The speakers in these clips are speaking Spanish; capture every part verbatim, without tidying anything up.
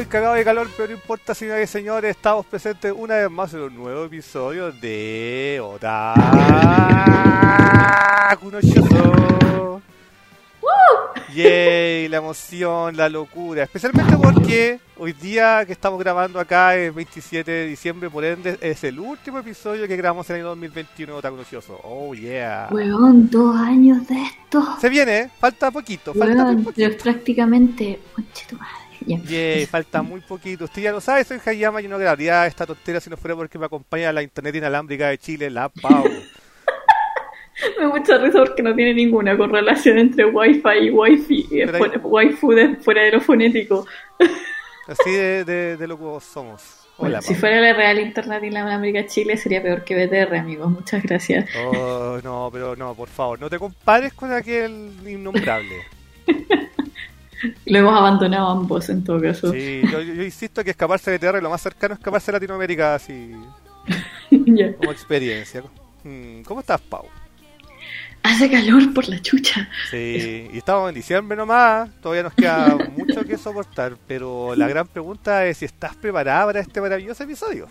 cagado de calor, pero no importa, señoras y señores, estamos presentes una vez más en un nuevo episodio de Otaku no Shoujo. Yay, la emoción, la locura, especialmente porque hoy día que estamos grabando acá es veintisiete de diciembre, por ende es el último episodio que grabamos en el año dos mil veintiuno de Otaku no Shoujo. Oh yeah. Weón, dos años de esto. Se viene, ¿eh? Falta poquito, falta Weón, muy poquito. pero prácticamente, conche tu madre. Ya. Yay, falta muy poquito. Usted ya lo sabe, soy Hayama y no grabaría esta tontera si no fuera porque me acompaña la internet inalámbrica de Chile, la Pau. Me da mucha risa porque no tiene ninguna correlación entre wifi y wifi, eh, Pero fuera, hay- waifu de, fuera de lo fonético. Así de, de, de locos somos. Bueno, Hola, si Pau. fuera la real internet inalámbrica Chile sería peor que B T R, amigos. Muchas gracias. Oh, no, pero no, por favor, no te compares con aquel innombrable. Lo hemos abandonado ambos en todo caso. Sí, yo, yo, yo insisto que escaparse de T R lo más cercano es escaparse de Latinoamérica, así Ya. como experiencia. Mm, ¿Cómo estás, Pau? Hace calor por la chucha. Sí, y estamos en diciembre nomás, todavía nos queda mucho que soportar, pero la gran pregunta es si estás preparada para este maravilloso episodio.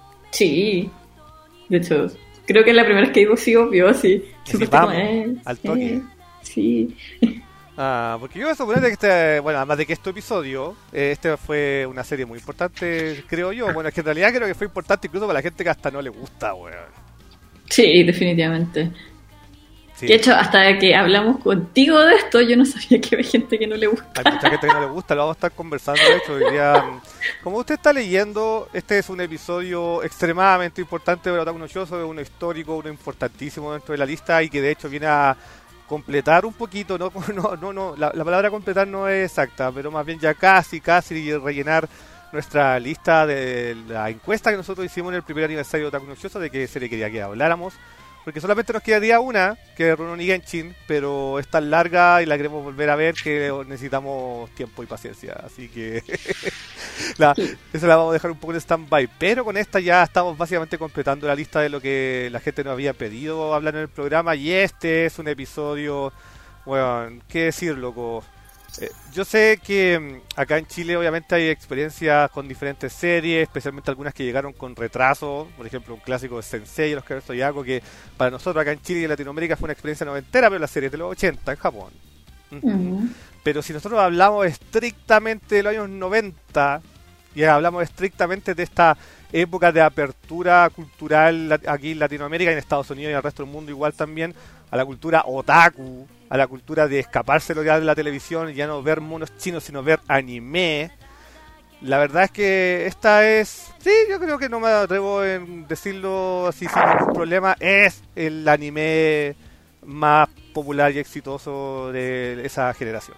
Sí. De hecho, creo que es la primera vez que digo sí, obvio, sí. Siempre estoy como, vamos, eh, al toque. eh, sí. Ah, porque yo voy a suponer que este, bueno, además de que este episodio, eh, este fue una serie muy importante, creo yo. Bueno, es que en realidad creo que fue importante incluso para la gente que hasta no le gusta, weón. Sí, definitivamente. Sí. De hecho, hasta que hablamos contigo de esto, yo no sabía que había gente que no le gusta. Hay mucha gente que no le gusta, lo vamos a estar conversando de hecho hoy día. Como usted está leyendo, este es un episodio extremadamente importante para Otaku no Shoujo, es uno histórico, uno importantísimo dentro de la lista y que de hecho viene a completar un poquito, no, no, no, no la, la palabra completar no es exacta, pero más bien ya casi, casi rellenar nuestra lista de la encuesta que nosotros hicimos en el primer aniversario de Otaku no Shoujo de qué serie quería que habláramos. Porque solamente nos quedaría una, que es Rurouni Kenshin, pero es tan larga y la queremos volver a ver que necesitamos tiempo y paciencia. Así que la, esa la vamos a dejar un poco en stand-by. Pero con esta ya estamos básicamente completando la lista de lo que la gente nos había pedido hablar en el programa. Y este es un episodio, bueno, ¿qué decir, loco? Eh, yo sé que mm, acá en Chile obviamente hay experiencias con diferentes series, especialmente algunas que llegaron con retraso, por ejemplo un clásico de Sensei y los Caballeros Zodiaco, que para nosotros acá en Chile y en Latinoamérica fue una experiencia noventera, pero la serie es de los ochenta en Japón. Ujú. Mm. Pero si nosotros hablamos estrictamente de los años noventa y hablamos estrictamente de esta época de apertura cultural lat- aquí en Latinoamérica y en Estados Unidos y en el resto del mundo igual también, a la cultura otaku, a la cultura de escaparse de la televisión y ya no ver monos chinos sino ver anime. La verdad es que esta es, sí, yo creo que no me atrevo en decirlo así sin ningún problema, es el anime más popular y exitoso de esa generación.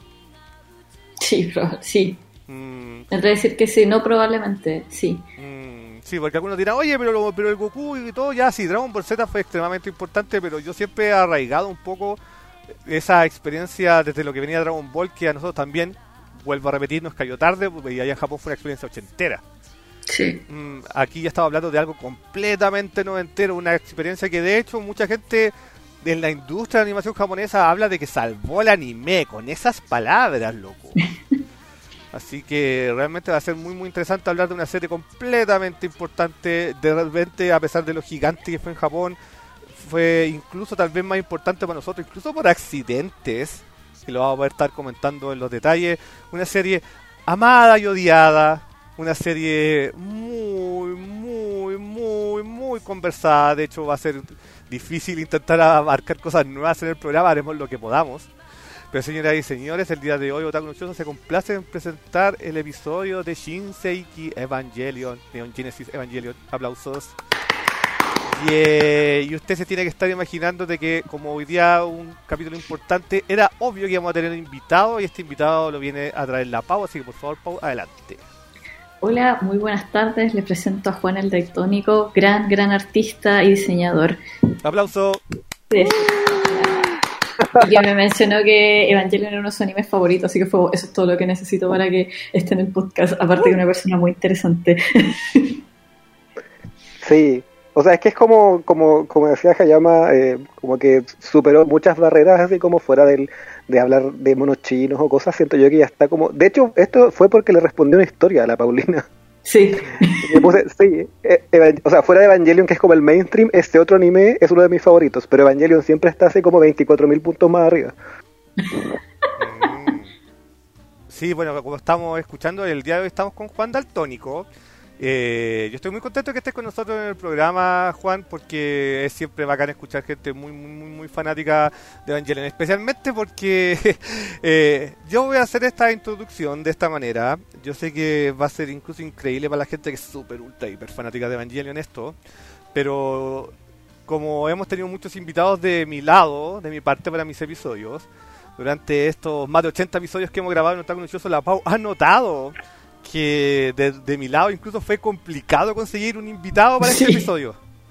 Sí, proba- sí. Mm, Tendré que decir que sí, no probablemente, sí. mm, sí, porque algunos dirán, oye, pero, lo- pero el Goku y todo, ya sí, Dragon Ball Z fue extremadamente importante, pero yo siempre he arraigado un poco esa experiencia desde lo que venía Dragon Ball, que a nosotros también, vuelvo a repetir, nos cayó tarde, y allá en Japón fue una experiencia ochentera. Sí. Mm, aquí ya estamos hablando de algo completamente noventero, una experiencia que de hecho mucha gente en la industria de animación japonesa habla de que salvó el anime con esas palabras, loco. Así que realmente va a ser muy muy interesante hablar de una serie completamente importante, de repente a pesar de lo gigante que fue en Japón, fue incluso tal vez más importante para nosotros, incluso por accidentes, que lo vamos a poder estar comentando en los detalles, una serie amada y odiada, una serie muy, muy, muy, muy conversada. De hecho va a ser difícil intentar abarcar cosas nuevas en el programa, haremos lo que podamos. Pero señoras y señores, el día de hoy Otaku no Shoujo se complace en presentar el episodio de Shinseiki Evangelion, Neon Genesis Evangelion. Aplausos. Yeah. Y usted se tiene que estar imaginando de que como hoy día un capítulo importante, era obvio que íbamos a tener un invitado y este invitado lo viene a traer la Pau, así que por favor Pau, adelante. Hola, muy buenas tardes. Les presento a Juan el Tectónico, gran, gran artista y diseñador. Aplauso. Sí. Y que me mencionó que Evangelion era uno de sus animes favoritos, así que fue, eso es todo lo que necesito para que esté en el podcast, aparte de una persona muy interesante. Sí, O sea, es que es como, como, como decía Hayama, eh, como que superó muchas barreras, así como fuera del, de hablar de monos chinos o cosas. Siento yo que ya está como... De hecho, esto fue porque le respondió una historia a la Paulina. Sí. Y puse, sí, eh, Evan- o sea, fuera de Evangelion, que es como el mainstream, este otro anime es uno de mis favoritos, pero Evangelion siempre está así como veinticuatro mil puntos más arriba. Mm. Sí, bueno, como estamos escuchando, el día de hoy estamos con Juan Daltónico. Eh, yo estoy muy contento que estés con nosotros en el programa, Juan, porque es siempre bacán escuchar gente muy, muy, muy, muy fanática de Evangelion, especialmente porque eh, yo voy a hacer esta introducción de esta manera. Yo sé que va a ser incluso increíble para la gente que es súper, ultra, hiper fanática de Evangelion esto, pero como hemos tenido muchos invitados de mi lado, de mi parte para mis episodios, durante estos más de ochenta episodios que hemos grabado en Otaku Nochoso, la Pau ha notado que de, de mi lado incluso fue complicado conseguir un invitado para Sí. este episodio.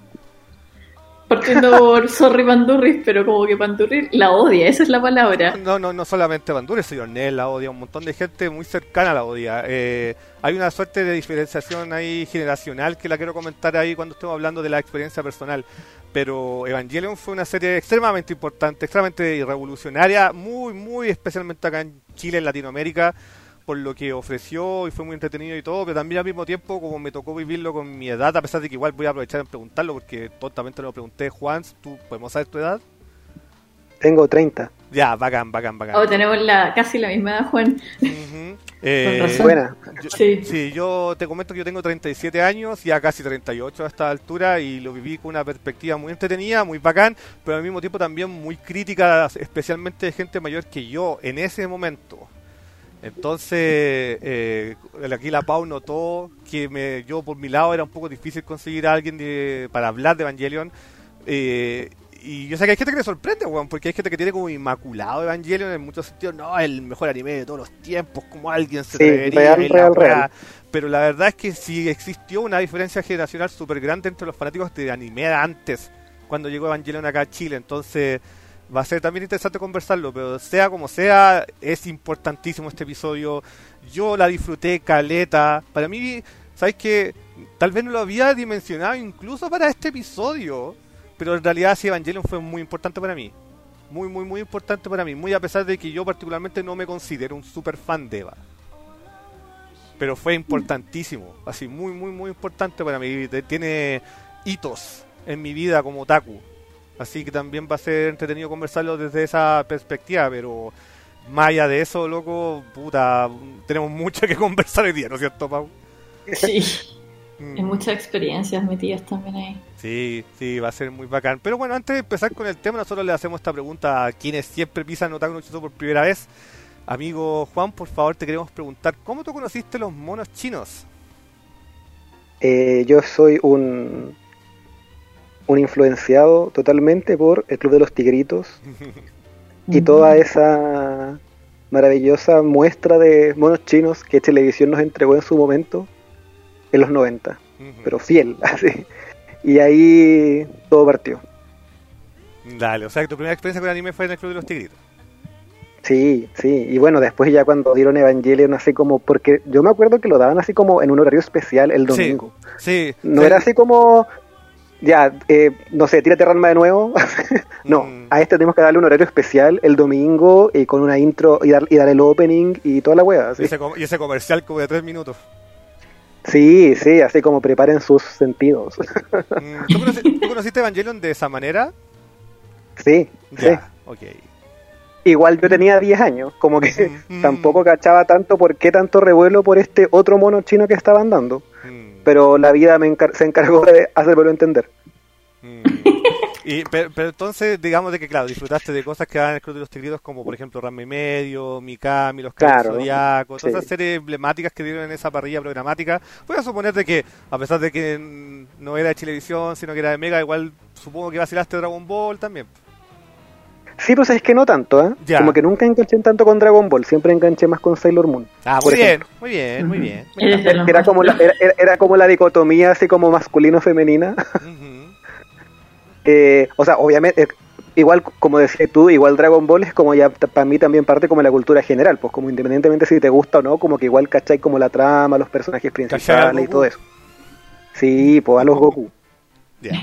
Partiendo por Sorry Pandurris, pero como que Pandurris la odia, esa es la palabra. No, no, no solamente Bandura, señor Nel la odia, un montón de gente muy cercana la odia. Eh, hay una suerte de diferenciación ahí generacional que la quiero comentar ahí cuando estemos hablando de la experiencia personal. Pero Evangelion fue una serie extremadamente importante, extremadamente revolucionaria, muy, muy especialmente acá en Chile, en Latinoamérica, por lo que ofreció y fue muy entretenido y todo, pero también al mismo tiempo, como me tocó vivirlo con mi edad, a pesar de que igual voy a aprovechar en preguntarlo, porque tontamente lo pregunté, Juan, ¿tú podemos saber tu edad? Tengo treinta. Ya, bacán, bacán, bacán. Oh, tenemos la, casi la misma edad, Juan. Ujú. Eh, Con razón. Buena. yo- Sí. sí, yo te comento que yo tengo treinta y siete años, ya casi treinta y ocho a esta altura, y lo viví con una perspectiva muy entretenida, muy bacán, pero al mismo tiempo también muy crítica, especialmente de gente mayor que yo en ese momento. Entonces, eh, aquí la Pau notó que me, yo por mi lado era un poco difícil conseguir a alguien de- para hablar de Evangelion. eh, y yo sé que hay gente que le sorprende, weón, porque hay gente que tiene como inmaculado Evangelion en muchos sentidos. No, el mejor anime de todos los tiempos, como alguien se Sí, atrevería real, y la real, weá. real. Pero la verdad es que sí existió una diferencia generacional súper grande entre los fanáticos de anime antes, cuando llegó Evangelion acá a Chile. Entonces va a ser también interesante conversarlo, pero sea como sea, es importantísimo este episodio. Yo la disfruté caleta. Para mí, ¿sabes qué? Tal vez no lo había dimensionado incluso para este episodio, pero en realidad sí, Evangelion fue muy importante para mí. Muy, muy, muy importante para mí. Muy a pesar de que yo particularmente no me considero un super fan de Eva. Pero fue importantísimo. Así, muy, muy, muy importante para mí. Te- Tiene hitos en mi vida como otaku. Así que también va a ser entretenido conversarlo desde esa perspectiva, pero más allá de eso, loco, puta, tenemos mucho que conversar hoy día, ¿no es cierto, Pau? Sí. Mm. Hay muchas experiencias metidas también ahí. Sí, sí, va a ser muy bacán. Pero bueno, antes de empezar con el tema, nosotros le hacemos esta pregunta a quienes siempre pisan Otaku Nochoso por primera vez. Amigo Juan, por favor, te queremos preguntar, ¿cómo tú conociste los monos chinos? Eh, yo soy un, un influenciado totalmente por el Club de los Tigritos y toda esa maravillosa muestra de monos chinos que Televisión nos entregó en su momento en los noventa, Ujú. pero fiel, así. Y ahí todo partió. Dale, o sea que tu primera experiencia con anime fue en el Club de los Tigritos. Sí, sí, y bueno, después ya cuando dieron Evangelion así como, porque yo me acuerdo que lo daban así como en un horario especial el domingo. Sí, sí. No sí. era así como, ya, eh, no sé, tírate Ranma de nuevo. No, Mm. a este tenemos que darle un horario especial el domingo y con una intro y dar, y dar el opening y toda la wea. Y ¿sí? ese, com- y ese comercial como de tres minutos. Sí, sí, así como preparen sus sentidos. Mm, ¿Tú, conoci- tú conociste Evangelion de esa manera? Sí, sí. Ya, ok. Igual yo tenía diez años, como que Mm. tampoco cachaba tanto por qué tanto revuelo por este otro mono chino que estaban dando. Mm, Pero la vida me encar- se encargó de hacérmelo entender. mm. Y, pero, pero entonces, digamos de que, claro, disfrutaste de cosas que daban en el Club de los Tigritos, como por ejemplo Ranma y Medio, Mikami, Los Caballeros Claro, Zodiacos, todas sí. esas series emblemáticas que dieron en esa parrilla programática. Voy a suponer de que, a pesar de que mm, no era de Chilevisión, sino que era de Mega, igual supongo que vacilaste Dragon Ball también. Sí, pues es que no tanto, ¿eh? Ya. Como que nunca enganché tanto con Dragon Ball, siempre enganché más con Sailor Moon. Ah, por muy bien, ejemplo. muy bien, muy bien. Eres de los Era más- como la, era, era- era como la dicotomía así como masculino-femenina. Ujú. Eh, o sea, obviamente, eh, igual como decías tú, igual Dragon Ball es como ya t- para mí también parte como la cultura general, pues como independientemente si te gusta o no, como que igual cachai como la trama, los personajes ¿Cachai al principales y Goku? todo eso. Sí, pues a los Goku. Ya.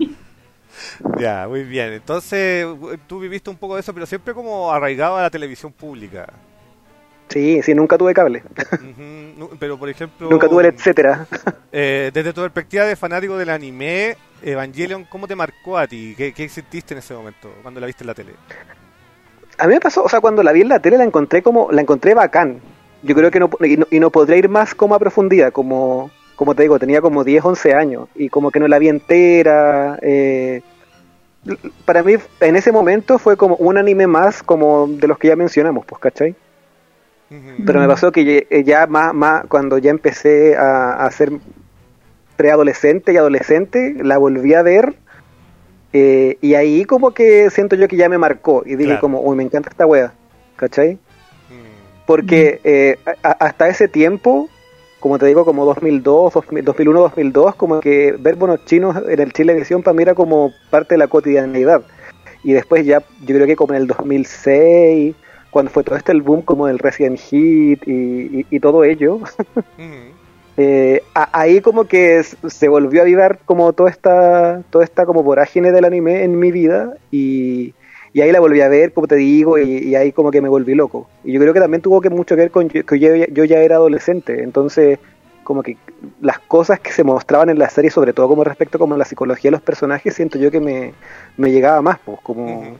Ya, muy bien. Entonces, tú viviste un poco de eso, pero siempre como arraigado a la televisión pública. Sí, sí, nunca tuve cable. Uh-huh. No, pero, por ejemplo... Nunca tuve el etcétera. Eh, desde tu perspectiva de fanático del anime, Evangelion, ¿cómo te marcó a ti? ¿Qué, qué sentiste en ese momento, cuando la viste en la tele? A mí me pasó, o sea, cuando la vi en la tele la encontré como, la encontré bacán. Yo creo que no, y no, y no podría ir más como a profundidad, como, como te digo, tenía como diez, once años, y como que no la vi entera. Eh, para mí, en ese momento fue como un anime más, como de los que ya mencionamos, pues, ¿cachai? Uh-huh. Pero me pasó que ya, ya más, más, cuando ya empecé a, a ser preadolescente y adolescente, la volví a ver. Eh, y ahí como que siento yo que ya me marcó y dije claro. como, uy, me encanta esta wea, ¿cachai? Mm. Porque eh, a, hasta ese tiempo, como te digo, como dos mil dos, dos mil uno, dos mil dos, como que ver monos chinos en el Chilevisión para mí era como parte de la cotidianidad. Y después ya, yo creo que como en el dos mil seis, cuando fue todo este el boom como del Resident Evil y, y, y todo ello... Mm. Eh, a, ahí como que se volvió a avivar como toda esta toda esta como vorágine del anime en mi vida y, y ahí la volví a ver, como te digo, y, y ahí como que me volví loco. Y yo creo que también tuvo que mucho que ver con que yo, yo ya era adolescente, entonces como que las cosas que se mostraban en la serie, sobre todo como respecto como a la psicología de los personajes, siento yo que me, me llegaba más, pues como... Uh-huh.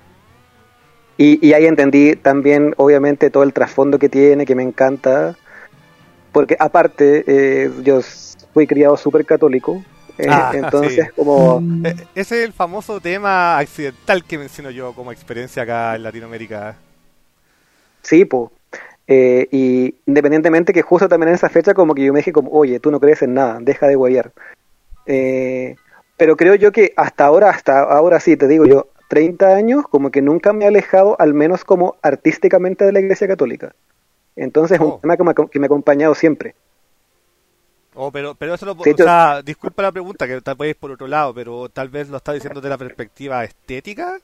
y, y ahí entendí también obviamente todo el trasfondo que tiene, que me encanta. Porque aparte, eh, yo fui criado súper católico, eh, ah, entonces sí. como... Ese es el famoso tema accidental que menciono yo como experiencia acá en Latinoamérica. Sí, pues. Eh, y independientemente que justo también en esa fecha como que yo me dije como, oye, tú no crees en nada, deja de guayar. Eh, pero creo yo que hasta ahora, hasta ahora sí, te digo yo, treinta años, como que nunca me he alejado, al menos como artísticamente, de la Iglesia Católica. Entonces es oh. un tema que me, que me ha acompañado siempre. Oh, pero, pero eso lo, sí, o sea, disculpa la pregunta, que tal vez por otro lado, pero tal vez lo está diciendo de la perspectiva estética.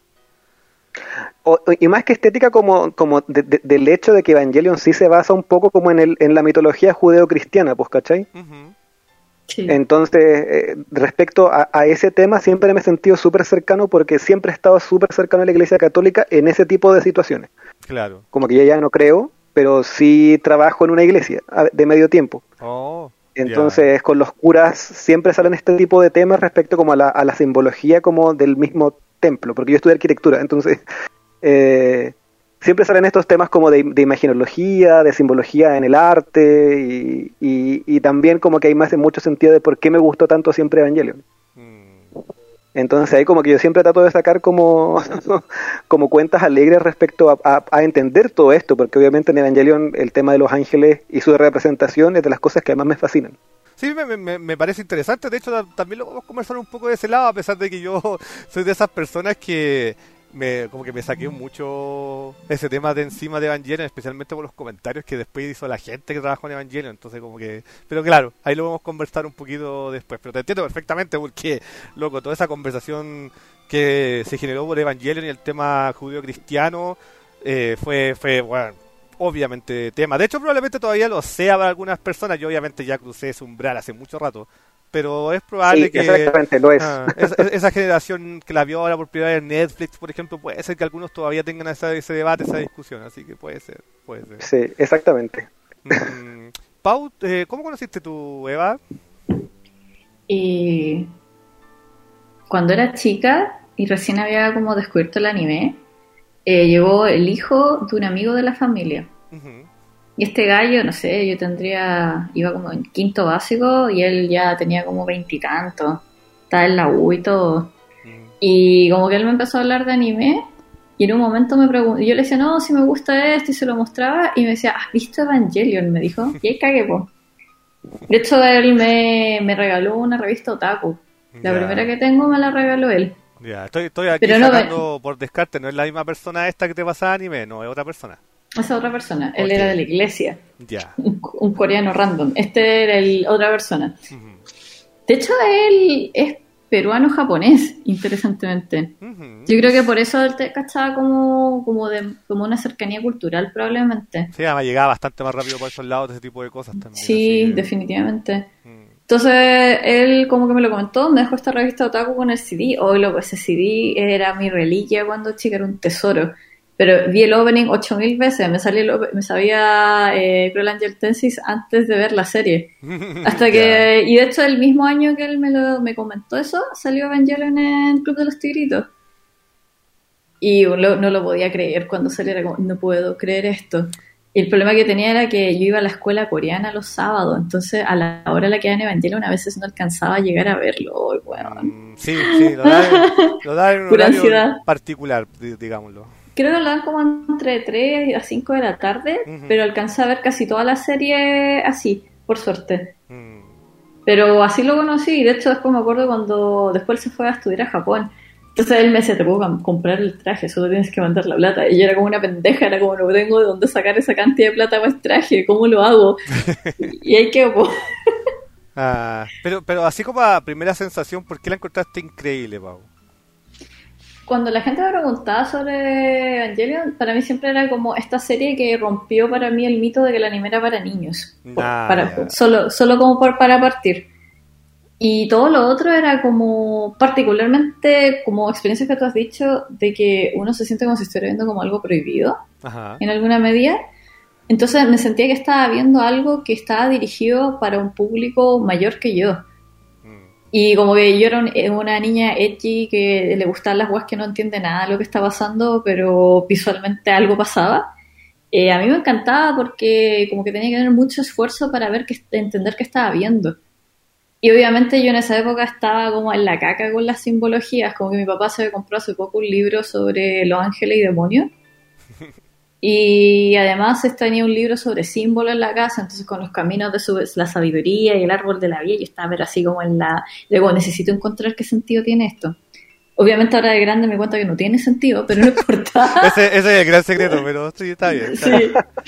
O, y más que estética, como, como de, de, del hecho de que Evangelion sí se basa un poco como en, el, en la mitología judeo-cristiana, pues, ¿cachai? Uh-huh. Sí. Entonces, eh, respecto a, a ese tema, siempre me he sentido súper cercano porque siempre he estado súper cercano a la Iglesia Católica en ese tipo de situaciones. Claro. Como que yo ya no creo, pero sí trabajo en una iglesia de medio tiempo. Oh, entonces yeah. con los curas siempre salen este tipo de temas respecto como a la, a la simbología como del mismo templo, porque yo estudié arquitectura, entonces eh, siempre salen estos temas como de, de imagenología, de simbología en el arte y, y, y también como que hay más en mucho sentido de por qué me gustó tanto siempre Evangelion. Mm. Entonces ahí como que yo siempre trato de sacar como, como cuentas alegres respecto a, a, a entender todo esto, porque obviamente en Evangelion el tema de los ángeles y su representación es de las cosas que más me fascinan. Sí, me, me, me parece interesante, de hecho también lo vamos a conversar un poco de ese lado, a pesar de que yo soy de esas personas que me como que me saqué mucho ese tema de encima de Evangelion, especialmente por los comentarios que después hizo la gente que trabajó en Evangelion, entonces como que, pero claro, ahí lo vamos a conversar un poquito después, pero te entiendo perfectamente porque, loco, toda esa conversación que se generó por Evangelion y el tema judío-cristiano eh, fue, fue, bueno, obviamente tema, de hecho probablemente todavía lo sea para algunas personas, yo obviamente ya crucé ese umbral hace mucho rato, pero es probable sí, que exactamente lo es. Ah, esa, esa generación que la vio ahora por primera vez en Netflix, por ejemplo, puede ser que algunos todavía tengan esa, ese debate, esa discusión, así que puede ser, puede ser. Sí, exactamente. Mm, Pau, eh, ¿cómo conociste tú, Eva? Y cuando era chica y recién había como descubierto el anime, eh, llegó el hijo de un amigo de la familia. Uh-huh. Y este gallo, no sé, yo tendría, iba como en quinto básico y él ya tenía como veintitantos, estaba en la U y todo. Mm. Y como que él me empezó a hablar de anime y en un momento me preguntó, yo le decía, no, si me gusta esto y se lo mostraba y me decía, ¿has visto Evangelion? Me dijo, y ahí cagué, po. De hecho, él me, me regaló una revista Otaku. La yeah. primera que tengo me la regaló él. Ya, yeah. estoy, estoy aquí Pero sacando no, por descarte, no es la misma persona esta que te pasaba anime, no, es otra persona. Esa otra persona, él okay. era de la iglesia, yeah. un, un coreano random, este era el, otra persona. Uh-huh. De hecho, él es peruano-japonés, interesantemente. Uh-huh. Yo creo que por eso él te cachaba como, como, de, como una cercanía cultural, probablemente. Sí, además llegaba bastante más rápido por esos lados de ese tipo de cosas también. Sí, que... definitivamente. Uh-huh. Entonces él como que me lo comentó, me dejó esta revista Otaku con el C D. Oh, loco, ese C D era mi reliquia cuando chica, era un tesoro. Pero vi el opening ocho mil veces, me, salí el, me sabía eh, Cruel Angel Tensis antes de ver la serie. Hasta que, y de hecho el mismo año que él me, lo, me comentó eso, salió Evangelion en Club de los Tigritos. Y lo, no lo podía creer cuando saliera, como, no puedo creer esto. Y el problema que tenía era que yo iba a la escuela coreana los sábados, entonces a la hora en la que dan Evangelion a veces no alcanzaba a llegar a verlo. Oh, bueno. mm, sí, sí, lo da, lo da en un Pura horario ansiedad. particular, digámoslo. Creo que lo dan como entre tres a cinco de la tarde, uh-huh. Pero alcancé a ver casi toda la serie así, por suerte. Mm. Pero así lo conocí, y de hecho después me acuerdo cuando después se fue a estudiar a Japón. Entonces él me decía, te puedo comprar el traje, solo tienes que mandar la plata. Y yo era como una pendeja, era como, no tengo de dónde sacar esa cantidad de plata para el traje, ¿cómo lo hago? Y ahí quedó. ah, pero, pero así como a primera sensación, ¿por qué la encontraste increíble, Pau? Cuando la gente me preguntaba sobre Evangelion, para mí siempre era como esta serie que rompió para mí el mito de que el anime era para niños. Ah, para, solo, solo como por, para partir. Y todo lo otro era como, particularmente como experiencias que tú has dicho, de que uno se siente como si estuviera viendo como algo prohibido, ajá, en alguna medida. Entonces me sentía que estaba viendo algo que estaba dirigido para un público mayor que yo. Y como que yo era un, una niña edgy que le gustaban las weas que no entiende nada de lo que está pasando, pero visualmente algo pasaba. Eh, a mí me encantaba porque como que tenía que tener mucho esfuerzo para ver que, entender qué estaba viendo. Y obviamente yo en esa época estaba como en la caca con las simbologías, como que mi papá se había comprado hace poco un libro sobre los ángeles y demonios. Y además tenía un libro sobre símbolos en la casa, entonces con los caminos de su, la sabiduría y el árbol de la vida, yo estaba pero así como en la... Luego necesito encontrar qué sentido tiene esto. Obviamente ahora de grande me cuenta que no tiene sentido, pero no importa. ese, ese es el gran secreto, pero sí, está bien. Sí.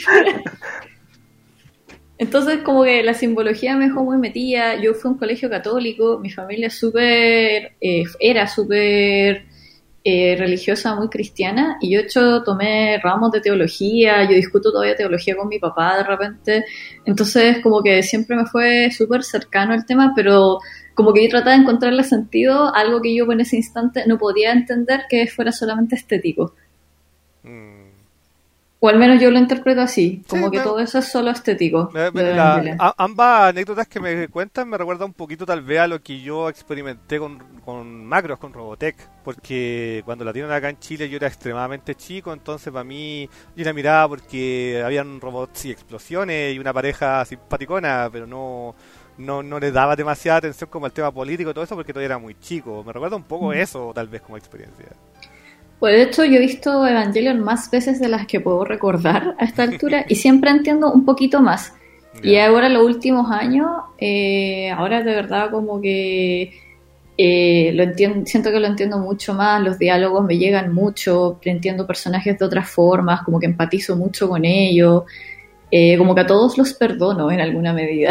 Entonces como que la simbología me dejó muy metida. Yo fui a un colegio católico, mi familia súper... Eh, era súper... Eh, religiosa, muy cristiana, y yo de hecho tomé ramos de teología, yo discuto todavía teología con mi papá de repente, entonces como que siempre me fue súper cercano el tema, pero como que yo trataba de encontrarle sentido a algo que yo en ese instante no podía entender que fuera solamente estético. Mm. O al menos yo lo interpreto así, como sí, que me, todo eso es solo estético. Me, me, la, a, ambas anécdotas que me cuentan me recuerdan un poquito tal vez a lo que yo experimenté con, con Macros, con Robotech, porque cuando la dieron acá en Chile yo era extremadamente chico, entonces para mí yo la miraba porque habían robots y explosiones y una pareja simpaticona, pero no, no, no le daba demasiada atención como al tema político y todo eso porque todavía era muy chico. Me recuerda un poco eso tal vez como experiencia. Pues de hecho yo he visto Evangelion más veces de las que puedo recordar a esta altura y siempre entiendo un poquito más. Yeah. Y ahora los últimos años, eh, ahora de verdad como que eh, lo entiendo, siento que lo entiendo mucho más, los diálogos me llegan mucho, entiendo personajes de otras formas, como que empatizo mucho con ellos, eh, como que a todos los perdono en alguna medida.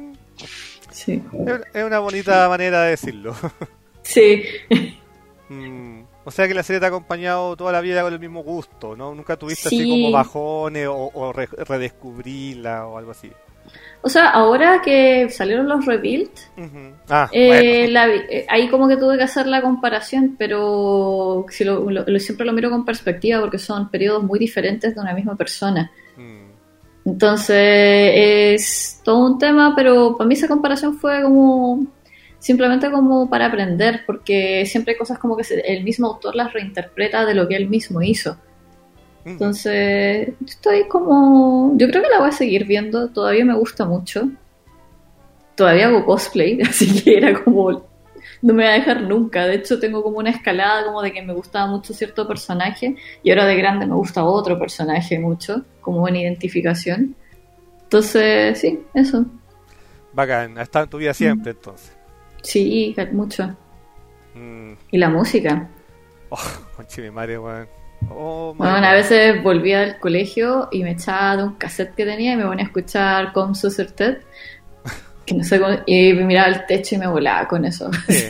Sí. Es una bonita manera de decirlo. Sí. mm. O sea que la serie te ha acompañado toda la vida con el mismo gusto, ¿no? Nunca tuviste sí. así como bajones o, o re, redescubrirla o algo así. O sea, ahora que salieron los Rebuild, uh-huh. ah, eh, bueno. la, eh, ahí como que tuve que hacer la comparación, pero si lo, lo, lo, siempre lo miro con perspectiva porque son periodos muy diferentes de una misma persona. Mm. Entonces es todo un tema, pero para mí esa comparación fue como... simplemente como para aprender, porque siempre hay cosas como que el mismo autor las reinterpreta de lo que él mismo hizo. Entonces, estoy como... yo creo que la voy a seguir viendo, todavía me gusta mucho. Todavía hago cosplay, así que era como... no me voy a dejar nunca. De hecho, tengo como una escalada como de que me gustaba mucho cierto personaje y ahora de grande me gusta otro personaje mucho, como buena identificación. Entonces, sí, eso. Bacán, ha estado en tu vida siempre, mm. entonces. Sí, mucho. Mm. Y la música. Oh, conche mi madre, weón. Oh, bueno, a veces volvía del colegio y me echaba de un cassette que tenía y me ponía a escuchar Comme Susurtet, que no sé cómo, y miraba el techo y me volaba con eso. Sí.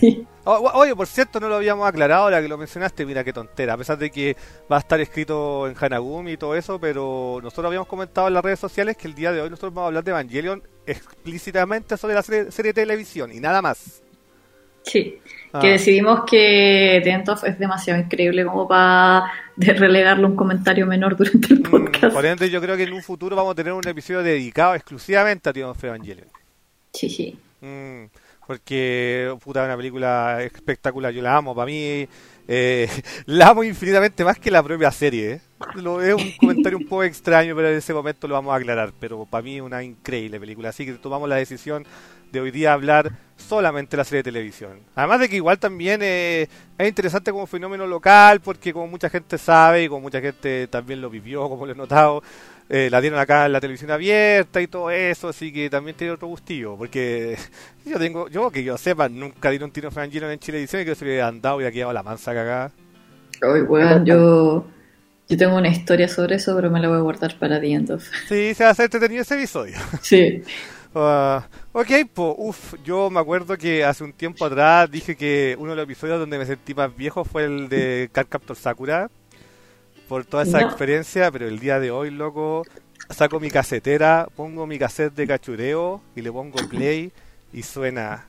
Oye, por cierto, no lo habíamos aclarado ahora que lo mencionaste, mira qué tontera, a pesar de que va a estar escrito en Hanagumi y todo eso, pero nosotros habíamos comentado en las redes sociales que el día de hoy nosotros vamos a hablar de Evangelion explícitamente sobre la serie, serie de televisión y nada más. Sí, ah. que decidimos que The End of es demasiado increíble como para relegarle un comentario menor durante el podcast. Mm, por ende, yo creo que en un futuro vamos a tener un episodio dedicado exclusivamente a The End of Evangelion. Sí, sí. Mm. Porque, puta, una película espectacular, yo la amo, para mí eh, la amo infinitamente más que la propia serie, ¿eh? Lo, es un comentario un poco extraño, pero en ese momento lo vamos a aclarar, pero para mí es una increíble película, así que tomamos la decisión de hoy día hablar solamente de la serie de televisión. Además de que igual también eh, es interesante como fenómeno local, porque como mucha gente sabe y como mucha gente también lo vivió, como lo he notado, Eh, la dieron acá en la televisión abierta y todo eso, así que también tiene otro gustillo, porque yo tengo, yo que yo sepa, nunca dieron tiro Evangelion en Chilevisión y que se hubiera andado y ha quedado la mansa cagada. Ay, weón, yo, yo tengo una historia sobre eso, pero me la voy a guardar para The End of. Sí, se va a hacer entretenido ese episodio. Sí. Uh, ok, pues, uff, yo me acuerdo que hace un tiempo atrás dije que uno de los episodios donde me sentí más viejo fue el de Cardcaptor Sakura. Por toda esa no. experiencia, pero el día de hoy, loco, saco mi casetera, pongo mi cassette de cachureo y le pongo play y suena.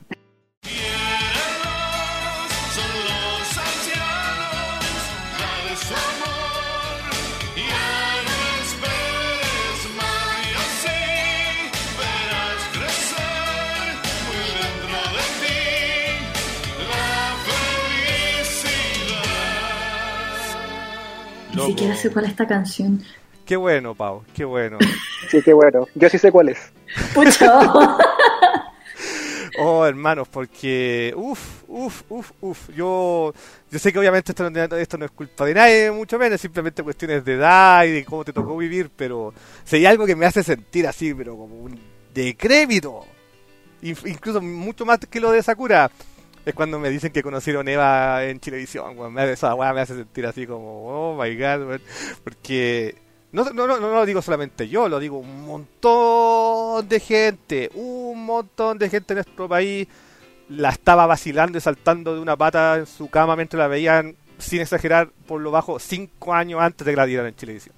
Ni siquiera sé cuál es esta canción. Qué bueno, Pau, qué bueno. Sí, qué bueno. Yo sí sé cuál es. Pucho. Oh, hermanos, porque uff, uff, uff, uff. Yo, yo sé que obviamente esto no, esto no es culpa de nadie, mucho menos, simplemente cuestiones de edad y de cómo te tocó vivir, pero si hay algo que me hace sentir así, pero como un decrépito, incluso mucho más que lo de Sakura. Es cuando me dicen que conocieron Eva en Chilevisión, weón. Esa weá me hace sentir así como, oh my god, weón. Porque no, no, no, no lo digo solamente yo, lo digo un montón de gente, un montón de gente en nuestro país la estaba vacilando y saltando de una pata en su cama mientras la veían, sin exagerar, por lo bajo, cinco años antes de que la dieran en Chilevisión.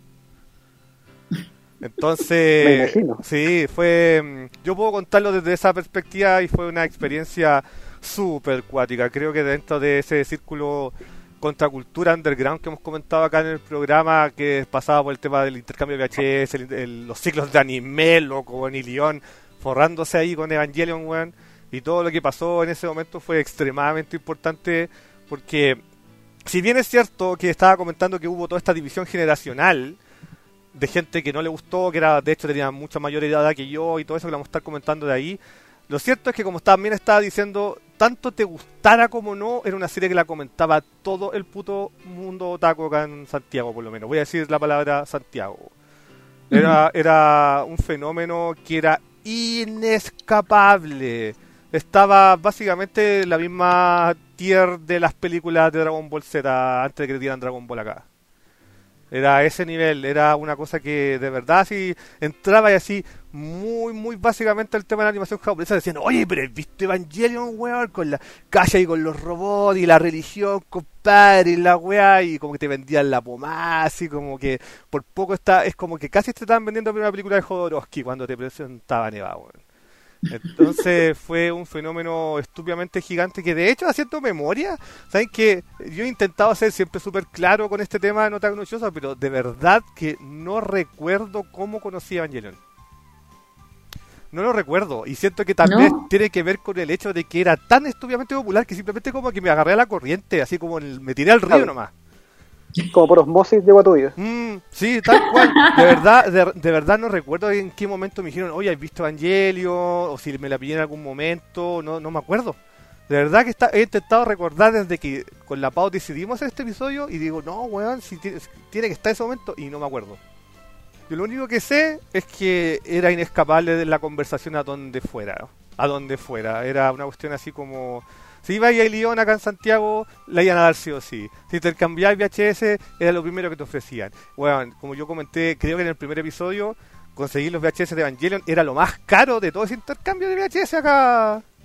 Entonces, me imagino. Sí, fue, yo puedo contarlo desde esa perspectiva y fue una experiencia súper cuática. Creo que dentro de ese círculo contracultura underground que hemos comentado acá en el programa, que pasaba por el tema del intercambio de V H S, el, el, los ciclos de anime, loco, en Ilión, forrándose ahí con Evangelion, weón, y todo lo que pasó en ese momento fue extremadamente importante, porque si bien es cierto que estaba comentando que hubo toda esta división generacional de gente que no le gustó, que era de hecho tenía mucha mayor edad que yo y todo eso que vamos a estar comentando de ahí, lo cierto es que, como también estaba diciendo, tanto te gustara como no, era una serie que la comentaba todo el puto mundo otaku acá en Santiago, por lo menos. Voy a decir la palabra Santiago. Era, era un fenómeno que era inescapable. Estaba básicamente en la misma tier de las películas de Dragon Ball Z antes de que le dieran Dragon Ball acá. Era ese nivel, era una cosa que de verdad así entraba y así muy, muy básicamente el tema de la animación japonesa, decían, oye, pero ¿viste Evangelion, weón? Con la calle y con los robots y la religión, compadre, y la weá, y como que te vendían la pomada, así como que por poco está, es como que casi te estaban vendiendo una película de Jodorowsky cuando te presentaban Eva, weón. Entonces fue un fenómeno estúpidamente gigante que de hecho, haciendo memoria, saben que yo he intentado ser siempre súper claro con este tema de Nota Noticiosa, pero de verdad que no recuerdo cómo conocí a Evangelion. No lo recuerdo, y siento que también ¿No? tiene que ver con el hecho de que era tan estúpidamente popular que simplemente como que me agarré a la corriente, así como el, me tiré al río nomás. Como por osmosis llegó a tu vida. Mm, sí, tal cual. De verdad, de, de verdad no recuerdo en qué momento me dijeron, oye, ¿has visto Evangelion? O si me la pillé en algún momento, no, no me acuerdo. De verdad que está, he intentado recordar desde que con la Pau decidimos hacer este episodio y digo, no, weón, si tiene, tiene que estar ese momento y no me acuerdo. Yo lo único que sé es que era inescapable de la conversación a donde fuera, a donde fuera. Era una cuestión así como... Si ibas a Lyon acá en Santiago, la iban a dar sí o sí. Si intercambiabas V H S, era lo primero que te ofrecían. Bueno, como yo comenté, creo que en el primer episodio, conseguir los V H S de Evangelion era lo más caro de todo ese intercambio de V H S acá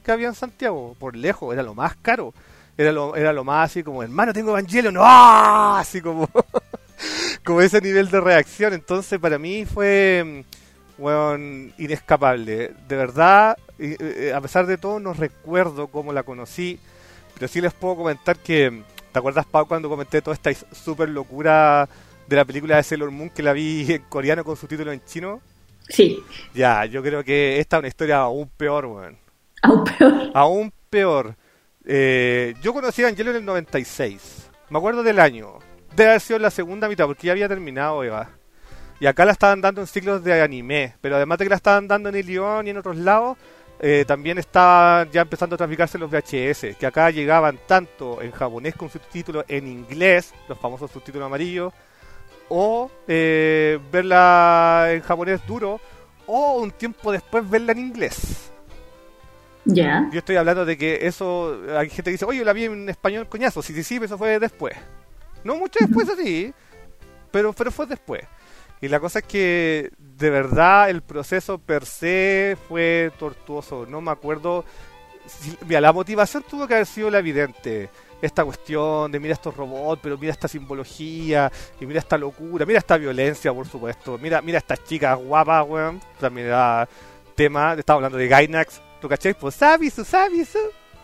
que había en Santiago, por lejos, era lo más caro. Era lo, era lo más así como, hermano, tengo Evangelion, ¡no! Así como, como ese nivel de reacción. Entonces para mí fue, bueno, inescapable. De verdad, a pesar de todo, no recuerdo cómo la conocí, pero sí les puedo comentar que, ¿te acuerdas, Pau, cuando comenté toda esta super locura de la película de Sailor Moon que la vi en coreano con subtítulos en chino? Sí. Ya, yo creo que esta es una historia aún peor, weón. Aún peor. Aún peor. Eh, yo conocí a Evangelion en el noventa y seis. Me acuerdo del año. Debe haber sido la segunda mitad, porque ya había terminado, Eva. Y acá la estaban dando en ciclos de anime. Pero además de que la estaban dando en Ilion y en otros lados, eh, también estaban ya empezando a traficarse los V H S. Que acá llegaban tanto en japonés con subtítulos en inglés, los famosos subtítulos amarillos, o eh, verla en japonés duro, o un tiempo después verla en inglés. Ya. Yeah. Yo estoy hablando de que eso, hay gente que dice, oye, yo la vi en español, coñazo. Sí, sí, sí, pero eso fue después. No mucho después, así, pero, pero fue después. Y la cosa es que, de verdad, el proceso per se fue tortuoso. No me acuerdo. Si, mira, la motivación tuvo que haber sido la evidente. Esta cuestión de mira estos robots, pero mira esta simbología, y mira esta locura, mira esta violencia, por supuesto. Mira, mira estas chicas guapas, weón. También era tema, estaba hablando de Gainax. ¿Tú cachai? Pues Sabisu, Sabisu.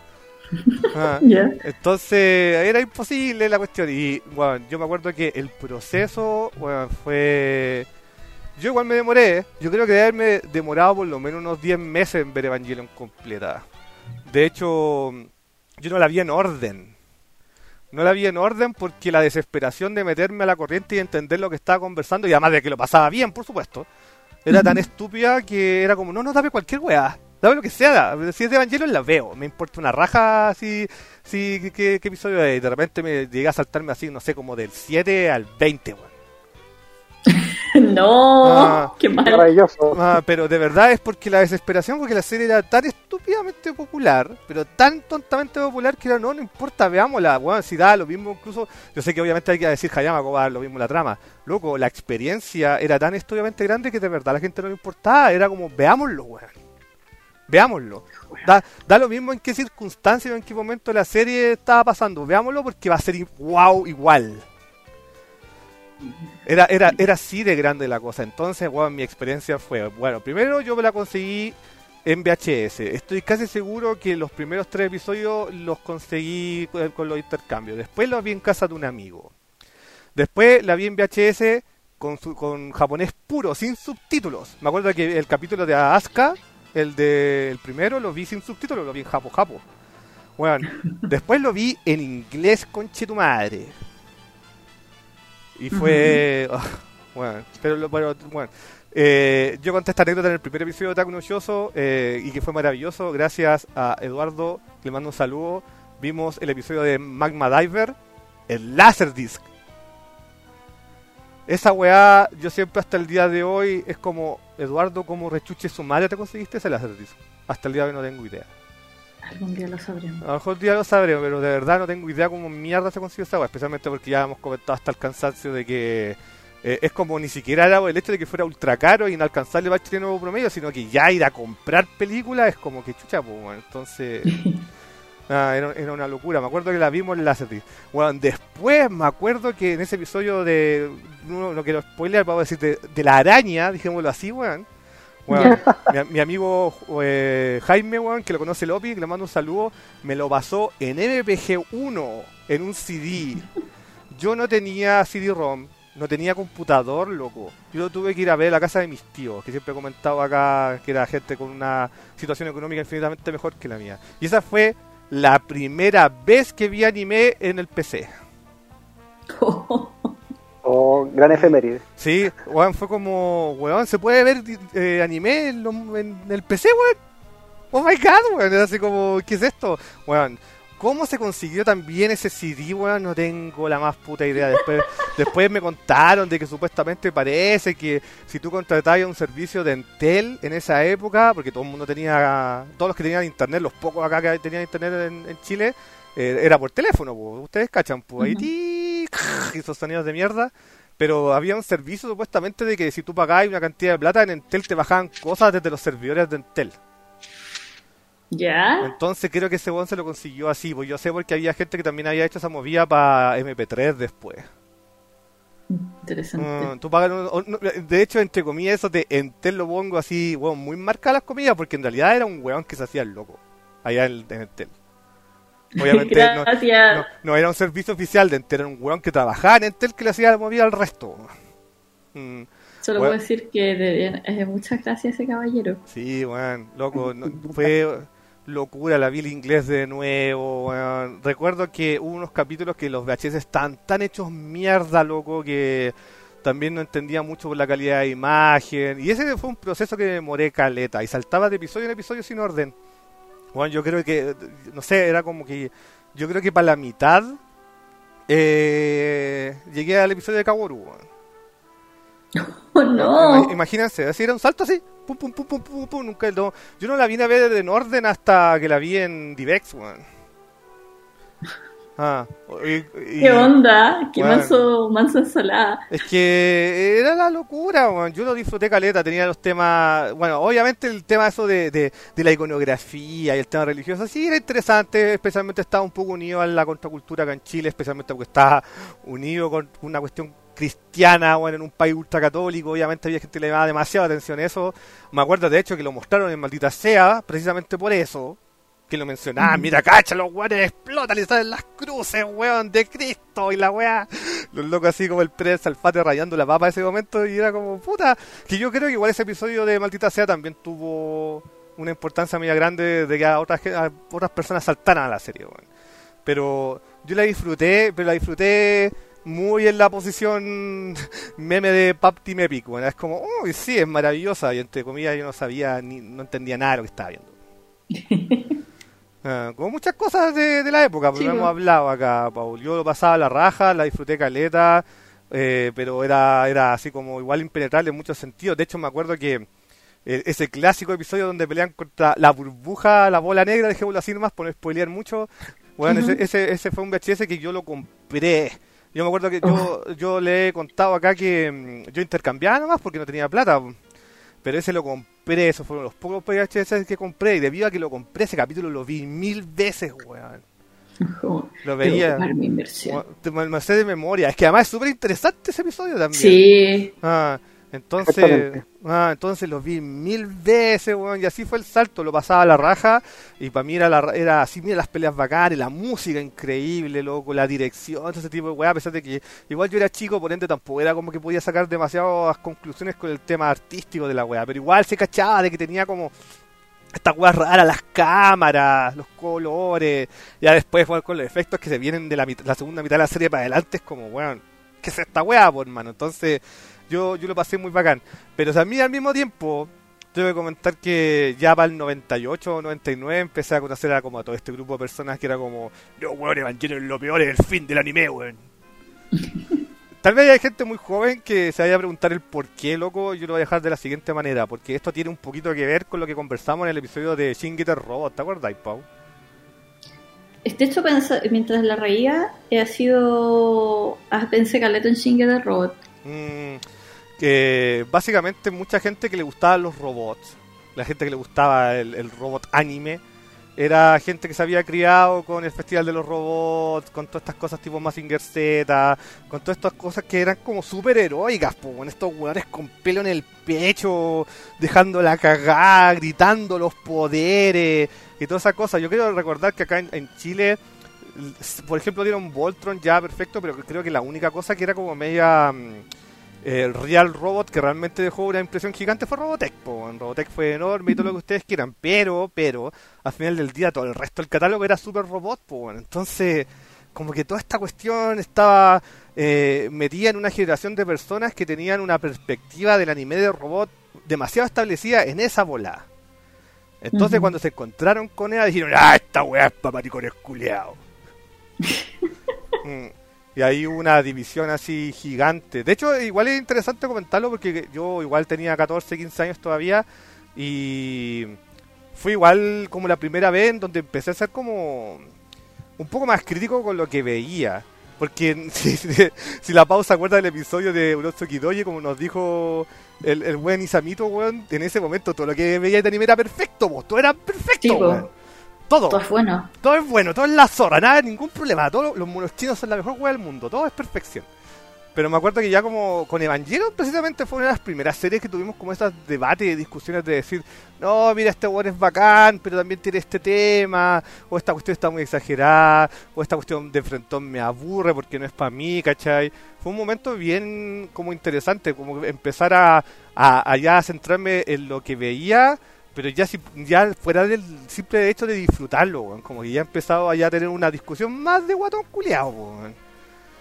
Ah, yeah. Entonces era imposible la cuestión. Y bueno, yo me acuerdo que el proceso, bueno, fue... Yo igual me demoré. Yo creo que debe haberme demorado por lo menos unos diez meses en ver Evangelion completa. De hecho, yo no la vi en orden. No la vi en orden porque la desesperación de meterme a la corriente y entender lo que estaba conversando, y además de que lo pasaba bien, por supuesto, era tan estúpida que era como, no, no, dame cualquier weá. Dame lo que sea, si es de Evangelion la veo, me importa una raja si, si qué, qué episodio es. De repente me llega a saltarme así, no sé, como del siete al veinte, weón. No, ah, qué mal. Maravilloso. Ah, pero de verdad es porque la desesperación, porque la serie era tan estúpidamente popular, pero tan tontamente popular que era, no, no importa, veámosla, weón, si da lo mismo incluso, yo sé que obviamente hay que decir Hayama, cómo va a dar lo mismo la trama, loco, la experiencia era tan estúpidamente grande que de verdad a la gente no le importaba, era como, veámoslo, weón. Veámoslo. Da, da lo mismo en qué circunstancias o en qué momento la serie estaba pasando. Veámoslo porque va a ser wow igual. Era, era, era así de grande la cosa. Entonces, wow, mi experiencia fue... Bueno, primero yo me la conseguí en V H S. Estoy casi seguro que los primeros tres episodios los conseguí con, con los intercambios. Después los vi en casa de un amigo. Después la vi en V H S con, su, con japonés puro, sin subtítulos. Me acuerdo que el capítulo de Asuka... El de el primero lo vi sin subtítulos, lo vi en japo japo. Bueno, después lo vi en inglés, conche tu madre. Y fue... Uh-huh. Oh, bueno, pero, pero bueno. Eh, yo conté esta anécdota en el primer episodio de Otaku no Yoso, eh, y que fue maravilloso. Gracias a Eduardo, le mando un saludo. Vimos el episodio de Magma Diver, el Laserdisc. Esa weá, yo siempre hasta el día de hoy es como, Eduardo, como rechuche su madre te conseguiste ese Laserdisc. Hasta el día de hoy no tengo idea. Algún día lo sabremos. A lo mejor un día lo sabremos, pero de verdad no tengo idea cómo mierda se consiguió esa weá. Especialmente porque ya hemos comentado hasta el cansancio de que eh, es como ni siquiera era el hecho de que fuera ultra caro e inalcanzable para el chileno promedio, sino que ya ir a comprar películas es como que chucha, pues bueno, entonces... Ah, era, era una locura, me acuerdo que la vimos en Laserdisc. Bueno, después me acuerdo que en ese episodio de, no, no quiero spoiler, vamos a decir, de, de la araña, dijémoslo así, weón. Bueno, mi, mi amigo eh, Jaime, weón, que lo conoce Lopi, que le mando un saludo, me lo pasó en M P G uno, en un C D. Yo no tenía C D ROM, no tenía computador, loco. Yo tuve que ir a ver a la casa de mis tíos, que siempre he comentado acá que era gente con una situación económica infinitamente mejor que la mía. Y esa fue la primera vez que vi anime en el P C. Oh, gran efeméride. Sí, weón, fue como, weón, ¿se puede ver eh, anime en, lo, en el P C, weón? Oh my god, weón, era así como, ¿qué es esto? Weón, ¿cómo se consiguió también ese C D, weón? No tengo la más puta idea. Después después me contaron de que supuestamente parece que si tú contratabas un servicio de Entel en esa época, porque todo el mundo tenía, todos los que tenían internet, los pocos acá que tenían internet en, en Chile, eh, era por teléfono, pues. Ustedes cachan, pues ahí, tic, esos sonidos de mierda. Pero había un servicio supuestamente de que si tú pagabas una cantidad de plata en Entel te bajaban cosas desde los servidores de Entel. ¿Ya? Entonces creo que ese weón se lo consiguió así, pues yo sé porque había gente que también había hecho esa movida para eme pe tres después. Interesante. Mm, tú pagas un- o- no, de hecho, entre comillas, eso de Entel lo pongo así, weón, muy marca las comillas, porque en realidad era un weón que se hacía el loco, allá en, en Entel. Obviamente no, Gracias. no, no era un servicio oficial de Entel, era un weón que trabajaba en Entel que le hacía la movida al resto. Mm, Solo weón, puedo decir que de- eh, muchas gracias a ese caballero. sí, weón, loco, no- fue locura, la vi el inglés de nuevo, weón. Recuerdo que hubo unos capítulos que los ve hache ese estaban tan hechos mierda, loco, que también no entendía mucho por la calidad de imagen. Y ese fue un proceso que me demoré caleta, y saltaba de episodio en episodio sin orden. Bueno, yo creo que, no sé, era como que, yo creo que para la mitad eh, llegué al episodio de Kaworu, weón. ¡Oh, Ima- no! Imagínense, así era un salto así, pum pum pum pum pum pum, nunca no, yo no la vine a ver en orden hasta que la vi en DivX, weón. Ah, y, y- ¿Qué onda? ¡Qué Bueno. manso, manso ensalada! es que era la locura, weón. Yo lo disfruté caleta, tenía los temas, bueno, obviamente el tema eso de, de, de la iconografía y el tema religioso, sí era interesante, especialmente estaba un poco unido a la contracultura acá en Chile, especialmente porque estaba unido con una cuestión cristiana, bueno, en un país ultracatólico, obviamente había gente que le llamaba demasiada atención a eso. Me acuerdo de hecho que lo mostraron en Maldita Sea, precisamente por eso, que lo mencionaban, mira, cacha, los weones explotan y salen las cruces, weón, de Cristo y la weá. Los locos así como el Pérez Alfate rayando la papa en ese momento y era como, puta, que yo creo que igual ese episodio de Maldita Sea también tuvo una importancia muy grande de que a otras, ge- a otras personas saltaran a la serie, weón. Pero yo la disfruté, pero la disfruté muy en la posición meme de Pap Team Epic, weón. Es como, uy, sí, es maravillosa y entre comillas yo no sabía, ni no entendía nada de lo que estaba viendo. Ah, como muchas cosas de, de la época, porque Sí, lo hemos po. hablado acá, Paul. Yo lo pasaba a la raja, la disfruté caleta, eh, pero era, era así como igual impenetrable en muchos sentidos. De hecho, me acuerdo que eh, ese clásico episodio donde pelean contra la burbuja, la bola negra, dejémoslo así nomás, por no spoilear mucho. Bueno, Ujú. ese, ese, ese fue un ve hache ese que yo lo compré. Yo me acuerdo que yo, yo le he contado acá que mm, yo intercambiaba nomás porque no tenía plata. Pero ese lo compré, esos fueron los pocos ve hache ese que compré. Y debido a que lo compré, ese capítulo lo vi mil veces, weón. Como, Lo debo veía. pagar mi inversión. Te- Me, me sé de memoria. Es que además es súper interesante ese episodio también. Sí, Ah, entonces, Exactamente. ah, entonces lo vi mil veces, weón, y así fue el salto, lo pasaba a la raja, y para mí era, la, ra- era así, mira las peleas bacanas, la música increíble, loco, la dirección, todo ese tipo de weá, a pesar de que igual yo era chico, por ende tampoco era como que podía sacar demasiadas conclusiones con el tema artístico de la weá, pero igual se cachaba de que tenía como estas weas raras, las cámaras, los colores, ya después weón, con los efectos que se vienen de la, mit- la segunda mitad de la serie para adelante, es como, weón, ¿qué es esta weá, por hermano? Entonces, yo, yo lo pasé muy bacán. Pero también al mismo tiempo, tengo que comentar que ya para el noventa y ocho o noventa y nueve empecé a conocer a como a todo este grupo de personas que era como, no, weón, Evangelion lo peor es el fin del anime, weón. Tal vez hay gente muy joven que se vaya a preguntar el por qué, loco. Yo lo voy a dejar de la siguiente manera, porque esto tiene un poquito que ver con lo que conversamos en el episodio de Shin Getter Robot, ¿te acuerdas, Pau? de hecho, pensa- mientras la reía, ha sido. ah, Pensé caleta en Shin Getter Robot. Mm, que básicamente mucha gente que le gustaban los robots, la gente que le gustaba el, el robot anime, era gente que se había criado con el Festival de los Robots, con todas estas cosas tipo Mazinger Z, con todas estas cosas que eran como súper heroicas, po, con estos hueones con pelo en el pecho, dejando la cagada, gritando los poderes y todas esas cosas. Yo quiero recordar que acá en, en Chile, por ejemplo, dieron Voltron ya perfecto, pero creo que la única cosa que era como media... el Real Robot que realmente dejó una impresión gigante fue Robotech, po. Robotech fue enorme y todo lo que ustedes quieran, pero, pero, al final del día todo el resto del catálogo era Super Robot, po. Entonces, como que toda esta cuestión estaba eh, metida en una generación de personas que tenían una perspectiva del anime de robot demasiado establecida en esa bola. Entonces, Ujú. cuando se encontraron con ella, dijeron, ah, esta weá es pa' maricones culiados. Mm. Y hay una división así gigante. De hecho, igual es interesante comentarlo porque yo igual tenía catorce, quince años todavía y fue igual como la primera vez en donde empecé a ser como un poco más crítico con lo que veía. Porque si, si, si la pausa acuerda del episodio de Urotsuki Doji, como nos dijo el, el buen Isamito, weón, en ese momento todo lo que veía de anime era perfecto, po, todo era perfecto, Sí, po. weón. Todo. Todo es bueno. Todo es bueno, todo es la zorra, nada, ningún problema. Todos los monos chinos son la mejor wea del mundo, todo es perfección. Pero me acuerdo que ya como con Evangelion precisamente fue una de las primeras series que tuvimos como estos debates y discusiones de decir, no, mira, este weón es bacán, pero también tiene este tema, o esta cuestión está muy exagerada, o esta cuestión de frentón me aburre porque no es para mí, ¿cachai? Fue un momento bien como interesante, como empezar a, a, a ya centrarme en lo que veía, pero ya si, ya fuera del simple hecho de disfrutarlo, weón, como que ya he empezado a ya tener una discusión más de guatón culiao, weón.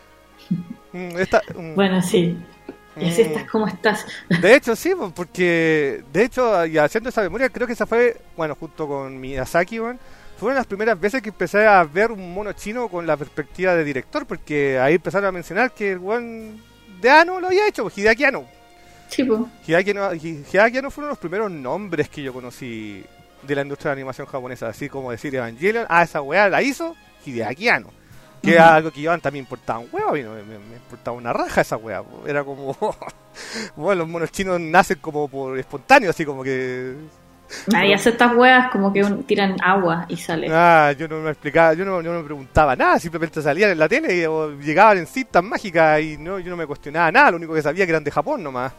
Esta, um, bueno, sí. Y así estás como estás. De hecho, sí, porque de hecho, y haciendo esa memoria, creo que esa fue, bueno, junto con Miyazaki, bueno, fue una de las primeras veces que empecé a ver un mono chino con la perspectiva de director, porque ahí empezaron a mencionar que el buen de Anno lo había hecho, Hideaki Anno. Sí, pues. Hideaki Anno, Hideaki Anno fue uno de los primeros nombres que yo conocí de la industria de animación japonesa, así como decir Evangelion, ah, esa weá la hizo Hideaki Anno. Que era algo que yo antes me importaba un huevo, y no, me, me importaba una raja esa hueá. Era como, bueno, los monos chinos nacen como por espontáneo, así como que... Nadie hace estas hueas como que un, tiran agua y sale. Ah, yo no me explicaba, yo no, yo no me preguntaba nada, simplemente salían en la tele y, o llegaban en cintas mágicas y no, yo no me cuestionaba nada, lo único que sabía que eran de Japón nomás.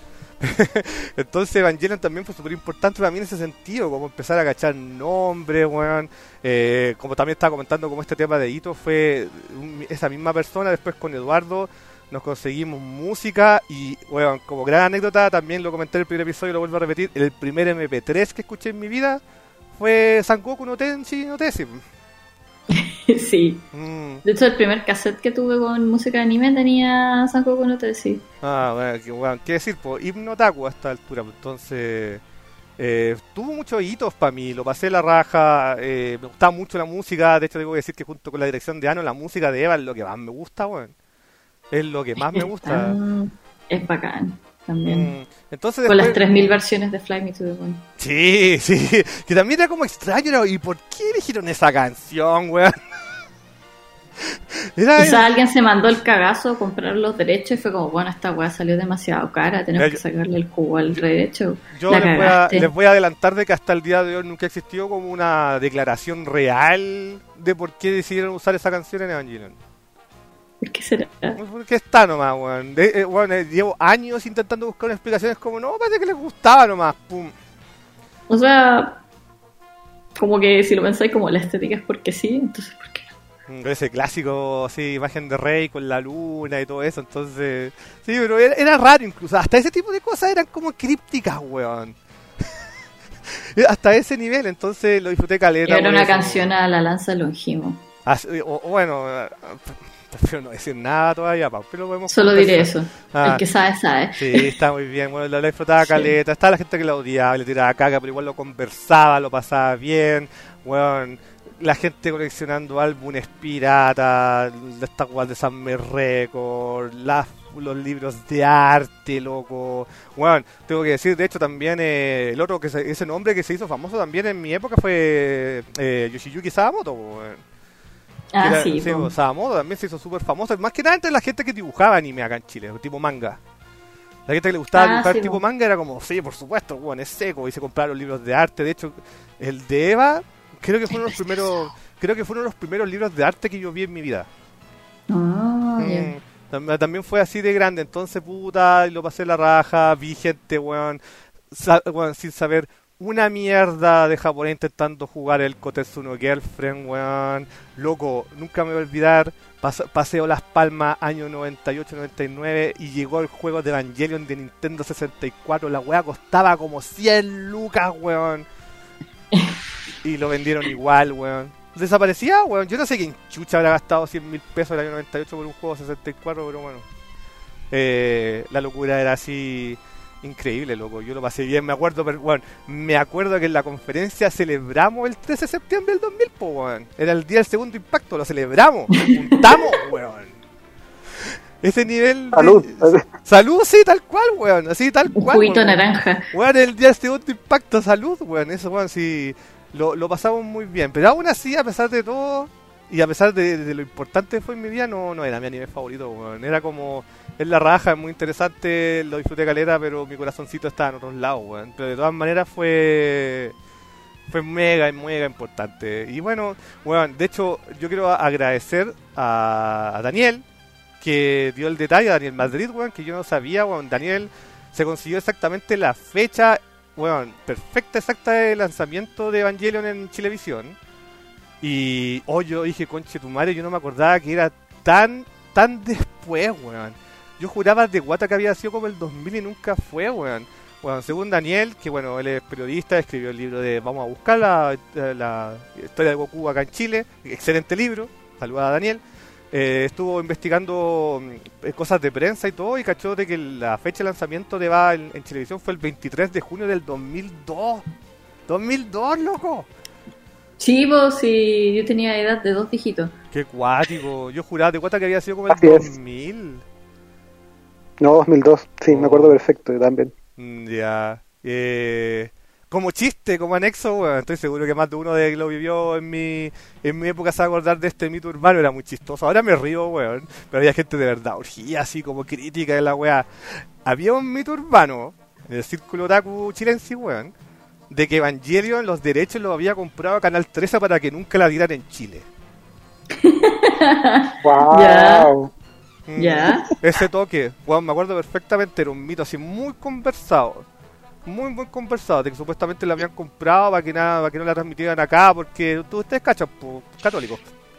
Entonces Evangelion también fue súper importante para mí en ese sentido, como empezar a cachar nombres, weón. Eh, como también estaba comentando, como este tema de Ito fue un, esa misma persona, después con Eduardo nos conseguimos música y, weón, como gran anécdota, también lo comenté en el primer episodio y lo vuelvo a repetir, el primer eme pe tres que escuché en mi vida fue Sangoku no Tenshi no Teshi. Sí. Mm. De hecho, el primer cassette que tuve con música de anime tenía Sangoku no Teshi. Ah, bueno, qué, bueno, qué decir, pues Hipnotaku a esta altura, pues, entonces eh, tuvo muchos hitos para mí, lo pasé la raja, eh, me gustaba mucho la música, de hecho tengo que decir que junto con la dirección de Anno, la música de Eva es lo que más me gusta, weón. Es lo que más me gusta. Es bacán también. Mm, entonces con después... las tres mil versiones de Fly Me to the Moon. Sí, sí, que también era como extraño, ¿no? ¿Y por qué eligieron esa canción, weón? Era Quizás el... alguien se mandó el cagazo a comprar los derechos y fue como, bueno, esta weá salió demasiado cara, tenemos yo, que sacarle el jugo al derecho. Yo les voy, a, les voy a adelantar de que hasta el día de hoy nunca existió como una declaración real de por qué decidieron usar esa canción en Evangelion. ¿Por qué será? Porque está nomás, weón. De, eh, bueno, eh, llevo años intentando buscar una explicación, es como, no, parece que les gustaba nomás, pum. O sea, como que si lo pensáis como la estética es porque sí, entonces ¿por qué no? Ese clásico, sí, imagen de Rey con la luna y todo eso, entonces... Sí, pero era, era raro incluso, hasta ese tipo de cosas eran como crípticas, weón. Hasta ese nivel, entonces lo disfruté caleta. Era una eso. canción a la lanza Longimo. Así, o, o bueno... prefiero no decir nada todavía, pa, pero podemos solo conversar. diré eso, ah, el que sabe, sabe. Sí, está muy bien, bueno, la, la disfrutaba caleta, sí. Estaba la gente que la odiaba, le tiraba caca, pero igual lo conversaba, lo pasaba bien, bueno, la gente coleccionando álbumes pirata, estas guas de Summer Record, las, los libros de arte, loco, bueno, tengo que decir, de hecho también eh, el otro, que se, ese nombre que se hizo famoso también en mi época fue eh, Yoshiyuki Sakamoto, bueno. Ah, era, sí. sí pues. Sakamoto también se hizo súper famoso, más que nada entre la gente que dibujaba anime acá en Chile, tipo manga. La gente que le gustaba ah, dibujar sí, tipo pues. manga era como, sí, por supuesto, bueno, es seco, y se compraron los libros de arte. De hecho, el de Eva, creo que fue uno de los primeros, creo que fue uno de los primeros libros de arte que yo vi en mi vida. Oh, mm, yeah. también, también fue así de grande, entonces puta, lo pasé la raja, vi gente, weón, sa- weón sin saber una mierda de japonés intentando jugar el Kotetsu no Girlfriend, weón. Loco, nunca me voy a olvidar. Pas- paseo Las Palmas, año noventa y ocho noventa y nueve, y llegó el juego de Evangelion de Nintendo sesenta y cuatro. La weá costaba como cien lucas, weón. Y lo vendieron igual, weón. Desaparecía, weón. Yo no sé quién chucha habrá gastado cien mil pesos el año noventa y ocho por un juego sesenta y cuatro, pero bueno. Eh, la locura era así... increíble, loco, yo lo pasé bien, me acuerdo, pero, bueno, me acuerdo que en la conferencia celebramos el trece de septiembre del dos mil, po, weón. Era el día del segundo impacto, lo celebramos, lo juntamos, weón. Ese nivel de... Salud. Salud, sí, tal cual, weón, así, tal Un cual. juguito weón. naranja. Weón, el día del segundo impacto, salud, weón, eso, weón, sí, lo, lo pasamos muy bien, pero aún así, a pesar de todo, y a pesar de, de lo importante que fue en mi vida, no, no era mi anime favorito, weón, era como... Es la raja, es muy interesante, lo disfruté caleta, pero mi corazoncito estaba en otros lados, weón. Pero de todas maneras fue Fue mega, mega importante. Y bueno, bueno, de hecho, yo quiero agradecer a, a Daniel, que dio el detalle, a Daniel Madrid, weón, que yo no sabía, weón. Daniel se consiguió exactamente la fecha, weón, perfecta, exacta de lanzamiento de Evangelion en Chilevisión. Y hoy oh, yo dije, conche tu madre, yo no me acordaba que era tan, tan después, weón. Yo juraba de guata que había sido como el dos mil y nunca fue, weón. Bueno, según Daniel, que bueno, él es periodista, escribió el libro de Vamos a buscar la, la historia de Goku acá en Chile, excelente libro, saluda a Daniel, eh, estuvo investigando eh, cosas de prensa y todo, y cachó de que la fecha de lanzamiento de Va en, en Chilevisión fue el veintitrés de junio del dos mil dos. dos mil dos, loco. Sí, vos, sí, yo tenía edad de dos dígitos. Qué cuático, yo juraba de cuata que había sido como el Así dos es. mil. No, dos mil dos, sí, Oh. me acuerdo perfecto, yo también. Ya, eh, como chiste, como anexo, bueno, estoy seguro que más de uno de que lo vivió en mi en mi época se va a acordar de este mito urbano, era muy chistoso. Ahora me río, weón, pero había gente de verdad, urgía así como crítica de la weá. Había un mito urbano en el círculo otaku chilense, weón, de que Evangelion los derechos los había comprado a Canal trece para que nunca la dieran en Chile. ¡Wow! Mm, Ya. Ese toque, weón, me acuerdo perfectamente, era un mito así muy conversado. Muy, muy conversado, de que supuestamente la habían comprado para que nada, para que no la transmitieran acá, porque tú- ustedes cachan, po, católicos.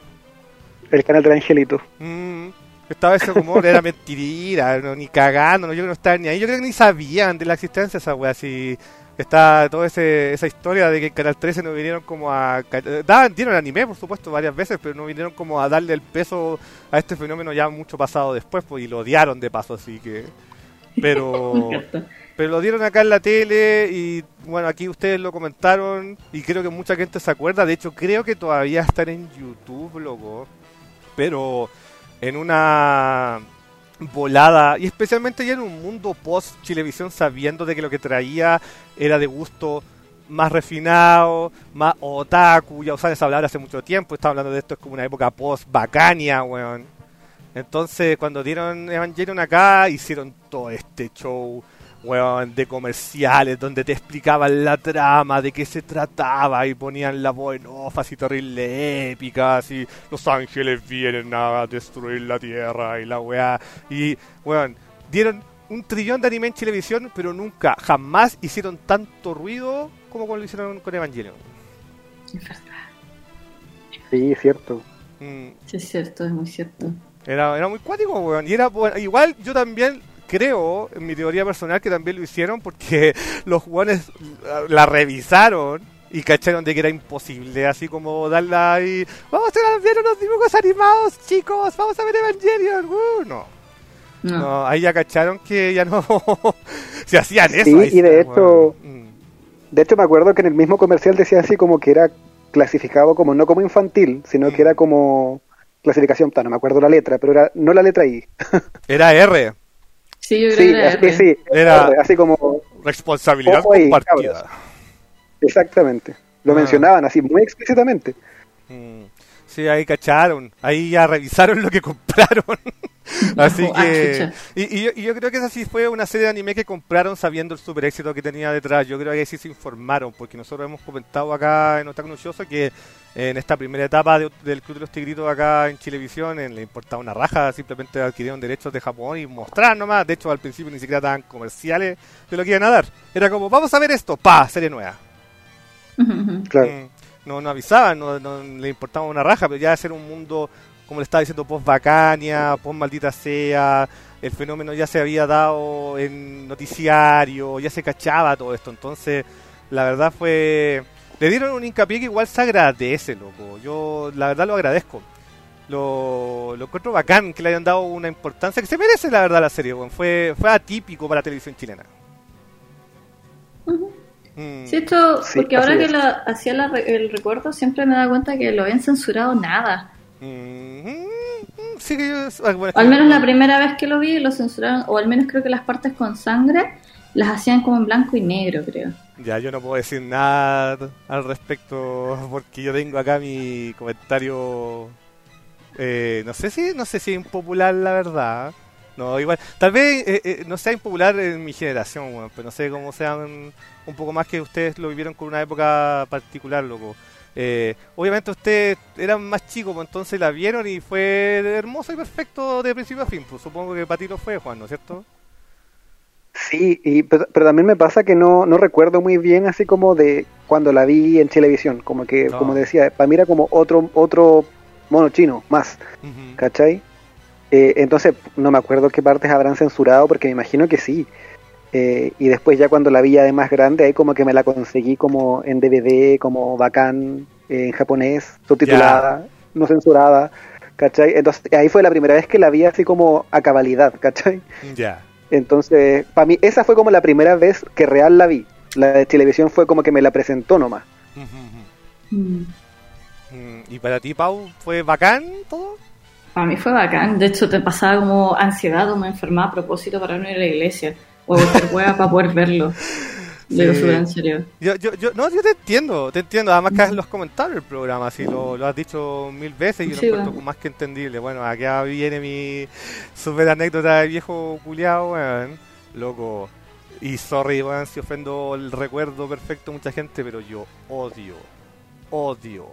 El canal del Angelito. Mm, estaba ese rumor, era mentira, no, ni cagando, no, yo creo que no estaban ni ahí, yo creo que ni sabían de la existencia de esa wea, si está toda ese, esa historia de que en Canal trece no vinieron como a... ca- Daban, dieron anime, por supuesto, varias veces, pero no vinieron como a darle el peso a este fenómeno ya mucho pasado después, pues, y lo odiaron de paso, así que... Pero... Pero lo dieron acá en la tele y bueno, aquí ustedes lo comentaron y creo que mucha gente se acuerda. De hecho, creo que todavía están en YouTube, loco. Pero en una volada y especialmente ya en un mundo post Chilevisión, sabiendo de que lo que traía era de gusto más refinado, más otaku. Ya usaban esa palabra hace mucho tiempo. Estaba hablando de esto, es como una época post Bacania, weón. Entonces, cuando dieron Evangelion acá, hicieron todo este show, weón, de comerciales, donde te explicaban la trama, de qué se trataba, y ponían la voz en off así terrible épica, así, los ángeles vienen a destruir la tierra y la weá. Y, weón, dieron un trillón de anime en Chilevisión, pero nunca, jamás hicieron tanto ruido como cuando lo hicieron con Evangelion. Es verdad. Sí, es cierto. Mm. Sí, es cierto, es muy cierto. Era, era muy cuático, weón. Y era, bueno, igual yo también creo, en mi teoría personal, que también lo hicieron porque los jugones la, la revisaron y cacharon de que era imposible, así como darla ahí, vamos a ver unos dibujos animados, chicos, vamos a ver Evangelion. Uh, no. No. no, ahí ya cacharon que ya no se hacían eso. Sí, ahí y de está, hecho, weón. Mm. de hecho me acuerdo que en el mismo comercial decía así como que era clasificado como no como infantil, sino que era como clasificación, no me acuerdo la letra, pero era no la letra I. Era R, Sí, yo creo Sí, que era así, R. sí, Era- así como responsabilidad Ojo ahí, compartida. cabros. Exactamente. Lo Ah. mencionaban así muy explícitamente. Mm. Sí, ahí cacharon, ahí ya revisaron lo que compraron. Así Ah, que... chucha. Y, y yo, y yo creo que esa sí fue una serie de anime que compraron sabiendo el super éxito que tenía detrás. Yo creo que sí se informaron, porque nosotros hemos comentado acá en Otaku no Shoujo que en esta primera etapa de- del Club de los Tigritos acá en Chilevisión en- le importaba una raja, simplemente adquirieron derechos de Japón y mostrar nomás. De hecho, al principio ni siquiera estaban comerciales de lo que iban a dar. Era como, vamos a ver esto, pa, serie nueva. Ujú, ujú. Claro. Mm, no, no avisaban, no, no le importaba una raja, pero ya hacer un mundo, como le estaba diciendo, post Bacania, post Maldita Sea, el fenómeno ya se había dado en noticiario, ya se cachaba todo esto, entonces la verdad fue... Le dieron un hincapié que igual se agradece, loco, yo la verdad lo agradezco. Lo, lo encuentro bacán que le hayan dado una importancia que se merece, la verdad, la serie, weón. fue, fue atípico para la televisión chilena. Ujú. Mm. Sí, esto, Sí, porque ahora así que es. la, hacía la re- el recuerdo siempre me da cuenta que lo habían censurado nada. Mm, mm, sí que yo- ah, bueno, es Al que- menos la primera vez que lo vi lo censuraron, o al menos creo que las partes con sangre las hacían como en blanco y negro, creo. Ya, yo no puedo decir nada al respecto porque yo tengo acá mi comentario, eh, no sé si no sé si es impopular la verdad, No, igual, tal vez eh, eh, no sea impopular en mi generación, weón, pero no sé cómo sean un poco más que ustedes lo vivieron con una época particular, loco. Eh, obviamente ustedes eran más chicos, pues entonces la vieron y fue hermoso y perfecto de principio a fin, pues supongo que para ti lo fue, Juan, ¿no es cierto? Sí, y, pero, pero también me pasa que no, no recuerdo muy bien así como de cuando la vi en televisión, como que, No. como decía, para mí era como otro, otro mono chino más, Uh-huh. ¿cachai? Eh, entonces no me acuerdo qué partes habrán censurado, porque me imagino que sí. Eh, y después ya cuando la vi ya de más grande, ahí como que me la conseguí como en D V D, como bacán, eh, en japonés, subtitulada, no censurada, ¿cachai? Entonces ahí fue la primera vez que la vi así como a cabalidad, ¿cachai? Ya. Entonces, para mí esa fue como la primera vez que real la vi. La de televisión fue como que me la presentó nomás. Uh-huh. Mm. Mm, ¿Y para ti, Pau, fue bacán todo? Para mí fue bacán. De hecho, te pasaba como ansiedad o me enfermaba a propósito para no ir a la iglesia. O cualquier hueá para poder verlo. Lo digo Sí. súper en serio. Yo, yo, yo, no, yo te entiendo, te entiendo. Además que en los comentarios del programa, así lo, lo has dicho mil veces y yo Sí, lo encuentro bueno. más que entendible. Bueno, acá viene mi super anécdota de viejo culiao, weón. Loco. Y sorry, weón, si ofendo el recuerdo perfecto a mucha gente, pero yo odio, odio,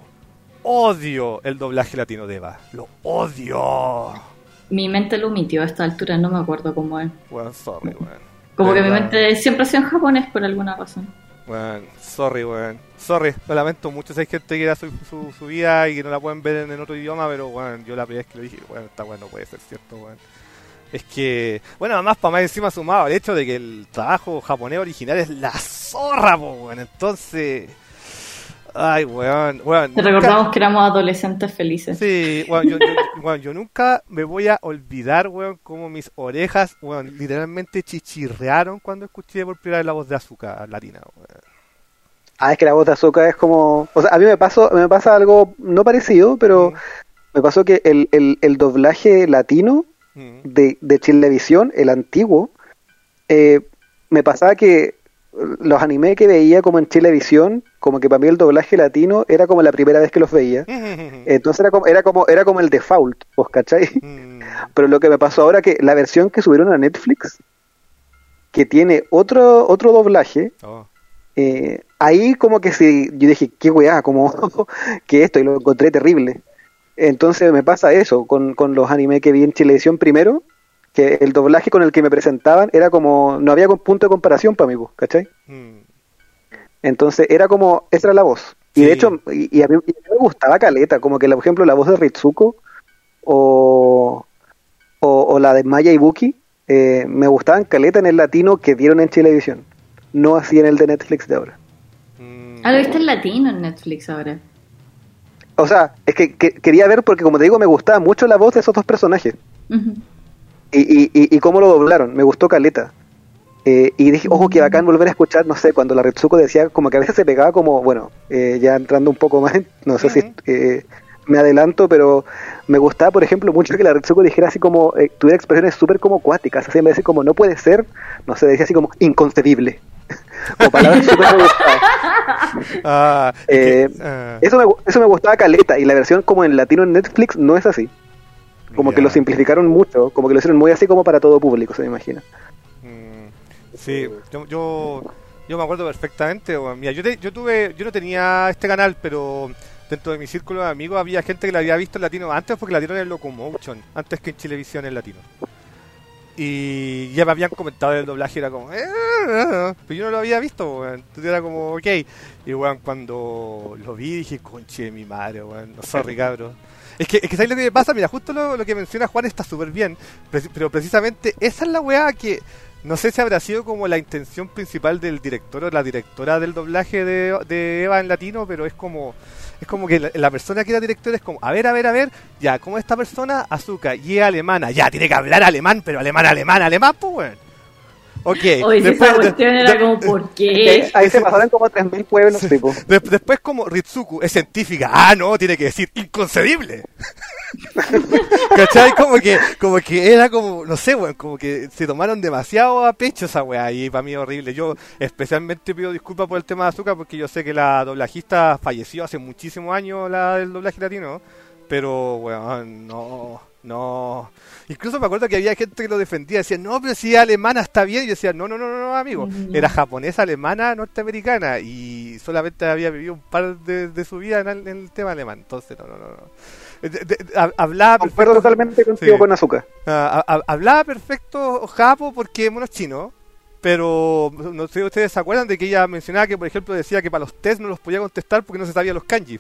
odio el doblaje latino de Eva. Lo odio. Mi mente lo omitió a esta altura, no me acuerdo cómo es. Weón, sorry, weón. Como que mi Verdad. mente siempre ha sido en japonés por alguna razón. Weón, sorry, weón. Sorry, lo lamento mucho. Si hay gente que era su, su, su vida y que no la pueden ver en, en otro idioma, pero weón, yo la primera vez que lo dije, weón, esta weón no puede ser cierto, weón. Es que, bueno, además para más encima sumado el hecho de que el trabajo japonés original es la zorra, po, weón. Entonces, ay, weón, weón. Te nunca- recordamos que éramos adolescentes felices. Sí, weón, yo, yo- weón, yo nunca me voy a olvidar, weón, como mis orejas, weón, literalmente chichirrearon cuando escuché por primera vez la voz de Azúcar latina, weón. Ah, es que la voz de Ahsoka es como... O sea, a mí me, pasó, me pasa algo no parecido, pero Mm. me pasó que el, el, el doblaje latino Mm. de, de Chilevisión, el antiguo, eh, me pasaba que los animes que veía como en Chilevisión, como que para mí el doblaje latino era como la primera vez que los veía. Entonces era como, era como, era como el default, ¿vos cachai? Mm. Pero lo que me pasó ahora que la versión que subieron a Netflix, que tiene otro, otro doblaje, Oh. eh, ahí como que sí, yo dije, qué weá, como que esto, y lo encontré terrible. Entonces me pasa eso con, con los animes que vi en Chilevisión primero, que el doblaje con el que me presentaban era como, no había punto de comparación para mí, pues, ¿cachai? Mm. Entonces era como, esa era la voz. Y Sí. de hecho, y, y a, mí, y a mí me gustaba caleta, como que, por ejemplo, la voz de Ritsuko o, o, o la de Maya Ibuki, eh, me gustaban caleta en el latino que dieron en Chilevisión, no así en el de Netflix de ahora. Mm. Ah, lo viste en latino en Netflix ahora. O sea, es que, que quería ver porque, como te digo, me gustaba mucho la voz de esos dos personajes. Ujú. Y, y, y, y cómo lo doblaron, me gustó caleta. Eh, y dije, ojo, que bacán volver a escuchar, no sé, cuando la Retsuko decía, como que a veces se pegaba como, bueno, eh, ya entrando un poco más, no sé si Ujú. eh, me adelanto, pero me gustaba, por ejemplo, mucho que la Retsuko dijera así como, eh, tuviera expresiones súper como cuáticas, así en vez de decir como, no puede ser, no sé, decía así como, inconcebible. O palabras súper rebuscadas. Ah, es Eh, que, ah, Eso me, eso me gustaba caleta, y la versión como en latino en Netflix no es así. Como que ya. lo simplificaron mucho, como que lo hicieron muy así como para todo público, se me imagina. Mm, sí, yo, yo, yo me acuerdo perfectamente. Weón. Mira, yo, te- yo tuve, yo no tenía este canal, pero dentro de mi círculo de amigos había gente que lo había visto en latino antes, porque latino era en Locomotion, antes que en Chilevisión en latino. Y ya me habían comentado el doblaje, era como, "Eh, pero yo no lo había visto, weón". Entonces era como, ok. Y weón, cuando lo vi dije, conche de mi madre, weón, no sorry, cabrón. Es que, es que ¿sabes lo que me pasa? Mira, justo lo, lo que menciona Juan está súper bien, preci- pero precisamente esa es la weá que no sé si habrá sido como la intención principal del director o la directora del doblaje de, de Eva en latino, pero es como es como que la, la persona que era directora es como, a ver, a ver, a ver, ya, como esta persona, Azuka, y es alemana, ya, tiene que hablar alemán, pero alemán, alemán, alemán, pues weón. Ok, Oye, si esa cuestión era como, ¿por qué? Ahí se pasaron como tres mil pueblos, tipo. de- después como Ritsuku es científica, ah, no, tiene que decir inconcebible. ¿Cachai? Como que, como que era como, no sé, weón, como que se tomaron demasiado a pecho esa weá y para mí horrible. Yo especialmente pido disculpas por el tema de Azúcar porque yo sé que la doblajista falleció hace muchísimos años, la del doblaje latino, pero weón, no, No. Incluso me acuerdo que había gente que lo defendía, decía, no, pero si alemana está bien. Y yo decía, no, no, no, no, no, amigo. Mm. Era japonesa, alemana, norteamericana. Y solamente había vivido un par de, de su vida en el, en el tema alemán. Entonces, no, no, no. no. De, de, de, hablaba Concuerdo perfecto. totalmente contigo Sí. con azúcar. Ah, a- a- hablaba perfecto japo porque mono es chino. Pero no sé si ustedes se acuerdan de que ella mencionaba que, por ejemplo, decía que para los test no los podía contestar porque no se sabía los kanji.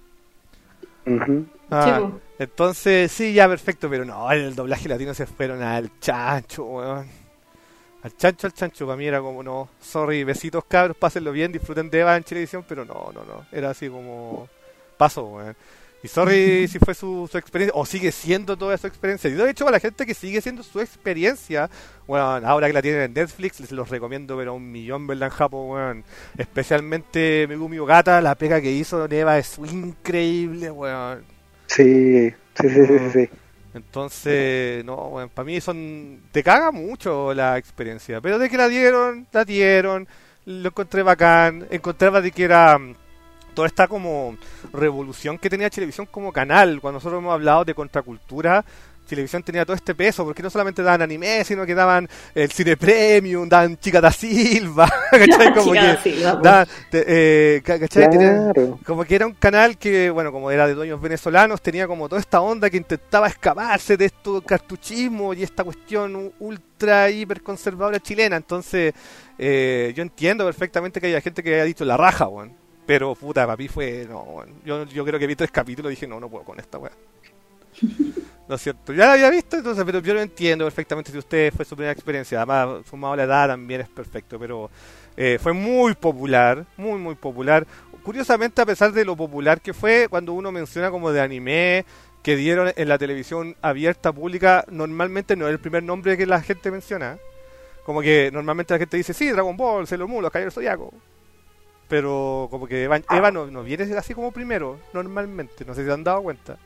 Ujú. Ah, Sí, po. entonces, sí, ya perfecto, pero no, en el doblaje latino se fueron al chancho, weón. Al chancho, al chancho, para mí era como, no, sorry, besitos cabros, pásenlo bien, disfruten de Eva en Chilevisión, pero no, no, no, era así como, paso, weón. Y sorry si fue su, su experiencia, o sigue siendo toda su experiencia. Y de hecho, a la gente que sigue siendo su experiencia, bueno, ahora que la tienen en Netflix, les los recomiendo, pero un millón, ¿verdad? En Japón, weón. Especialmente Megumi Ogata, la pega que hizo Neva es increíble, weón. Sí, sí, sí, sí, sí, sí. Entonces, no, bueno, para mí son... Te caga mucho la experiencia, pero de que la dieron, la dieron, lo encontré bacán, encontraba de que era mm, toda esta como revolución que tenía Chilevisión como canal, cuando nosotros hemos hablado de contracultura, Chilevisión tenía todo este peso, porque no solamente daban anime, sino que daban el cine premium, daban Chica da Silva, ¿cachai? Como Chica da que Silva, pues. daban, te- eh, ca- ¿cachai? Tenían- Claro. como que era un canal que, bueno, como era de dueños venezolanos, tenía como toda esta onda que intentaba escaparse de esto cartuchismo y esta cuestión u- ultra hiper conservadora chilena. Entonces, eh, yo entiendo perfectamente que haya gente que haya dicho la raja, weón. Pero puta, para mí fue, no, weón. Yo, yo creo que vi tres capítulos y dije, no, no puedo con esta weón. No es cierto, ya la había visto, entonces, pero yo lo entiendo perfectamente si usted fue su primera experiencia. Además, sumado la edad también es perfecto, pero eh, fue muy popular, muy, muy popular. Curiosamente, a pesar de lo popular que fue, cuando uno menciona como de anime que dieron en la televisión abierta pública, normalmente no es el primer nombre que la gente menciona. Como que normalmente la gente dice, sí, Dragon Ball, Sailor Moon, Los Caballeros Zodiaco. Pero como que Eva, Eva no, no viene así como primero, normalmente, no sé si se han dado cuenta.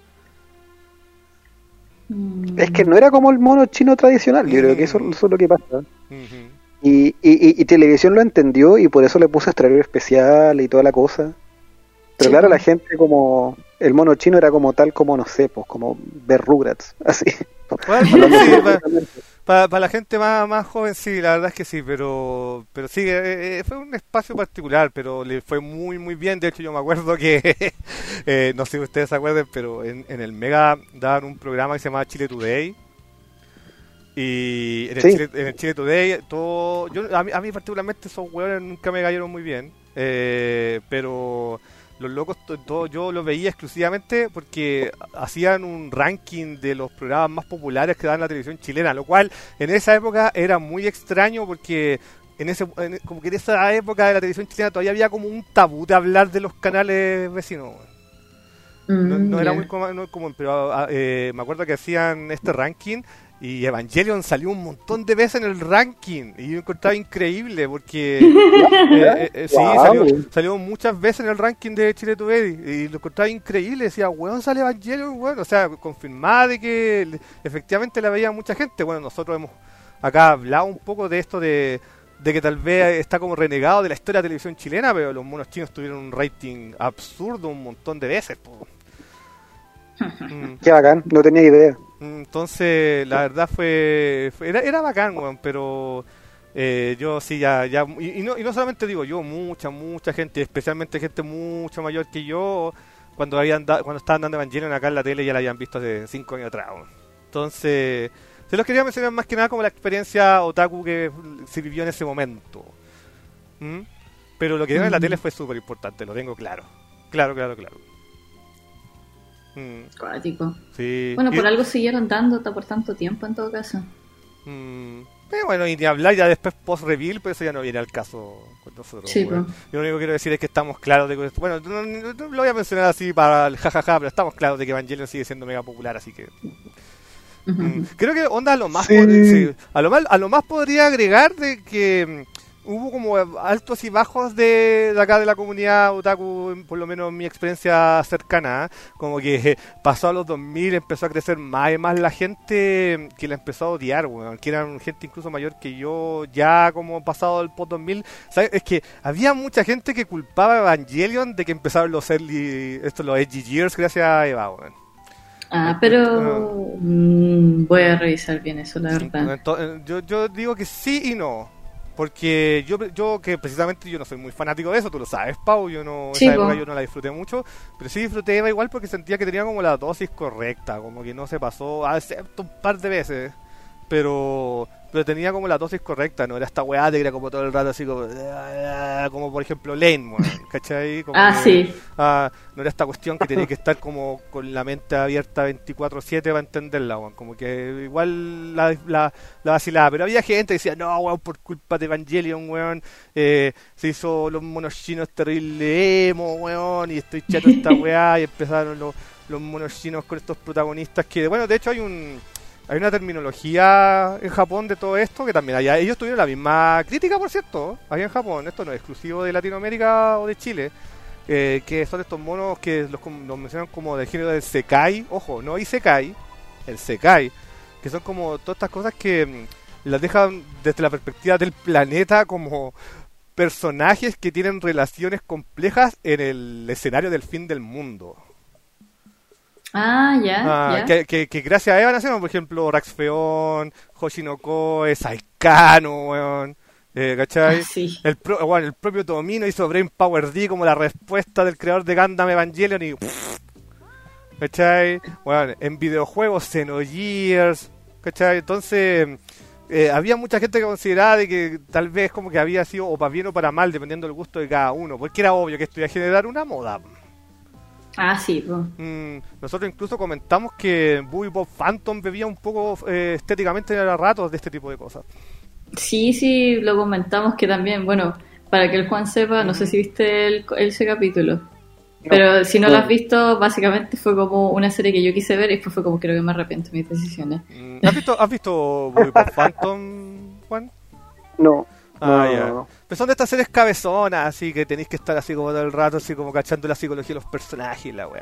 Mm. Es que no era como el mono chino tradicional, yo creo que eso, eso es lo que pasa. Ujú. Y, y, y, y Televisión lo entendió y por eso le puso exterior especial y toda la cosa. Pero Sí, claro, pues. la gente como... El mono chino era como tal como, no sé, pues como ver Rugrats, así. Bueno, sí, para, para, para la gente más, más joven sí, la verdad es que sí, pero pero sí, eh, eh, fue un espacio particular, pero le fue muy muy bien. De hecho, yo me acuerdo que, eh, no sé si ustedes se acuerdan, pero en, en el Mega daban un programa que se llamaba Chile Today. Y en el, Sí. Chile, en el Chile Today, todo, yo, a, mí, a mí particularmente esos hueones nunca me cayeron muy bien, eh, pero los locos, to- todo, yo los veía exclusivamente porque hacían un ranking de los programas más populares que daban en la televisión chilena, lo cual en esa época era muy extraño porque en ese en- como que en esa época de la televisión chilena todavía había como un tabú de hablar de los canales vecinos. No, Mm, no era ya. muy común, no común, pero ah, eh, me acuerdo que hacían este ranking y Evangelion salió un montón de veces en el ranking y yo encontraba increíble porque eh, eh, eh, sí, Wow. salió, salió muchas veces en el ranking de Chile Today y lo encontraba increíble, decía, weón, sale Evangelion, weón, o sea, confirmada de que le- efectivamente la veía mucha gente. Bueno, nosotros hemos acá hablado un poco de esto de, de que tal vez está como renegado de la historia de la televisión chilena, pero los monos chinos tuvieron un rating absurdo un montón de veces, po. Mm. Qué bacán, no tenía idea. Entonces, la verdad fue, fue- era, era bacán, weón, pero eh, yo sí, ya, ya y, y no, y no solamente digo yo, mucha, mucha gente, especialmente gente mucho mayor que yo, cuando habían da- cuando estaban dando Evangelion acá en la tele ya la habían visto hace cinco años atrás, weón. Entonces, se los quería mencionar más que nada como la experiencia otaku que se vivió en ese momento. ¿Mm? Pero lo que dieron en la Mm. tele fue súper importante, lo tengo claro. Claro, claro, claro. Mm, Cuático. sí. Bueno, Y- por algo siguieron dando por tanto tiempo en todo caso. Mm, eh, bueno, y ni hablar ya después post-reveal, pero eso ya no viene al caso con nosotros. Sí, weón. pues. Yo lo único que quiero decir es que estamos claros de que... Bueno, no, no- no lo voy a mencionar así para el jajaja, pero estamos claros de que Evangelion sigue siendo mega popular, así que... Ujú. Mm, creo que onda a lo más... Sí. pod- sí, a, lo más a lo más podría agregar de que... mm, hubo como altos y bajos de, de acá de la comunidad otaku, por lo menos en mi experiencia cercana, ¿eh? Como que pasó a los dos mil, empezó a crecer más y más la gente que la empezó a odiar, weón, que eran gente incluso mayor que yo, ya como pasado el post dos mil, ¿sabes? Es que había mucha gente que culpaba a Evangelion de que empezaron los early, estos los edgy years gracias a Eva, weón. Ah, pero mmm, voy a revisar bien eso, la verdad. Entonces, yo, yo digo que sí y no. Porque yo, yo que precisamente yo no soy muy fanático de eso, tú lo sabes, Pau, yo no, sí, esa época yo no la disfruté mucho, pero sí disfruté Eva igual porque sentía que tenía como la dosis correcta, como que no se pasó, excepto un par de veces, pero pero tenía como la dosis correcta, no era esta weá de que era como todo el rato así como, como por ejemplo Lane, ¿cachai? Como ah, que, sí. Ah, no era esta cuestión que tenía que estar como con la mente abierta veinticuatro siete para entenderla, weón. Como que igual la, la, la vacilaba, pero había gente que decía, no, weón, por culpa de Evangelion, weón, eh, se hizo los monos chinos terrible emo, weón, y estoy chato esta weá, y empezaron los, los monos chinos con estos protagonistas que, bueno, de hecho hay un... Hay una terminología en Japón de todo esto que también allá ellos tuvieron la misma crítica, por cierto, allá en Japón. Esto no es exclusivo de Latinoamérica o de Chile, eh, que son estos monos que los, los mencionan como del género del Sekai. Ojo, no Isekai, el Sekai, que son como todas estas cosas que mm, las dejan desde la perspectiva del planeta como personajes que tienen relaciones complejas en el escenario del fin del mundo. Ah, ya, ah, ya. Que, que, que gracias a Eva nacieron, por ejemplo, Raxfeon, Hoshinoko, Saikano, weón. Eh, ¿Cachai? Ah, sí. el, pro, bueno, el propio Tomino hizo Brain Power D como la respuesta del creador de Gundam Evangelion y... ¿Cachai? Bueno, en videojuegos, Xenogears, ¿cachai? Entonces... Eh, había mucha gente que consideraba de que tal vez como que había sido o para bien o para mal, dependiendo del gusto de cada uno, porque era obvio que esto iba a generar una moda. Ah, sí, pues. Mm, nosotros incluso comentamos que Booby Bob Phantom bebía un poco eh, estéticamente a ratos de este tipo de cosas. Sí, sí, lo comentamos que también, bueno, para que el Juan sepa, no sé si viste el, ese capítulo, no, pero si no no. lo has visto, básicamente fue como una serie que yo quise ver y después fue como creo que me arrepiento de mis decisiones. ¿Has visto, ¿has visto Booby Bob Phantom, Juan? No. Ah, no, ya. no, no. Pero son de estas series cabezonas, así que tenéis que estar así como todo el rato, así como cachando la psicología de los personajes y la wea.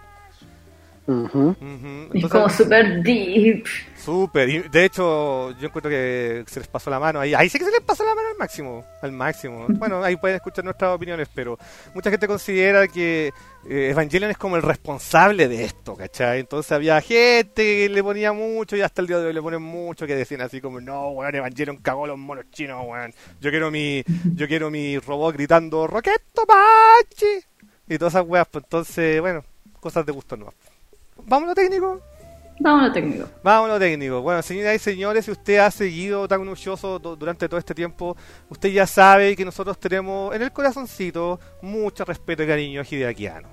Uh-huh. Uh-huh. Entonces, es como super deep. Súper, y de hecho yo encuentro que se les pasó la mano ahí, ahí sí que se les pasó la mano al máximo, al máximo. Bueno, ahí pueden escuchar nuestras opiniones, pero mucha gente considera que eh, Evangelion es como el responsable de esto, ¿cachai? Entonces había gente que le ponía mucho y hasta el día de hoy le ponen mucho, que decían así como, no, weón, Evangelion cagó los monos chinos, weón. Yo quiero mi, yo quiero mi robot gritando, Roqueto Pachi, y todas esas weas, pues entonces, bueno, cosas de gusto nuevas. ¿Vámonos técnico? Vámonos técnico. Vámonos técnico. Bueno, señoras y señores, si usted ha seguido Otaku no Shoujo durante todo este tiempo, usted ya sabe que nosotros tenemos en el corazoncito mucho respeto y cariño a Hideaki Anno.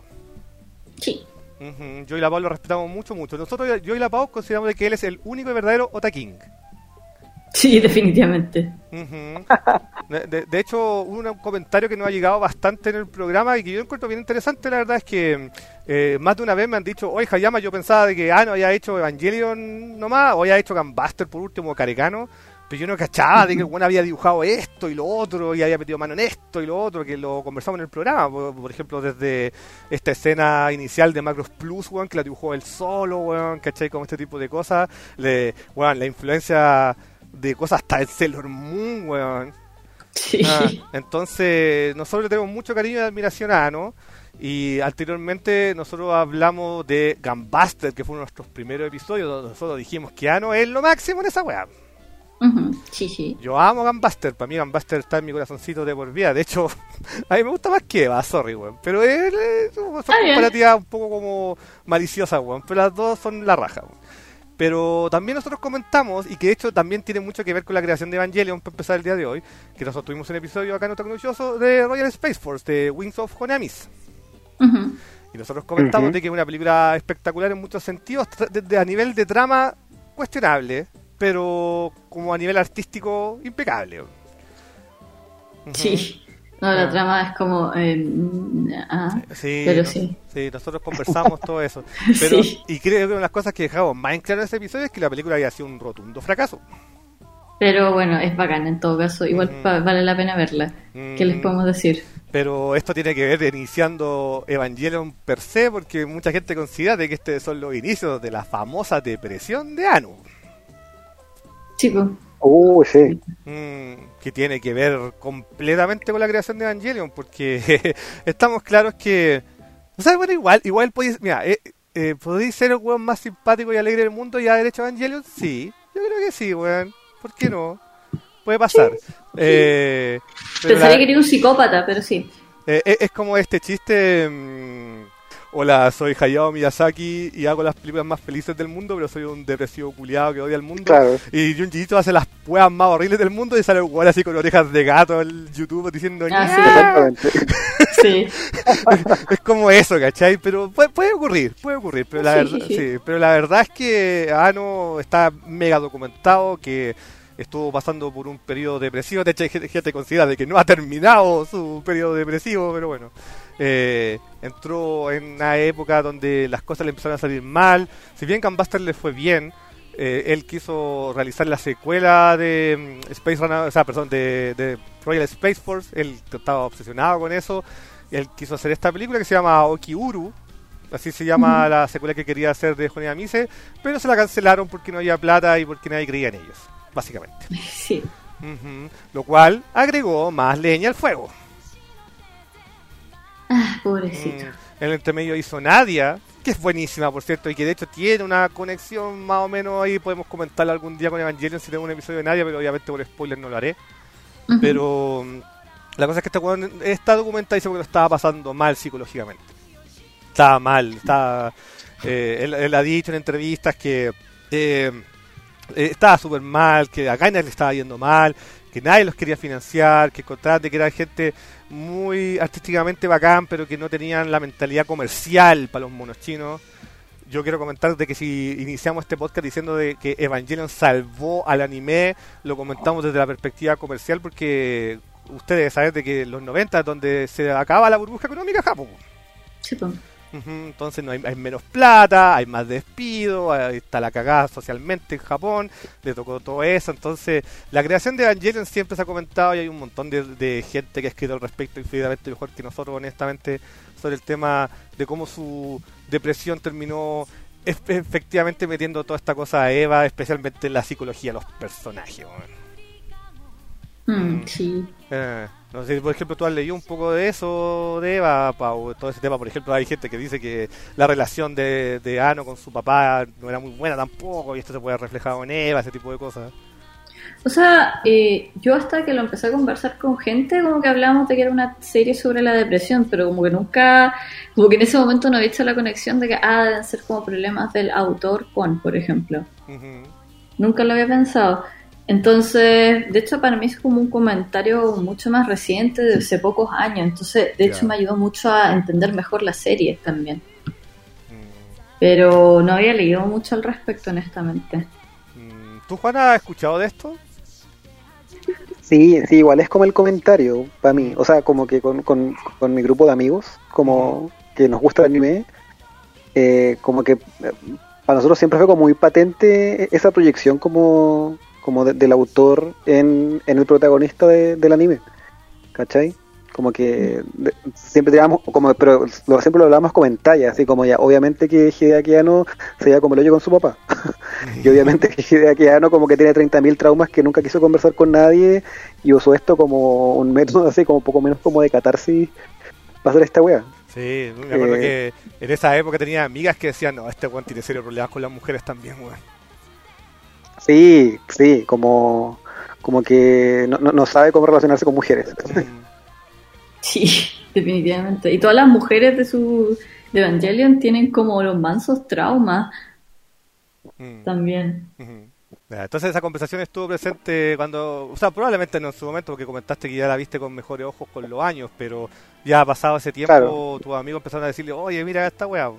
Sí. Uh-huh. Yo y la Pau lo respetamos mucho, mucho. Nosotros, yo y la Pau, consideramos que él es el único y verdadero Otaking. Sí, definitivamente. Uh-huh. De, de, de hecho, un, un comentario que nos ha llegado bastante en el programa y que yo encuentro bien interesante, la verdad es que eh, más de una vez me han dicho, oye Hayama, yo pensaba de que ah, no había hecho Evangelion nomás, o había hecho Gunbuster por último, Karekano, pero yo no cachaba de que el bueno había dibujado esto y lo otro, y había metido mano en esto y lo otro, que lo conversamos en el programa, por, por ejemplo, desde esta escena inicial de Macross Plus, weón, que la dibujó él solo, weón, ¿cachai? Como este tipo de cosas, le, weón, la influencia de cosas hasta el Sailor Moon, weón. Sí. Ah, entonces, nosotros le tenemos mucho cariño y admiración a Anno. Y anteriormente nosotros hablamos de Gunbuster, que fue uno de nuestros primeros episodios, donde nosotros dijimos que Anno es lo máximo en esa weá. Uh-huh. Sí, sí. Yo amo Gunbuster, para mí Gunbuster está en mi corazoncito de por vida. De hecho, a mí me gusta más que Eva, sorry, weón. Pero es, es, son ah, comparativas un poco como maliciosas, weón. Pero las dos son la raja, weón. Pero también nosotros comentamos, y que de hecho también tiene mucho que ver con la creación de Evangelion, para empezar el día de hoy, que nosotros tuvimos un episodio acá en Otaku no Shoujo de Royal Space Force, de Wings of Honeamis. Uh-huh. Y nosotros comentamos uh-huh. de que es una película espectacular en muchos sentidos, tra- de, de, a nivel de trama cuestionable, pero como a nivel artístico impecable. Uh-huh. Sí. No, la ah. trama es como... Eh, ah, sí, pero no, sí. Sí, nosotros conversamos todo eso. Pero, sí. Y creo que una de las cosas que dejamos más en claro en ese episodio es que la película había sido un rotundo fracaso. Pero bueno, es bacán en todo caso. Igual Mm. pa- vale la pena verla. Mm. ¿Qué les podemos decir? Pero esto tiene que ver iniciando Evangelion per se, porque mucha gente considera que estos son los inicios de la famosa depresión de Anno. Chicos. Uh, sí. Mm, que tiene que ver completamente con la creación de Evangelion, porque estamos claros que... O sea, bueno, igual, igual podéis... Mira, eh, eh, ¿podéis ser el weón más simpático y alegre del mundo y haber hecho Evangelion? Sí, yo creo que sí, weón. ¿Por qué no? Puede pasar. Sí. Eh, Pensaría la... que era un psicópata, pero sí. Eh, es, es como este chiste... Mmm, hola, soy Hayao Miyazaki y hago las películas más felices del mundo, pero soy un depresivo culiado que odia el mundo. Claro. Y Junji Ito hace las huevas más horribles del mundo y sale un weón así con orejas de gato en YouTube diciendo... Ah, sí, exactamente. Sí. es, es como eso, ¿cachai? Pero puede, puede ocurrir, puede ocurrir. Pero la, sí, verdad, sí. Sí, pero la verdad es que Ano está mega documentado, que estuvo pasando por un periodo depresivo. De hecho, hay gente que considera de que no ha terminado su periodo depresivo, pero bueno... Eh, entró en una época donde las cosas le empezaron a salir mal. Si bien Gunbuster le fue bien, eh, él quiso realizar la secuela de um, Space Run, o sea, perdón, de, de Royal Space Force. Él estaba obsesionado con eso. Él quiso hacer esta película que se llama Okiuru, así se llama uh-huh. la secuela que quería hacer de Johnny Mise, pero se la cancelaron porque no había plata y porque nadie creía en ellos, básicamente. Sí. Uh-huh. Lo cual agregó más leña al fuego. Ah, pobrecito. En el entremedio hizo Nadia, que es buenísima, por cierto, y que de hecho tiene una conexión más o menos ahí. Podemos comentarla algún día con Evangelion si tengo un episodio de Nadia, pero obviamente por spoiler no lo haré. Uh-huh. Pero la cosa es que este weón está documentadísimo que lo estaba pasando mal psicológicamente. Estaba mal, estaba. Eh, él, él ha dicho en entrevistas que eh, eh, estaba súper mal, que a Gainax le estaba yendo mal, que nadie los quería financiar, que encontraban de que era gente muy artísticamente bacán, pero que no tenían la mentalidad comercial para los monos chinos. Yo quiero comentar de que si iniciamos este podcast diciendo de que Evangelion salvó al anime, lo comentamos desde la perspectiva comercial, porque ustedes saben de que los noventa es donde se acaba la burbuja económica en Japón. Sí, pues. Uh-huh, entonces no hay, hay menos plata, hay más despido, ahí está la cagada socialmente en Japón, le tocó todo eso. Entonces la creación de Evangelion siempre se ha comentado y hay un montón de, de gente que ha escrito al respecto infinitamente mejor que nosotros, honestamente, sobre el tema de cómo su depresión terminó es, efectivamente metiendo toda esta cosa a Eva, especialmente en la psicología de los personajes. Mm, mm. Sí. Eh, no sé si por ejemplo tú has leído un poco de eso de Eva, Pau, todo ese tema. Por ejemplo, hay gente que dice que la relación de, de Ano con su papá no era muy buena tampoco, y esto se puede reflejado en Eva, ese tipo de cosas. O sea, eh, yo hasta que lo empecé a conversar con gente, como que hablábamos de que era una serie sobre la depresión, pero como que nunca, como que en ese momento no había hecho la conexión de que, ah, deben ser como problemas del autor con, por ejemplo. Uh-huh. Nunca lo había pensado. Entonces, de hecho para mí es como un comentario mucho más reciente de hace pocos años, entonces de hecho yeah. me ayudó mucho a entender mejor la serie también. Mm. Pero no había leído mucho al respecto, honestamente. ¿Tú, Juana, has escuchado de esto? Sí, sí, igual es como el comentario para mí, o sea, como que con, con, con mi grupo de amigos, como mm. que nos gusta el anime, eh, como que para nosotros siempre fue como muy patente esa proyección como... como de, del autor en, en el protagonista de, del anime, ¿cachai? Como que de, siempre teníamos, como, pero lo, siempre lo hablábamos como en talla, así como ya, obviamente que Hideaki Anno se lleva como el hoyo con su papá, y obviamente que Hideaki Anno como que tiene treinta mil traumas que nunca quiso conversar con nadie, y usó esto como un método así, como poco menos como de catarsis para hacer esta wea. Sí, me acuerdo eh, que en esa época tenía amigas que decían, no, este weón tiene serios problemas con las mujeres también, weón. Sí, sí, como como que no, no, no sabe cómo relacionarse con mujeres. Sí, definitivamente. Y todas las mujeres de su de Evangelion tienen como los mansos traumas mm. también. Mm-hmm. Entonces esa conversación estuvo presente cuando, o sea, probablemente no en su momento, porque comentaste que ya la viste con mejores ojos con los años, pero ya ha pasado ese tiempo, claro. Tus amigos empezaron a decirle, oye, mira esta weá.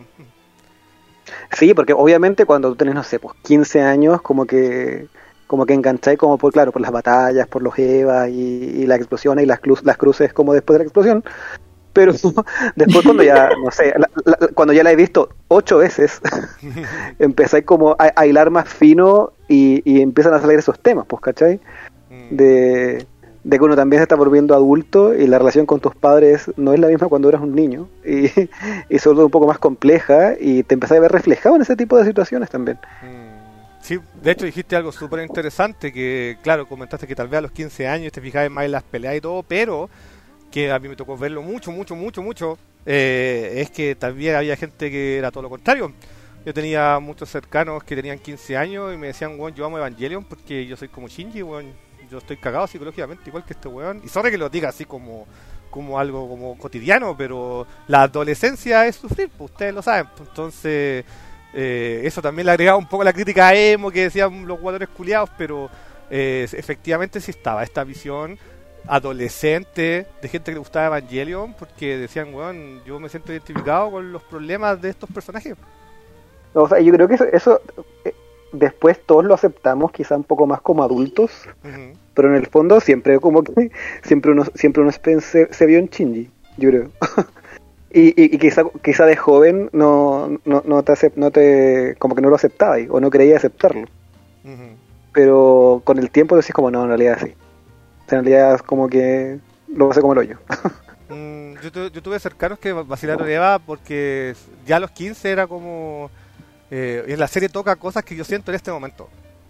Sí, porque obviamente cuando tú tenés, no sé, pues quince años, como que como que engancháis como por, claro, por las batallas, por los Eva y, y las explosiones y las, cru- las cruces como después de la explosión, pero después cuando ya, no sé, la, la, cuando ya la he visto ocho veces, empezáis como a, a hilar más fino y, y empiezan a salir esos temas, pues, ¿cachai? De... de que uno también se está volviendo adulto y la relación con tus padres no es la misma cuando eras un niño y, y se vuelve un poco más compleja y te empezás a ver reflejado en ese tipo de situaciones también. Sí, de hecho dijiste algo súper interesante, que claro, comentaste que tal vez a los quince años te fijabas más en las peleas y todo, pero que a mí me tocó verlo mucho, mucho, mucho, mucho, eh, es que también había gente que era todo lo contrario. Yo tenía muchos cercanos que tenían quince años y me decían, weón, yo amo Evangelion porque yo soy como Shinji, weón, yo estoy cagado psicológicamente igual que este weón. Y sorry que lo diga así como, como algo como cotidiano, pero la adolescencia es sufrir, pues ustedes lo saben. Pues, entonces, eh, eso también le agregaba un poco a la crítica a emo que decían los jugadores culiados, pero eh, efectivamente sí estaba esta visión adolescente de gente que le gustaba Evangelion porque decían, weón, yo me siento identificado con los problemas de estos personajes. O sea, yo creo que eso, eso eh, después todos lo aceptamos quizá un poco más como adultos, uh-huh. Pero en el fondo siempre como que siempre uno siempre uno se, se vio en Shinji, yo creo. y, y, y quizá quizá de joven no no, no te acept, no te como que no lo aceptaba o no creía aceptarlo. Uh-huh. Pero con el tiempo decís como no, en realidad sí. O sea, en realidad es como que lo pasé como el hoyo. mm, yo, tu, yo tuve cercanos que vacilaron Eva porque ya a los quince era como eh, en la serie toca cosas que yo siento en este momento.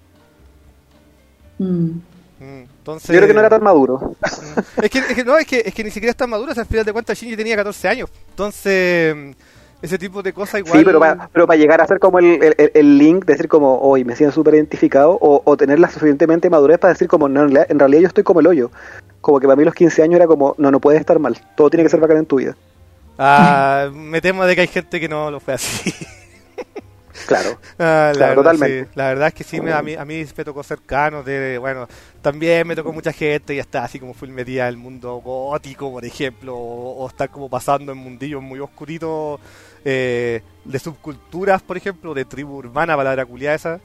Mm. Entonces, yo creo que no era tan maduro. es, que, es que no, es que, es que ni siquiera es tan maduro, o sea, al final de cuentas Shinji tenía catorce años. Entonces, ese tipo de cosas igual. Sí, pero para pero pa llegar a ser como el, el, el link, decir como, hoy me siento súper identificado, o, o tener la suficientemente madurez para decir como, no, en realidad, en realidad yo estoy como el hoyo. Como que para mí los quince años era como, no, no puedes estar mal, todo tiene que ser bacán en tu vida. Ah, me temo de que hay gente que no lo fue así. Claro, ah, la claro, verdad, totalmente. Sí. La verdad es que sí, me, a, mí, a mí me tocó cercano de, bueno, también me tocó mucha gente y está así como full metida el mundo gótico, por ejemplo, o, o estar como pasando en mundillos muy oscuritos eh, de subculturas, por ejemplo, de tribu urbana, palabra culiada esa,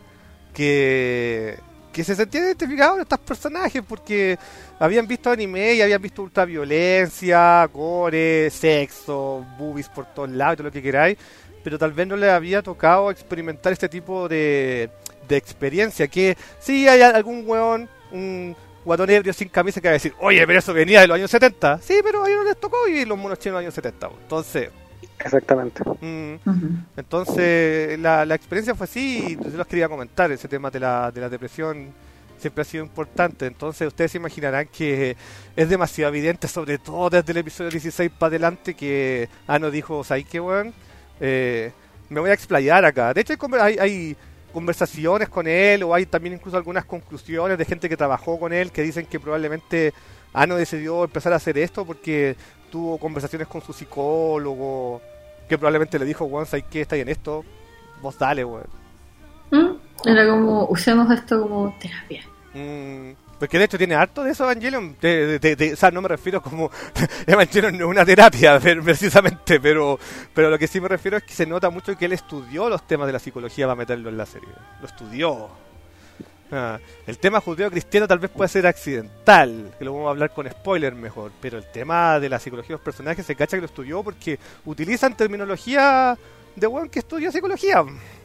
que, que se sentían identificados en estos personajes porque habían visto anime y habían visto ultraviolencia, gore, sexo, boobies por todos lados y todo lo que queráis, pero tal vez no les había tocado experimentar este tipo de, de experiencia, que sí hay algún weón, un guatón ebrio sin camisa que va a decir, oye, pero eso venía de los años setenta, sí, pero a ellos no les tocó y los monos chinos de los años setenta, entonces... Exactamente. Mm, uh-huh. Entonces la, la experiencia fue así y yo los quería comentar, ese tema de la, de la depresión siempre ha sido importante, entonces ustedes se imaginarán que es demasiado evidente, sobre todo desde el episodio dieciséis para adelante, que Ano dijo, ¿sabes qué, weón? Eh, me voy a explayar acá. De hecho hay, hay, hay conversaciones con él, o hay también incluso algunas conclusiones de gente que trabajó con él que dicen que probablemente Ano decidió empezar a hacer esto porque tuvo conversaciones con su psicólogo, que probablemente le dijo, weón, ¿sabes qué? Está en esto, vos dale, weón. ¿Mm? Era como, usemos esto como terapia. Mm, porque de hecho tiene harto de eso Evangelion, de, de, de, de, o sea, no me refiero como Evangelion no es una terapia precisamente, pero pero lo que sí me refiero es que se nota mucho que él estudió los temas de la psicología para meterlo en la serie, lo estudió. Ah, el tema judeo-cristiano tal vez puede ser accidental, que lo vamos a hablar con spoiler mejor, pero el tema de la psicología de los personajes se cacha que lo estudió porque utilizan terminología de weón que estudió psicología.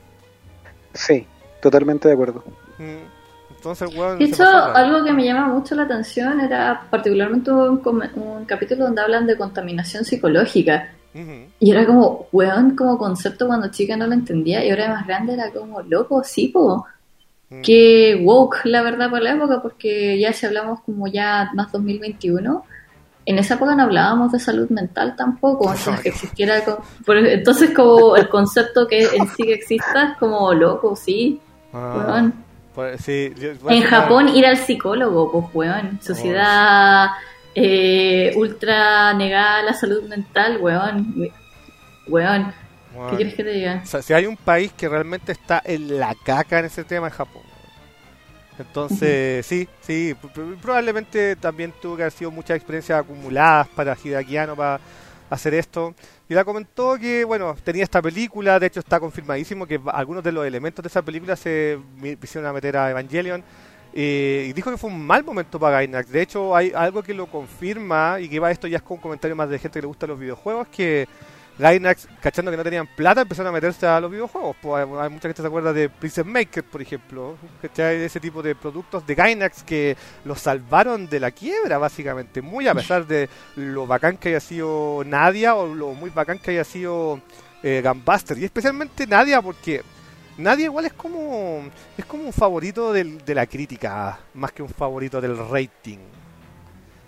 Sí, totalmente de acuerdo. Mm. Entonces, bueno, de hecho, algo que me llama mucho la atención era particularmente un, un capítulo donde hablan de contaminación psicológica. Uh-huh. Y era como, weón, como concepto cuando chica no lo entendía y ahora más grande era como, loco, sí, po. Uh-huh. Que woke, la verdad, para la época, porque ya si hablamos como ya más dos mil veintiuno, en esa época no hablábamos de salud mental tampoco, entonces que existiera, entonces como el concepto que en sí que exista es como, loco, sí, uh-huh. Weón. Pues, sí, yo, bueno, en Japón ir al psicólogo, pues weón, sociedad oh. eh, ultra negada a la salud mental, weón, weón, bueno, ¿qué quieres que te diga? O sea, si hay un país que realmente está en la caca en ese tema es Japón. Entonces, uh-huh. sí, sí, probablemente también tuvo que haber sido muchas experiencias acumuladas para Hideaki Anno para hacer esto. Y la comentó que, bueno, tenía esta película, de hecho está confirmadísimo que algunos de los elementos de esa película se hicieron a meter a Evangelion, eh, y dijo que fue un mal momento para Gainax. De hecho hay algo que lo confirma, y que va esto ya es con un comentario más de gente que le gusta los videojuegos, que Gainax, cachando que no tenían plata, empezaron a meterse a los videojuegos. Pues hay, hay mucha gente que se acuerda de Princess Maker, por ejemplo, ¿cachai? Ese tipo de productos de Gainax que los salvaron de la quiebra, básicamente. Muy a pesar de lo bacán que haya sido Nadia, o lo muy bacán que haya sido eh, Gunbuster. Y especialmente Nadia, porque Nadia igual es como es como un favorito del, de la crítica, más que un favorito del rating.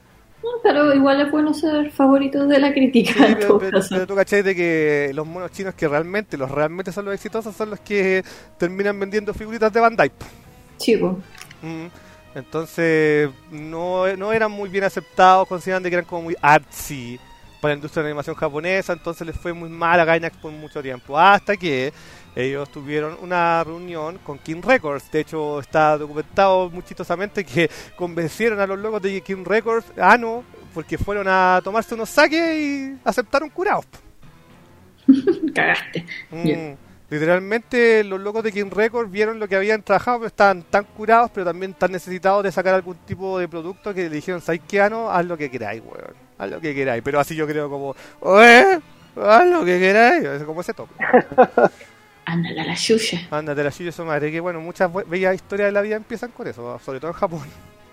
Pero igual es bueno ser favorito de la crítica. Sí, en pero, todo pero, caso. pero tú cachai de que los monos chinos que realmente, los realmente son los exitosos, son los que terminan vendiendo figuritas de Bandai. Chivo. Mm, Entonces, no, no eran muy bien aceptados, consideran de que eran como muy artsy para la industria de la animación japonesa, entonces les fue muy mal a Gainax por mucho tiempo, hasta que ellos tuvieron una reunión con King Records. De hecho, está documentado muy chistosamente que convencieron a los locos de King Records, ah no, porque fueron a tomarse unos saques y aceptaron curados. Cagaste. Mm, Yeah. Literalmente los locos de King Records vieron lo que habían trabajado, pero estaban tan curados, pero también tan necesitados de sacar algún tipo de producto que le dijeron, ¿sabes qué, Ano? Haz lo que queráis, weón. Haz lo que queráis. Pero así yo creo como, oye, haz lo que queráis. Es como ese toque. Ándale a la yuya. Ándate la suya, su madre. Que bueno, muchas bu- bellas historias de la vida empiezan con eso, sobre todo en Japón.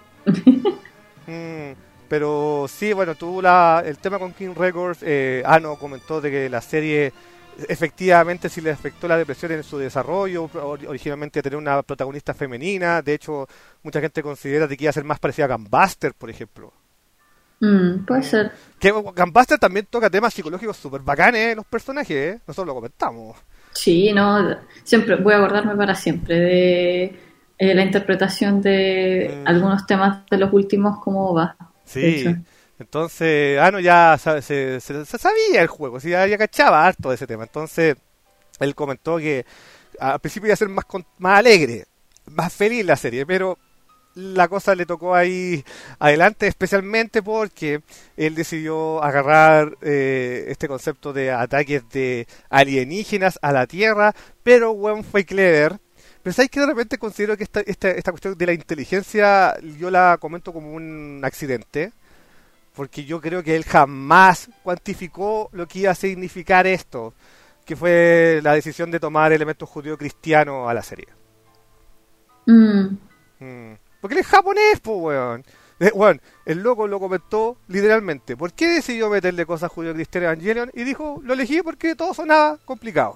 Mm, pero sí, bueno, tuvo la, el tema con King Records. Eh, Ano comentó de que la serie efectivamente sí le afectó la depresión en su desarrollo. Or- originalmente tener una protagonista femenina. De hecho, mucha gente considera de que iba a ser más parecida a Gunbuster, por ejemplo. Mm, puede Mm. ser. Que Gunbuster también toca temas psicológicos súper bacanes en los personajes, ¿eh? Nosotros lo comentamos. Sí, no, siempre voy a acordarme para siempre de eh, la interpretación de Mm. algunos temas de los últimos, cómo va. De Sí, hecho. entonces, Ano ya sabe- se, se- se sabía el juego, sí, ya, ya cachaba harto de ese tema. Entonces, él comentó que al principio iba a ser más, con- más alegre, más feliz la serie, pero la cosa le tocó ahí adelante, especialmente porque él decidió agarrar eh, este concepto de ataques de alienígenas a la Tierra, pero weón fue clever. Pero sabes que de repente considero que esta, esta, esta cuestión de la inteligencia yo la comento como un accidente, porque yo creo que él jamás cuantificó lo que iba a significar esto, que fue la decisión de tomar elementos judío-cristianos a la serie. Mm, Mm. Porque él es japonés, pues, weón. Eh, weón, el loco lo comentó literalmente. ¿Por qué decidió meterle cosas judío-cristianas a Evangelion? Y dijo, lo elegí porque todo sonaba complicado.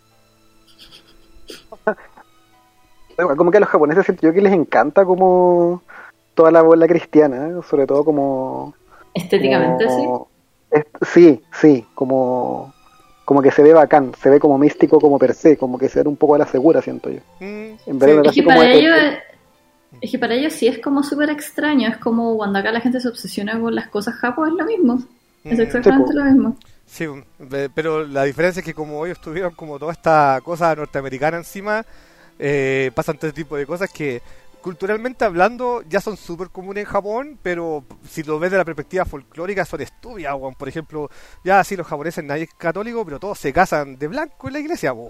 Como que a los japoneses siento yo que les encanta como toda la bola cristiana, ¿eh? Sobre todo como... estéticamente, como- es- sí, sí, como como que se ve bacán, se ve como místico como per se, como que se ve un poco a la segura, siento yo. Mm, En vez de sí. una Es que así como para de- ellos, es que para ellos sí es como súper extraño, es como cuando acá la gente se obsesiona con las cosas japo, es lo mismo, es Mm, exactamente Sí, lo mismo. Sí, ve- pero la diferencia es que como ellos tuvieron como toda esta cosa norteamericana encima, eh, pasan todo este tipo de cosas que culturalmente hablando ya son súper comunes en Japón, pero si lo ves de la perspectiva folclórica son estúpidas, weón. Por ejemplo, ya sí, los japoneses nadie es católico, pero todos se casan de blanco en la iglesia, weón.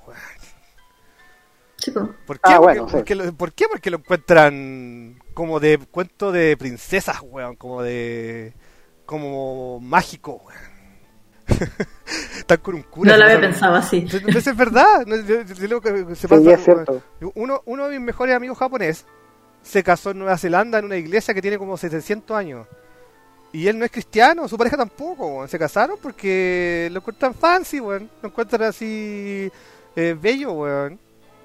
Sí, po. ¿Por qué? Ah, Porque, bueno, sí. porque lo, ¿por qué? Porque lo encuentran como de cuento de princesas, weón, como de... como mágico, weón. Están con un cura. No se lo había pasan- pensado así. Entonces, entonces es verdad, no, yo- yo- yo digo que se Sí, pasa- es cierto. uno, uno de mis mejores amigos japonés se casó en Nueva Zelanda en una iglesia que tiene como setecientos años. Y él no es cristiano, su pareja tampoco, weón. Se casaron porque lo encuentran fancy, weón. Lo encuentran así eh, bello, weón.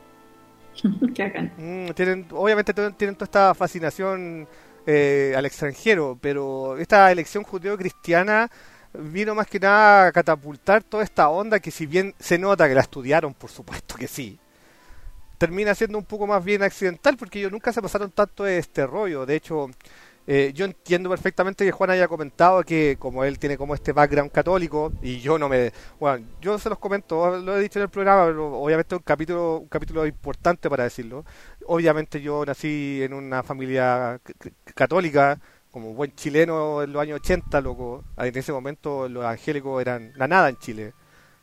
Qué bacán. Mm, tienen, obviamente tienen, tienen toda esta fascinación eh, al extranjero, pero esta elección judeo-cristiana vino más que nada a catapultar toda esta onda que si bien se nota que la estudiaron, por supuesto que sí, termina siendo un poco más bien accidental porque ellos nunca se pasaron tanto de este rollo. De hecho, eh, yo entiendo perfectamente que Juan haya comentado que como él tiene como este background católico y yo no me... Bueno, yo se los comento, lo he dicho en el programa, pero obviamente un capítulo, un capítulo importante para decirlo. Obviamente yo nací en una familia c- c- católica, como buen chileno en los años ochenta, loco. En ese momento los evangélicos eran la nada en Chile.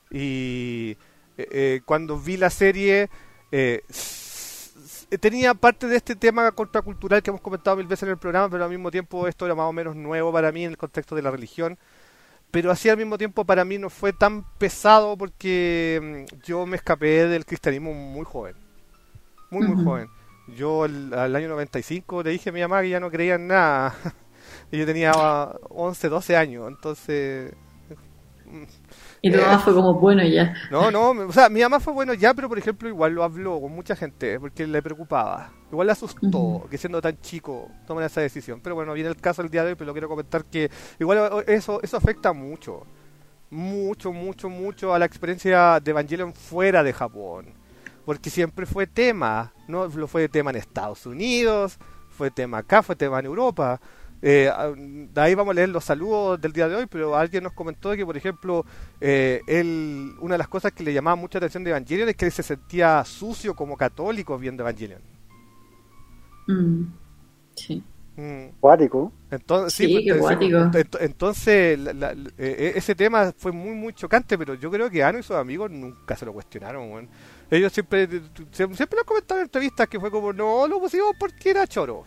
Y eh, eh, cuando vi la serie... Eh, s- s- tenía parte de este tema contracultural que hemos comentado mil veces en el programa, pero al mismo tiempo esto era más o menos nuevo para mí en el contexto de la religión. Pero así al mismo tiempo para mí no fue tan pesado porque mm, yo me escapé del cristianismo muy joven. Muy, muy Ujú. joven. Yo el- al año noventa y cinco le dije a mi mamá que ya no creía en nada. Y yo tenía once, doce años, entonces Y tu eh, mamá fue como, bueno, ya. No, no, o sea, mi mamá fue bueno ya, pero por ejemplo igual lo habló con mucha gente porque le preocupaba. Igual le asustó Ujú. que siendo tan chico tomen esa decisión. Pero bueno, viene el caso el día de hoy, pero lo quiero comentar que igual eso, eso afecta mucho. Mucho, mucho, mucho a la experiencia de Evangelion fuera de Japón. Porque siempre fue tema, ¿no? Lo fue tema en Estados Unidos, fue tema acá, fue tema en Europa. Eh, a- de ahí vamos a leer los saludos del día de hoy, pero alguien nos comentó que, por ejemplo, eh, él, una de las cosas que le llamaba mucha atención de Evangelion es que él se sentía sucio como católico viendo Evangelion. Mm, sí. Mm. Cuático. Entonces, Sí, sí, pues, qué sí, pues, guático. ent- entonces la- la- eh, ese tema fue muy muy chocante, pero yo creo que Ano y sus amigos nunca se lo cuestionaron, weón. Ellos siempre siempre, siempre lo han comentado en entrevistas que fue como, no, lo pusimos porque era choro.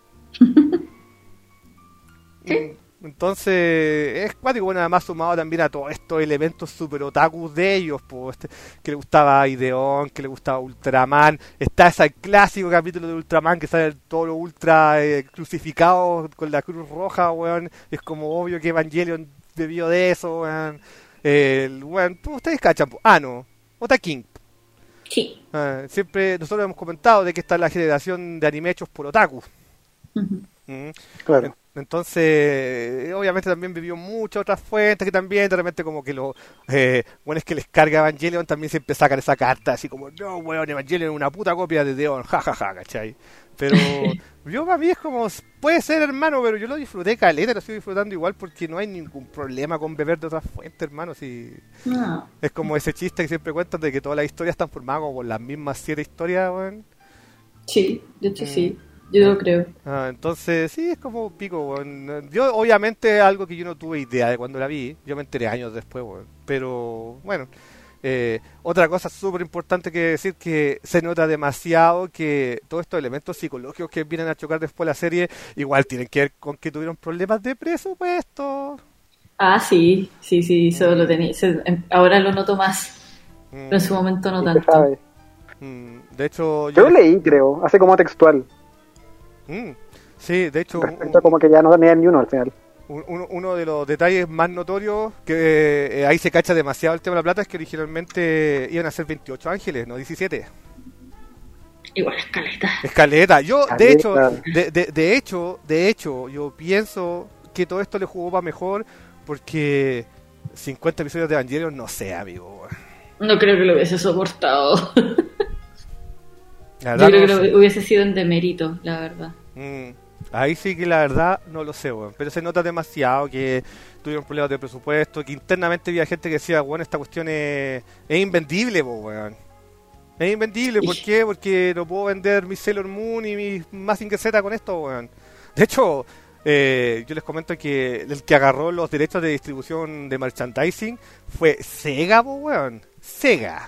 Mm, Entonces, es cuático, bueno, además sumado también a todos estos elementos super otakus de ellos, pues, este, que le gustaba Ideon, que le gustaba Ultraman, está ese clásico capítulo de Ultraman que sale todo lo ultra eh, crucificado con la cruz roja, weón, es como obvio que Evangelion bebió de eso, weón. El, weón, pues, ustedes cachan, pues, ah, no, Otaking. Sí. Ah, siempre nosotros hemos comentado de que está la generación de anime hechos por otakus. Ujú. Mm. Claro. Entonces, eh, obviamente también vivió muchas otras fuentes que también de repente como que lo eh, bueno es que les carga Evangelion también siempre sacan esa carta así como no weón, Evangelion es una puta copia de Deon, jajaja, ¿cachai? Pero yo para mí es como puede ser hermano, pero yo lo disfruté caleta, lo estoy disfrutando igual porque no hay ningún problema con beber de otras fuentes, hermano, si No. es como ese chiste que siempre cuentan de que todas las historias están formadas como por las mismas siete historias, weón. Sí, de hecho Mm. sí. Yo lo creo. Ah, entonces, sí, es como pico, weón. Yo, obviamente, algo que yo no tuve idea de cuando la vi. Yo me enteré años después, weón. Pero, bueno. Eh, otra cosa súper importante que decir que se nota demasiado que todos estos elementos psicológicos que vienen a chocar después de la serie igual tienen que ver con que tuvieron problemas de presupuesto. Ah, sí, sí, sí, eso lo tenía. se- em, ahora lo noto más, Mm, pero en su momento no Sí se tanto. sabe. mm, de hecho, Yo yo... leí, creo, hace como textual. Mm, sí, de hecho, Respecto a como que ya no tenía ni uno al final. Un- uno, uno de los detalles más notorios que eh, ahí se cacha demasiado el tema de la plata es que originalmente iban a ser veintiocho ángeles, no diecisiete. Igual escaleta. Escaleta. Yo, de Caleta. hecho, de, de, de hecho, de hecho, yo pienso que todo esto le jugó para mejor porque cincuenta episodios de Evangelion, no sé, amigo. No creo que lo hubiese soportado. La Yo verdad, creo no que lo sé. lo hubiese sido en demérito, la verdad. Mm, ahí sí que la verdad no lo sé, weón. Pero se nota demasiado que tuvieron problemas de presupuesto, que internamente había gente que decía, bueno, esta cuestión es, es invendible, po, weón. Es invendible, ¿por Ish. qué? Porque no puedo vender mi Sailor Moon y mi Mazinger Z con esto, weón. De hecho, eh, yo les comento que el que agarró los derechos de distribución de merchandising fue Sega, po, weón. Sega.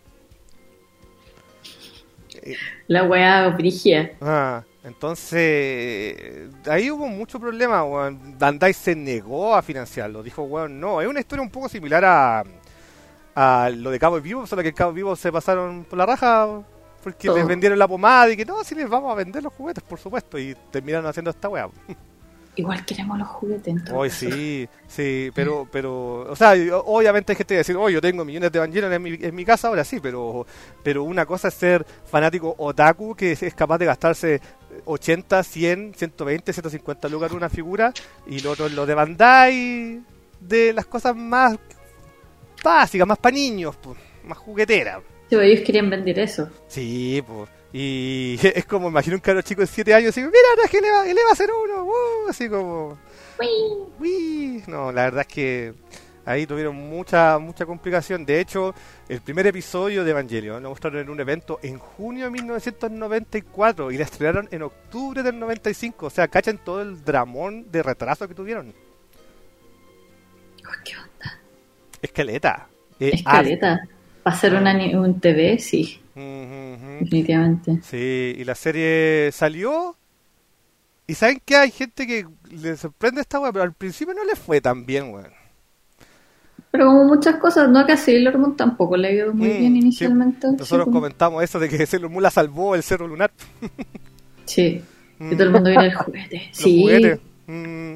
Eh, La weá brigia. Ah, entonces ahí hubo mucho problema, weón. Bandai se negó a financiarlo, dijo, weón, no, es una historia un poco similar a, a lo de Cabo Vivo, solo que en Cabo Vivo se pasaron por la raja porque Todo. les vendieron la pomada y que no, si les vamos a vender los juguetes, por supuesto, y terminaron haciendo esta weá. Igual queremos los juguetes en todo Hoy caso. sí, sí, pero, pero, o sea, yo- obviamente hay gente que decir, oh, yo tengo millones de Evangelion en mi, en mi casa, ahora sí, pero, pero una cosa es ser fanático otaku que es, es capaz de gastarse ochenta, cien, ciento veinte, ciento cincuenta lucas en una figura, y lo otro es lo de Bandai, de las cosas más básicas, más para niños, pues, más jugueteras. Sí, pues ellos querían vender eso. Sí, pues. Y es como, imagino un caro chico de siete años y mira, no, es que le va, le va a hacer uno, uh, así como... Uy, no, la verdad es que ahí tuvieron mucha mucha complicación. De hecho, el primer episodio de Evangelion lo mostraron en un evento en junio de mil novecientos noventa y cuatro y la estrenaron en octubre del noventa y cinco. O sea, cachan todo el dramón de retraso que tuvieron. Oh, ¿qué onda? Escaleta. Eh, Escaleta. Para hacer un, ani- un T V, sí, ah, ujú, ujú. definitivamente. Sí, y la serie salió. Y saben que hay gente que le sorprende esta weá, pero al principio no le fue tan bien, weón. Pero como muchas cosas, no que a Sailor Moon tampoco le ha ido muy Mm, bien sí. inicialmente. Nosotros sí, como- comentamos eso de que Sailor Moon la salvó el Cerro Lunar. Sí, Mm. que todo el mundo viene el juguete. Los Sí, juguetes. Mm,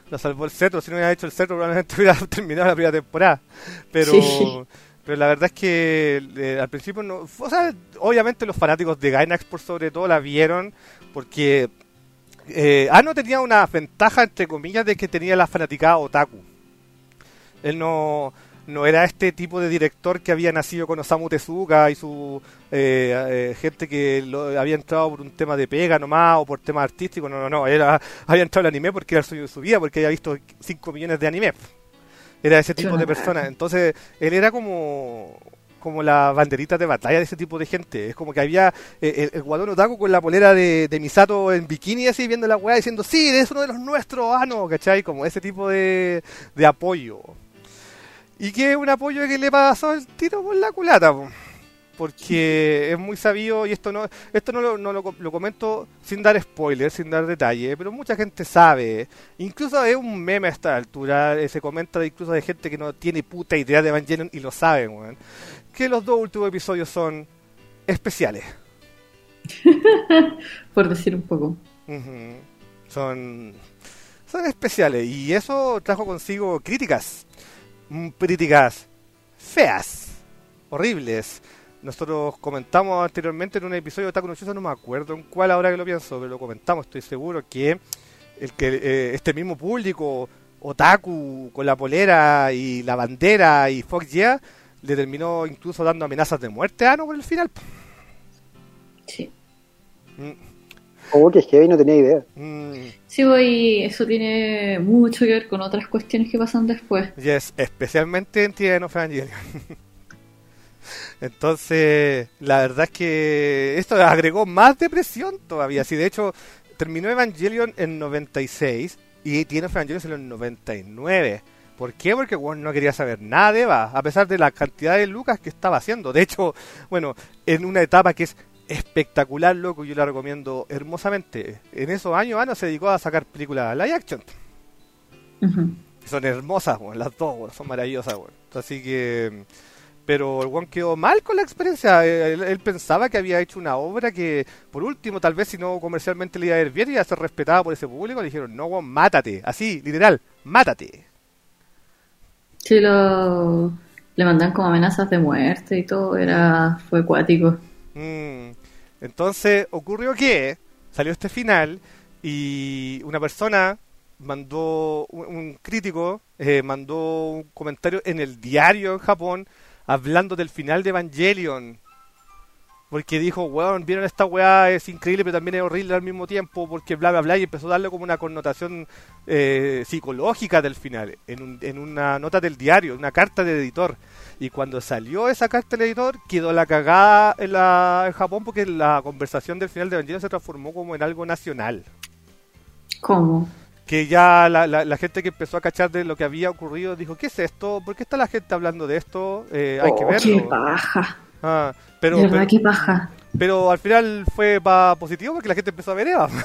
lo salvó el cetro. Si no hubiera hecho el cetro, probablemente hubiera terminado la primera temporada. Pero... Sí. Pero la verdad es que eh, al principio no, o sea, obviamente los fanáticos de Gainax por sobre todo la vieron porque eh, Anno tenía una ventaja entre comillas de que tenía la fanaticada otaku. Él no, no era este tipo de director que había nacido con Osamu Tezuka y su eh, eh, gente que lo, había entrado por un tema de pega nomás o por tema artístico. No, no, no, él había entrado al anime porque era el sueño de su vida, porque había visto cinco millones de anime. Era ese tipo de persona. Entonces, él era como como la banderita de batalla de ese tipo de gente. Es como que había eh, el, el guatón otaku con la polera de, de Misato en bikini, así, viendo la weá, diciendo, sí, es uno de los nuestros, ah, no, ¿cachai? Como ese tipo de, de apoyo. Y que es un apoyo que le pasó el tiro por la culata, po. Porque es muy sabido, y esto no esto no, lo, no lo, lo comento sin dar spoilers, sin dar detalle, pero mucha gente sabe, incluso es un meme a esta altura, eh, se comenta incluso de gente que no tiene puta idea de Evangelion y lo saben, weón, que los dos últimos episodios son especiales. Por decir un poco. Uh-huh. Son, son especiales, y eso trajo consigo críticas, críticas feas, horribles. Nosotros comentamos anteriormente en un episodio de Otaku no Chusa, no me acuerdo en cuál ahora que lo pienso, pero lo comentamos, estoy seguro que el que eh, este mismo público otaku con la polera y la bandera y fuck yeah, le terminó incluso dando amenazas de muerte a Anno por el final. Sí. Mm. Oh, que heavy, no tenía idea. Mm. Sí, voy, eso tiene mucho que ver con otras cuestiones que pasan después. Yes, especialmente en Tien of Evangelion. Entonces, la verdad es que esto agregó más depresión todavía. Sí, de hecho, terminó Evangelion en noventa y seis y tiene Evangelion en el noventa y nueve. ¿Por qué? Porque bueno, no quería saber nada de Eva, a pesar de la cantidad de lucas que estaba haciendo. De hecho, bueno, en una etapa que es espectacular, loco, yo la recomiendo hermosamente. En esos años, Anno se dedicó a sacar películas live action. Uh-huh. Son hermosas, bueno, las dos, bueno, son maravillosas. Bueno. Así que... Pero el Juan quedó mal con la experiencia. Él, él pensaba que había hecho una obra que, por último, tal vez si no comercialmente le iba a ir bien y iba a ser respetada por ese público. Le dijeron, no, Juan, mátate. Así, literal, mátate. Sí, lo... le mandan como amenazas de muerte y todo. Era Fue acuático. Mm. Entonces, ocurrió que salió este final y una persona mandó, un, un crítico, eh, mandó un comentario en el diario en Japón hablando del final de Evangelion, porque dijo, weón, vieron esta weá, es increíble pero también es horrible al mismo tiempo, porque bla bla bla, y empezó a darle como una connotación eh, psicológica del final, en, un, en una nota del diario, una carta del editor, y cuando salió esa carta del editor, quedó la cagada en, la, en Japón, porque la conversación del final de Evangelion se transformó como en algo nacional. ¿Cómo? Que ya la, la, la gente que empezó a cachar de lo que había ocurrido dijo, ¿qué es esto? ¿Por qué está la gente hablando de esto? Eh, hay oh, que verlo. ¡Qué paja! Ah, pero, de verdad, pero, qué paja. Pero al final fue pa positivo porque la gente empezó a ver Eva.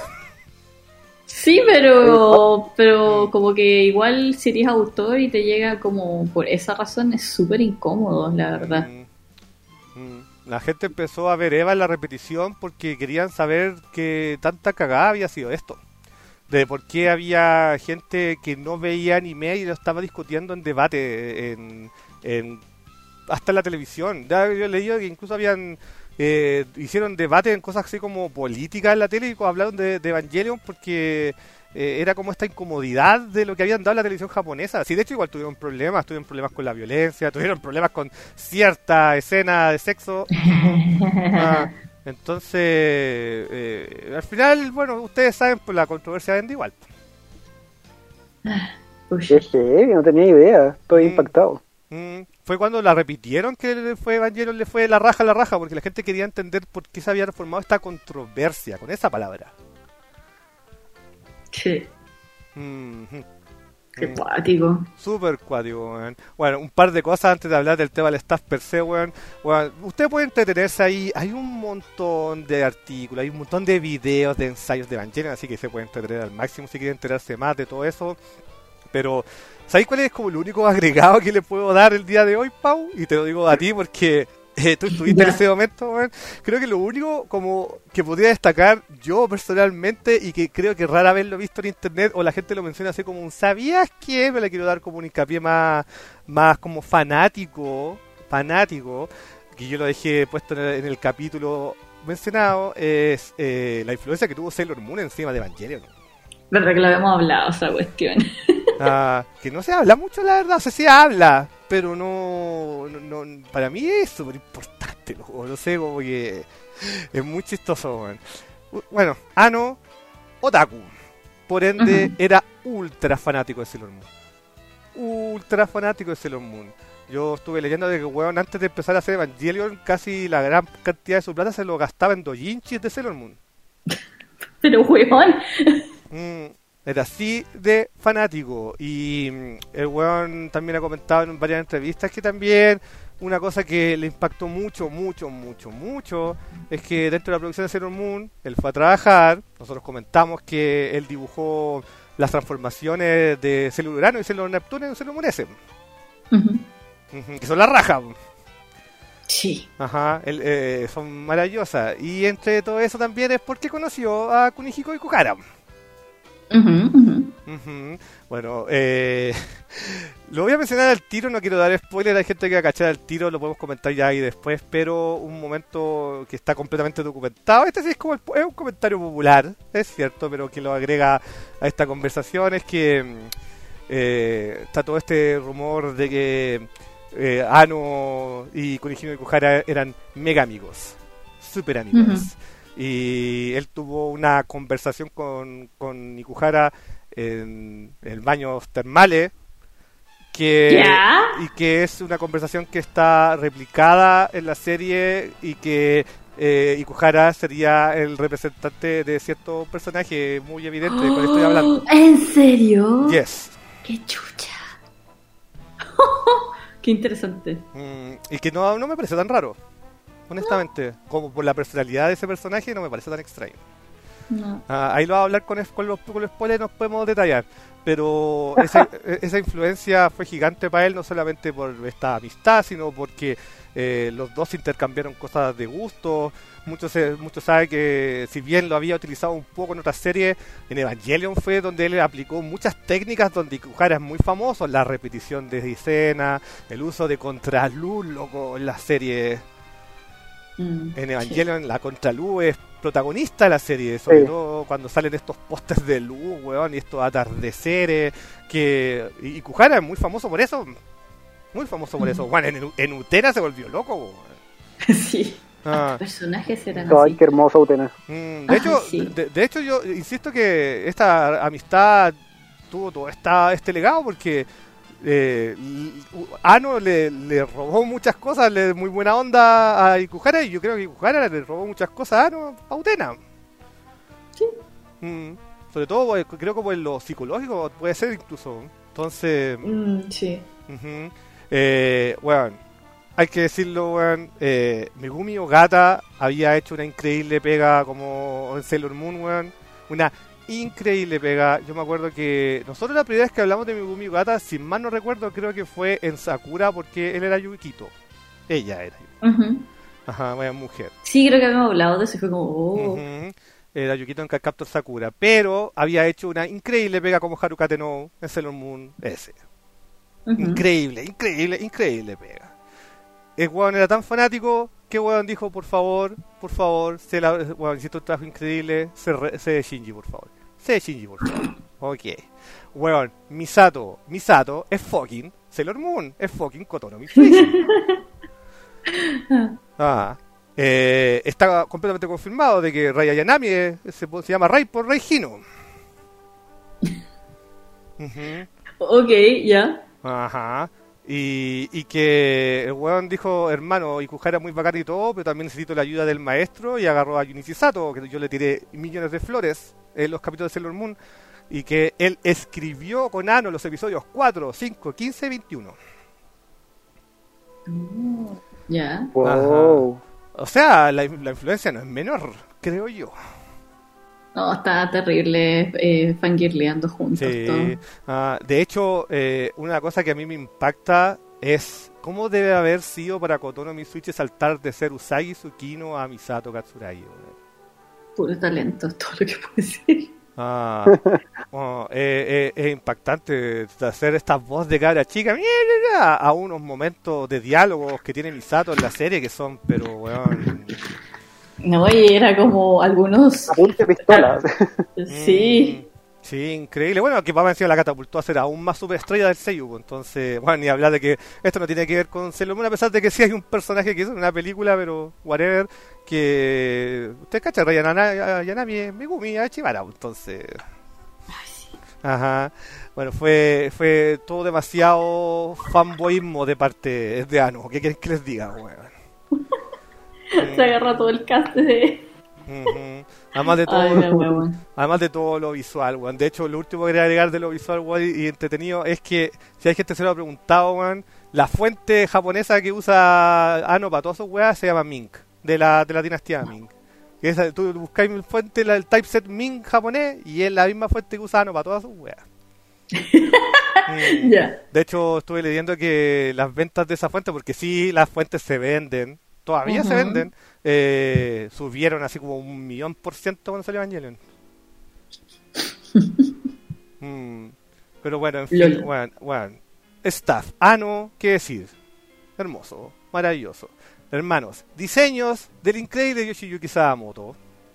Sí, pero pero como que igual si eres autor y te llega como por esa razón es súper incómodo, la verdad. Mm, mm. La gente empezó a ver Eva en la repetición porque querían saber qué tanta cagada había sido esto. De por qué había gente que no veía anime y lo estaba discutiendo en debate en, en hasta en la televisión. Ya yo he leído que incluso habían eh, hicieron debate en cosas así como políticas en la tele y hablaron de, de Evangelion porque eh, era como esta incomodidad de lo que habían dado en la televisión japonesa. Sí, de hecho igual tuvieron problemas, tuvieron problemas con la violencia, tuvieron problemas con cierta escena de sexo. Ah, entonces, eh, al final, bueno, ustedes saben, pues la controversia vende igual. Es que no tenía idea, estoy mm, impactado. Mm, fue cuando la repitieron que fue Evangelion le fue la raja a la raja, porque la gente quería entender por qué se había formado esta controversia con esa palabra. Sí. Mm-hmm. Qué cuático. Súper cuático, weón. Bueno, un par de cosas antes de hablar del tema del staff per se, weón. Bueno, usted puede entretenerse ahí. Hay un montón de artículos, hay un montón de videos, de ensayos de Evangelion, así que se puede entretener al máximo si quiere enterarse más de todo eso. Pero, ¿sabéis cuál es como el único agregado que le puedo dar el día de hoy, Pau? Y te lo digo a ti porque eh, tú estuviste en ese momento, weón. Creo que lo único como que podría destacar yo personalmente y que creo que rara vez lo he visto en internet o la gente lo menciona así como un ¿sabías qué? Me le quiero dar como un hincapié más, más como fanático, fanático, que yo lo dejé puesto en el, en el capítulo mencionado, es eh, la influencia que tuvo Sailor Moon encima de Evangelion. Verdad que lo habíamos hablado, esa cuestión. Ah, que no se habla mucho, la verdad, o sea, se habla, pero no, no, no para mí es súper importante, no, no sé, como que es muy chistoso, man. Bueno, Ano, otaku, por ende, uh-huh. era ultra fanático de Sailor Moon, ultra fanático de Sailor Moon. Yo estuve leyendo de que, weón, antes de empezar a hacer Evangelion, casi la gran cantidad de su plata se lo gastaba en doujinshis de Sailor Moon. Pero, weón... Mm, era así de fanático. Y el weón también ha comentado en varias entrevistas que también una cosa que le impactó mucho, mucho, mucho, mucho es que dentro de la producción de Sailor Moon él fue a trabajar. Nosotros comentamos que él dibujó las transformaciones de Sailor Urano y Sailor Neptuno en Sailor Moon S, uh-huh. Uh-huh, que son la raja. Sí. Ajá, él, eh, son maravillosas. Y entre todo eso también es porque conoció a Kunihiko Ikuhara. Uh-huh, uh-huh. Uh-huh. Bueno, eh, lo voy a mencionar al tiro, no quiero dar spoiler, hay gente que va a cachar al tiro, lo podemos comentar ya ahí después, pero un momento que está completamente documentado. Este sí es como el, es un comentario popular, es cierto, pero que lo agrega a esta conversación es que eh, está todo este rumor de que eh, Ano y Kunihiko Ikuhara eran mega amigos, super amigos. Uh-huh. Y él tuvo una conversación con, con Ikuhara en, en baños termales que, ¿Ya? y que es una conversación que está replicada en la serie y que eh, Ikuhara sería el representante de cierto personaje muy evidente del cual estoy hablando. ¿En serio? Yes. ¡Qué chucha! ¡Qué interesante! Mm, y que no, no me parece tan raro. Honestamente, como por la personalidad de ese personaje no me parece tan extraño. No. Ah, ahí lo va a hablar con, con los, con los spoilers, nos podemos detallar. Pero ese, esa influencia fue gigante para él, no solamente por esta amistad, sino porque eh, los dos intercambiaron cosas de gusto. Muchos, muchos saben que si bien lo había utilizado un poco en otras series, en Evangelion fue donde él aplicó muchas técnicas donde Ikuhara es muy famoso, la repetición de escena, el uso de contraluz, loco, en la serie. Mm, en Evangelion sí. La contraluz es protagonista de la serie, sobre sí. todo cuando salen estos pósters de luz, weón, y estos atardeceres, que y Ikuhara es muy famoso por eso, muy famoso por mm. eso, bueno, en, en Utena se volvió loco, weón. Sí. Ah. Los personajes eran Ay, así. qué hermoso Utena. Mm, de hecho, sí. de, de hecho yo insisto que esta amistad tuvo todo esta, este legado porque Eh, Ano le, le robó muchas cosas, le muy buena onda a Ikuhara, y yo creo que Ikuhara le robó muchas cosas a Ano, a Utena. Sí. Mm, sobre todo, creo que por lo psicológico puede ser incluso. Entonces, mm, sí. Uh-huh. Eh, bueno, hay que decirlo, weón. Eh, Megumi Ogata había hecho una increíble pega como en Sailor Moon, weón. Una increíble pega. Yo me acuerdo que nosotros la primera vez que hablamos de Megumi Ogata, sin más no recuerdo, creo que fue en Sakura, porque él era Yukito. Ella era Yukito. Uh-huh. Ajá, vaya mujer. Sí, creo que habíamos hablado de eso. Fue como, oh. Uh-huh. Era Yukito en Cardcaptor Sakura. Pero había hecho una increíble pega como Haruka Tenno en Sailor Moon S. Uh-huh. Increíble, increíble, increíble pega. El weón era tan fanático que weón dijo, por favor, por favor, se la, weón, hiciste un trabajo increíble, se, re, se de Shinji, por favor. Se de Shinji, por favor. Ok. Weón, Misato, Misato es fucking Sailor Moon, es fucking Kotono Mitsubishi. Ah. Eh, está completamente confirmado de que Rei Ayanami es, se, se llama Rei por Rei Hino. Uh-huh. Ok, ya. Yeah. Ajá. Y, y que el weón dijo, hermano, Ikuhara es muy bacán y todo, pero también necesito la ayuda del maestro, y agarró a Junichi Sato, que yo le tiré millones de flores en los capítulos de Sailor Moon, y que él escribió con Ano los episodios cuatro, cinco, quince y veintiuno. Uh, ya. Yeah. Wow. O sea, la, la influencia no es menor, creo yo. No, está terrible eh, fangirleando juntos. Sí. Uh, de hecho, eh, una cosa que a mí me impacta es ¿cómo debe haber sido para Kotono Mitsuichi saltar de ser Usagi Tsukino a Misato Katsuragi? Puro talento, todo lo que puedo decir. Ah, oh, eh, eh, es impactante hacer esta voz de cabra chica a, a unos momentos de diálogos que tiene Misato en la serie que son, pero weón. No, y era como algunos. Apunte pistolas. Sí. Mm. Sí, increíble. Bueno, que Papa encima la catapultó a ser aún más superestrella del Seiyu. Entonces, bueno, ni hablar de que esto no tiene que ver con Sailor Moon, a pesar de que sí hay un personaje que hizo una película, pero whatever, que usted cacha, Yanami, Yanami, Megumi, Chibara. Entonces, Ay, sí. ajá. Bueno, fue fue todo demasiado fanboyismo de parte de Ano. ¿Qué quieren que les diga, weón? Se agarra todo el cast de... Uh-huh. Además de todo, Ay, además de todo lo visual, weón. De hecho, lo último que quería agregar de lo visual, weón, y, y entretenido es que si hay gente que se lo ha preguntado, weón, la fuente japonesa que usa Ano para todas sus weas se llama Ming, de la de la dinastía Ming. Que esa, tú buscáis mi fuente, la, el typeset Ming japonés, y es la misma fuente que usa Ano para todas sus weas. mm. Yeah. De hecho, estuve leyendo que las ventas de esa fuente, porque sí, las fuentes se venden, todavía uh-huh. se venden, eh, subieron así como un millón por ciento cuando salió Evangelion. mm, pero bueno, en fin, bueno, bueno. Staff, Ano, qué decir, hermoso, maravilloso. Hermanos, diseños del increíble Yoshiyuki Sadamoto.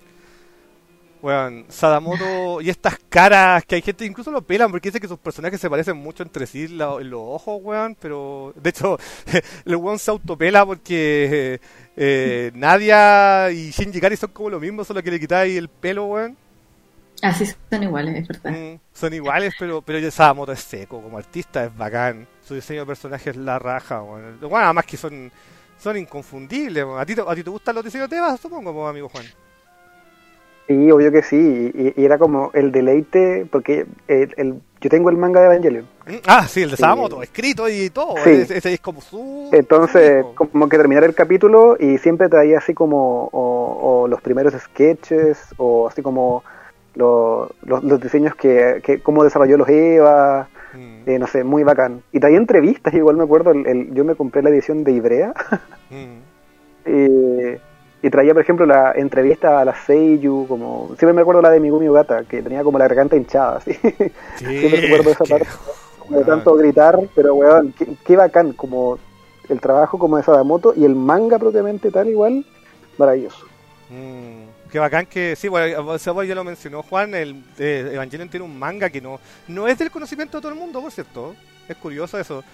Bueno, Sadamoto y estas caras que hay gente incluso lo pelan porque dice que sus personajes se parecen mucho entre sí en, la, en los ojos, weón, pero de hecho el weón se autopela porque eh, eh, Nadia y Shinji Ikari son como lo mismo, solo que le quitáis el pelo, weón. Así son iguales, es verdad. Mm, son iguales, pero pero Sadamoto es seco, como artista es bacán, su diseño de personajes es la raja, weón. Bueno, además que son son inconfundibles, weón. ¿A ti, ¿A ti te gustan los diseños de Eva, supongo, amigo Juan? Sí, obvio que sí, y, y era como el deleite, porque el, el, yo tengo el manga de Evangelion. Ah, sí, el de Sadamoto, sí. Escrito y todo, sí. ese, ese es como su... Entonces, su como que terminar el capítulo y siempre traía así como o, o los primeros sketches, o así como lo, los, los diseños que, que cómo desarrolló los Eva, mm. eh, no sé, muy bacán. Y traía entrevistas, igual me acuerdo, el, el, yo me compré la edición de Ivrea, mm. y... Y traía, por ejemplo, la entrevista a la Seiyu, como... Siempre me acuerdo la de Megumi Ogata, que tenía como la garganta hinchada, ¿sí? Sí, siempre recuerdo esa parte. Como de tanto gritar, pero, weón, qué, qué bacán, como el trabajo como de Sadamoto y el manga propiamente tal igual, maravilloso. Mm, qué bacán que... Sí, bueno, ya lo mencionó Juan, el eh, Evangelion tiene un manga que no, no es del conocimiento de todo el mundo, por cierto. Es curioso eso.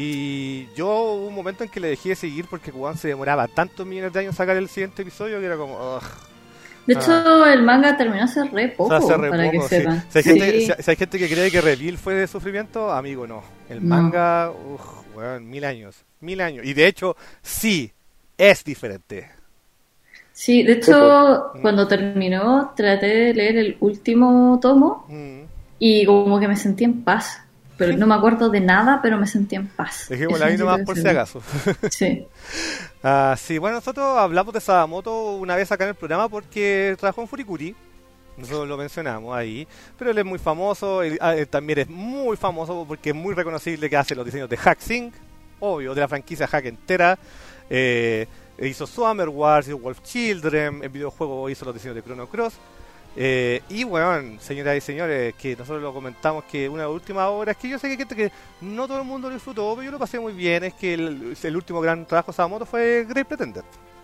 Y yo hubo un momento en que le dejé de seguir porque Kuban se demoraba tantos millones de años sacar el siguiente episodio que era como... Ugh. De hecho, ah. el manga terminó hace re poco, o sea, hace re para poco, que sí. sepan. Si hay, sí. gente, si, si hay gente que cree que Reveal fue de sufrimiento, amigo, no. El no. manga, uff, bueno, mil años, mil años. Y de hecho, sí, es diferente. Sí, de hecho, mm. cuando terminó, traté de leer el último tomo mm. y como que me sentí en paz. Pero no me acuerdo de nada, pero me sentí en paz. Dejémosla ahí nomás por si acaso. Sí. uh, sí, bueno, nosotros hablamos de Sadamoto una vez acá en el programa porque trabajó en Furikuri. Nosotros lo mencionamos ahí. Pero él es muy famoso. Él, él también es muy famoso porque es muy reconocible que hace los diseños de Hack Sync. Obvio, de la franquicia Hack entera. Eh, hizo Summer Wars, hizo Wolf Children. En videojuego hizo los diseños de Chrono Cross. Eh, y bueno, señoras y señores, que nosotros lo comentamos que una de las últimas obras que yo sé que hay gente que no todo el mundo lo disfrutó, pero yo lo pasé muy bien, es que el, el último gran trabajo de Sadamoto fue Great Pretender.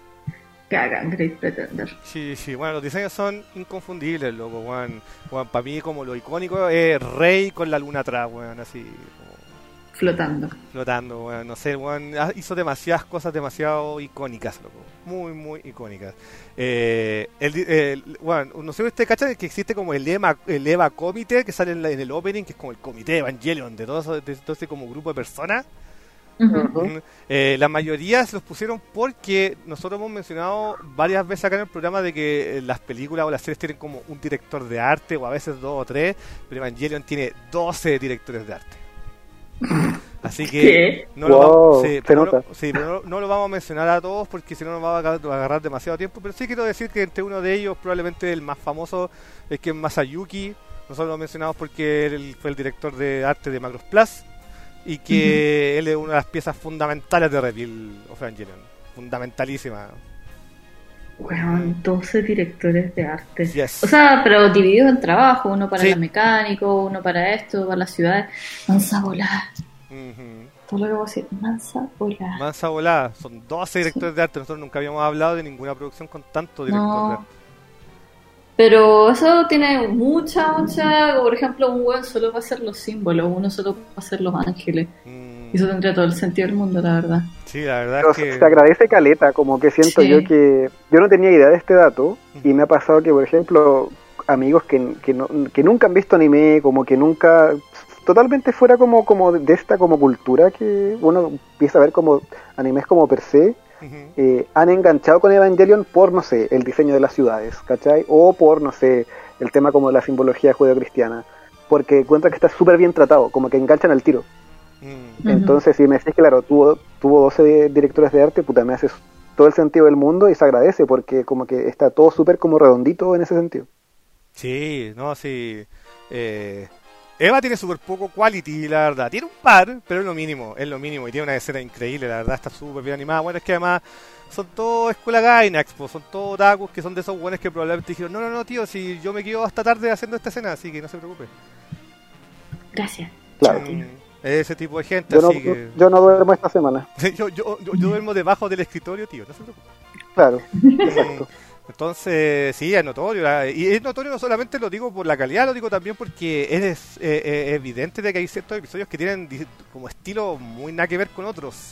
Cagan, Great Pretender. Sí, sí, bueno, los diseños son inconfundibles, loco, bueno, bueno, para mí como lo icónico es Rey con la luna atrás, bueno, así como... Flotando. Flotando, bueno, no sé, bueno, hizo demasiadas cosas demasiado icónicas, loco. Muy, muy icónicas. Eh, el, el, bueno, no sé si usted cacha que existe como el EVA, el EVA Comité que sale en, la, en el opening, que es como el comité de Evangelion, de todo, de todo ese como grupo de personas. Uh-huh. Eh, la mayoría se los pusieron porque nosotros hemos mencionado varias veces acá en el programa de que las películas o las series tienen como un director de arte, o a veces dos o tres, pero Evangelion tiene doce directores de arte. Así que no lo, wow, vamos, sí, pero no, sí, pero no, no lo vamos a mencionar a todos porque si no nos va a agarrar demasiado tiempo, pero sí quiero decir que entre uno de ellos, probablemente el más famoso, es que es Masayuki. Nosotros lo mencionamos porque él fue el director de arte de Macross Plus, y que uh-huh. él es una de las piezas fundamentales de Reveal of Evangelion, fundamentalísima. Bueno, doce directores de arte. Yes. O sea, pero divididos en trabajo, uno para sí. el mecánico, uno para esto, para las ciudades. Mansa volada. Uh-huh. Todo lo que puedo decir, mansa volada. Mansa volada. Son doce directores sí. de arte. Nosotros nunca habíamos hablado de ninguna producción con tanto director no. de arte. Pero eso tiene mucha, mucha... Por ejemplo, un weón solo va a hacer los símbolos, uno solo va a hacer los ángeles. Mm. Y eso tendría todo el sentido del mundo, la verdad. Sí, la verdad Pero es que... se agradece caleta, como que siento sí. yo que... Yo no tenía idea de este dato, y me ha pasado que, por ejemplo, amigos que, que, no, que nunca han visto anime, como que nunca... Totalmente fuera como, como de esta como cultura que uno empieza a ver como animes como per se... Uh-huh. Eh, han enganchado con Evangelion por, no sé, el diseño de las ciudades, ¿cachai? O por, no sé, el tema como de la simbología judeocristiana, porque encuentran que está súper bien tratado, como que enganchan al tiro. Uh-huh. Entonces, si me decís, claro, tuvo, tuvo doce directores de arte, puta, me haces todo el sentido del mundo y se agradece, porque como que está todo súper como redondito en ese sentido. Sí, no, sí. Eh... Eva tiene súper poco quality, la verdad. Tiene un par, pero es lo mínimo, es lo mínimo. Y tiene una escena increíble, la verdad, está súper bien animada. Bueno, es que además son todos escuela Gainax, pues, son todos otakus que son de esos buenos que probablemente dijeron, no, no, no, tío, si yo me quedo hasta tarde haciendo esta escena, así que no se preocupe. Gracias. Claro. Mm, ese tipo de gente, yo así no, que... Yo no duermo esta semana. yo, yo, yo, yo duermo debajo del escritorio, tío, no se preocupe. Claro, exacto. Entonces, sí, es notorio. Y es notorio no solamente lo digo por la calidad, lo digo también porque es eh, eh, evidente de que hay ciertos episodios que tienen como estilo muy nada que ver con otros.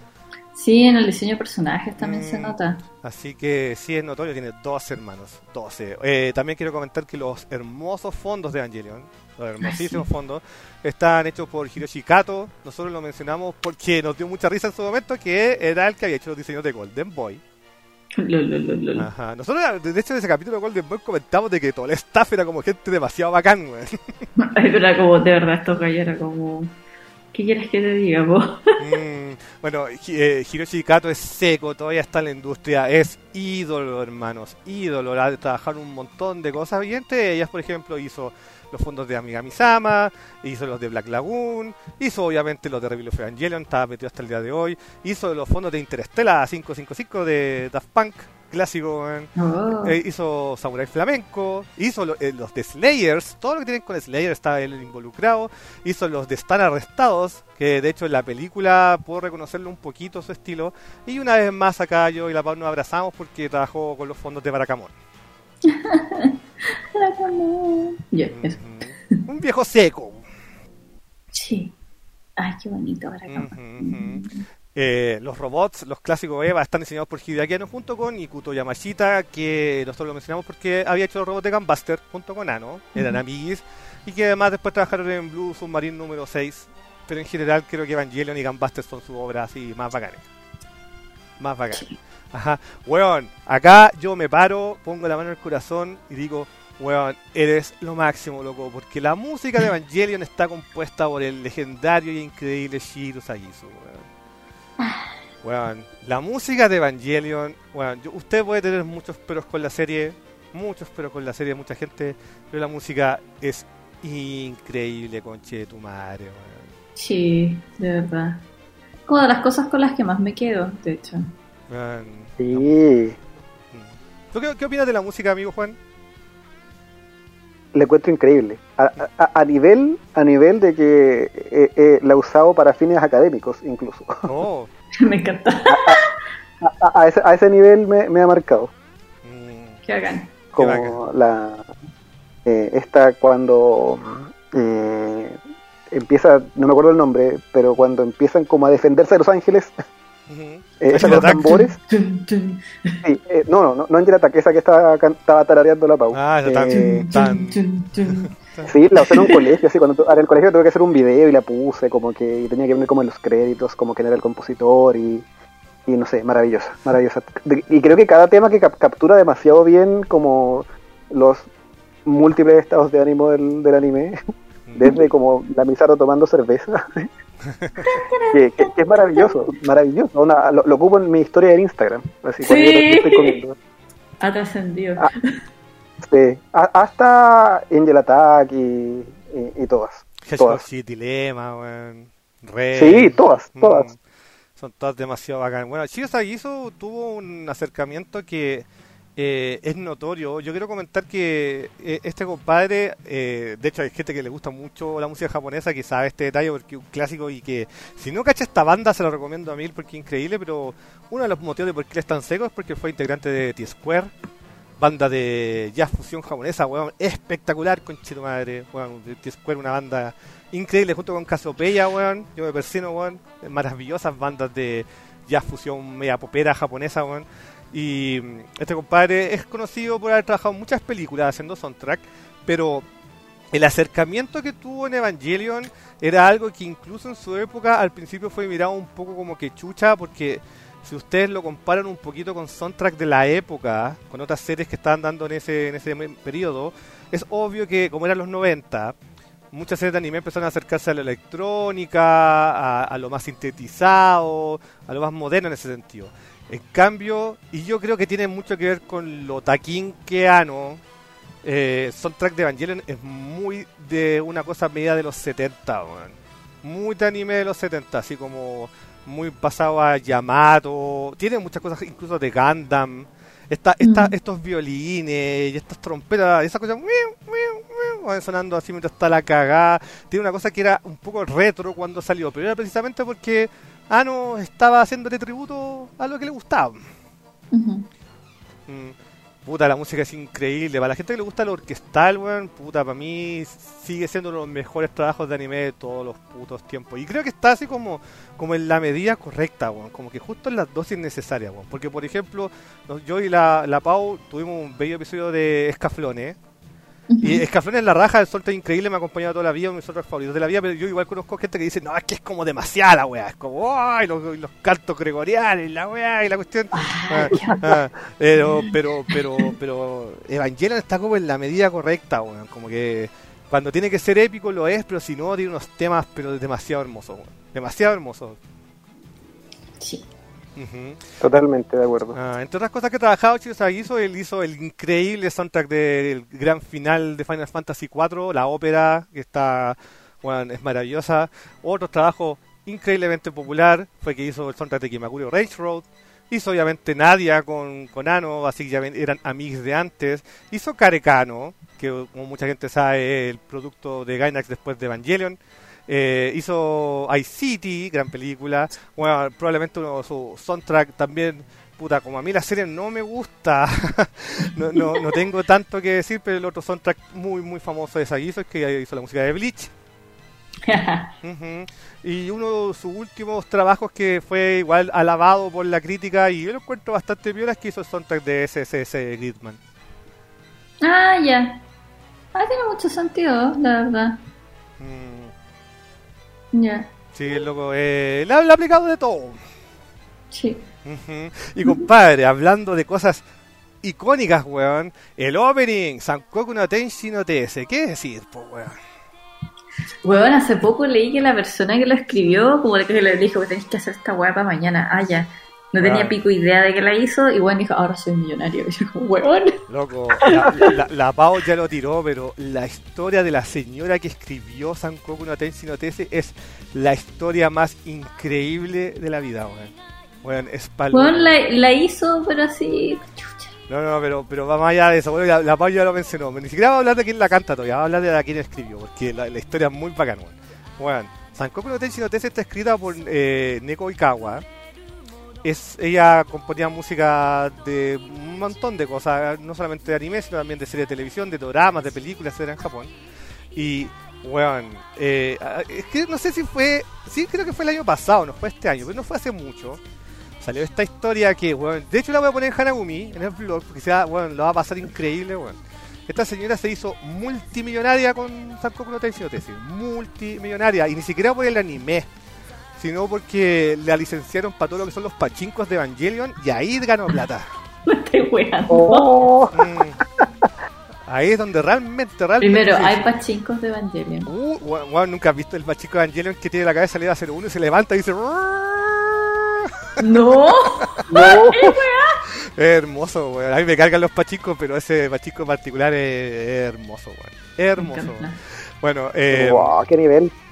Sí, en el diseño de personajes también mm, se nota. Así que sí, es notorio, tiene doce hermanos, doce. Eh, también quiero comentar que los hermosos fondos de Evangelion, los hermosísimos ah, sí. fondos, están hechos por Hiroshi Kato. Nosotros lo mencionamos porque nos dio mucha risa en su momento, que era el que había hecho los diseños de Golden Boy. Lol, lol, lol. Ajá. Nosotros, de hecho, en ese capítulo de Golden Boy comentamos de que todo el staff era como gente demasiado bacán, güey. Ay, pero era como, de verdad, esto que era como... ¿Qué quieres que te diga, vos? mm, bueno, eh, Hiroshi Kato es seco, todavía está en la industria, es ídolo, hermanos, ídolo, ha trabajado un montón de cosas, y entre ellas, por ejemplo, hizo los fondos de Amigami-sama, hizo los de Black Lagoon, hizo obviamente los de Reveal of Evangelion, estaba metido hasta el día de hoy, hizo los fondos de Interstellar cinco cinco cinco de Daft Punk, clásico, ¿eh? Oh. eh, hizo Samurai Flamenco, hizo lo, eh, los de Slayers, todo lo que tienen con Slayer está él involucrado, hizo los de Están Arrestados, que de hecho en la película puedo reconocerle un poquito su estilo, y una vez más acá yo y la Pau nos abrazamos porque trabajó con los fondos de Barakamon. Yeah, eso. Mm-hmm. Un viejo seco. Sí. Ay, qué bonito Barakamon. Mm-hmm. Eh, los robots, los clásicos Eva, están diseñados por Hideaki Anno junto con Ikuto Yamashita, que nosotros lo mencionamos porque había hecho los robots de Gunbuster junto con Anno, eran uh-huh. amiguis, y que además después trabajaron en Blue Submarine número seis, pero en general creo que Evangelion y Gunbuster son sus obras así más bacanes. Más bacanes. Ajá. Weón, acá yo me paro, pongo la mano en el corazón y digo, weón, eres lo máximo, loco, porque la música de Evangelion está compuesta por el legendario y increíble Shiro Sagisu, weón. Bueno, la música de Evangelion, bueno, yo, usted puede tener muchos peros con la serie, muchos peros con la serie, mucha gente, pero la música es increíble, conche de tu madre, bueno. Sí, de verdad. Como de las cosas con las que más me quedo, de hecho. Bueno, sí. No. ¿Tú qué, qué opinas de la música, amigo Juan? Le encuentro increíble. A, a, a nivel a nivel de que eh, eh, la he usado para fines académicos, incluso. Oh. Me encanta. A, a, a, ese, a ese nivel me, me ha marcado. Mm. Qué bacán. Como Qué bacán. la eh, esta cuando eh, empieza, no me acuerdo el nombre, pero cuando empiezan como a defenderse de Los Ángeles. Uh-huh. eh, esa de los tambores. Sí, eh, no, no, no, no Angel Attack, esa que estaba, estaba tarareando la Pau. Ah, esa eh, tan, sí, la usé en un colegio, así, cuando en el colegio tuve que hacer un video y la puse, como que y tenía que venir como en los créditos, como que era el compositor y, y no sé, maravillosa, maravillosa. Y creo que cada tema que cap- captura demasiado bien como los múltiples estados de ánimo del, del anime, desde como la Misato tomando cerveza. que, que, que es maravilloso, maravilloso. Una, lo, lo ocupo en mi historia de Instagram. Así, sí. Cuando yo estoy comiendo. Ha trascendido. Ah, sí. A, hasta Angel Attack y, y, y todas. Hedgehog City Dilemma, weón. Re... Sí, todas, todas. Mm, son todas demasiado bacanas. Bueno, Shigeru Sagiso tuvo un acercamiento que eh, es notorio. Yo quiero comentar que eh, este compadre, eh, de hecho hay gente que le gusta mucho la música japonesa que sabe este detalle porque es un clásico y que si no cacha esta banda se lo recomiendo a mil porque es increíble, pero uno de los motivos de por qué él es tan seco es porque fue integrante de T-Square, banda de jazz fusión japonesa, weón, espectacular, conchito madre, weón, de T-Square, una banda increíble junto con Cassiopeia, weón, yo me persino, weón, maravillosas bandas de jazz fusión media popera japonesa, weón. Y este compadre es conocido por haber trabajado en muchas películas haciendo soundtrack, pero el acercamiento que tuvo en Evangelion era algo que incluso en su época al principio fue mirado un poco como que chucha, porque si ustedes lo comparan un poquito con soundtrack de la época, con otras series que estaban dando en ese, en ese periodo, es obvio que como eran los noventa, muchas series de anime empezaron a acercarse a la electrónica, a, a lo más sintetizado, a lo más moderno en ese sentido. En cambio, y yo creo que tiene mucho que ver con lo taquín que Ano, eh, soundtrack de Evangelion es muy de una cosa medida de los setenta, man. Muy de anime de los setenta, así como muy pasado a Yamato, tiene muchas cosas incluso de Gundam, esta, esta, mm. estos violines y estas trompetas, esas cosas van sonando así mientras está la cagada, tiene una cosa que era un poco retro cuando salió, pero era precisamente porque Ano estaba haciéndole tributo a lo que le gustaba. Uh-huh. Mm, puta, la música es increíble. Para la gente que le gusta lo orquestal, weón, puta, para mí sigue siendo uno de los mejores trabajos de anime de todos los putos tiempos. Y creo que está así como, como en la medida correcta, weón, como que justo en las dosis necesarias, weón. Porque, por ejemplo, yo y la, la Pau tuvimos un bello episodio de Escaflones. Uh-huh. Y Escaflones es la raja, el solta increíble, me ha acompañado toda la vida, mis otros favoritos de la vida, pero yo igual conozco gente que dice, no, es que es como demasiada la weá, es como, ¡ay! Los, los cantos gregorianos, la weá, y la cuestión. Ah, ah, pero, pero, pero, pero, Evangelion está como en la medida correcta, weón, como que cuando tiene que ser épico lo es, pero si no, tiene unos temas, pero demasiado hermosos, weón, demasiado hermosos. Sí. Uh-huh. Totalmente de acuerdo. Ah, entre otras cosas que ha trabajado Shigeru Sagiso, él hizo el increíble soundtrack del gran final de Final Fantasy cuatro, la ópera, que está, bueno, es maravillosa. Otro trabajo increíblemente popular fue que hizo el soundtrack de Kimakuri Range Road. Hizo obviamente Nadia con, con Ano, así que ya eran amigos de antes. Hizo Karekano, que como mucha gente sabe es el producto de Gainax después de Evangelion. Eh, hizo iCity, gran película. Bueno, probablemente uno, su soundtrack también, puta, como a mí la serie no me gusta, no, no, no tengo tanto que decir, pero el otro soundtrack muy muy famoso de Sagiso es que hizo la música de Bleach. Uh-huh. Y uno de sus últimos trabajos que fue igual alabado por la crítica y yo lo encuentro bastante piola es que hizo el soundtrack de S S S Gridman. Ah, ya. Yeah. Ah, tiene mucho sentido, la verdad. Mm. Ya. Yeah. Sí, el loco, eh, le ha aplicado de todo. Sí. Uh-huh. Y compadre, hablando de cosas icónicas, weón, el opening, Sankoku no Tenshi no T S, ¿qué decir, po, weón? Weón, hace poco leí que la persona que lo escribió, como que le dijo que tenés que hacer esta weá para mañana. Ah, ya. No tenía ah. pico idea de que la hizo, y weón dijo, ahora soy millonario. Y yo como, weón. Loco, la, la, la Pau ya lo tiró, pero la historia de la señora que escribió Sankoku no Tenshi no T S es la historia más increíble de la vida, weón. Weón, es palo. Weón, la, la hizo, pero así... No, no, pero, pero va más allá de eso. Bueno, la, la Pau ya lo mencionó. Ni siquiera va a hablar de quién la canta todavía, va a hablar de quién escribió, porque la, la historia es muy bacana, weón. Bueno, Sankoku no Tenshi no T S está escrita por eh, Neko Ikawa. Es, ella componía música de un montón de cosas, no solamente de anime, sino también de series de televisión, de doramas, de películas, era en Japón. Y, weón, eh, es que no sé si fue, sí creo que fue el año pasado, no fue este año, pero no fue hace mucho. Salió esta historia que, weón, de hecho la voy a poner en Hanagumi, en el blog, porque sea, weón, lo va a pasar increíble, weón. Esta señora se hizo multimillonaria con Sankoku no Tenshi no T S, multimillonaria, y ni siquiera por el anime, sino porque la licenciaron para todo lo que son los pachincos de Evangelion y ahí ganó plata. No estoy weando. Oh. Mm. Ahí es donde realmente, realmente... Primero, hay pachincos de Evangelion. Uh, bueno, bueno, nunca has visto el pachinko de Evangelion que tiene la cabeza salida a cero uno y se levanta y dice... No, no. Es hermoso, weón. A mí me cargan los pachincos, pero ese pachinko en particular es, es hermoso, weón. Es hermoso. Bueno, eh... Wow, qué nivel.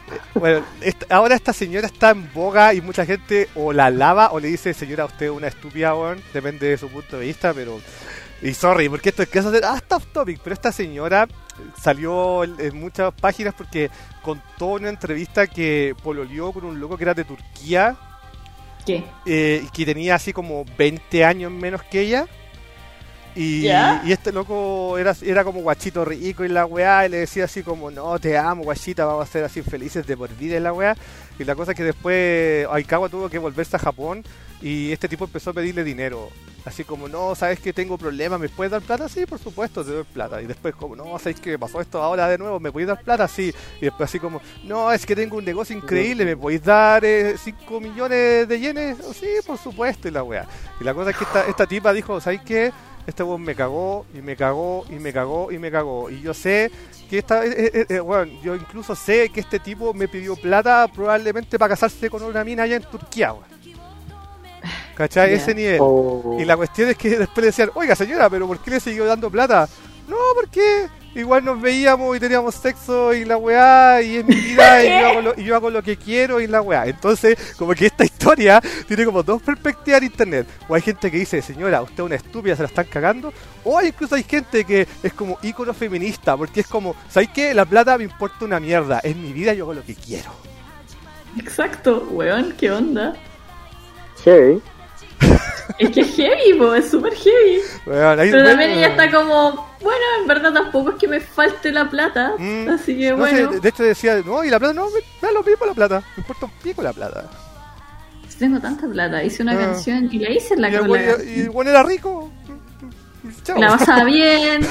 Bueno, esta, ahora esta señora está en boga y mucha gente o la alaba o le dice, señora, usted es una estúpida, weón. Depende de su punto de vista, pero... Y sorry, porque esto es que hacer hasta off topic, pero esta señora salió en, en muchas páginas porque contó en una entrevista que pololeó con un loco que era de Turquía. ¿Qué? Eh, que tenía así como veinte años menos que ella. Y, ¿Ya? y este loco era, era como guachito rico y la weá, y le decía así como, no, te amo guachita, vamos a ser así felices de por vida en la weá. Y la cosa es que después Aikawa tuvo que volverse a Japón y este tipo empezó a pedirle dinero. Así como, no, ¿sabes que tengo problemas? ¿Me puedes dar plata? Sí, por supuesto, te doy plata. Y después como, no, ¿sabes que pasó esto ahora de nuevo? ¿Me podéis dar plata? Sí. Y después así como, no, es que tengo un negocio increíble, ¿me podéis dar cinco millones de yenes? Oh, sí, por supuesto, y la weá. Y la cosa es que esta, esta tipa dijo, ¿sabes qué? Este weón me cagó, y me cagó, y me cagó, y me cagó. Y yo sé que esta, eh, eh, eh, bueno, yo incluso sé que este tipo me pidió plata probablemente para casarse con una mina allá en Turquía, weón. ¿Cachai? Yeah. Ese nivel. Oh. Y la cuestión es que después le decían, oiga señora, pero ¿por qué le siguió dando plata? No, porque igual nos veíamos y teníamos sexo y la weá, y es mi vida y yo, hago lo, y yo hago lo que quiero y la weá. Entonces, como que esta historia tiene como dos perspectivas en internet. O hay gente que dice, señora, usted es una estúpida, se la están cagando. O hay, incluso hay gente que es como ícono feminista, porque es como, ¿sabes qué? La plata me importa una mierda, es mi vida, yo hago lo que quiero. Exacto, weón, ¿qué onda? Heavy. Es que es heavy, po, es súper heavy. Bueno, ahí, Pero bueno, también ella está como, bueno, en verdad tampoco es que me falte la plata, Mm, así que no bueno. sé, de hecho decía, no, y la plata, no, me, me da lo mismo la plata, me importa un pico la plata. Tengo tanta plata, hice una Ah. canción y la hice en la Y el cola. bueno- y el bueno era rico. Chao. La pasaba bien.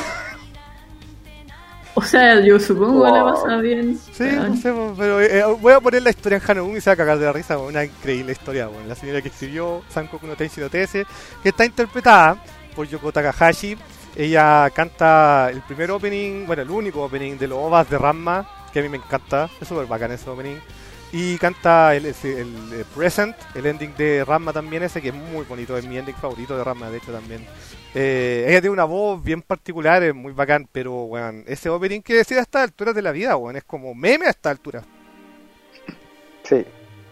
O sea, yo supongo que la Wow. pasaba bien. Sí, weón. no sé, po, pero eh, voy a poner la historia en Hanogumi y se va a cagar de la risa, po, una increíble historia, po. La señora que escribió Sankoku no Tenshi no Tese, que está interpretada por Yoko Takahashi. Ella canta el primer opening, bueno, el único opening de los O V As de Ranma, que a mí me encanta, es súper bacán ese opening. Y canta el, ese- el, el Present, el ending de Ranma también ese, que es muy bonito, es mi ending favorito de Ranma, de hecho también. Eh, ella tiene una voz bien particular, es muy bacán, pero bueno, ese opening que decía a estas alturas de la vida, bueno, es como meme a esta altura. Sí.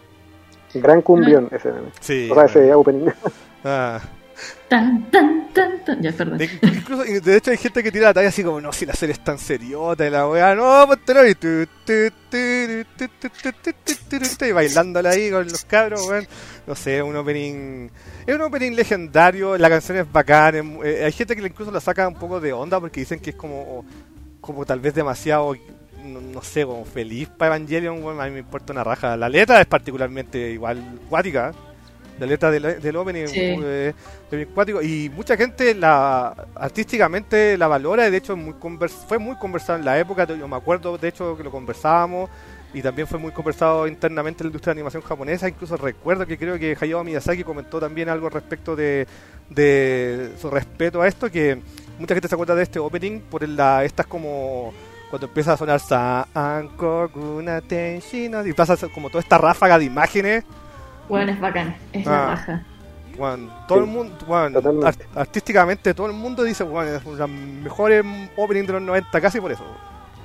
Gran cumbión ese meme. Sí. O sea, ese opening. Ah. Tan, tan, tan, tan. Ya, perdón. De, incluso, de hecho hay gente que tira la talla así como, no, si la serie es tan seriota y la weá, no, póntelo y tu, tu, tu, tu, tu, tu, tu, tu, tu, tu, y bailándola ahí con los cabros, weón. No sé, un opening, es un opening legendario, la canción es bacán, es, eh, hay gente que incluso la saca un poco de onda porque dicen que es como, como tal vez demasiado, no, no sé, como feliz para Evangelion, weón, a mí me importa una raja. La letra es particularmente igual cuática. La letra del, del opening Sí. eh, es bien cuático y mucha gente la artísticamente la valora y de hecho muy convers, fue muy conversado en la época, yo me acuerdo de hecho que lo conversábamos y también fue muy conversado internamente en la industria de animación japonesa, incluso recuerdo que creo que Hayao Miyazaki comentó también algo respecto de, de su respeto a esto, que mucha gente se acuerda de este opening por la, estas como cuando empieza a sonar Sankoku no Tenshi no, y pasa como toda esta ráfaga de imágenes. Bueno, es bacán, es Ah. la raja. Bueno, todo Sí, el mundo, bueno, totalmente. art- artísticamente todo el mundo dice, bueno, es una mejores opening de los noventa casi por eso.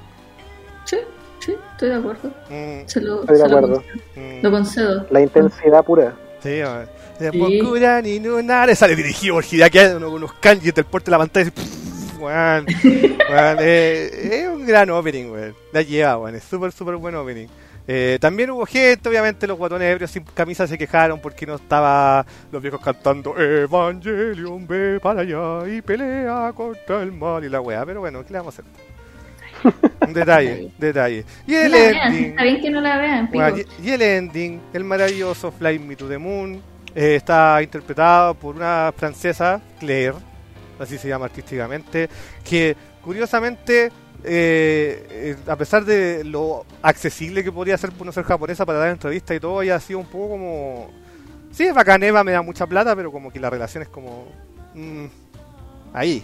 Sí, sí, estoy de acuerdo. Mm, Se lo, Estoy de se lo acuerdo. concedo. mm, Lo concedo. La intensidad pura. sí, bueno. De Sí. Bokura ni Nunare, sale dirigido por Hideaki, uno con unos kanji del porte de la pantalla y pff, weón, weón, eh, es un gran opening, weón. La lleva, weón, es súper, súper buen opening. Eh, también hubo gente, obviamente los guatones ebrios sin camisa se quejaron porque no estaba los viejos cantando Evangelion, ve para allá y pelea contra el mal y la weá, pero bueno, ¿qué le vamos a hacer? Un detalle, detalle. Y No el la vean, ending, está bien que no la vean, pico. bueno, y, y el ending, el maravilloso Fly Me to the Moon, eh, está interpretado por una francesa, Claire, así se llama artísticamente, que curiosamente, eh, eh, a pesar de lo accesible que podría ser por no ser japonesa para dar entrevistas y todo, ella ha sido un poco como... Sí, es bacán, Eva me da mucha plata, pero como que la relación es como... mm, ahí.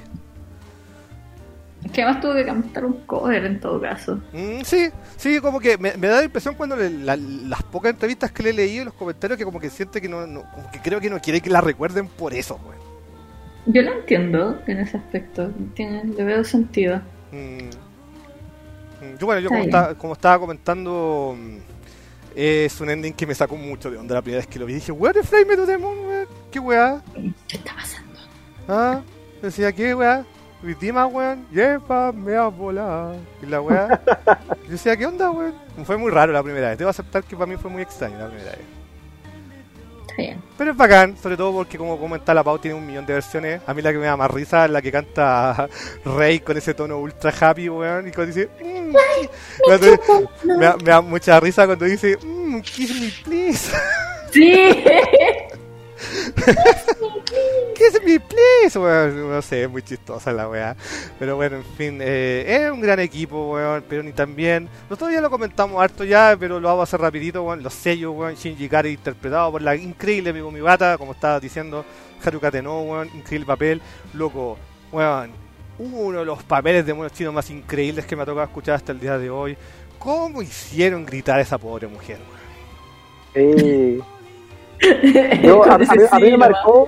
Es que además tuvo que cantar un cover en todo caso. Mm, sí, sí, como que me, me da la impresión cuando le- la- las pocas entrevistas que le he leído en los comentarios que como que siente que no, no como que creo que no quiere que la recuerden por eso, güey. Yo lo entiendo en ese aspecto, tiene, le veo sentido. Mm, Yo, bueno, yo como, está, como estaba comentando, es un ending que me sacó mucho de onda la primera vez que lo vi. Dije, weón, es Flame to the Moon, weón. ¿Qué weá? ¿Qué está pasando? Ah, decía, ¿qué weá? Víctima, weón, llévame a volar. Y la weá, yo decía, ¿qué onda, weón? Fue muy raro la primera vez. Debo aceptar que para mí fue muy extraño la primera vez. Está bien. Pero es bacán, sobre todo porque como comenta la Pau, tiene un millón de versiones. A mí la que me da más risa es la que canta Rey con ese tono ultra happy, weón. Y cuando dice, mmm, cuando, me, da, me da mucha risa cuando dice, mmm, kiss me please. Sí. Kiss me please, weón. No sé, es muy chistosa la weá. Pero bueno, en fin, eh, es un gran equipo, weón. Pero ni tan bien. Nosotros ya lo comentamos harto ya, pero lo vamos a hacer rapidito, weón. Los sellos, weón. Shinji Ikari interpretado por la increíble Amigo Mibata, como estaba diciendo. Haruka Teno, weón. Increíble papel. Loco, weón. Uno de los papeles de monos chinos más increíbles que me ha tocado escuchar hasta el día de hoy. ¿Cómo hicieron gritar a esa pobre mujer, weón? Eh... Yo, a, a, mí, a mí me marcó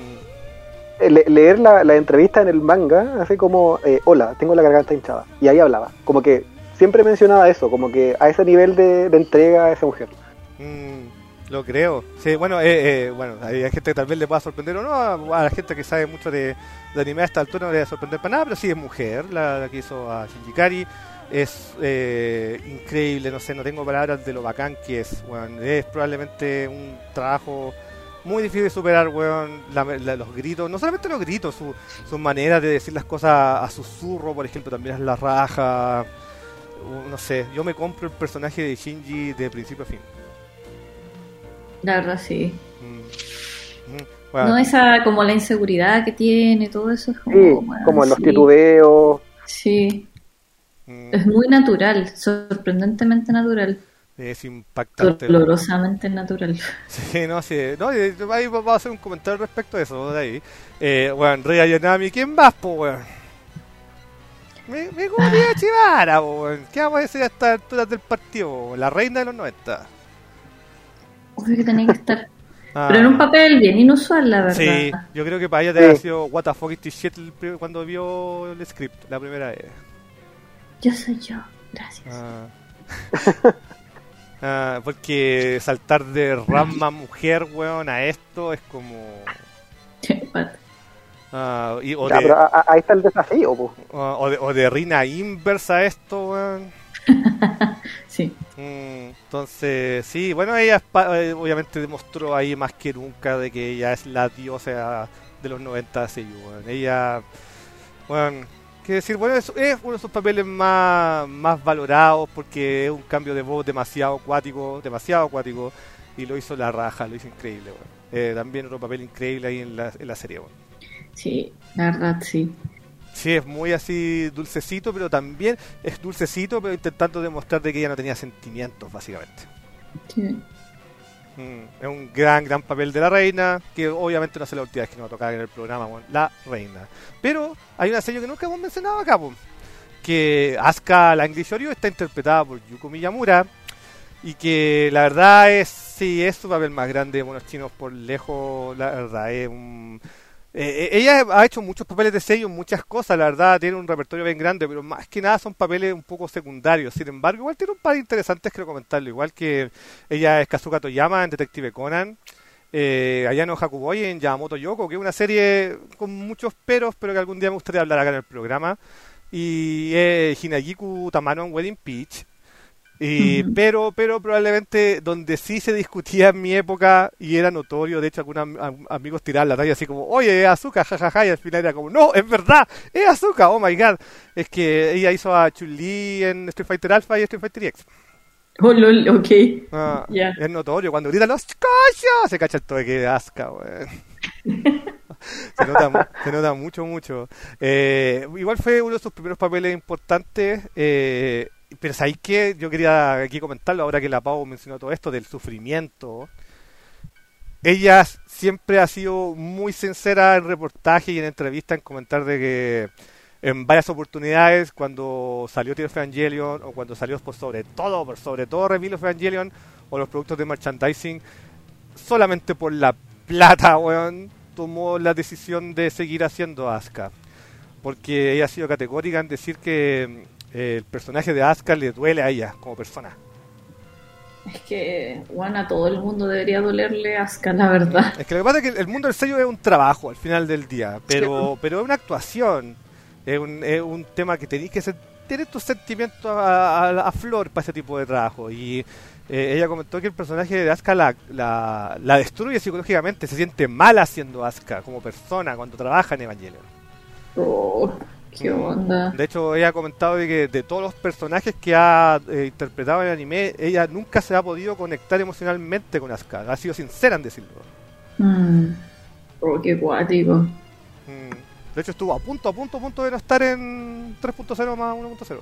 le, leer la, la entrevista en el manga, así como, eh, hola, tengo la garganta hinchada. Y ahí hablaba, como que siempre mencionaba eso, como que a ese nivel de, de entrega a esa mujer. Mm, lo creo. Sí, bueno, eh, eh, bueno, hay gente que tal vez le pueda sorprender o no, a, a la gente que sabe mucho de, de anime a esta altura no le va a sorprender para nada, pero sí es mujer la, la que hizo a Shinji Ikari. Es eh, increíble, no sé, no tengo palabras de lo bacán que es, weón. Es probablemente un trabajo muy difícil de superar, weón. La, la, los gritos, no solamente los gritos, su, su manera de decir las cosas a susurro, por ejemplo, también es la raja. Uh, no sé, yo me compro el personaje de Shinji de principio a fin. La verdad, sí. Mm. Mm. Bueno. No, esa, como la inseguridad que tiene, todo eso es como... Sí, bueno, como en los sí. titubeos. Sí. Es muy natural, sorprendentemente natural. Es impactante. Dolorosamente natural. Sí, no, sí. No, ahí vamos a hacer un comentario respecto a eso, de ahí. Eh, bueno, Rei Ayanami, ¿quién más, po, weón? Me, me comí a Chibara, po, weón. ¿Qué vamos a decir a estas alturas del partido? La reina de los noventa. Obvio que tenía que estar. Ah. Pero en un papel bien inusual, la verdad. Sí, yo creo que para ella te había sido what the fuck is this shit cuando vio el script la primera vez. Yo soy yo, gracias. Ah. ah, porque saltar de Ranma mujer, weón, a esto es como... ah, y, o ya, de, pero a, a, ahí está el desafío, po. O, o, de, o de Rina inversa a esto, weón. Sí. Mm, entonces, sí, bueno, ella obviamente demostró ahí más que nunca de que ella es la diosa de los noventa, sí, weón. Ella, bueno... Que decir, bueno, es, es uno de sus papeles más, más valorados porque es un cambio de voz demasiado acuático, demasiado acuático, y lo hizo la raja, lo hizo increíble, bueno. eh, también otro papel increíble ahí en la, en la serie, bueno. Sí, la verdad, sí. Sí, es muy así dulcecito, pero también es dulcecito, pero intentando demostrar de que ella no tenía sentimientos, básicamente. Sí. Mm, es un gran, gran papel de la reina, que obviamente no es la última vez que nos va a tocar en el programa, bueno, la reina. Pero hay una serie que nunca hemos mencionado acá, pues, que Asuka Langley Shoryu está interpretada por Yuko Miyamura, y que la verdad es, sí, es su papel más grande de monos chinos por lejos, la verdad, es un... Eh, ella ha hecho muchos papeles de sello, muchas cosas, la verdad, tiene un repertorio bien grande, pero más que nada son papeles un poco secundarios. Sin embargo, igual tiene un par interesantes que comentarlo, igual que ella es Kazuka Toyama en Detective Conan, eh, Ayano Hakuboy en Yamamoto Yoko, que es una serie con muchos peros, pero que algún día me gustaría hablar acá en el programa, y eh, Hinagiku Tamano en Wedding Peach. Y, uh-huh. pero pero probablemente donde sí se discutía en mi época y era notorio, de hecho algunos am- amigos tiraban la talla así como, oye, es Asuka, jajaja, y al final era como, no, es verdad, es Asuka, oh my god, es que ella hizo a Chun-Li en Street Fighter Alpha y Street Fighter X. Oh, lol, ok. Ah, yeah. Es notorio, cuando gritan los cochos, se cacha el toque de Asuka, weón. se, nota, se nota mucho, mucho. Eh, igual fue uno de sus primeros papeles importantes, eh, pero ¿sabéis qué? Yo quería aquí comentarlo ahora que la Pau mencionó todo esto del sufrimiento. Ella siempre ha sido muy sincera en reportaje y en entrevistas en comentar de que en varias oportunidades cuando salió Tears of Evangelion o cuando salió por sobre todo, por sobre todo Reveal of Evangelion o los productos de merchandising, solamente por la plata, weón, tomó la decisión de seguir haciendo Asuka. Porque ella ha sido categórica en decir que eh, el personaje de Asuka le duele a ella como persona. Es que, bueno, a todo el mundo debería dolerle Asuka, la verdad. Es que lo que pasa es que el mundo del sello es un trabajo al final del día, pero, sí. pero es una actuación, es un, es un tema que tenéis que ser, tener tus sentimientos a, a, a flor para ese tipo de trabajo. Y eh, ella comentó que el personaje de Asuka la, la, la destruye psicológicamente, se siente mal haciendo Asuka como persona cuando trabaja en Evangelion. Oh, qué onda. De hecho, ella ha comentado de que de todos los personajes que ha eh, interpretado en el anime, ella nunca se ha podido conectar emocionalmente con Asuka. Ha sido sincera en decirlo. Mm. Oh, qué cuático. Mm. De hecho, estuvo a punto, a punto, a punto de no estar en tres punto cero más uno punto cero.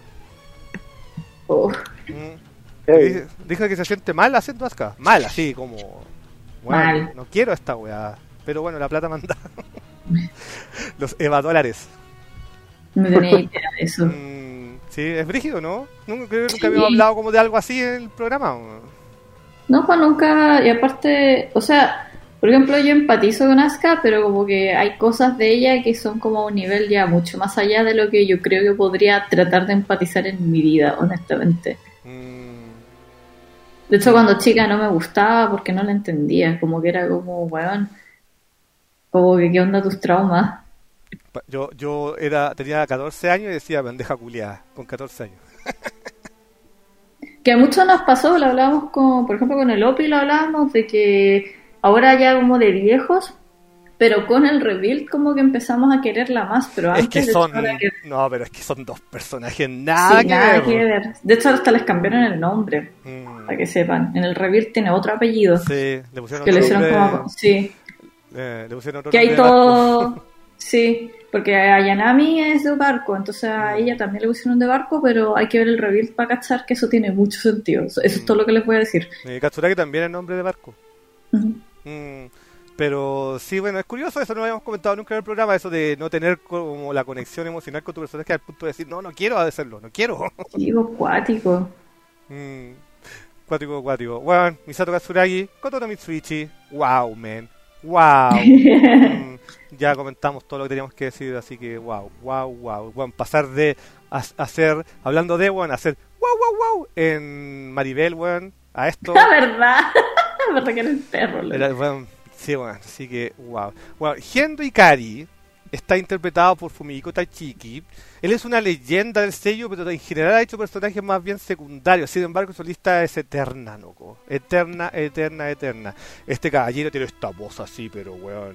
Oh. Mm. Dice, dice que se siente mal haciendo Asuka. Mal, así como... Bueno, mal. No quiero esta weá. Pero bueno, la plata manda. Los Eva dólares. No tenía idea de eso. Mm, sí, es brígido, ¿no? Nunca, creo que nunca habíamos hablado como de algo así en el programa. No, pues nunca. Y aparte, o sea, por ejemplo, yo empatizo con Asuka, pero como que hay cosas de ella que son como a un nivel ya mucho más allá de lo que yo creo que podría tratar de empatizar en mi vida, honestamente. Mm. De hecho, cuando chica no me gustaba porque no la entendía. Como que era como, weón, como que qué onda tus traumas. Yo, yo era, tenía catorce años y decía pendeja culiada, con catorce años. Que a muchos nos pasó, lo hablábamos con, por ejemplo, con el Opi, lo hablábamos de que ahora ya como de viejos, pero con el rebuild como que empezamos a quererla más, pero es antes que son, de que... no, pero es que son dos personajes nada, sí, que, nada ver. que ver. De hecho hasta les cambiaron el nombre, mm. para que sepan. En el rebuild tiene otro apellido. Sí, le pusieron que otro le hicieron nombre, como, sí. Eh, le pusieron otro que hay nombre todo, sí, porque a Yanami es de barco, entonces a ella también le pusieron de barco, pero hay que ver el rebuild para cachar que eso tiene mucho sentido. Eso es todo lo que les voy a decir. Eh, Katsuragi también es nombre de barco. Uh-huh. Mm, pero sí, bueno, es curioso, eso no lo habíamos comentado nunca en el programa, eso de no tener como la conexión emocional con tu personaje al punto de decir, no, no quiero hacerlo, no quiero. Digo, cuático. Mm, cuático, cuático. Bueno, Misato Katsuragi, Kotono Mitsuichi, wow, man, wow. mm, ya comentamos todo lo que teníamos que decir, así que wow, wow, wow. Bueno, pasar de hacer, hablando de, bueno, hacer wow, wow, wow en Maribel, bueno, a esto. La verdad, la verdad que era el perro. Era, bueno, sí, bueno, así que wow. Bueno, Gendo Ikari está interpretado por Fumihiko Tachiki. Él es una leyenda del sello, pero en general ha hecho personajes más bien secundarios. Sin embargo, su lista es eterna, loco. Eterna, eterna, eterna. Este caballero tiene esta voz así, pero weón,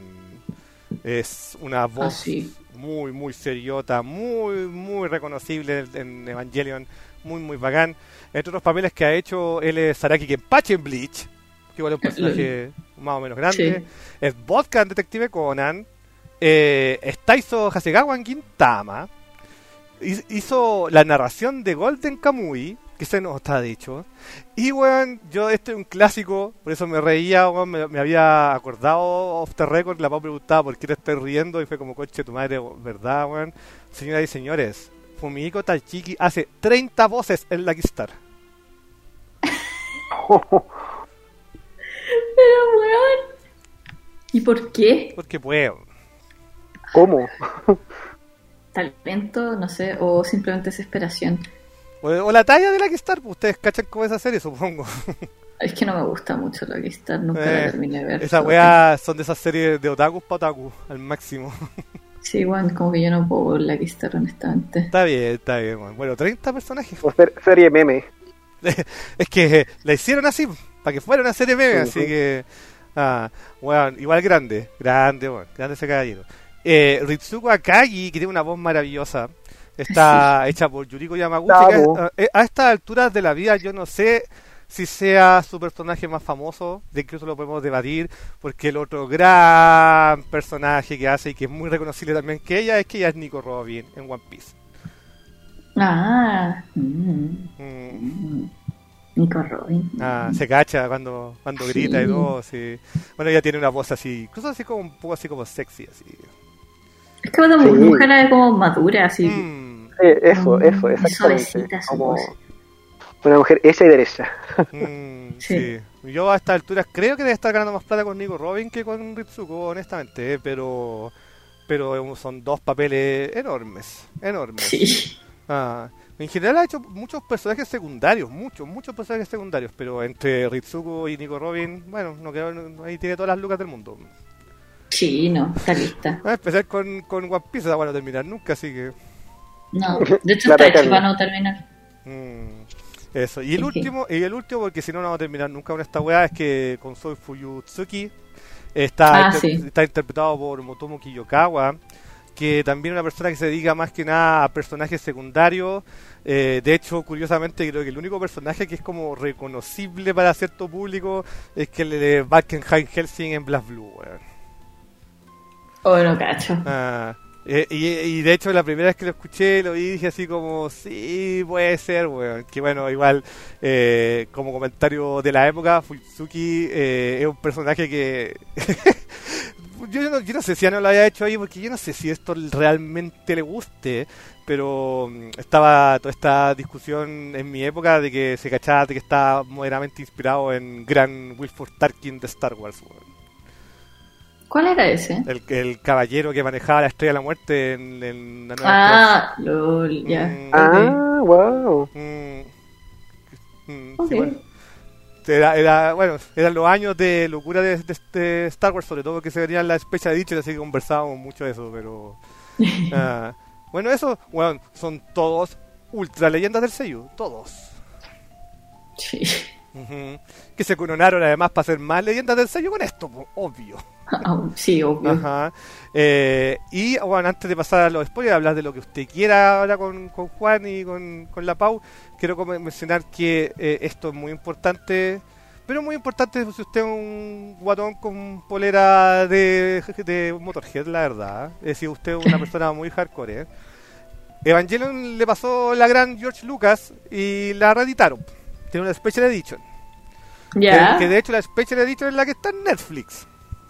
es una voz ah, sí. muy, muy seriota, muy, muy reconocible en Evangelion. Muy, muy bacán. Entre otros papeles que ha hecho, él es Saraki Kenpachi en Bleach, que igual es un personaje más o menos grande. Sí. Es Vodka en Detective Conan. Eh, es Taizo Hasegawa en Gintama. Hizo la narración de Golden Kamuy, que se nos está dicho. Y weón, yo este es un clásico, por eso me reía, weón, me, me había acordado off the record, la Pau preguntaba por qué te estás riendo y fue como, coche tu madre, ¿verdad, weón? Señoras y señores, Fumihiko Tachiki hace treinta voces en Lucky Star. Pero weón, ¿y por qué? Porque puedo. ¿Cómo? Talento, no sé, o simplemente desesperación. O, o la talla de Lucky Star, pues ustedes cachan cómo es esa serie, supongo. Es que no me gusta mucho Lucky Star, nunca eh, la terminé de ver. Esas weas son de esas series de otakus para otaku, al máximo. Sí, bueno, como que yo no puedo ver Lucky Star, honestamente. Está bien, está bien, bueno. Bueno, treinta personajes. O ser, serie meme. Es que la hicieron así, para que fuera una serie meme, sí, así sí. que... Ah, bueno, igual grande, grande, bueno, grande ese caballero. Eh, Ritsuko Akagi, que tiene una voz maravillosa, está sí. hecha por Yuriko Yamaguchi. Que, a, a estas alturas de la vida yo no sé si sea su personaje más famoso, de incluso lo podemos debatir, porque el otro gran personaje que hace y que es muy reconocible también que ella es que ella es Nico Robin en One Piece. Ah, mm, mm. Mm. Nico Robin. Ah, se cacha cuando cuando sí. grita y todo, sí. Bueno, ella tiene una voz así, incluso así como un poco así como sexy, así. Es que una sí. mujer es como madura, así. Mm. Sí, eso, eso, exactamente. Como una mujer hecha y derecha. Mm, sí. sí. Yo a estas alturas creo que debe estar ganando más plata con Nico Robin que con Ritsuko, honestamente, ¿eh? pero pero son dos papeles enormes, enormes. Sí. Ah, En general ha hecho muchos personajes secundarios, muchos, muchos personajes secundarios, pero entre Ritsuko y Nico Robin, bueno, no creo, no, ahí tiene todas las lucas del mundo. Sí, no, está lista. A empezar con, con One Piece, no van a terminar nunca, así que... No, de hecho está hecho para no terminar. Mm, eso, y el Sí. último, y el último, porque si no, no vamos a terminar nunca con esta weá, es que con Soi Fuyutsuki está, Ah, inter- sí. está interpretado por Motomo Kiyokawa, que también es una persona que se dedica más que nada a personajes secundarios. Eh, de hecho, curiosamente, creo que el único personaje que es como reconocible para cierto público es que el de Valkenheim Helsing en Blast Blue, weón. Oh, no cacho. Ah, eh, y, y de hecho la primera vez que lo escuché lo vi y dije así como, sí, puede ser, weón. Que bueno, igual eh, como comentario de la época, Fuyutsuki eh, es un personaje que... yo, no, yo no sé si ya no lo había hecho ahí porque yo no sé si esto realmente le guste, pero mm, estaba toda esta discusión en mi época de que se cachaba de que está moderadamente inspirado en Gran Wilford Tarkin de Star Wars, weón. ¿Cuál era ese? El, el caballero que manejaba la Estrella de la Muerte en, en la nueva Ah, lol, ya. Mm, Ah, wow. mm, mm, Ok. sí, bueno. Era, era, bueno, eran los años de locura de, de, de Star Wars, sobre todo porque se venían las Special Editions, así que conversábamos mucho de eso, pero... ah, bueno, eso, bueno, son todos ultra leyendas del sello, todos. Sí. Ujú. Que se coronaron además para ser más leyendas del sello con esto, po, obvio. Ah, sí, obvio. Ajá. Eh, y bueno, antes de pasar a los spoilers, hablar de lo que usted quiera ahora con, con Juan y con, con la Pau, quiero como mencionar que eh, esto es muy importante, pero muy importante si usted es un guatón con polera de, de Motorhead, la verdad. Es decir, usted es una persona muy hardcore. ¿eh? Evangelion le pasó la gran George Lucas y la reeditaron. Tiene una Special Edition. Ya, Que, que de hecho la Special Edition es la que está en Netflix.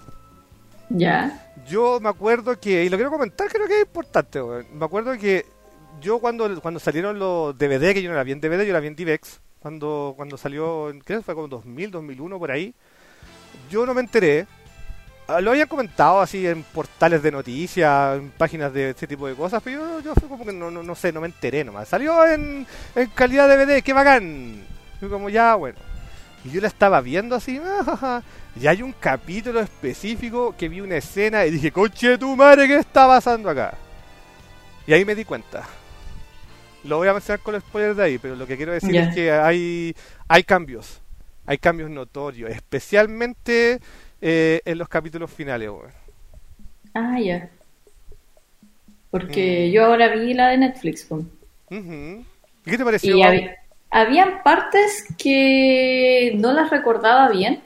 ya. Yo me acuerdo que, y lo quiero comentar, creo que es importante, weón. Me acuerdo que yo cuando cuando salieron los D V D, que yo no la vi en D V D, yo la vi en DivX, cuando cuando salió, creo que fue como dos mil, dos mil uno por ahí, yo no me enteré. Ah, lo habían comentado así en portales de noticias, en páginas de ese tipo de cosas, pero yo, yo fui como que no, no, no sé, no me enteré nomás. Salió en, en calidad D V D, qué bacán. Fui como ya, bueno. Y yo la estaba viendo así, ah, y hay un capítulo específico que vi una escena y dije, coche tu madre, ¿qué está pasando acá? Y ahí me di cuenta. Lo voy a mencionar con los spoilers de ahí, pero lo que quiero decir Ya. es que hay, hay cambios. Hay cambios notorios, especialmente eh, en los capítulos finales, weón. Ah, ya. Porque Mm. yo ahora vi la de Netflix, po. Ujú. ¿Y qué te pareció? Y había, habían partes que no las recordaba bien.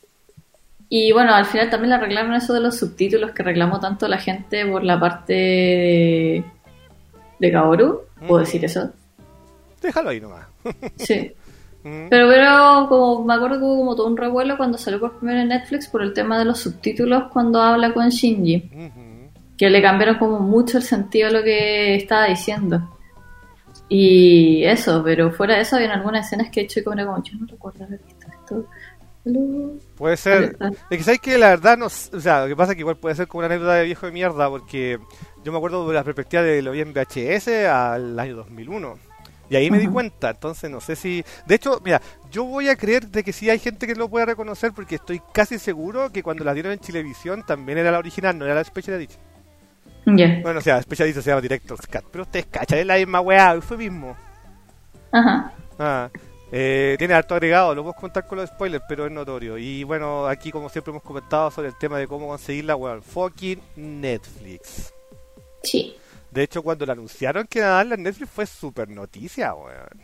Y bueno, al final también le arreglaron eso de los subtítulos que reclamó tanto la gente por la parte de, de Kaoru. ¿Puedo Mm. decir eso? Déjalo ahí nomás. Sí. Mm. Pero, pero como me acuerdo que hubo como todo un revuelo cuando salió por primero en Netflix por el tema de los subtítulos cuando habla con Shinji. Ujú. Que le cambiaron como mucho el sentido a lo que estaba diciendo. Y eso, pero fuera de eso habían algunas escenas que he hecho y como era como, yo no recuerdo haber visto esto. Hello. Puede ser. Vale, Es que sabes que la verdad no, s- o sea, lo que pasa es que igual puede ser como una anécdota de viejo de mierda, porque yo me acuerdo de la perspectiva de lo vi en V H S al año dos mil uno. Y ahí me di Ajá. cuenta, entonces no sé si... De hecho, mira, yo voy a creer de que sí hay gente que lo puede reconocer porque estoy casi seguro que cuando la dieron en Chilevisión también era la original, no era la Special Edition. Ya. Bueno, o sea, Special Edition se llama Director's Cut, pero ustedes cachan, es la misma weá, fue mismo. Ajá. Ah, eh, tiene harto agregado, lo puedo contar con los spoilers, pero es notorio. Y bueno, aquí como siempre hemos comentado sobre el tema de cómo conseguirla, weón, fucking Netflix. Sí. De hecho, cuando la anunciaron que iban a darla en Netflix fue súper noticia, weón.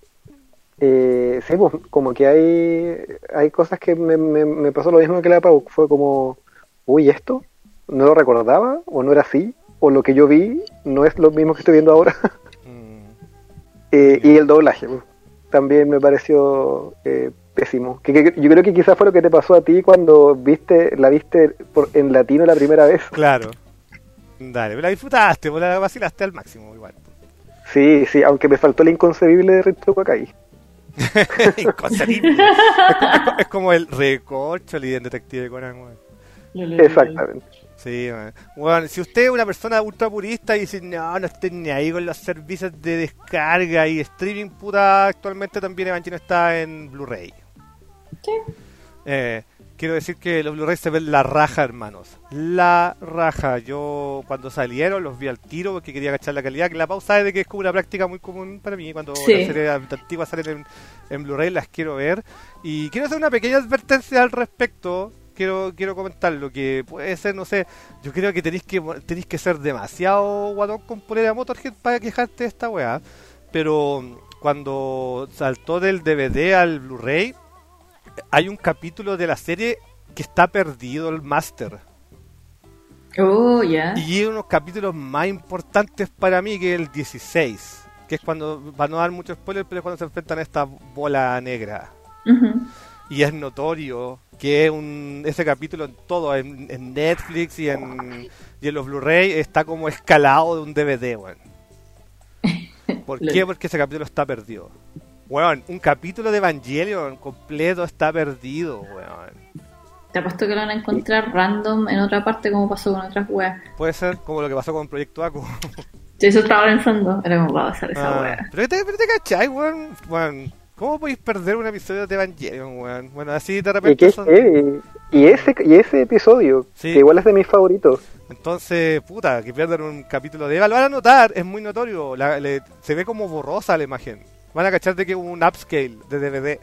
Eh, sí, pues, como que hay, hay cosas que me, me, me pasó lo mismo que la Pau. Fue como, uy, ¿esto? ¿No lo recordaba? ¿O no era así? ¿O lo que yo vi no es lo mismo que estoy viendo ahora? Mm, Eh, y el doblaje, pues, también me pareció eh, pésimo. Que, que- yo creo que quizás fue lo que te pasó a ti cuando viste la viste por, en latino la primera vez. claro. Dale, me la disfrutaste, me la vacilaste al máximo, igual. Sí, sí, aunque me faltó el inconcebible de Ritsuko Akai. Inconcebible. Es, co- es co- es como el recorcho en Detective Conan, weón. Exactamente. Sí, man. Bueno, si usted es una persona ultra purista y dice, no, no estoy ni ahí con los servicios de descarga y streaming, puta, actualmente también Evangelion está en Blu-ray. ¿Qué? Eh, quiero decir que los Blu-ray se ven la raja, hermanos. La raja. Yo cuando salieron los vi al tiro porque quería cachar la calidad. Que la pausa es de que es como una práctica muy común para mí. Cuando sí. las series antiguas salen en, en Blu-ray las quiero ver. Y quiero hacer una pequeña advertencia al respecto. Quiero quiero comentar lo que puede ser, no sé. Yo creo que tenéis que tenéis que ser demasiado guatón con polera Motorhead para quejarte de esta weá. Pero cuando saltó del D V D al Blu-ray, hay un capítulo de la serie que está perdido el máster. Oh, ya. Y hay unos capítulos más importantes para mí que el dieciséis. Que es cuando, para no dar mucho spoiler, pero es cuando se enfrentan a esta bola negra. Uh-huh. Y es notorio que un, ese capítulo en todo, en, en Netflix y en, y en los Blu-ray, está como escalado de un D V D, weón. ¿Por qué? Porque ese capítulo está perdido. Weón, un capítulo de Evangelion completo está perdido, weón. Te apuesto que lo van a encontrar random en otra parte como pasó con otras weas. Puede ser como lo que pasó con Proyecto Aku. Sí, eso estaba pensando. Era como, va a pasar esa ah, wea. Pero te, pero te cachai, weón. Weón. ¿Cómo podéis perder un episodio de Evangelion, weón? Bueno, así de repente... ¿Y, son... qué, y, ese, y ese episodio, sí. Que igual es de mis favoritos. Entonces, puta, que pierdan un capítulo de Eva. Lo van a notar, es muy notorio. La, le, se ve como borrosa la imagen. Van a cachar de que es un upscale de D V D.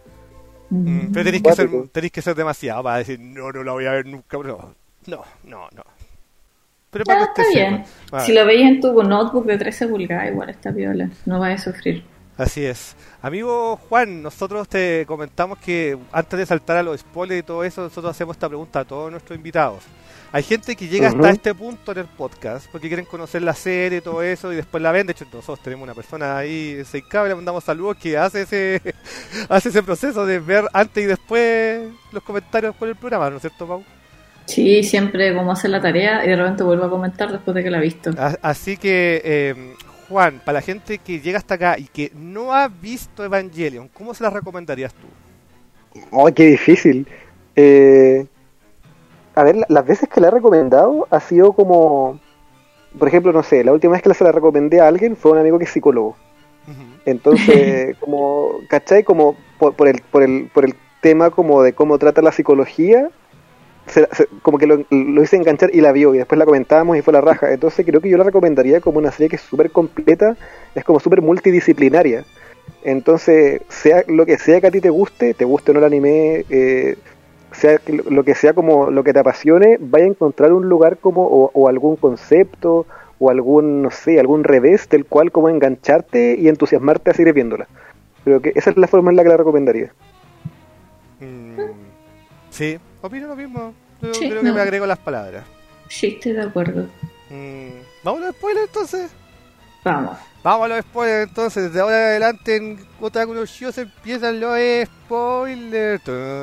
Mm. Mm, pero tenéis que, ser, tenéis que ser demasiado para decir, no, no la voy a ver nunca, bro. No, no, no. Pero no, para que está bien. Bueno. Si lo veis en tu notebook de trece pulgadas, igual está piola. No vas a sufrir. Así es. Amigo Juan, nosotros te comentamos que antes de saltar a los spoilers y todo eso, nosotros hacemos esta pregunta a todos nuestros invitados. Hay gente que llega uh-huh. hasta este punto en el podcast porque quieren conocer la serie y todo eso y después la ven. De hecho, nosotros tenemos una persona ahí, Seikaba, le mandamos saludos, que hace ese hace ese proceso de ver antes y después los comentarios por el programa, ¿no es cierto, Pau? Sí, siempre como hace la tarea y de repente vuelvo a comentar después de que la ha visto. Así que, eh, Juan, para la gente que llega hasta acá y que no ha visto Evangelion, ¿cómo se la recomendarías tú? ¡Oh, qué difícil! Eh... A ver, las veces que la he recomendado ha sido como... Por ejemplo, no sé, la última vez que se la recomendé a alguien fue a un amigo que es psicólogo. Uh-huh. Entonces, como, ¿cachai? Como por, por, el, por, el, por el tema como de cómo trata la psicología, se, se, como que lo, lo hice enganchar y la vio y después la comentábamos y fue la raja. Entonces creo que yo la recomendaría como una serie que es súper completa, es como súper multidisciplinaria. Entonces, sea lo que sea que a ti te guste, te guste o no el anime... Eh, sea lo que sea como lo que te apasione, vaya a encontrar un lugar como o, o algún concepto o algún, no sé, algún revés del cual como engancharte y entusiasmarte a seguir viéndola. Creo que esa es la forma en la que la recomendaría. Mm, sí, opino lo mismo. Yo sí, creo no. que me agrego las palabras. Sí, estoy de acuerdo. Mm, ¿Vamos a los spoilers entonces? Vamos. Vamos a los spoilers entonces, desde ahora en adelante en Otaku no Shows empiezan los spoilers.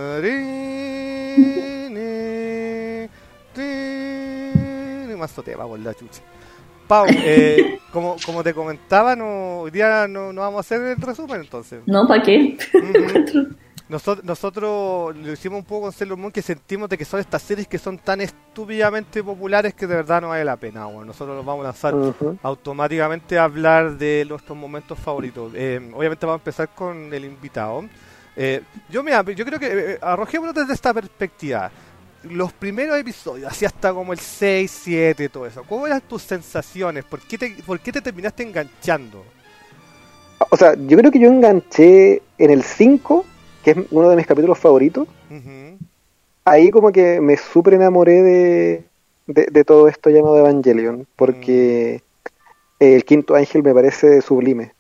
Más tema por la chucha. Pau, eh, como, como te comentaba, no, hoy día no, no vamos a hacer el resumen entonces. No, ¿para qué? Mm-hmm. Nosotros, nosotros lo hicimos un poco con Sailor Moon, que sentimos de que son estas series que son tan estúpidamente populares que de verdad no vale la pena. Bueno, nosotros nos vamos a lanzar uh-huh. automáticamente a hablar de nuestros momentos favoritos. Eh, obviamente vamos a empezar con el invitado. Eh, yo mira, yo creo que eh, arrojémonos desde esta perspectiva. Los primeros episodios, así hasta como el seis, siete, todo eso. ¿Cómo eran tus sensaciones? ¿Por qué te, por qué te terminaste enganchando? O sea, yo creo que yo enganché en el cinco, que es uno de mis capítulos favoritos. Uh-huh. Ahí como que me súper enamoré de, de, de todo esto llamado Evangelion, porque uh-huh. el quinto ángel me parece sublime.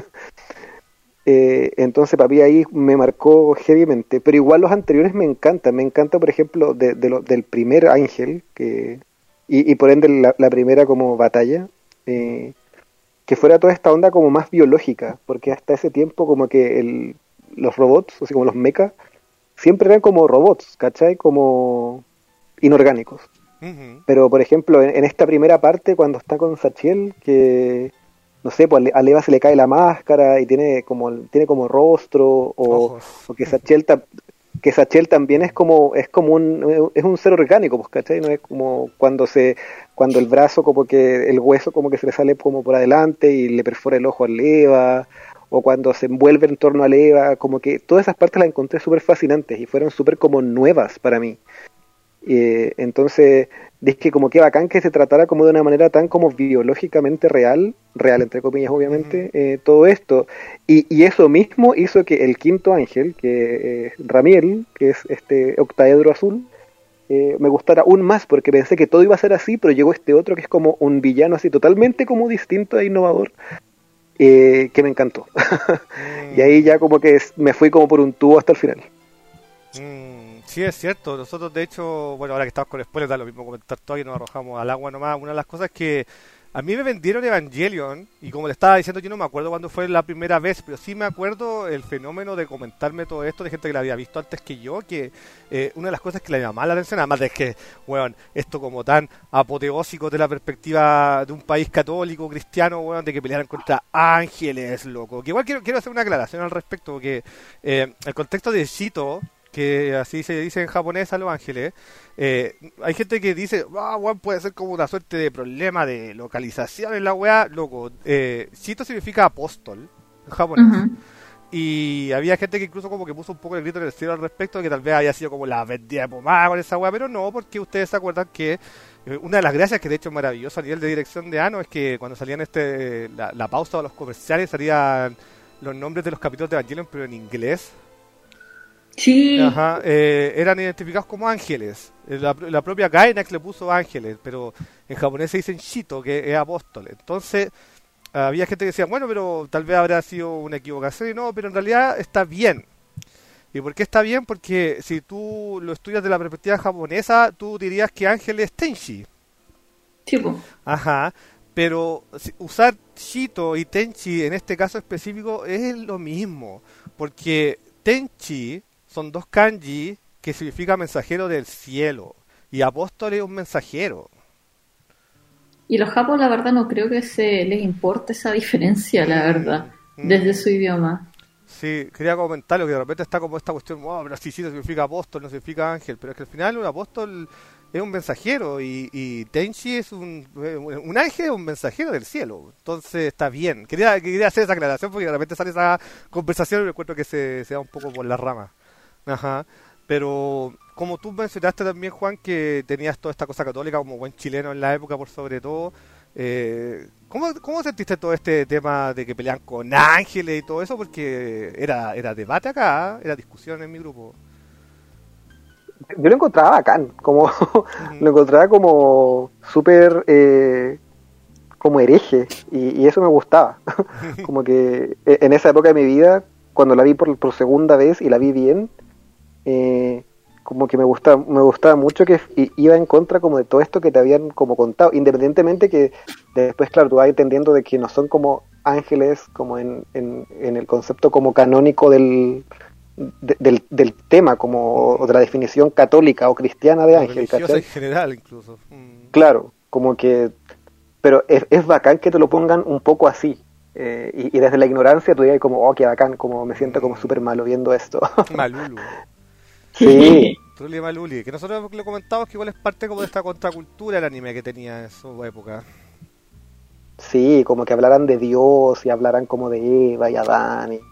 eh, entonces para mí ahí me marcó heavymente, pero igual los anteriores me encantan. Me encanta, por ejemplo, de, de lo, del primer ángel, que y, y por ende la, la primera como batalla, eh, que fuera toda esta onda como más biológica, porque hasta ese tiempo como que el los robots, así como los mechas, siempre eran como robots, ¿cachai? Como inorgánicos. Uh-huh. Pero, por ejemplo, en, en esta primera parte, cuando está con Sachiel, que, no sé, pues a Eva se le cae la máscara y tiene como tiene como rostro, o, o que Sachiel ta, que Sachel también es como es como un es un ser orgánico, pues, ¿cachai? No es como cuando se cuando el brazo como que el hueso como que se le sale como por adelante y le perfora el ojo al Eva, o cuando se envuelve en torno al Eva, como que todas esas partes las encontré súper fascinantes y fueron súper como nuevas para mí. Eh, entonces dije como que bacán que se tratara como de una manera tan como biológicamente real, real entre comillas obviamente, eh, todo esto, y, y eso mismo hizo que el quinto ángel, que eh, Ramiel, que es este octaedro azul, eh, me gustara aún más, porque pensé que todo iba a ser así, pero llegó este otro que es como un villano así totalmente como distinto e innovador, eh, que me encantó. Y ahí ya como que me fui como por un tubo hasta el final. Mm. Sí, es cierto. Nosotros, de hecho, bueno, ahora que estamos con spoilers, da lo mismo comentar todo y nos arrojamos al agua nomás. Una de las cosas que a mí me vendieron Evangelion, y como le estaba diciendo, yo no me acuerdo cuándo fue la primera vez, pero sí me acuerdo el fenómeno de comentarme todo esto de gente que lo había visto antes que yo, que eh, una de las cosas que le llamaba la atención, además de que, bueno, esto como tan apoteósico de la perspectiva de un país católico, cristiano, bueno, de que pelearan contra ángeles, loco. Que igual quiero, quiero hacer una aclaración al respecto, porque eh, el contexto de Shito, que así se dice en japonés a los ángeles, eh, hay gente que dice, ah, bueno, puede ser como una suerte de problema de localización en la weá, loco. Eh, Shito significa apóstol en japonés. Uh-huh. Y había gente que incluso como que puso un poco el grito en el cielo al respecto, que tal vez haya sido como la vendida de pomada con esa weá, pero no, porque ustedes se acuerdan que eh, una de las gracias que de hecho es maravilloso a nivel de dirección de Ano es que cuando salían este la, la pausa o los comerciales salían los nombres de los capítulos de Evangelion, pero en inglés. Sí. Ajá, eh, eran identificados como ángeles. La, la propia Gainax le puso ángeles, pero en japonés se dicen Shito, que es apóstol. Entonces, había gente que decía, bueno, pero tal vez habrá sido una equivocación, y no, pero en realidad está bien. ¿Y por qué está bien? Porque si tú lo estudias de la perspectiva japonesa, tú dirías que ángel es Tenshi. Sí, pues. Ajá. Pero usar Shito y Tenchi en este caso específico es lo mismo, porque Tenchi son dos kanji que significa mensajero del cielo, y apóstol es un mensajero. Y los japos, la verdad, no creo que se les importe esa diferencia, la verdad, mm, desde mm. su idioma. Sí, quería comentarlo, que de repente está como esta cuestión, oh, pero sí, sí, no significa apóstol, no significa ángel, pero es que al final un apóstol es un mensajero, y, y Tenchi es un, un ángel, es un mensajero del cielo, entonces está bien. Quería, quería hacer esa aclaración porque de repente sale esa conversación y me encuentro que se, se va un poco por la rama. Ajá, pero como tú mencionaste también, Juan, que tenías toda esta cosa católica como buen chileno en la época por sobre todo, eh, ¿cómo, ¿cómo sentiste todo este tema de que pelean con ángeles y todo eso? Porque era, era debate acá, era discusión en mi grupo. Yo lo encontraba bacán, como uh-huh. lo encontraba como súper eh, como hereje, y, y eso me gustaba. Como que en esa época de mi vida, cuando la vi por, por segunda vez y la vi bien, Eh, como que me gustaba, me gustaba mucho que iba en contra como de todo esto que te habían como contado, independientemente que después, claro, tú vas entendiendo de que no son como ángeles como en, en, en el concepto como canónico del de, del, del tema, como o de la definición católica o cristiana de ángel, religiosa en general incluso. Mm. Claro, como que, pero es, es bacán que te lo pongan un poco así. Eh, y, y desde la ignorancia tú digas como, oh, qué bacán, como me siento como súper malo viendo esto. Malulu. Sí. Trulli Maluli, que nosotros lo comentamos que igual es parte como de esta contracultura el anime que tenía en su época. Sí, como que hablaran de Dios y hablaran como de Eva y Adán y,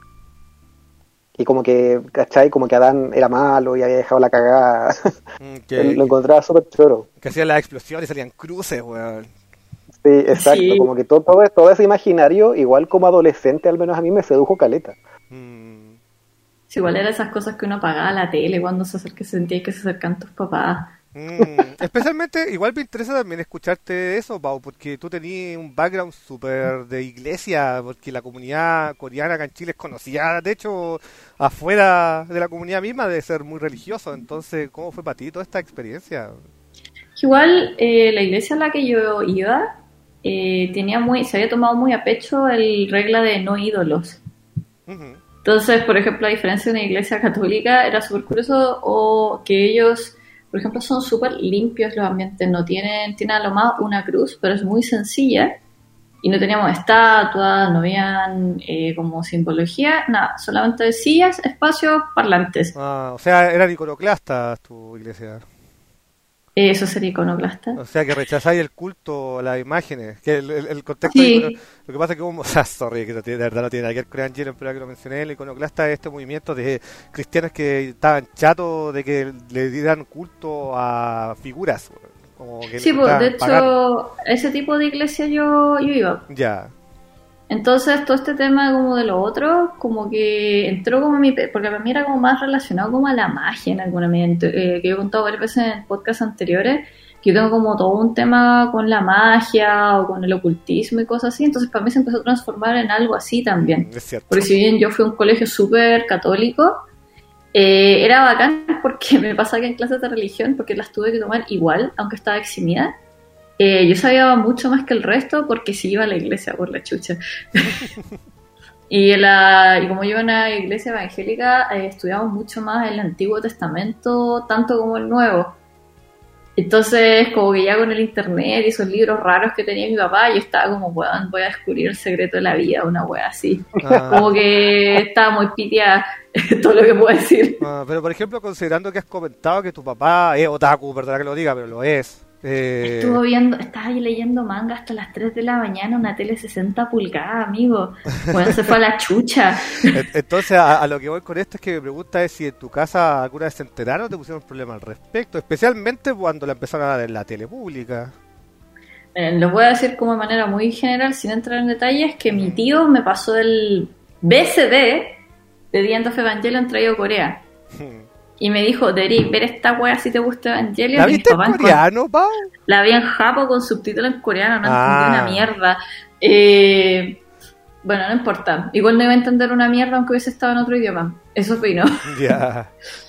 y como que, ¿cachai? Como que Adán era malo y había dejado la cagada. Que, lo encontraba súper choro. Que hacían las explosiones y salían cruces, weón. Sí, exacto, sí. Como que todo, todo, todo ese imaginario, igual como adolescente, al menos a mí me sedujo caleta. Mm. Sí, igual eran esas cosas que uno apagaba la tele cuando se acerca, sentía que se acercan tus papás. Mm. Especialmente, igual me interesa también escucharte eso, Pau, porque tú tenías un background súper de iglesia, porque la comunidad coreana acá en Chile es conocida, de hecho, afuera de la comunidad misma, de ser muy religioso. Entonces, ¿cómo fue para ti toda esta experiencia? Igual, eh, la iglesia a la que yo iba, eh, tenía muy, se había tomado muy a pecho el regla de no ídolos. Uh-huh. Entonces, por ejemplo, a diferencia de una iglesia católica, era súper curioso o que ellos, por ejemplo, son súper limpios los ambientes, no tienen, tienen a lo más una cruz, pero es muy sencilla, y no teníamos estatuas, no habían eh, como simbología, nada, solamente sillas, espacios, parlantes. Ah, o sea, eran iconoclastas tu iglesia. Eso sería iconoclasta. O sea, que rechazáis el culto a las imágenes. Que el, el, el contexto. Sí. Icono... Lo que pasa es que, como. O sea, sorry, que no tiene, de verdad no tiene nada que ver con Evangelion, pero que lo mencioné, el iconoclasta es este movimiento de cristianos que estaban chatos de que le dieran culto a figuras. Como que sí, pues, de hecho, paganos. Ese tipo de iglesia yo, yo iba. Ya. Entonces, todo este tema como de lo otro, como que entró como a mi... Porque para mí era como más relacionado como a la magia en alguna medida, eh, que yo he contado varias veces en podcasts anteriores, que yo tengo como todo un tema con la magia o con el ocultismo y cosas así, entonces para mí se empezó a transformar en algo así también. Es cierto. Porque si bien yo fui a un colegio súper católico, eh, era bacán porque me pasaba que en clases de religión, porque las tuve que tomar igual, aunque estaba eximida, Eh, yo sabía mucho más que el resto porque sí iba a la iglesia por la chucha. y, la, y como yo en una iglesia evangélica eh, estudiamos mucho más el Antiguo Testamento tanto como el Nuevo. Entonces como que ya con el internet y esos libros raros que tenía mi papá, yo estaba como, bueno, voy a descubrir el secreto de la vida, una wea así. Ah. Como que estaba muy pitiada todo lo que puedo decir. Ah, pero por ejemplo, considerando que has comentado que tu papá es otaku, perdona que lo diga, pero lo es. Eh... Estuvo viendo, estaba leyendo manga hasta las tres de la mañana, una tele sesenta pulgadas, amigo. Bueno, se fue a la chucha. Entonces, a, a lo que voy con esto es que me pregunta es si en tu casa alguna vez se enteraron o te pusieron problemas al respecto, especialmente cuando la empezaron a dar en la tele pública. Eh, lo voy a decir como de manera muy general, sin entrar en detalles, que mi tío me pasó el B C D de The End of Evangelion traído a Corea. Y me dijo, deberías ver esta wea si te gusta Evangelion. ¿La viste en coreano, Pau? La vi en japo con subtítulos en coreano, no ah. entendí una mierda. Eh, bueno, no importa. Igual no iba a entender una mierda aunque hubiese estado en otro idioma. Eso opino. Ya. Yeah.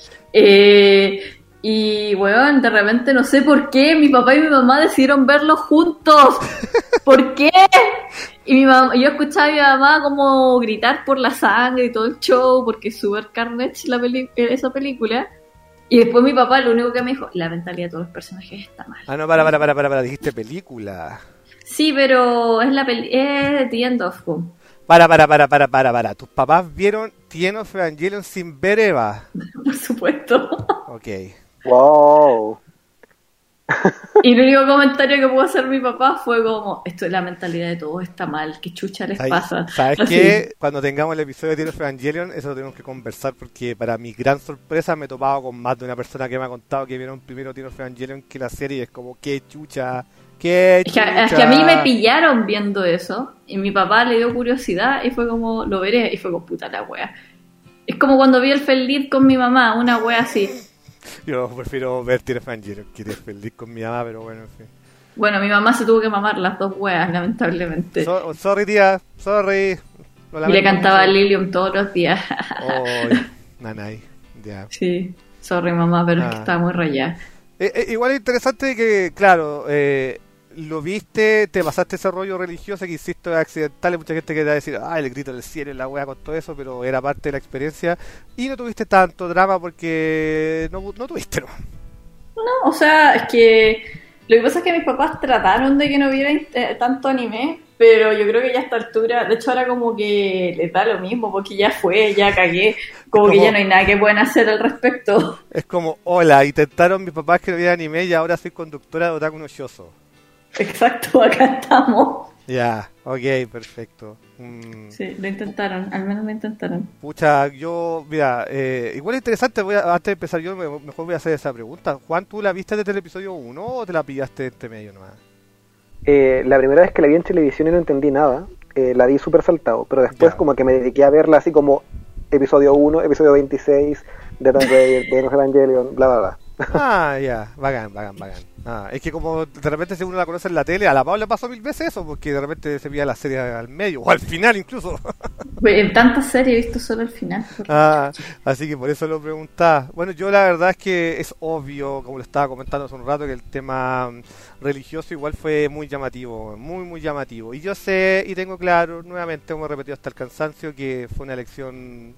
eh, y, bueno, de repente no sé por qué mi papá y mi mamá decidieron verlo juntos. ¿Por qué? Y mi mamá, yo escuchaba a mi mamá como gritar por la sangre y todo el show, porque es super carnage la peli- esa película. Y después mi papá lo único que me dijo, la mentalidad de todos los personajes está mal. Ah, no, para, para, para, para, para, dijiste película. Sí, pero es la peli- es The End of Home. Para, para, para, para, para, para. ¿Tus papás vieron The End of Evangelion sin ver Eva? Por supuesto. Ok. Wow. Y el único comentario que pudo hacer mi papá fue como, esto es la mentalidad de todos, está mal, qué chucha les pasa. ¿Sabes qué? Cuando tengamos el episodio de The End of Evangelion, eso lo tenemos que conversar porque para mi gran sorpresa me he topado con más de una persona que me ha contado que vieron primero The End of Evangelion que la serie y es como, qué chucha, qué chucha. Es que, es que a mí me pillaron viendo eso y mi papá le dio curiosidad y fue como, lo veré, y fue como, puta la wea. Es como cuando vi el Feliz con mi mamá, una wea así. Yo prefiero ver The End of Evangelion que feliz con mi mamá, pero bueno, en fin. Bueno, mi mamá se tuvo que mamar las dos weas, lamentablemente. So, sorry, tía, sorry. Y le cantaba a Lilium todos los días. Oh, nanay, ya. Yeah. Sí, sorry mamá, pero ah. es que estaba muy rayada. Eh, eh, igual es interesante que, claro, eh, lo viste, te pasaste ese rollo religioso que hiciste accidental, hay mucha gente que te va a decir, ah, el grito del cielo y la wea con todo eso, pero era parte de la experiencia y no tuviste tanto drama porque no, no tuviste, ¿no? No, o sea, es que lo que pasa es que mis papás trataron de que no viera eh, tanto anime, pero yo creo que ya a esta altura, de hecho ahora como que les da lo mismo, porque ya fue, ya cagué, como, como que ya no hay nada que puedan hacer al respecto. Es como, hola, intentaron mis papás que no viera anime y ahora soy conductora de Otaku no Shoujo. Exacto, acá estamos. Ya, yeah, ok, perfecto. Mm. Sí, lo intentaron, al menos lo intentaron. Pucha, yo, mira, eh, igual es interesante, voy a, antes de empezar yo, me, mejor voy a hacer esa pregunta. Juan, ¿tú la viste desde el episodio uno o te la pillaste de este medio nomás? Eh, la primera vez que la vi en televisión y no entendí nada, eh, la vi súper saltado, pero después yeah. como que me dediqué a verla así como episodio uno, episodio veintiséis, de The Evangelion, bla, bla, bla. Ah, ya, yeah. bacán, bacán, bacán. Ah, es que como de repente si uno la conoce en la tele, a la Paula pasó mil veces eso, porque de repente se veía la serie al medio, o al final incluso. En tantas series he visto solo el final. Ah, así que por eso lo preguntaba. Bueno, yo la verdad es que es obvio, como lo estaba comentando hace un rato, que el tema religioso igual fue muy llamativo, muy, muy llamativo. Y yo sé, y tengo claro, nuevamente hemos repetido hasta el cansancio, que fue una elección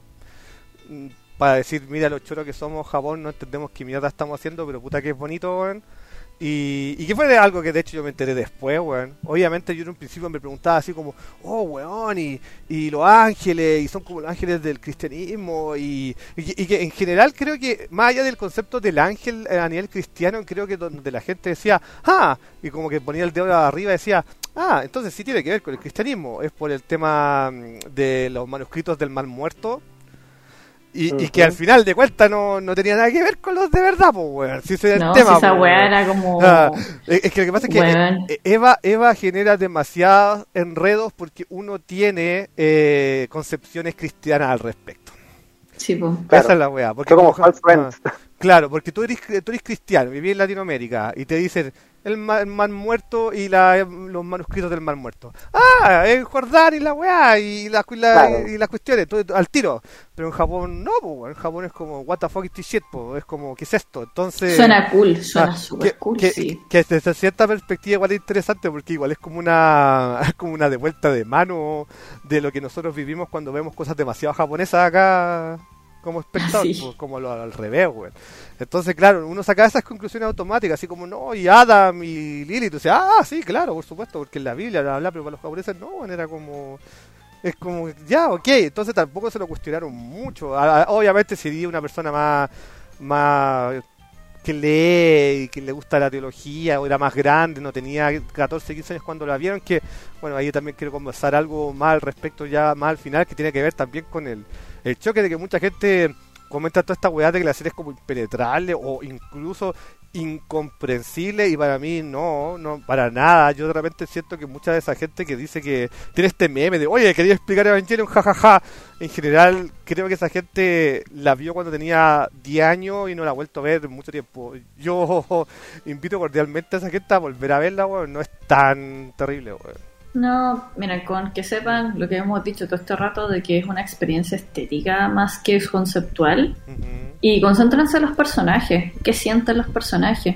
para decir, mira los choros que somos, Japón, no entendemos qué mierda estamos haciendo, pero puta que es bonito, weón. Y, y que fue de algo que de hecho yo me enteré después, weón. Obviamente yo en un principio me preguntaba así como, oh, weón, y, y los ángeles, y son como los ángeles del cristianismo, y, y, y que en general creo que, más allá del concepto del ángel a nivel cristiano, creo que donde la gente decía, ah, y como que ponía el dedo arriba y decía, ah, entonces sí tiene que ver con el cristianismo, es por el tema de los manuscritos del Mar Muerto. Y, uh-huh. y que al final de cuentas no, no tenía nada que ver con los de verdad, pues, weón. Si ese es no, el tema, si esa po, weá era como... Ah, es que lo que pasa es que bueno. Eva, Eva genera demasiados enredos porque uno tiene eh, concepciones cristianas al respecto. Sí, pues. Claro. Esa es la weá. Porque como como, friends. ah, claro, porque tú eres, tú eres cristiano, vivís en Latinoamérica y te dicen el mar, el mar muerto y la, los manuscritos del Mar Muerto. Ah, en Jordán y la weá y, la, y, la, claro. y las cuestiones, todo, al tiro. Pero en Japón no, po, en Japón es como, what the fuck is this shit, po? Es como, ¿qué es esto? Entonces suena cool, suena ah, super que, cool, que, sí. Que, que desde cierta perspectiva igual es interesante porque igual es como una como una devuelta de mano de lo que nosotros vivimos cuando vemos cosas demasiado japonesas acá como espectador, sí. Pues, como lo, al revés, güey. Entonces, claro, uno saca esas conclusiones automáticas, así como, no, y Adam y Lilith, o sea, ah, sí, claro, por supuesto, porque en la Biblia, bla, bla, pero para los japoneses no, bueno, era como, es como, ya, ok, entonces tampoco se lo cuestionaron mucho. A, a, obviamente sería una persona más, más que lee y que le gusta la teología, o era más grande, no tenía catorce, quince años cuando la vieron, que, bueno, ahí también quiero conversar algo más al respecto, ya más al final, que tiene que ver también con el El choque de que mucha gente comenta toda esta weá de que la serie es como impenetrable o incluso incomprensible, y para mí no, no, para nada. Yo de repente siento que mucha de esa gente que dice que tiene este meme de, oye, quería explicar Evangelion, jajaja, en general creo que esa gente la vio cuando tenía diez años y no la ha vuelto a ver en mucho tiempo. Yo invito cordialmente a esa gente a volver a verla, weón, no es tan terrible, weón. No, mira, con que sepan lo que hemos dicho todo este rato de que es una experiencia estética más que conceptual, uh-huh. Y concéntrense en los personajes, qué sienten los personajes.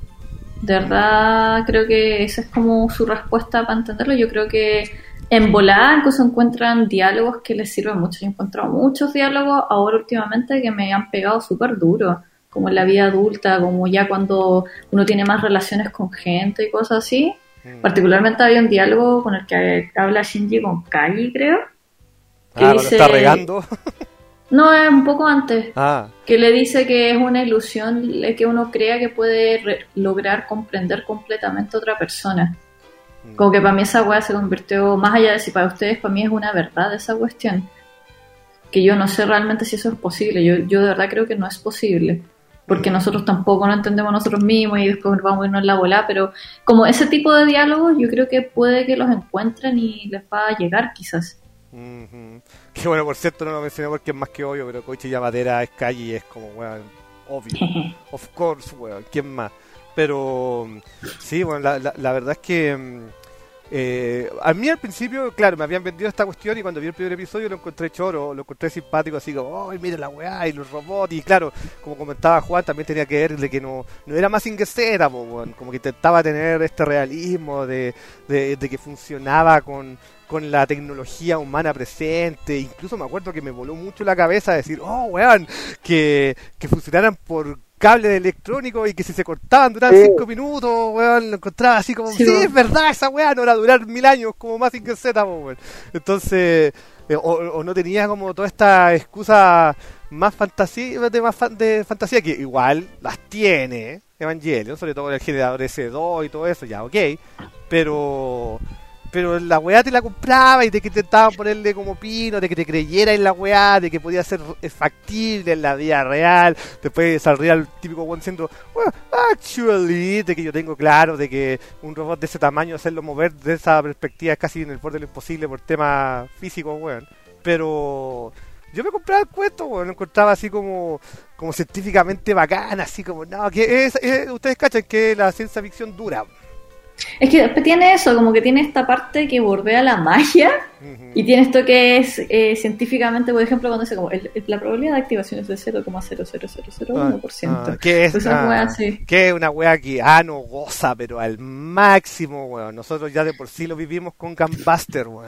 De verdad creo que esa es como su respuesta para entenderlo. Yo creo que en volada incluso encuentran diálogos que les sirven mucho. Yo he encontrado muchos diálogos ahora últimamente que me han pegado súper duro, como en la vida adulta, como ya cuando uno tiene más relaciones con gente y cosas así. Particularmente había un diálogo con el que habla Shinji con Kagi, creo. Que ah, dice... ¿está regando? No, es un poco antes. Ah. Que le dice que es una ilusión que uno crea que puede re- lograr comprender completamente a otra persona. Mm. Como que para mí esa weá se convirtió, más allá de si para ustedes, para mí es una verdad esa cuestión. Que yo no sé realmente si eso es posible. Yo, yo de verdad creo que no es posible. Porque nosotros tampoco lo entendemos nosotros mismos y después vamos a irnos en la bola, pero como ese tipo de diálogos yo creo que puede que los encuentren y les va a llegar quizás. Mm-hmm. Que bueno, por cierto no lo mencioné porque es más que obvio, pero Koichi Yamadera es Kagi y es como, weón, obvio. Of course, weón, ¿quién más? Pero sí, bueno, la, la, la verdad es que eh, a mí al principio, claro, me habían vendido esta cuestión y cuando vi el primer episodio lo encontré choro, lo encontré simpático, así como, ¡ay, mira la weá! Y los robots, y claro, como comentaba Juan, también tenía que ver de que no, no era más inguesera, como que intentaba tener este realismo de, de, de que funcionaba con, con la tecnología humana presente. Incluso me acuerdo que me voló mucho la cabeza decir, ¡oh, weón! Que, que funcionaran por cable de electrónico y que si se cortaban duraban sí. cinco minutos, weón, lo encontraba así como, sí, sí es verdad, esa weá no era durar mil años como más sin que Z, weón. Entonces, eh, o, o no tenía como toda esta excusa más fantasía, de más fan, de fantasía, que igual las tiene Evangelion, sobre todo el generador ese dos y todo eso, ya, ok, pero... pero la weá te la compraba y de que intentaban ponerle como pino, de que te creyera en la weá, de que podía ser factible en la vida real. Después saldría el típico weón diciendo, well, actually, de que yo tengo claro de que un robot de ese tamaño, hacerlo mover de esa perspectiva es casi en el borde de lo imposible por temas físicos, weón. Pero yo me compraba el cuento, weón, lo encontraba así como, como científicamente bacán, así como, no, que es, es ustedes cachan que la ciencia ficción dura. Es que después tiene eso, como que tiene esta parte que bordea la magia, uh-huh. Y tiene esto que es eh, científicamente, por ejemplo, cuando dice como el, el, la probabilidad de activación es de cero coma cero cero cero cero uno por ciento. Ah, ¿Qué es una wea así? Que es una wea que ah, no goza, pero al máximo, weón. Nosotros ya de por sí lo vivimos con Gunbuster, weón.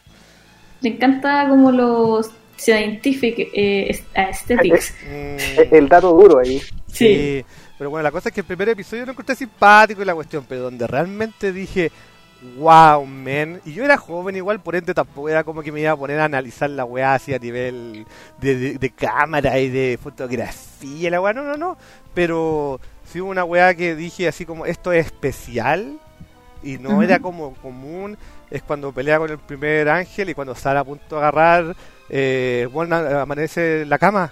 Me encanta como los scientific eh, aesthetics. El, el dato duro ahí. Sí. sí. Pero bueno, la cosa es que el primer episodio lo encontré simpático y la cuestión, pero donde realmente dije, wow, man. Y yo era joven igual, por ende tampoco era como que me iba a poner a analizar la weá así a nivel de, de, de cámara y de fotografía, la weá, no, no, no. Pero sí hubo una weá que dije así como, esto es especial y no uh-huh. era como común. Es cuando pelea con el primer ángel y cuando sale a punto de agarrar, eh, bueno, amanece en la cama.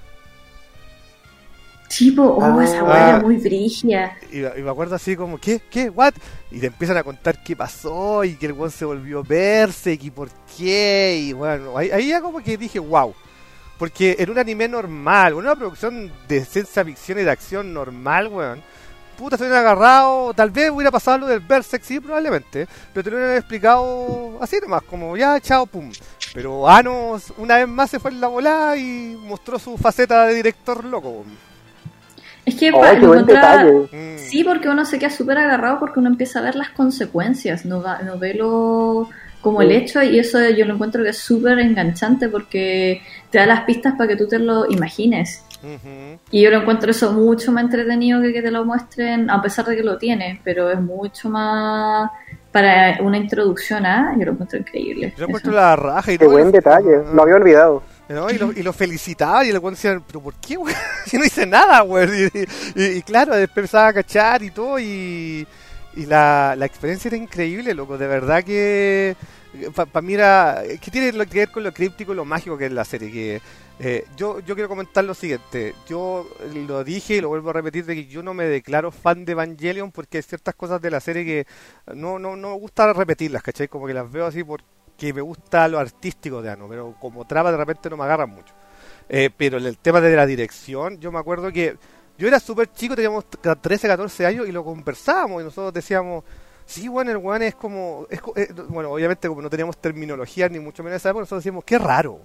Tipo, oh, ah, esa weá era muy brígida. Y, y me acuerdo así como, ¿qué? ¿Qué? ¿What? Y te empiezan a contar qué pasó y que el weón se volvió Berserk y por qué. Y bueno, ahí, ahí ya como que dije, wow. Porque en un anime normal, en una producción de ciencia ficción y de acción normal, weón, puta, se hubieran agarrado, tal vez hubiera pasado lo del Berserk, sí, probablemente, pero te lo hubieran explicado así nomás, como ya, chao, pum. Pero Ano una vez más se fue en la volada y mostró su faceta de director loco. Es que oh, para encontrar... Sí, porque uno se queda súper agarrado porque uno empieza a ver las consecuencias, no, va, no ve lo... como el hecho, y eso yo lo encuentro que es súper enganchante porque te da las pistas para que tú te lo imagines. Uh-huh. Y yo lo encuentro eso mucho más entretenido que que te lo muestren, a pesar de que lo tiene, pero es mucho más para una introducción a, yo lo encuentro increíble. Yo encuentro la raja y qué buen detalle, lo había olvidado. ¿No? Y, lo, y lo felicitaba y el weón decía, pero ¿por qué, güey? Si no hice nada, güey. Y, y, y claro, después empezaba a cachar y todo y, y la, la experiencia era increíble, loco, de verdad que para pa mí era, que tiene que ver con lo críptico y lo mágico que es la serie, que eh, yo, yo quiero comentar lo siguiente, yo lo dije y lo vuelvo a repetir, de que yo no me declaro fan de Evangelion porque hay ciertas cosas de la serie que no, no, no me gusta repetirlas, ¿cachai? Como que las veo así por que me gusta lo artístico de Ano, pero como traba de repente no me agarran mucho. Eh, pero en el tema de la dirección, yo me acuerdo que yo era súper chico, teníamos trece, catorce años y lo conversábamos y nosotros decíamos, sí, bueno, el weón es como, es, eh, bueno, obviamente como no teníamos terminología ni mucho menos de esa época, nosotros decíamos, qué raro.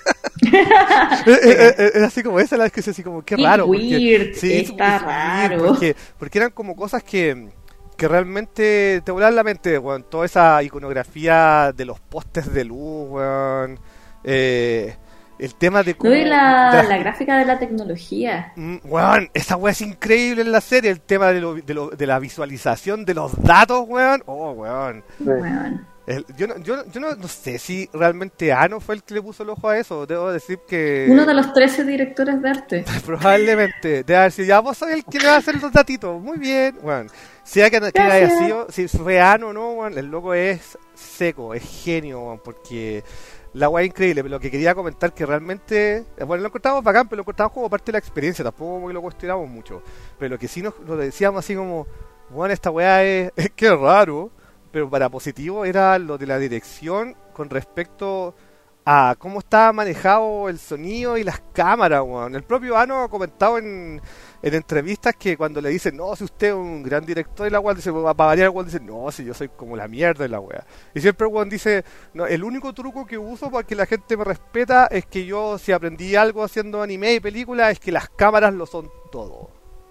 Es así como esa la vez que es así como, qué raro. Weird, porque, sí, está raro. Weird, porque, porque eran como cosas que... que realmente te volaban la mente, weón, toda esa iconografía de los postes de luz, weón, eh, el tema de cómo... No, y la, de la, la gráfica de la tecnología. Mm, weón, esa weón es increíble en la serie, el tema de, lo, de, lo, de la visualización de los datos, weón, oh, weón. Weón. El, yo no, yo, yo no, no sé si realmente Ano fue el que le puso el ojo a eso. Debo decir que... Uno de los trece directores de arte. Probablemente. Debe haber sido, ya vos sabés el que le va a hacer los datitos. Muy bien. Bueno, sea que, que haya sido, si fue Ano o no, bueno, el loco es seco, es genio, bueno, porque la weá es increíble. Pero lo que quería comentar que realmente... Bueno, lo encontramos bacán, pero lo encontramos como parte de la experiencia. Tampoco como que lo cuestionamos mucho. Pero lo que sí nos lo decíamos así como... Bueno, esta weá es... es que raro. Pero para positivo era lo de la dirección con respecto a cómo estaba manejado el sonido y las cámaras, weón. El propio Ano ha comentado en, en entrevistas que cuando le dicen, no, si usted es un gran director, y la weón dice, para variar, el weón dice, no, si yo soy como la mierda de la weá. Y siempre el weón dice, no, el único truco que uso para que la gente me respeta es que yo, si aprendí algo haciendo anime y películas, es que las cámaras lo son todo.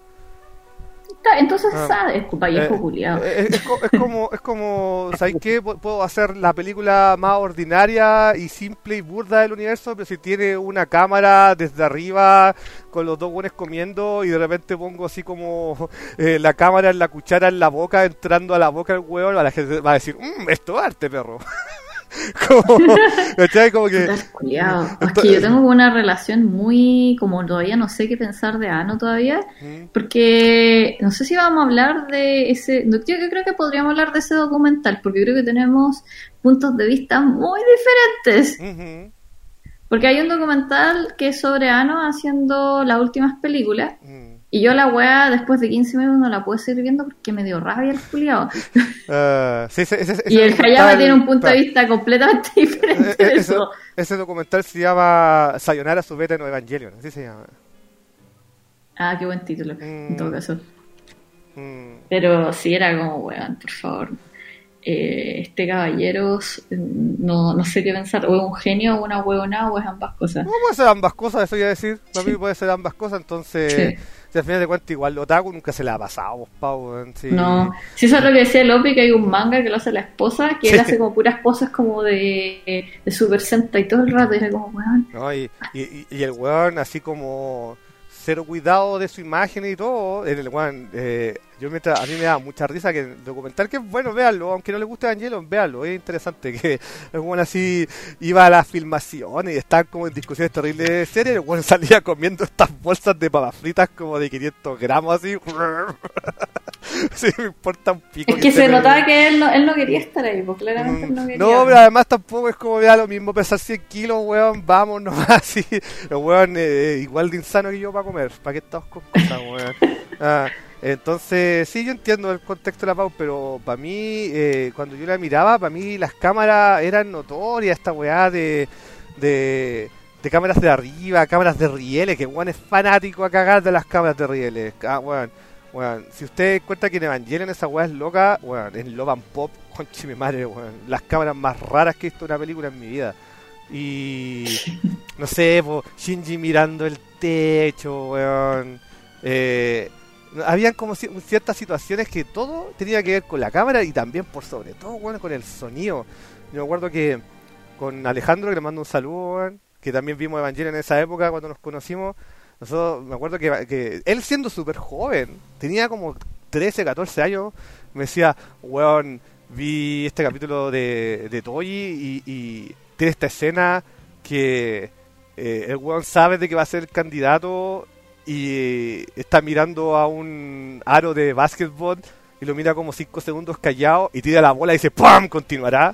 Entonces ah, sabes, viejo eh, culiado. Es, es, es como, es como, ¿sabes qué? Puedo hacer la película más ordinaria y simple y burda del universo, pero si tiene una cámara desde arriba con los dos buenos comiendo y de repente pongo así como eh, la cámara en la cuchara en la boca, entrando a la boca del huevo, a la gente va a decir, mmm, esto es arte, perro. como, ¿cachai? Como que es que yo tengo una relación muy, como todavía no sé qué pensar de Ano todavía, ¿Mm? Porque no sé si vamos a hablar de ese, yo creo que podríamos hablar de ese documental, porque creo que tenemos puntos de vista muy diferentes. Uh-huh. Porque hay un documental que es sobre Ano haciendo las últimas películas. Uh-huh. Y yo la weá, después de quince minutos, no la puedo seguir viendo porque me dio rabia el culiao. Uh, sí, ese, ese, ese y el Hayama tiene un punto de vista completamente diferente de ese, eso. Ese documental se llama Sayonara Subeta no Evangelion, así se llama. Ah, qué buen título, mm. en todo caso. Mm. Pero sí era como, weón, por favor. Eh, este caballero, no, no sé qué pensar, o es un genio, o una huevona, o es ambas cosas. No puede ser ambas cosas, eso iba a decir. Para sí. mí puede ser ambas cosas, entonces... Sí. Si al final de cuentas igual Otaku nunca se la ha pasado, Pau. Sí. No, si eso es lo que decía Lopi, que hay un manga que lo hace la esposa, que sí. él hace como puras poses como de, de Super Sentai y todo el rato, y era como, weón. No, y, y, y el weón así como cero cuidado de su imagen y todo. En el, bueno, eh, yo mientras, a mí me da mucha risa que el documental, que es bueno, véanlo, aunque no le guste Evangelion, véanlo, es interesante. Que el bueno así iba a las filmaciones y estaban como en discusiones terribles de serie, el bueno salía comiendo estas bolsas de papas fritas como de quinientos gramos así. Sí, me importa un pico. Es que, que se notaba que él no, él no quería estar ahí, pues claramente mm, no quería. No, pero además tampoco es como vea lo mismo pesar cien kilos, weón, vamos nomás así. El weón eh, igual de insano que yo para comer, ¿para qué estamos con cosas, weón? Ah, entonces, sí, yo entiendo el contexto de la Pau, pero para mí, eh, cuando yo la miraba, para mí las cámaras eran notorias, esta weá de... de de cámaras de arriba, cámaras de rieles, que weón es fanático a cagar de las cámaras de rieles. Ah, weón. Bueno, si usted cuenta que en Evangelion esa weá es loca, bueno, en Love and Pop, conche mi madre, bueno, las cámaras más raras que he visto en una película en mi vida. Y no sé, po, Shinji mirando el techo, weón. Eh, habían como ciertas situaciones que todo tenía que ver con la cámara y también por sobre todo, bueno, con el sonido. Yo me acuerdo que con Alejandro, que le mando un saludo, weón, que también vimos Evangelion en esa época cuando nos conocimos. Nosotros, me acuerdo que, que él siendo súper joven, tenía como trece, catorce años, me decía, weón, vi este capítulo de, de Toji y, y tiene esta escena que eh, el weón sabe de que va a ser el candidato y está mirando a un aro de básquetbol y lo mira como cinco segundos callado y tira la bola y dice ¡pam! Continuará.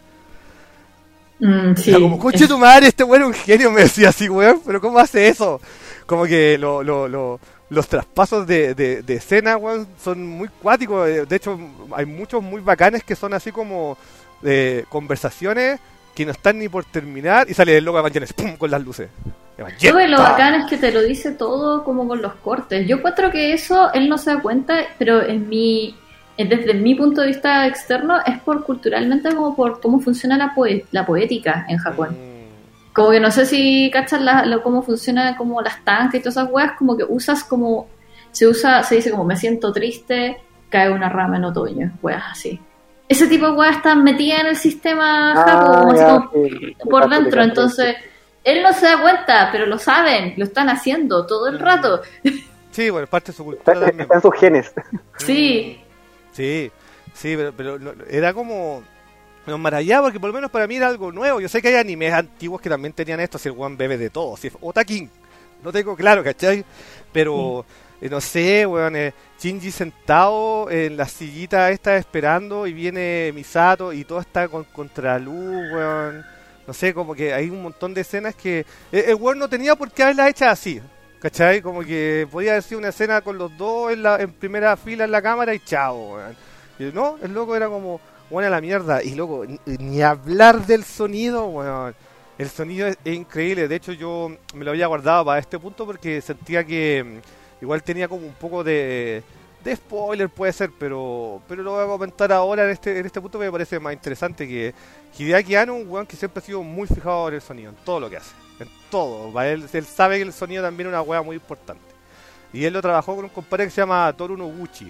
Mm, sí. O sea, como, coche tu madre, este weón es un genio, me decía así, weón, pero ¿cómo hace eso? Como que lo, lo, lo, los traspasos de, de, de escena, weón, son muy cuáticos. De hecho, hay muchos muy bacanes que son así como de conversaciones que no están ni por terminar y sale el logo de Evangelion, ¡pum! Con las luces. Todo lo bacán es que te lo dice todo como con los cortes. Yo encuentro que eso él no se da cuenta, pero en mi... desde mi punto de vista externo es por culturalmente como por cómo funciona la, poe- la poética en Japón. Mm. Como que no sé si cachas la, la, cómo funciona como las tanques y todas esas weas, como que usas como se usa, se dice como me siento triste, cae una rama en otoño, weas así. Ese tipo de weas están metidas en el sistema ah, Japón, como ya, así como sí, por dentro, sí, entonces él no se da cuenta, pero lo saben, lo están haciendo todo el rato. Sí, bueno, parte de su cultura está, también. Están sus genes. Sí. Sí, sí, pero, pero no, era como... Nos maravillaba porque por lo menos para mí era algo nuevo. Yo sé que hay animes antiguos que también tenían esto, si el one bebe de todo, si es Otaking, no tengo claro, ¿cachai? Pero, sí. eh, no sé, weón, eh, Shinji sentado en la sillita esta esperando y viene Misato y todo está con contraluz, weón. No sé, como que hay un montón de escenas que... Eh, el weón no tenía por qué haberlas hecho así, ¿cachai? Como que podía haber sido una escena con los dos en, la, en primera fila en la cámara y chao, weón. Y no, el loco era como... Buena la mierda, y luego ni, ni hablar del sonido, weón. El sonido es, es increíble. De hecho, yo me lo había guardado para este punto porque sentía que igual tenía como un poco de, de spoiler, puede ser, pero pero lo voy a comentar ahora en este en este punto que me parece más interesante. Que Hideaki Anno, un weón que siempre ha sido muy fijado en el sonido, en todo lo que hace, en todo. Para él, él sabe que el sonido también es una weá muy importante. Y él lo trabajó con un compadre que se llama Toru Noguchi.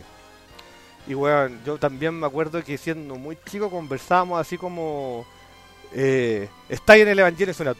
Y bueno, yo también me acuerdo que siendo muy chico conversábamos así como eh, está ahí en el Evangelio, suena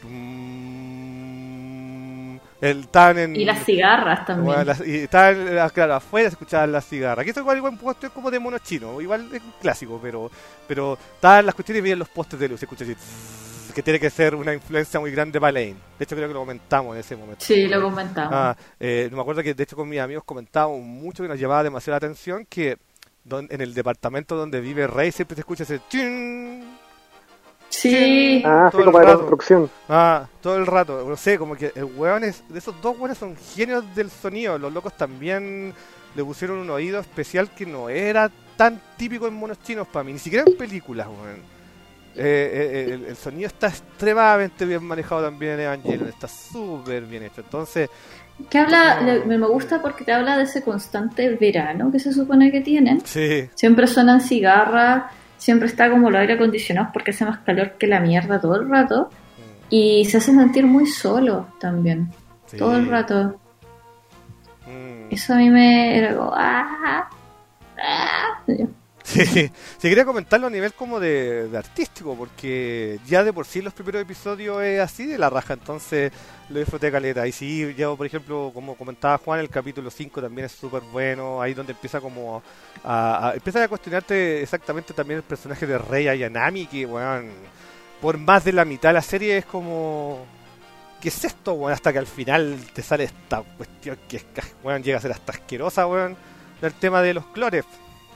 tum, el tan en, y las cigarras también, bueno, las, y estaban, claro, afuera se escuchaban las cigarras, que eso igual, igual es como de mono chino, igual es un clásico, pero pero estaban las cuestiones y veían los postes de luz, se escucha así tss, que tiene que ser una influencia muy grande para Lane. De hecho creo que lo comentamos en ese momento. Sí, lo comentamos. Ah, eh, me acuerdo que de hecho con mis amigos comentábamos mucho que nos llamaba demasiado la atención que Don, en el departamento donde vive Rey siempre se escucha ese chin, sí, chin, ah, sí, como de construcción. Ah, todo el rato, no sé, como que el weón es, de esos dos weones son genios del sonido. Los locos también le pusieron un oído especial que no era tan típico en monos chinos para mí, ni siquiera en películas, weón. Eh, eh, el, el sonido está extremadamente bien manejado también en Evangelion, está súper bien hecho, entonces... Que habla, le, me gusta porque te habla de ese constante verano que se supone que tienen. Sí. Siempre suenan cigarras, siempre está como los aire acondicionados porque hace más calor que la mierda todo el rato. Mm. Y se hace sentir muy solo también, sí. Todo el rato. Mm. Eso a mí me era como... ¡ah! ¡ah! Sí, sí, quería comentarlo a nivel como de, de artístico, porque ya de por sí los primeros episodios es así de la raja, entonces lo disfruté caleta. Y sí, yo por ejemplo, como comentaba Juan, el capítulo cinco también es súper bueno, ahí donde empieza como a, a, empieza a cuestionarte exactamente también el personaje de Rei Ayanami, que bueno, por más de la mitad de la serie es como... ¿Qué es esto, bueno? Hasta que al final te sale esta cuestión que es, bueno, llega a ser hasta asquerosa, bueno, del tema de los clores.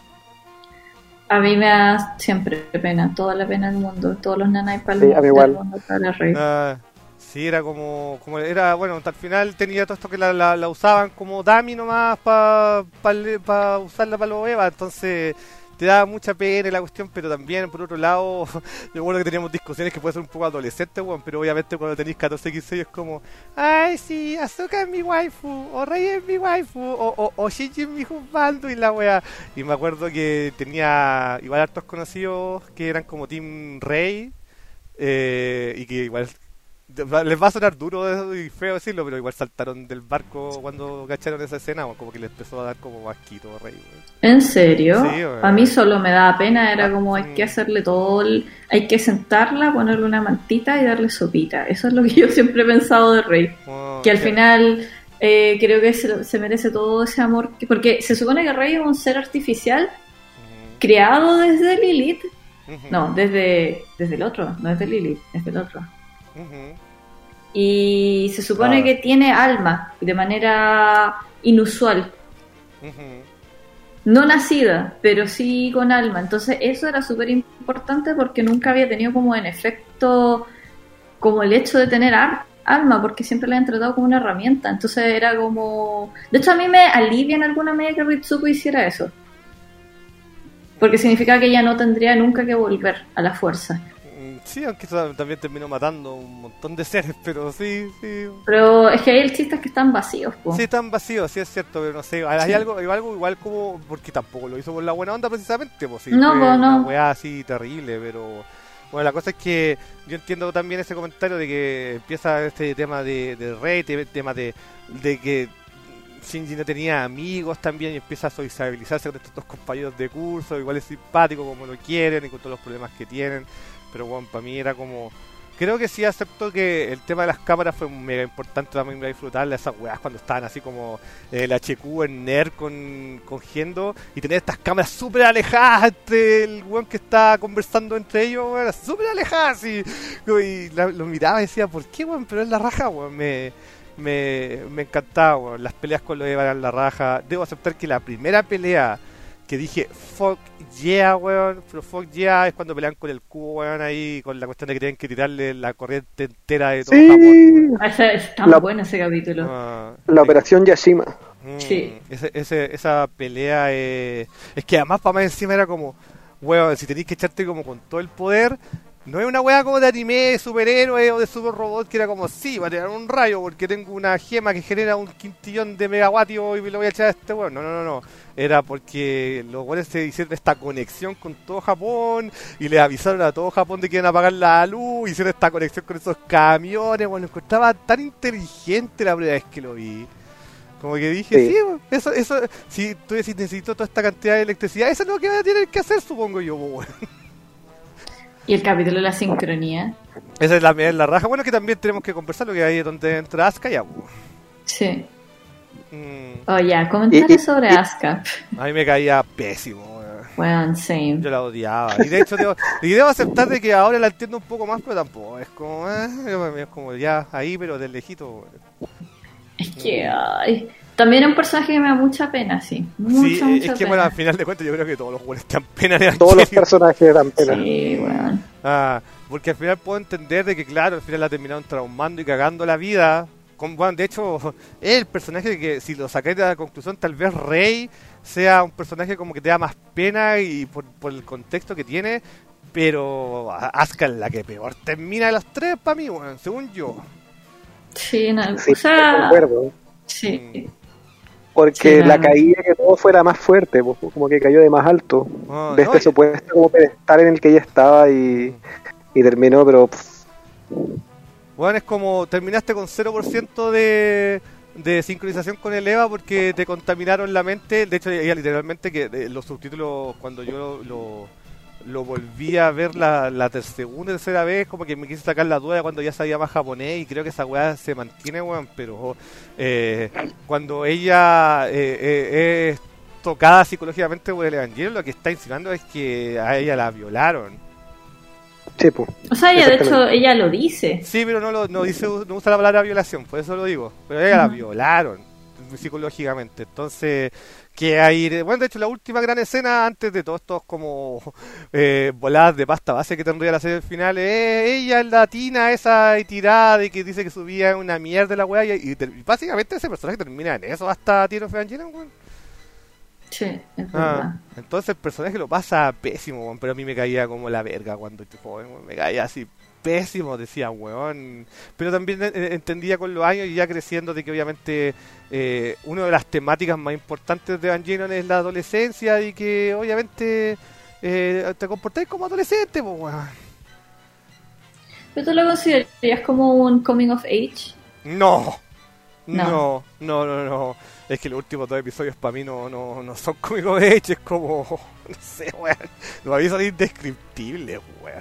A mí me da siempre pena, toda la pena del mundo, todos los nanay para sí, del mundo para Rei. Ah, sí, era como, como era, bueno, al final tenía todo esto que la, la, la usaban como dummy nomás para pa, pa usarla para los Eva, entonces te da mucha pena la cuestión, pero también por otro lado, yo recuerdo que teníamos discusiones que puede ser un poco adolescentes, bueno, pero obviamente cuando tenéis catorce, quince años es como, ay sí, Asuka es mi waifu, o Rei es mi waifu, o, o, o Shinji es mi juzbando y la wea. Y me acuerdo que tenía igual hartos conocidos que eran como Team Rei, eh, y que igual les va a sonar duro y feo decirlo, pero igual saltaron del barco cuando cacharon esa escena, como que les empezó a dar como asquito Rei. ¿En serio? Sí, a mí solo me daba pena, era como hay que hacerle todo, el, hay que sentarla, ponerle una mantita y darle sopita. Eso es lo que yo siempre he pensado de Rei, oh, que al okay. final eh, creo que se, se merece todo ese amor, que, porque se supone que Rei es un ser artificial uh-huh. creado desde Lilith, uh-huh. no, desde, desde el otro, no desde Lilith, desde el otro. Uh-huh. Y se supone ah. que tiene alma de manera inusual, uh-huh. no nacida, pero sí con alma. Entonces eso era súper importante porque nunca había tenido como en efecto como el hecho de tener ar- alma, porque siempre la han tratado como una herramienta. Entonces era como, de hecho a mí me alivia en alguna medida que Ritsuko hiciera eso, porque significa que ella no tendría nunca que volver a la fuerza. Sí, aunque también terminó matando un montón de seres, pero sí, sí. Pero es que hay el chiste es que están vacíos, po. Sí, están vacíos, sí es cierto, pero no sé, hay sí. algo, hay algo igual como, porque tampoco lo hizo por la buena onda precisamente, pues sí, no, fue po, una no. weá así terrible, pero bueno, la cosa es que yo entiendo también ese comentario de que empieza este tema de, de Rei, este tema de, de que Shinji no tenía amigos también y empieza a sociabilizarse con estos compañeros de curso, igual es simpático como lo quieren y con todos los problemas que tienen. Pero bueno, para mí era como... Creo que sí acepto que el tema de las cámaras fue mega importante también para disfrutarle esas weas cuando estaban así como el H Q en Nerd con, con Gendo y tener estas cámaras súper alejadas entre el weón que está conversando entre ellos, weón, súper alejadas y, y la, lo miraba y decía, ¿por qué weón? Pero es la raja, weón, me, me, me encantaba, weón, las peleas con los eran la raja. Debo aceptar que la primera pelea que dije, fuck yeah, weón, pero fuck yeah es cuando pelean con el cubo, weón, ahí, con la cuestión de que tienen que tirarle la corriente entera de todo sí. Japón. O sea, es tan la, bueno ese capítulo. Uh, la sí. operación Yashima. Mm, sí. Ese, ese, esa pelea, eh, es que además para más encima era como, weón, si tenéis que echarte como con todo el poder, no es una weá como de anime, de superhéroe o de super robot que era como, sí, va a tirar un rayo porque tengo una gema que genera un quintillón de megavatios y me lo voy a echar a este weón. No, no, no, no. Era porque los weones se hicieron esta conexión con todo Japón y les avisaron a todo Japón de que iban a apagar la luz, hicieron esta conexión con esos camiones. Bueno, encontraba tan inteligente la primera vez que lo vi. Como que dije, sí, sí eso, eso, si tú decís necesito toda esta cantidad de electricidad, eso es lo que van a tener que hacer, supongo yo, weón. Y el capítulo de la sincronía. Esa es la, es la raja. Bueno, que también tenemos que conversar lo que hay donde entra Asuka ya. Sí. Mm. Oh, ya, comentarios sobre Asuka. A mí me caía pésimo. Bueno, same. Yo la odiaba. Y de hecho, debo, y debo aceptar de que ahora la entiendo un poco más, pero tampoco. Es como, eh, es como ya ahí, pero de lejito. Es que, ay... También es un personaje que me da mucha pena, sí. Mucha, sí, mucha es que pena. Bueno, al final de cuentas yo creo que todos los jugadores te dan pena. De todos los personajes dan pena. Sí, bueno. Ah, porque al final puedo entender de que, claro, al final la terminaron traumando y cagando la vida. Con, bueno, de hecho, es el personaje que, si lo sacáis de la conclusión, tal vez Rei sea un personaje como que te da más pena y por, por el contexto que tiene. Pero Asuka es la que peor termina de los tres para mí, bueno, según yo. Sí, no, sí, o sea... acuerdo. Sí. Porque sí, la caída que todo fuera más fuerte, pues, como que cayó de más alto. Oh, de no, este y... supuesto como pedestal en el que ella estaba y, y terminó, pero... Pff. Bueno, es como terminaste con cero por ciento de, de sincronización con el EVA porque te contaminaron la mente. De hecho, ella literalmente que eh, los subtítulos cuando yo lo, lo volví a ver la, la ter- segunda tercera vez, como que me quise sacar la duda cuando ya sabía más japonés y creo que esa weá se mantiene, weón, pero eh, cuando ella eh, eh, es tocada psicológicamente por el Evangelion, lo que está insinuando es que a ella la violaron. Sí, pues. O sea, ella de hecho, ella lo dice. Sí, pero no lo no dice, no usa la palabra violación, por eso lo digo. Pero ella uh-huh. la violaron psicológicamente. Entonces, que hay, bueno, de hecho la última gran escena antes de todos estos como eh, voladas de pasta base que tendría la serie final, es ella en la tina esa y tirada y que dice que subía una mierda la weá y, y, y básicamente ese personaje termina en eso hasta Tears of Evangelion, weón. Sí, es verdad. Ah, entonces el personaje lo pasa pésimo, weón, pero a mí me caía como la verga cuando estoy joven, weón, me caía así pésimo, decía, weón. Pero también eh, entendía con los años y ya creciendo de que obviamente eh, una de las temáticas más importantes de Evangelion es la adolescencia y que obviamente eh, te comportáis como adolescente, pues, weón. ¿Pero tú lo considerarías como un coming of age? No, no, No. no, no, no. Es que los últimos dos episodios para mí no, no, no son cómicos de hecho, es como, no sé, weón. Para mí son indescriptibles, weón.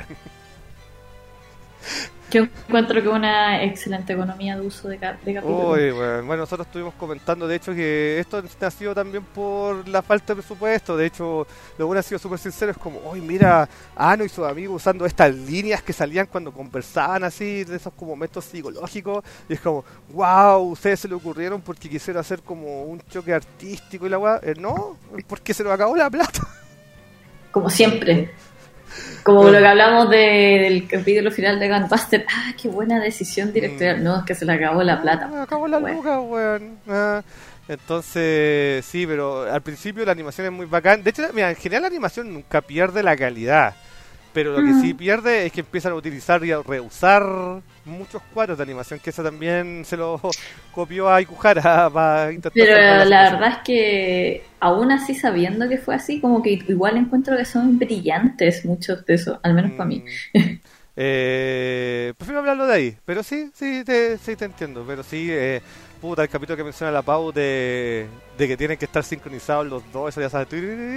Yo encuentro que una excelente economía de uso de, ca- de capítulos. Uy, bueno. bueno, nosotros estuvimos comentando de hecho que esto nació también por la falta de presupuesto. De hecho, lo bueno ha sido súper sincero, es como, uy, mira, Ano y sus amigos usando estas líneas que salían cuando conversaban así, de esos como momentos psicológicos, y es como, wow, ustedes se le ocurrieron porque quisieron hacer como un choque artístico y la weá, eh, no, porque se nos acabó la plata. Como siempre. Como lo que hablamos de, del capítulo final de Gunbuster. Ah, qué buena decisión directorial. No, es que se le acabó la plata. Se acabó la Bueno. luca, weón. Ah, entonces, sí, pero al principio la animación es muy bacán. De hecho, mira, en general la animación nunca pierde la calidad. Pero lo que Mm. sí pierde es que empiezan a utilizar y a reusar muchos cuadros de animación, que eso también se lo copió a Ikuhara para intentar... Pero salvar la situación. verdad es que aún así sabiendo que fue así, como que igual encuentro que son brillantes muchos de esos, al menos para mí. Mm. Eh, prefiero hablarlo de ahí, pero sí, sí te, sí te entiendo, pero sí, eh, puta, el capítulo que menciona la Pau de, de que tienen que estar sincronizados los dos, eso ya sabes.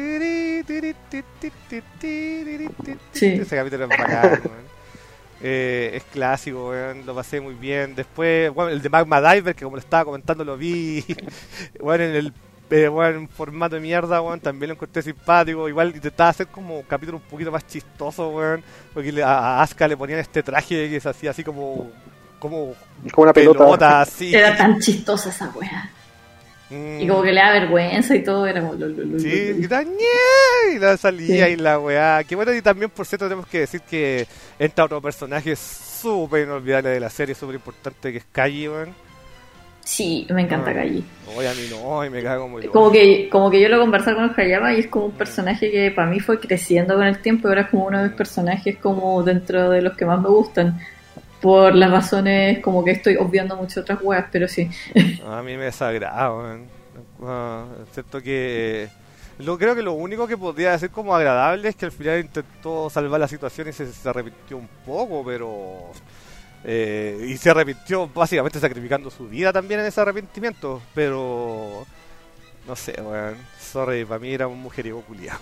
Sí. Ese capítulo es bacán, weón. Eh, es clásico, weón, lo pasé muy bien. Después, bueno, el de Magma Diver, que como lo estaba comentando, lo vi, bueno, en el eh, bueno, en formato de mierda, weón, también lo encontré simpático. Igual intentaba hacer como un capítulo un poquito más chistoso, weón, porque le- a a Asuka le ponían este traje que se hacía así como como Como una pelota. así. Era tan chistosa esa wea. Mm. Y como que le da vergüenza y todo, era como... lo, lo, lo, Sí, lo, lo. y la ñe, y la salía Sí. y la weá. Que bueno, y también por cierto tenemos que decir que entra otro personaje súper inolvidable de la serie, súper importante, que es Kaji, weón. Sí, me encanta Ah. Kaji. Oye, a mí no, y me cago muy loco. Como que, como que yo lo conversaba con el Hayama y es como un personaje que para mí fue creciendo con el tiempo y ahora es como uno de mis personajes como dentro de los que más me gustan. Por las razones como que estoy obviando muchas otras weas, pero sí. A mí me desagrada, weón. Ah, excepto que... Lo, creo que lo único que podría decir como agradable es que al final intentó salvar la situación y se, se arrepintió un poco, pero... eh, y se arrepintió básicamente sacrificando su vida también en ese arrepentimiento, pero... No sé, weón. Sorry, para mí era un mujeriego culiado.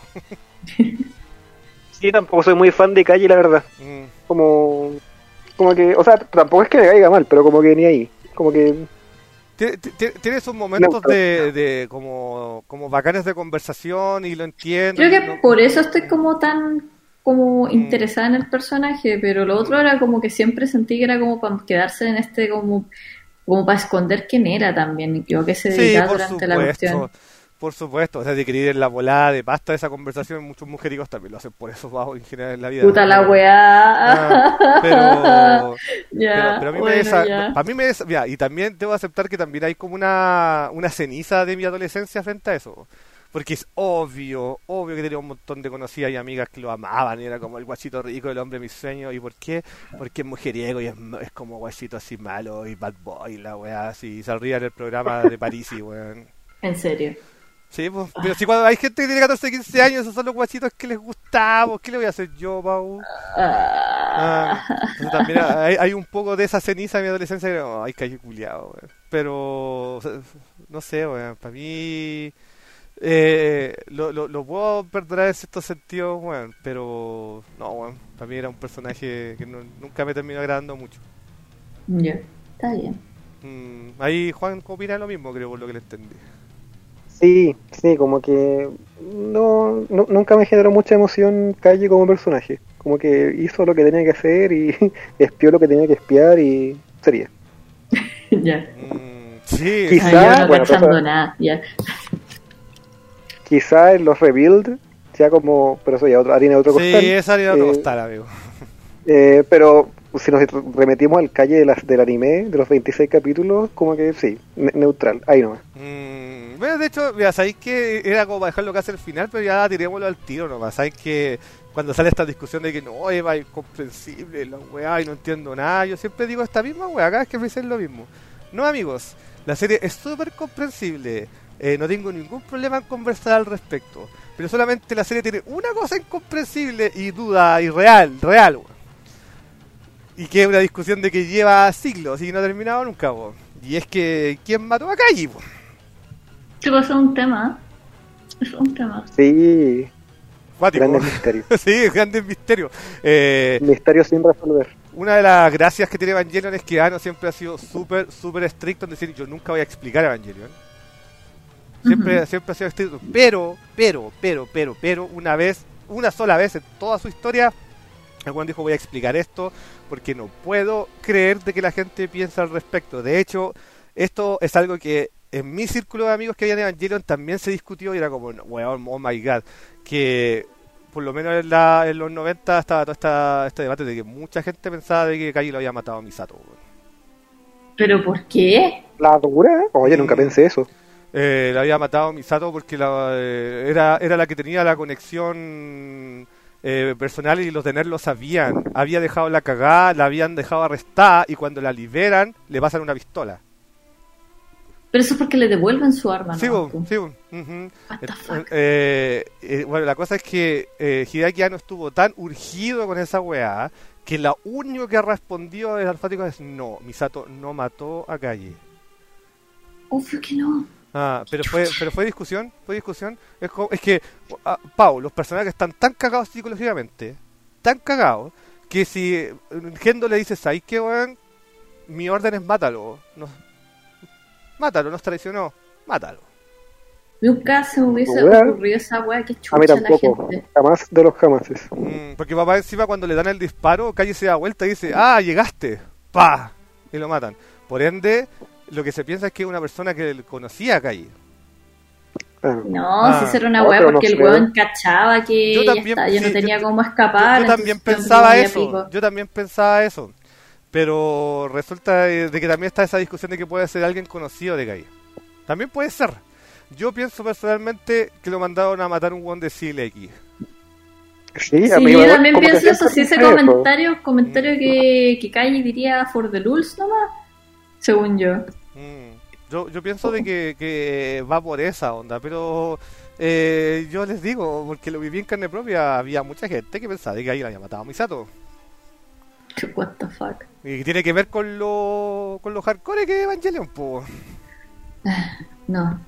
Sí, tampoco soy muy fan de Calle, la verdad. Mm. Como, como que, o sea, tampoco es que me caiga mal, pero como que ni ahí. Como que, Tiene, tiene- tiene esos momentos No, de, de como, como bacanes de conversación y lo entiendo. Creo que ¿no? por eso estoy como tan como Mm. interesada en el personaje, pero lo otro era como que siempre sentí que era como para quedarse en este como como para esconder quién era también, yo que se Sí, dedicaba por durante la cuestión. supuesto. Por supuesto, o sea, de querer la volada de pasta de esa conversación, muchos mujericos también lo hacen por eso bajo en general en la vida. Puta la Pero- weá. Ah, pero, Ya, pero, pero a mí bueno, me desa- ya. para mí me desa- mira, y también debo aceptar que también hay como una, una ceniza de mi adolescencia frente a eso. Porque es obvio, obvio que tenía un montón de conocidas y amigas que lo amaban y era como el guachito rico, el hombre de mis sueños. ¿Y por qué? Porque es mujeriego y es, es como guachito así malo y bad boy, la weá, así. Se ría en el programa de París y weón. En serio. Sí, pues, pero si cuando hay gente que tiene catorce, quince años, esos son los guachitos que les gustamos, ¿qué le voy a hacer yo, Pau? Ah, entonces también hay, hay un poco de esa ceniza de mi adolescencia que, oh, ay, calle culiado, weón. Pero, o sea, no sé, weón, para mí, eh, lo, lo, lo puedo perdonar en ciertos sentidos, weón, pero, no, weón, para mí era un personaje que no- nunca me terminó agradando mucho. Ya, está bien. Mm, ahí Juan opina lo mismo, creo, por lo que le entendí. Sí, sí, como que no, no- nunca me generó mucha emoción Calle como personaje. Como que hizo lo que tenía que hacer y espió lo que tenía que espiar y sería. Ya. Mm, sí, Quizá- Ah, yo no bueno, cachando pero- nada, ya. Quizá en los rebuild, ya como, pero eso ya otro, harina de otro sí, costal. esa era otro eh, costal, amigo. eh, pero si nos remetimos al Calle de las, del anime, de los veintiséis capítulos, como que sí, ne- neutral, ahí nomás. Mm, bueno, de hecho, mira, sabéis que era como para dejarlo casi al final, pero ya tirémoslo al tiro nomás. Sabéis que cuando sale esta discusión de que no, Eva, incomprensible, la weá, y no entiendo nada, yo siempre digo esta misma weá, cada vez que me dicen lo mismo. No, amigos, la serie es súper comprensible, eh, no tengo ningún problema en conversar al respecto, pero solamente la serie tiene una cosa incomprensible y duda, y real, real, weón. Y que es una discusión de que lleva siglos y no ha terminado nunca, weón. Y es que, ¿quién mató a Calle, weón? Sí, pues es un tema. Es un tema. Sí, Cuático. grandes misterios. Sí, grandes misterios. Eh, Misterios sin resolver. una de las gracias que tiene Evangelion es que Ano siempre ha sido súper, súper estricto en decir yo nunca voy a explicar Evangelion. Siempre, Ujú. siempre ha sido estricto. Pero, pero, pero, pero, pero, una vez, una sola vez en toda su historia, el weón dijo voy a explicar esto porque no puedo creer de que la gente piensa al respecto. De hecho, esto es algo que en mi círculo de amigos que había en Evangelion también se discutió y era como, no, weón, oh my god, que por lo menos en, la, en los noventa estaba todo esta, este debate de que mucha gente pensaba de que Kai lo había matado a Misato, weón. ¿Pero por qué? La dura, oye, nunca Mm. pensé eso. Eh, la había matado a Misato porque la, eh, era, era la que tenía la conexión eh, personal y los de Ner lo sabían. Había dejado la cagada, la habían dejado arrestada y cuando la liberan le pasan una pistola. Pero eso es porque le devuelven su arma, ¿no? Sí, bo, Tú. sí, bo, ujú. What the Et- fuck? eh, eh, bueno, la cosa es que eh, Hideaki Anno estuvo tan urgido con esa weá que lo único que respondió el alfático es no, Misato no mató a Calle. Obvio que no. Ah, pero fue, pero fue discusión, fue discusión. Es, como- es que, ah, Pau, los personajes están tan cagados psicológicamente, tan cagados, que si eh, Gendo le dice, ¿sabes qué, weón? Mi orden es mátalo. No, mátalo, nos traicionó, mátalo. Nunca se me hubiese Weá. ocurrido esa weá que A mí chucha la tampoco, gente. jamás de los jamases. Mm, porque papá encima cuando le dan el disparo, Calle se da vuelta y dice, ah, llegaste, pa, y lo matan. Por ende, lo que se piensa es que es una persona que conocía a Calle. Ah, No, Ah. si eso era una No, weá pero no porque el sé. weón cachaba que Yo ya también- está, ya no sí, tenía yo- cómo Yo, escapar. yo también entonces pensaba como ya eso, pico. yo también pensaba eso. Pero resulta de, de que también está esa discusión de que puede ser alguien conocido de Calle. También puede ser. Yo pienso personalmente que lo mandaron a matar un one de Seal X. sí, Sí, a mí yo igual también como que pienso eso, siempre si ese pensé eso. comentario, comentario que, que Calle diría for the lulz nomás, según yo. Mm. Yo, yo pienso de que, que va por esa onda, pero eh, yo les digo, porque lo viví en carne propia, había mucha gente que pensaba de que ahí la había matado a Misato. What the fuck. Y tiene que ver con lo, con los hardcore que Evangelion, po. No.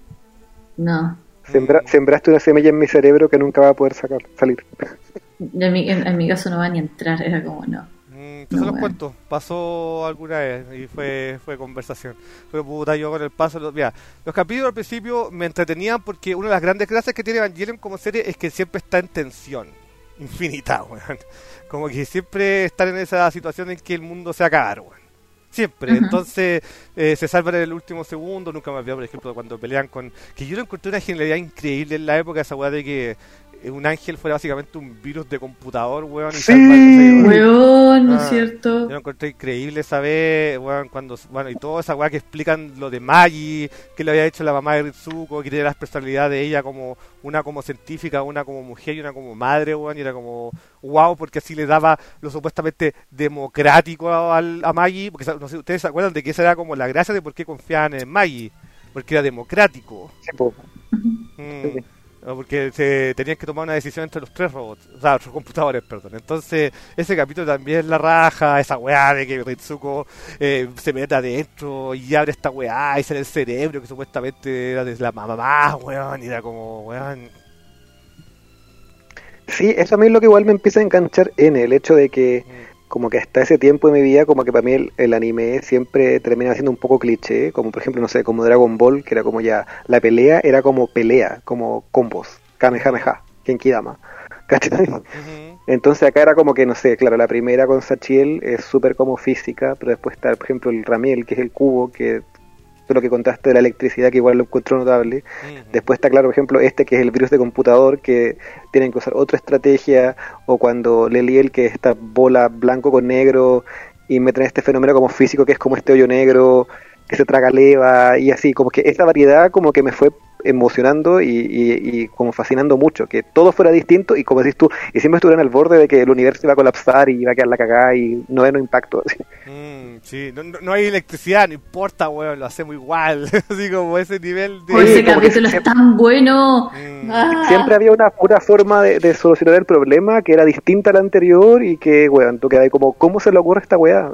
No. Sembra- Mm. sembraste una semilla en mi cerebro que nunca va a poder sacar, salir. En mi, en, en mi caso no va ni a entrar, era como no. Mm, entonces No, los bueno. cuento, pasó alguna vez y fue fue conversación. Pero puta, yo con el paso, los, mira, los capítulos al principio me entretenían porque una de las grandes gracias que tiene Evangelion como serie es que siempre está en tensión infinita, weón. Como que siempre están en esa situación en que el mundo se acaba, weón. Siempre, Ujú. entonces eh, se salvan en el último segundo. Nunca me olvidé, por ejemplo, cuando pelean con. Que yo lo encontré una genialidad increíble en la época, esa weá de que eh, un ángel fuera básicamente un virus de computador, weón, y Sí. salvan. No sé, Weón, ¿no es Ah, cierto? yo lo encontré increíble esa vez, weón, cuando, bueno, y toda esa weá que explican lo de Magi, que le había hecho la mamá de Ritsuko, que tiene las personalidades de ella como una como científica, una como mujer y una como madre, weón, y era como wow, porque así le daba lo supuestamente democrático al, a Magi, porque no sé, ustedes se acuerdan de que esa era como la gracia de por qué confiaban en Magi. porque era democrático. Sí, po. Mm, sí. Porque se tenían que tomar una decisión entre los tres robots, o sea, los computadores, perdón. Entonces, ese capítulo también es la raja, esa weá de que Ritsuko eh, se mete adentro y abre esta weá y sale el cerebro que supuestamente era de la mamá, weón, y era como, weón. Sí, eso a mí es lo que igual me empieza a enganchar en el hecho de que, como que hasta ese tiempo de mi vida, como que para mí el, el anime siempre termina siendo un poco cliché, como por ejemplo, no sé, como Dragon Ball, que era como ya, la pelea era como pelea, como combos, Kamehameha, Genkidama, ¿cachai? Uh-huh. Entonces acá era como que, no sé, claro, la primera con Sachiel es súper como física, pero después está, por ejemplo, el Ramiel, que es el cubo, que lo que contaste de la electricidad, que igual lo encuentro notable. Uh-huh. Después está, claro, por ejemplo, este que es el virus de computador, que tienen que usar otra estrategia, o cuando Leliel, que es esta bola blanco con negro, y meten este fenómeno como físico, que es como este hoyo negro, que se traga leva, y así, como que esta variedad como que me fue emocionando y, y, y como fascinando mucho, que todo fuera distinto, y como decís tú, y siempre estuvieran al borde de que el universo iba a colapsar y iba a quedar la cagada y no hay no impacto. Así. Mm, sí, no, no hay electricidad, no importa, weón, lo hacemos igual, así como ese nivel de... Oh, ese capítulo es tan bueno. Mm. Ah. Siempre había una pura forma de, de solucionar el problema que era distinta a la anterior y que, weón, tú quedas como, ¿cómo se le ocurre esta weá?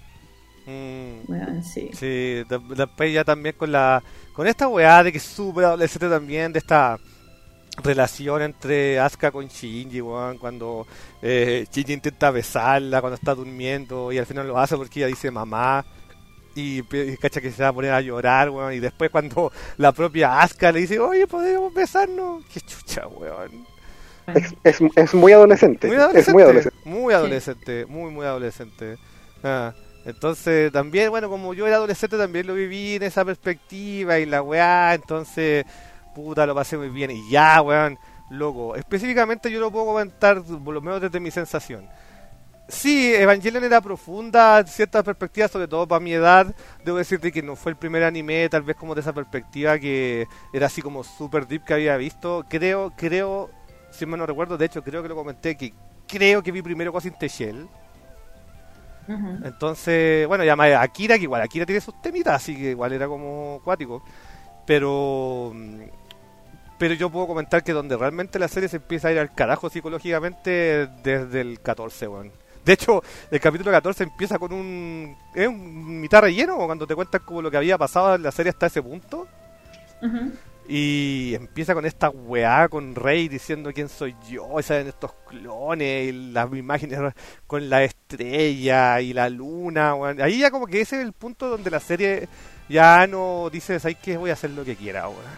Mm, bueno, sí. Sí, después ya también con la con esta weá de que es súper adolescente también, de esta relación entre Asuka con Shinji, weón, cuando eh, Shinji intenta besarla cuando está durmiendo y al final lo hace porque ella dice mamá y, y cacha que se va a poner a llorar, weón, y después cuando la propia Asuka le dice, oye, podemos besarnos, qué chucha, weón. Es, es, es muy adolescente, muy adolescente, es muy adolescente, muy adolescente, sí. muy muy adolescente. Ah. Entonces, también, bueno, como yo era adolescente, también lo viví en esa perspectiva y la weá, entonces, puta, lo pasé muy bien. Y ya, weón, loco, específicamente yo lo puedo comentar, por lo menos desde mi sensación. Sí, Evangelion era profunda, ciertas perspectivas, sobre todo para mi edad. Debo decirte que no fue el primer anime, tal vez como de esa perspectiva que era así como super deep que había visto. Creo, creo, si me no recuerdo, de hecho creo que lo comenté, que creo que vi primero Ghost in the Shell. Uh-huh. Entonces, bueno, llama a Akira, que igual Akira tiene sus temitas, así que igual era como cuático. Pero pero yo puedo comentar que donde realmente la serie se empieza a ir al carajo psicológicamente desde el catorce, weón. De hecho, el capítulo catorce empieza con un... es un mitad relleno, cuando te cuentan como lo que había pasado en la serie hasta ese punto. Uh-huh. Y empieza con esta weá, con Rey diciendo quién soy yo, y salen estos clones, y las imágenes con la estrella y la luna, weón. Ahí ya como que ese es el punto donde la serie ya no dice, ¿sabes qué? Voy a hacer lo que quiera ahora.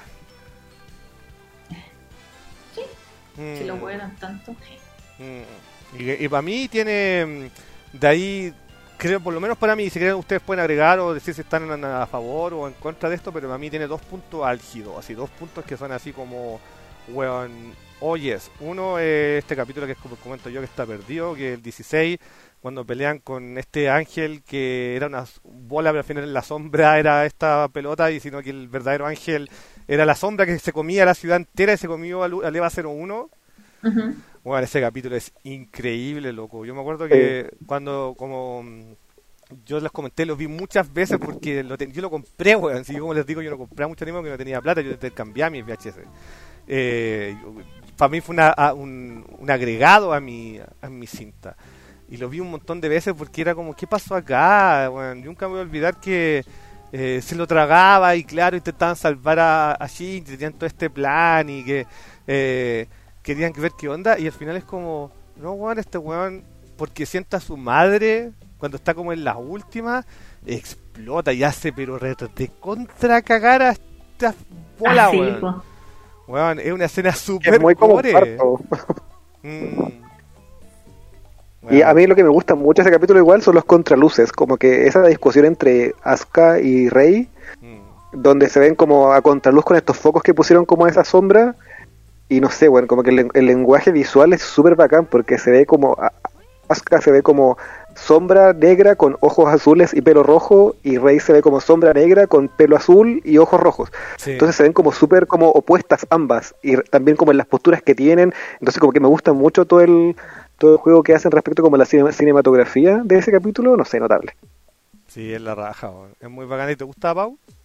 Sí, mm. si lo vuelan tanto. Mm. Y, y para mí tiene, de ahí... creo, por lo menos para mí, si quieren ustedes pueden agregar o decir si están a favor o en contra de esto, pero para mí tiene dos puntos álgidos, así, dos puntos que son así como, weón, oyes. Uno es este capítulo que es como comento yo que está perdido, que es el dieciséis, cuando pelean con este ángel que era una bola, pero al final en la sombra era esta pelota, y sino que el verdadero ángel era la sombra que se comía a la ciudad entera y se comió al EVA cero uno. Uh-huh. Bueno, ese capítulo es increíble, loco. Yo me acuerdo que cuando, como yo les comenté, lo vi muchas veces porque lo ten, yo lo compré, weón. Si yo, como les digo, yo no compré mucho anime porque no tenía plata, yo intercambiaba mis V H S. Eh, para mí fue una, a, un, un agregado a mi, a mi cinta. Y lo vi un montón de veces porque era como, ¿qué pasó acá? Bueno, nunca me voy a olvidar que eh, se lo tragaba y claro, intentaban salvar a, a Shinji, tenían todo este plan y que... Eh, querían ver qué onda, y al final es como, no, weón, este weón, porque sienta a su madre, cuando está como en las últimas, explota y hace, pero de contra cagar a esta bola, ah, sí, weón. Po. Weón, es una escena súper es muy como mm. Bueno. Y a mí lo que me gusta mucho de ese capítulo igual son los contraluces, como que esa discusión entre Asuka y Rei, mm. donde se ven como a contraluz con estos focos que pusieron como esa sombra. Y no sé, bueno, como que el, el lenguaje visual es súper bacán porque se ve como, Asuka se ve como sombra negra con ojos azules y pelo rojo, y Rei se ve como sombra negra con pelo azul y ojos rojos. Sí. Entonces se ven como súper como opuestas ambas, y también como en las posturas que tienen. Entonces como que me gusta mucho todo el todo el juego que hacen respecto como a la cine, cinematografía de ese capítulo, no sé, notable. Sí, es la raja, es muy bacán. ¿Y te gusta, Pau?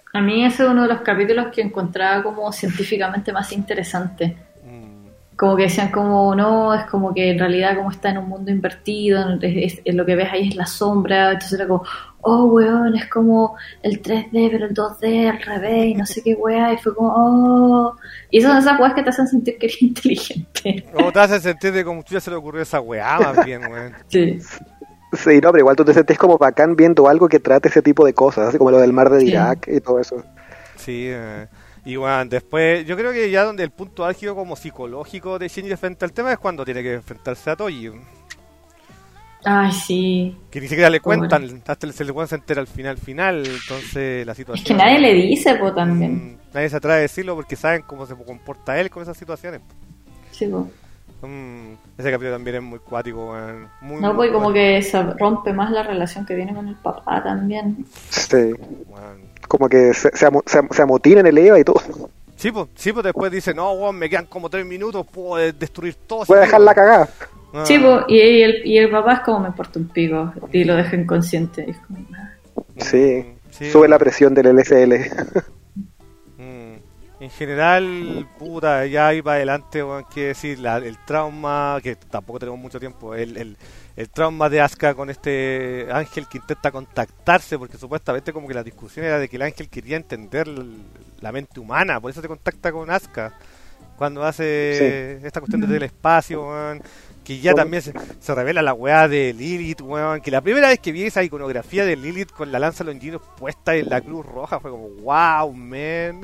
A mí ese es uno de los capítulos que encontraba como científicamente más interesante. Como que decían como, no, es como que en realidad como está en un mundo invertido, es, es, es, lo que ves ahí es la sombra, entonces era como, oh, weón, es como el tres D, pero el dos D al revés, y no sé qué weá, y fue como, oh, y esas son esas weas que te hacen sentir que eres inteligente. O te hacen sentir de como ya se le ocurrió esa weá, más bien, weón. Sí. Sí, no, pero igual tú te sientes como bacán viendo algo que trate ese tipo de cosas, así como lo del mar de Dirac sí. y todo eso. Sí, eh. Y bueno, después, yo creo que ya donde el punto álgido como psicológico de Shinji frente al tema es cuando tiene que enfrentarse a Toji. Ay, sí. Que ni siquiera le cuentan, bueno. hasta se le pueden sentir al final, final, entonces la situación... Es que nadie le dice, po, también. Mmm, nadie se atreve a decirlo porque saben cómo se comporta él con esas situaciones. Sí, po. Mm, ese capítulo también es muy cuático, bueno. muy, no, muy pues como que se rompe más la relación que tiene con el papá también. Sí. Bueno. Como que se, se, se, se amotina en el E V A y todo. Sí, pues, sí, pues después dice, no, weón, me quedan como tres minutos, puedo destruir todo. Voy a dejar la cagada. Ah. Sí, pues, y, y, el, y el papá es como, me importa un pico, y lo deja inconsciente. Y es como, ah. Sí, sí, sube la presión del L S L. En general, puta, ya ahí para adelante, bueno, que decir, la, el trauma, que tampoco tenemos mucho tiempo, el, el, el trauma de Asuka con este ángel que intenta contactarse, porque supuestamente como que la discusión era de que el ángel quería entender la mente humana, por eso se contacta con Asuka, cuando hace sí. esta cuestión del espacio, bueno, que ya también se, se revela la weá de Lilith, weón, que la primera vez que vi esa iconografía de Lilith con la lanza Longinus puesta en la cruz roja fue como, wow, man.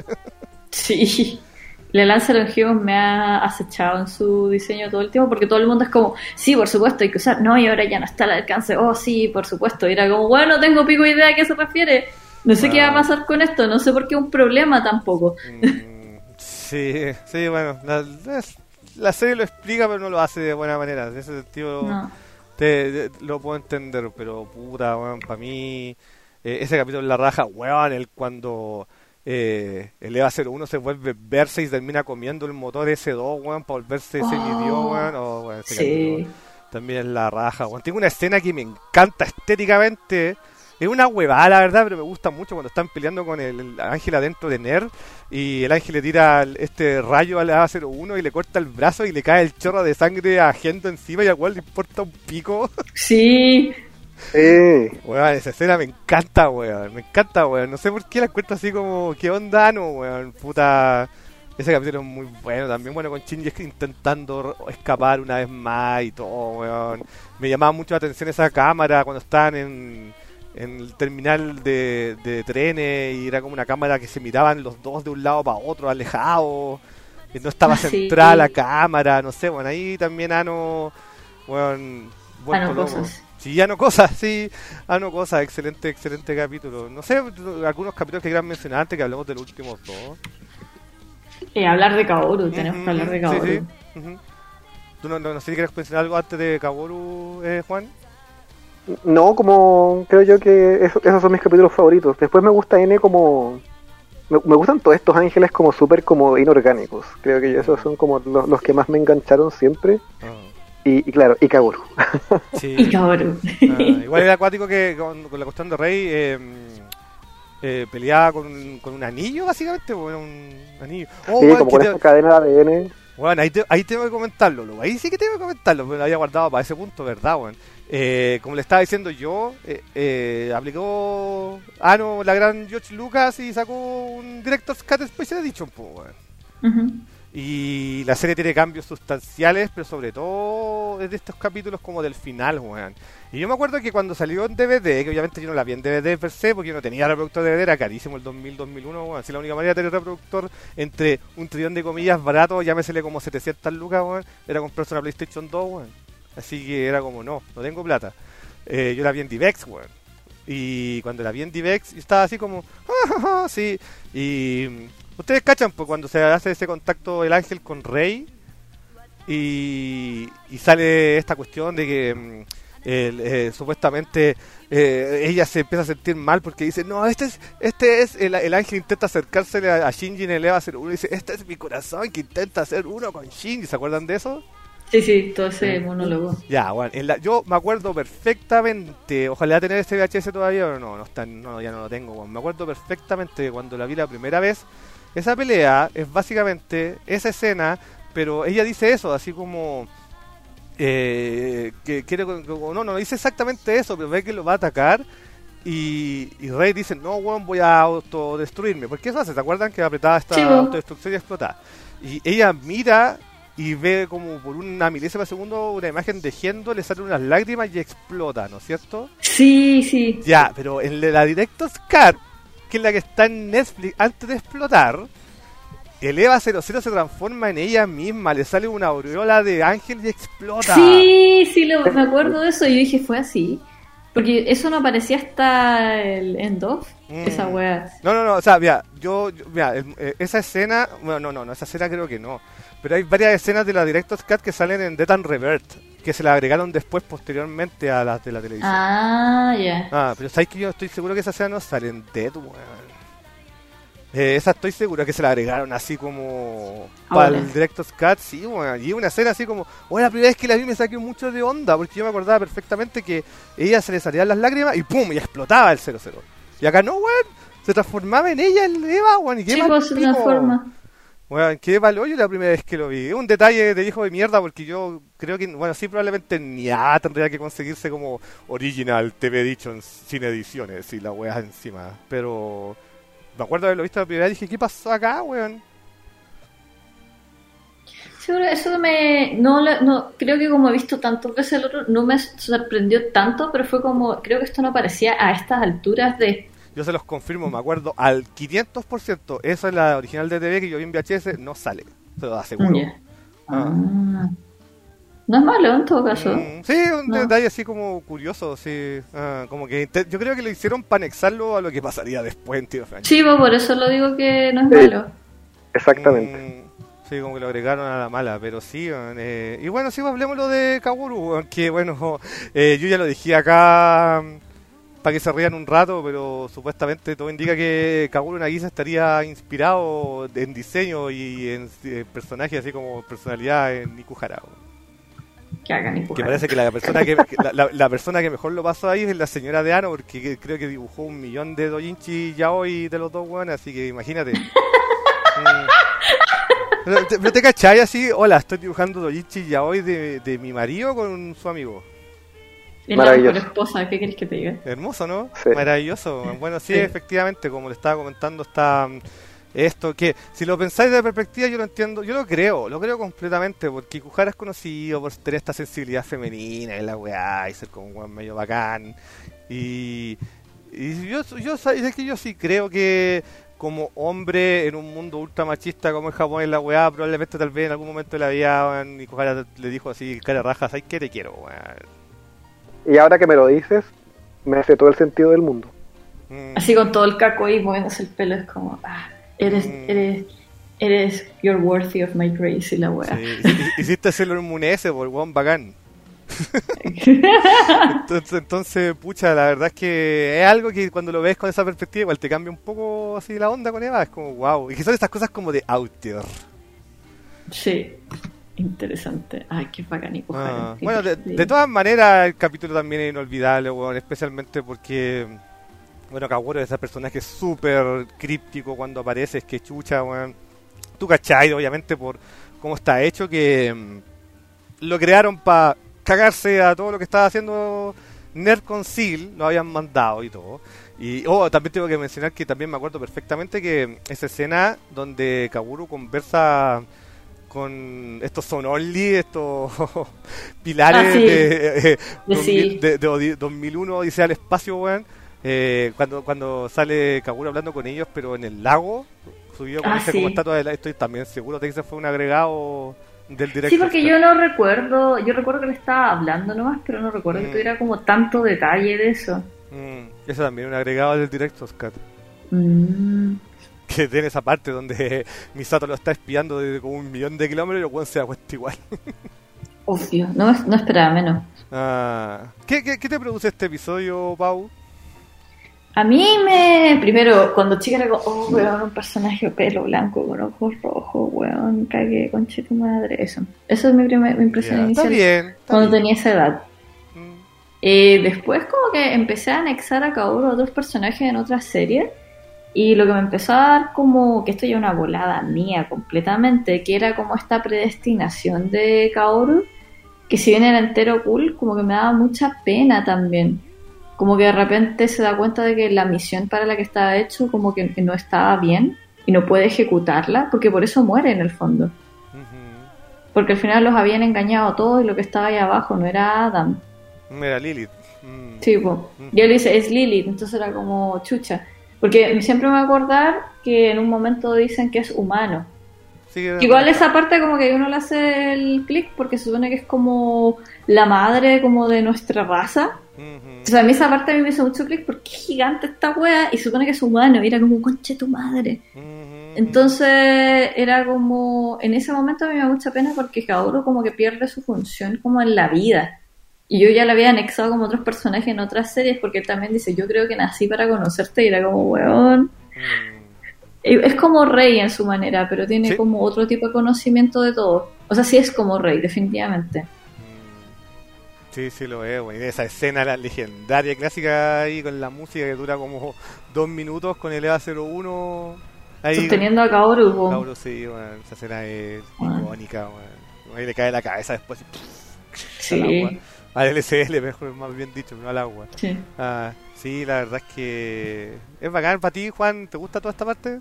Sí, la lanza Longinus me ha acechado en su diseño todo el tiempo porque todo el mundo es como, sí, por supuesto, hay que usar, no, y ahora ya no está al alcance, oh, sí, por supuesto, y era como, bueno, tengo pico idea a qué se refiere, no sé ah. qué va a pasar con esto, no sé por qué es un problema tampoco. Mm, sí, sí, bueno, la, la serie lo explica pero no lo hace de buena manera, en ese sentido no. te, te, lo puedo entender, pero puta, bueno, para mí, eh, ese capítulo en la raja, weón, el cuando... Eh, el EVA cero uno se vuelve verse y termina comiendo el motor ese dos, weón, para volverse ese video, weón. Oh, weón, ese sí. También es la raja, weón. Tengo una escena que me encanta estéticamente. Es una huevada, la verdad, pero me gusta mucho cuando están peleando con el, el ángel adentro de Ner y el ángel le tira este rayo al EVA cero uno y le corta el brazo y le cae el chorro de sangre a Gendo encima y al cual le importa un pico. Sí. Eh. Weón, esa escena me encanta, weón. Me encanta, weón. No sé por qué la encuentro así como, ¿qué onda, no, weón? Puta. Ese capítulo es muy bueno también. Bueno, con Shinji intentando escapar una vez más y todo, weón. Me llamaba mucho la atención esa cámara cuando estaban en, en el terminal de, de trenes y era como una cámara que se miraban los dos de un lado para otro, alejados. Y no estaba sí, centrada sí. la cámara, no sé, bueno, ahí también Ano, weón, Ano cosas. Sí, Ano Cosas, sí, Ano Cosas, excelente, excelente capítulo. No sé, algunos capítulos que quieran mencionar antes que hablemos de los últimos dos. Eh, hablar de Kaworu, tenemos uh-huh, que hablar de Kaworu. Sí, sí. Uh-huh. ¿Tú no, no, no sé si quieres mencionar algo antes de Kaworu, eh, Juan? No, como creo yo que eso, esos son mis capítulos favoritos. Después me gusta N como... Me, me gustan todos estos ángeles como súper como inorgánicos. Creo que esos son como los, los que más me engancharon siempre. Uh-huh. Y, y claro, y Kaworu. Sí. Y Kaworu. Ah, igual era acuático que con, con la cuestión de Rey eh, eh, peleaba con, con un anillo, básicamente. Bueno, un anillo. Oh, sí, bueno, como con te... esta cadena de A D N. Bueno, ahí, te, ahí tengo que comentarlo, Lu. Ahí sí que tengo que comentarlo, pero lo había guardado para ese punto, ¿verdad, bueno? Eh, como le estaba diciendo yo, eh, eh, aplicó Ano la gran George Lucas y sacó un Director's Cut Special Edition, pues, bueno. Uh-huh. Y la serie tiene cambios sustanciales, pero sobre todo desde estos capítulos como del final, weón. Y yo me acuerdo que cuando salió en D V D, que obviamente yo no la vi en D V D per se, porque yo no tenía reproductor de D V D, era carísimo el dos mil, dos mil uno, weón. Así la única manera de tener reproductor entre un trillón de comillas barato, llámesele como setecientas lucas, weón, era comprarse una PlayStation dos, weón. Así que era como, no, no tengo plata. Eh, yo la vi en D V X, weón. Y cuando la vi en D V X, yo estaba así como, ah, ja, ja, sí, y... Ustedes cachan, pues cuando se hace ese contacto el ángel con Rey y, y sale esta cuestión de que mm, el, eh, supuestamente eh, ella se empieza a sentir mal porque dice, no, este es este es el, el ángel intenta acercarse a, a Shinji en el EVA cero uno y dice, este es mi corazón que intenta hacer uno con Shinji, ¿se acuerdan de eso? Sí, sí, todo ese monólogo. Ya, bueno, en la, yo me acuerdo perfectamente, ojalá tener este V H S todavía, pero no, no, está, no ya no lo tengo, bueno, me acuerdo perfectamente de cuando la vi la primera vez. Esa pelea es básicamente esa escena, pero ella dice eso, así como... Eh, que quiere... No, no, no dice exactamente eso, pero ve que lo va a atacar. Y, y Rey dice, no, weón, voy a autodestruirme. ¿Por qué eso hace? ¿Se acuerdan que apretaba esta Sí, autodestrucción y explota? Y ella mira y ve como por una milésima de segundo una imagen de Gendo, le salen unas lágrimas y explota, ¿no es cierto? Sí, sí. Ya, pero en la Director's Cut, que es la que está en Netflix, antes de explotar, el Eva cero cero se transforma en ella misma, le sale una aureola de ángel y explota. Sí, sí, lo, me acuerdo de eso. Y yo dije, fue así. Porque eso no aparecía hasta el End of, mm. esa wea. No, no, no, o sea, mira, yo, yo mira, el, eh, esa escena, bueno, no, no, no, esa escena creo que no. Pero hay varias escenas de la Director's Cut que salen en Death and Revert, que se la agregaron después, posteriormente a las de la televisión. Ah, ya. Yeah. Ah, pero sabes que yo estoy seguro que esa escena no sale en Death, weón. Eh, esa estoy seguro que se la agregaron así como para el Director's Cut, sí, bueno, y una escena así como, bueno, la primera vez que la vi me saqué mucho de onda, porque yo me acordaba perfectamente que ella se le salían las lágrimas y pum, y explotaba el cero cero. Y acá no, weón, se transformaba en ella el Eva, weón, y qué sí, mal pues, se transforma. Bueno, qué valor yo la primera vez que lo vi. Es un detalle de hijo de mierda porque yo creo que, bueno, sí, probablemente ni A tendría que conseguirse como original T V Edition sin ediciones y la weá encima, pero... Me acuerdo de haberlo visto la primera vez y dije, ¿qué pasó acá, weón? Seguro, eso me... No, no, creo que como he visto tantas veces el otro, no me sorprendió tanto, pero fue como, creo que esto no parecía a estas alturas de... Yo se los confirmo, me acuerdo al quinientos por ciento, esa es la original de T V que yo vi en V H S, no sale, se lo aseguro. Yeah. Ah. Ah. No es malo en todo caso. Mm, sí, un no. detalle así como curioso, sí. Ah, como que te, yo creo que lo hicieron para anexarlo a lo que pasaría después en Tiro Frank. Sí, pues por eso lo digo que no es sí, malo. Exactamente. Mm, sí, como que lo agregaron a la mala, pero sí. Eh, y bueno, sí, pues, hablemos lo de Kaworu, aunque bueno, eh, yo ya lo dije acá para que se rían un rato, pero supuestamente todo indica que Kaworu Nagisa estaría inspirado en diseño y en, en personajes así como personalidad en Ikuhara. Que hagan y que parece que la persona que, que la, la, la persona que mejor lo pasó ahí es la señora de Ano, porque creo que dibujó un millón de doujinshi yaoi de los dos weones, así que imagínate. mm. pero, te, pero te cachai así, hola, estoy dibujando doujinshi yaoi de, de mi marido con su amigo. Es la mejor esposa, ¿qué querés que te diga? Hermoso, ¿no? Sí. Maravilloso. Bueno, sí, sí, efectivamente, como le estaba comentando, está... Esto que, si lo pensáis de perspectiva, yo lo entiendo, yo lo creo, lo creo completamente, porque Ikuhara es conocido por tener esta sensibilidad femenina y la weá, y ser como un weón medio bacán. Y, y yo, yo, es que yo sí creo que como hombre en un mundo ultra machista como en Japón y la weá, probablemente tal vez en algún momento de la vida, Ikuhara le dijo así, cara raja, ¿sabes qué te quiero, weón? Y ahora que me lo dices, me hace todo el sentido del mundo. Mm. Así con todo el caco ahí moviéndose el pelo, es como... Ah. Eres, eres, eres, you're worthy of my grace y la weá. Sí, hiciste Sailor Moon ese, por weón bacán. entonces, entonces, pucha, la verdad es que es algo que cuando lo ves con esa perspectiva, igual te cambia un poco así la onda con Eva, es como wow. Y que son estas cosas como de outer. Sí, interesante. Ay, qué bacán y ah, Bueno, de, de todas maneras, el capítulo también es inolvidable, weón, especialmente porque. Bueno, Kaworu es ese personaje súper críptico cuando aparece, es que chucha, weón. Tú cachai, obviamente, por cómo está hecho, que um, lo crearon para cagarse a todo lo que estaba haciendo Nerd con Seal, lo habían mandado y todo. Y oh, también tengo que mencionar que también me acuerdo perfectamente que esa escena donde Kaworu conversa con estos son only, estos pilares ah, sí. de, eh, de, de, de, de dos mil uno Odisea al espacio, weón. Eh, cuando cuando sale Kaworu hablando con ellos, pero en el lago, subido con ah, ese sí. como estatua de la... Estoy también seguro de que ese fue un agregado del director. Sí, porque yo no recuerdo, yo recuerdo que le estaba hablando nomás, pero no recuerdo mm. que tuviera como tanto detalle de eso. Mm. Eso también, un agregado del director, Cat. Mm. Que tiene esa parte donde Misato lo está espiando desde como un millón de kilómetros y el weón se da cuenta igual. Obvio, no, no esperaba menos. Ah. ¿Qué, qué, ¿Qué te produce este episodio, Pau? A mí me... Primero, cuando chica era como, oh, weón, un personaje pelo blanco con ojos rojos, weón, cagué, conche tu madre. Eso. Eso es mi, primer, mi impresión Ya, inicial. Está bien. Está cuando bien. tenía esa edad. Mm. Eh, después como que empecé a anexar a Kaoru a otros personajes en otras series. Y lo que me empezó a dar como... Que esto ya es una volada mía completamente. Que era como esta predestinación de Kaoru. Que si bien era entero cool, como que me daba mucha pena también. Como que de repente se da cuenta de que la misión para la que estaba hecho como que no estaba bien y no puede ejecutarla, porque por eso muere en el fondo. Uh-huh. Porque al final los habían engañado a todos y lo que estaba ahí abajo no era Adam. Era Lilith. Mm. Sí, pues. Uh-huh. Y él dice, es Lilith, entonces era como chucha. Porque siempre me voy a acordar que en un momento dicen que es humano. Sí, que Igual esa parte como que uno le hace el clic porque se supone que es como la madre como de nuestra raza. Uh-huh. O sea, a mí esa parte a mí me hizo mucho clic porque es gigante esta wea y se supone que es humano y era como conche tu madre. Uh-huh. Entonces era como, en ese momento a mí me da mucha pena porque Kaoru como que pierde su función como en la vida. Y yo ya la había anexado como otros personajes en otras series porque él también dice, yo creo que nací para conocerte y era como weón. Uh-huh. Es como Rey en su manera, pero tiene Sí. como otro tipo de conocimiento de todo. O sea, sí es como Rey, definitivamente. Sí, sí lo es, güey. Esa escena la legendaria, clásica ahí con la música que dura como dos minutos con el E V A cero uno ahí. Sosteniendo a Kaoru. po. Kaoru, sí, bueno, esa escena es Bueno. icónica, güey. Ahí le cae la cabeza después y Sí. al agua. Al L C L, mejor, más bien dicho, no al agua. Sí. Ah, sí, la verdad es que es bacán. Para ti, Juan, ¿te gusta toda esta parte?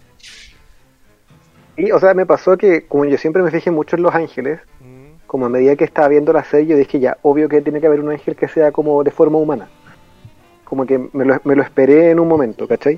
Y, o sea, me pasó que, como yo siempre me fijé mucho en los ángeles, Mm. como a medida que estaba viendo la serie, yo dije ya, obvio que tiene que haber un ángel que sea como de forma humana. Como que me lo, me lo esperé en un momento, ¿cachai?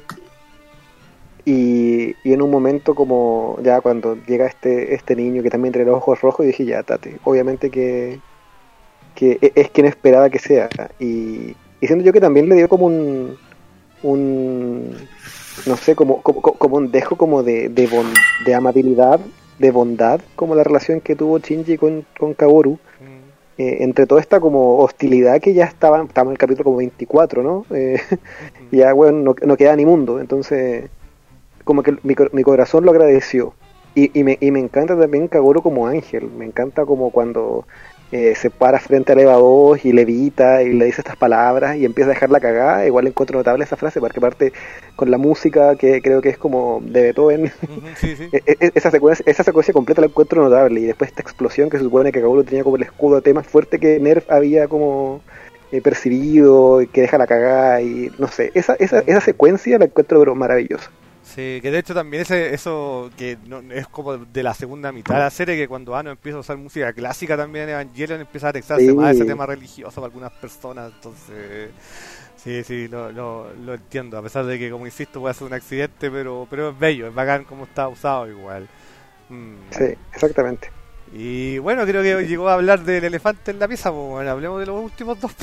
Y, y en un momento como ya cuando llega este este niño que también tiene los ojos rojos, dije ya, tate, obviamente que, que e- es quien esperaba que sea. Y, y siento yo que también le dio como un... un no sé, como, como, como un dejo como de, de, bon- de amabilidad, de bondad, como la relación que tuvo Shinji con, con Kaoru. Mm. Eh, entre toda esta como hostilidad que ya estaba, estamos en el capítulo como veinticuatro, ¿no? Eh, Mm. ya, bueno, no, no queda ni mundo, entonces como que mi, co- mi corazón lo agradeció. Y, y, me, y me encanta también Kaoru como ángel, me encanta como cuando eh, se para frente al Eva dos y levita y le dice estas palabras y empieza a dejar la cagada. Igual encuentro notable esa frase, porque parte con la música que creo que es como de Beethoven. Ujú, sí, sí. E- e- esa secuencia, esa secuencia completa la encuentro notable, y después esta explosión que se supone que Kaoru tenía como el escudo T más fuerte que Nerf había como eh, percibido, y que deja la cagada, y no sé, esa, esa, esa secuencia la encuentro pero maravillosa. Sí, que de hecho también ese, eso que no, es como de la segunda mitad de la serie, que cuando Ano empieza a usar música clásica también, Evangelion empieza a textarse Sí. más ese tema religioso para algunas personas, entonces sí, sí, lo, lo, lo entiendo, a pesar de que, como insisto, puede ser un accidente, pero pero es bello, es bacán como está usado igual. Mm. Sí, exactamente. Y bueno, creo que llegó a hablar del elefante en la pieza, pues bueno, hablemos de los últimos dos.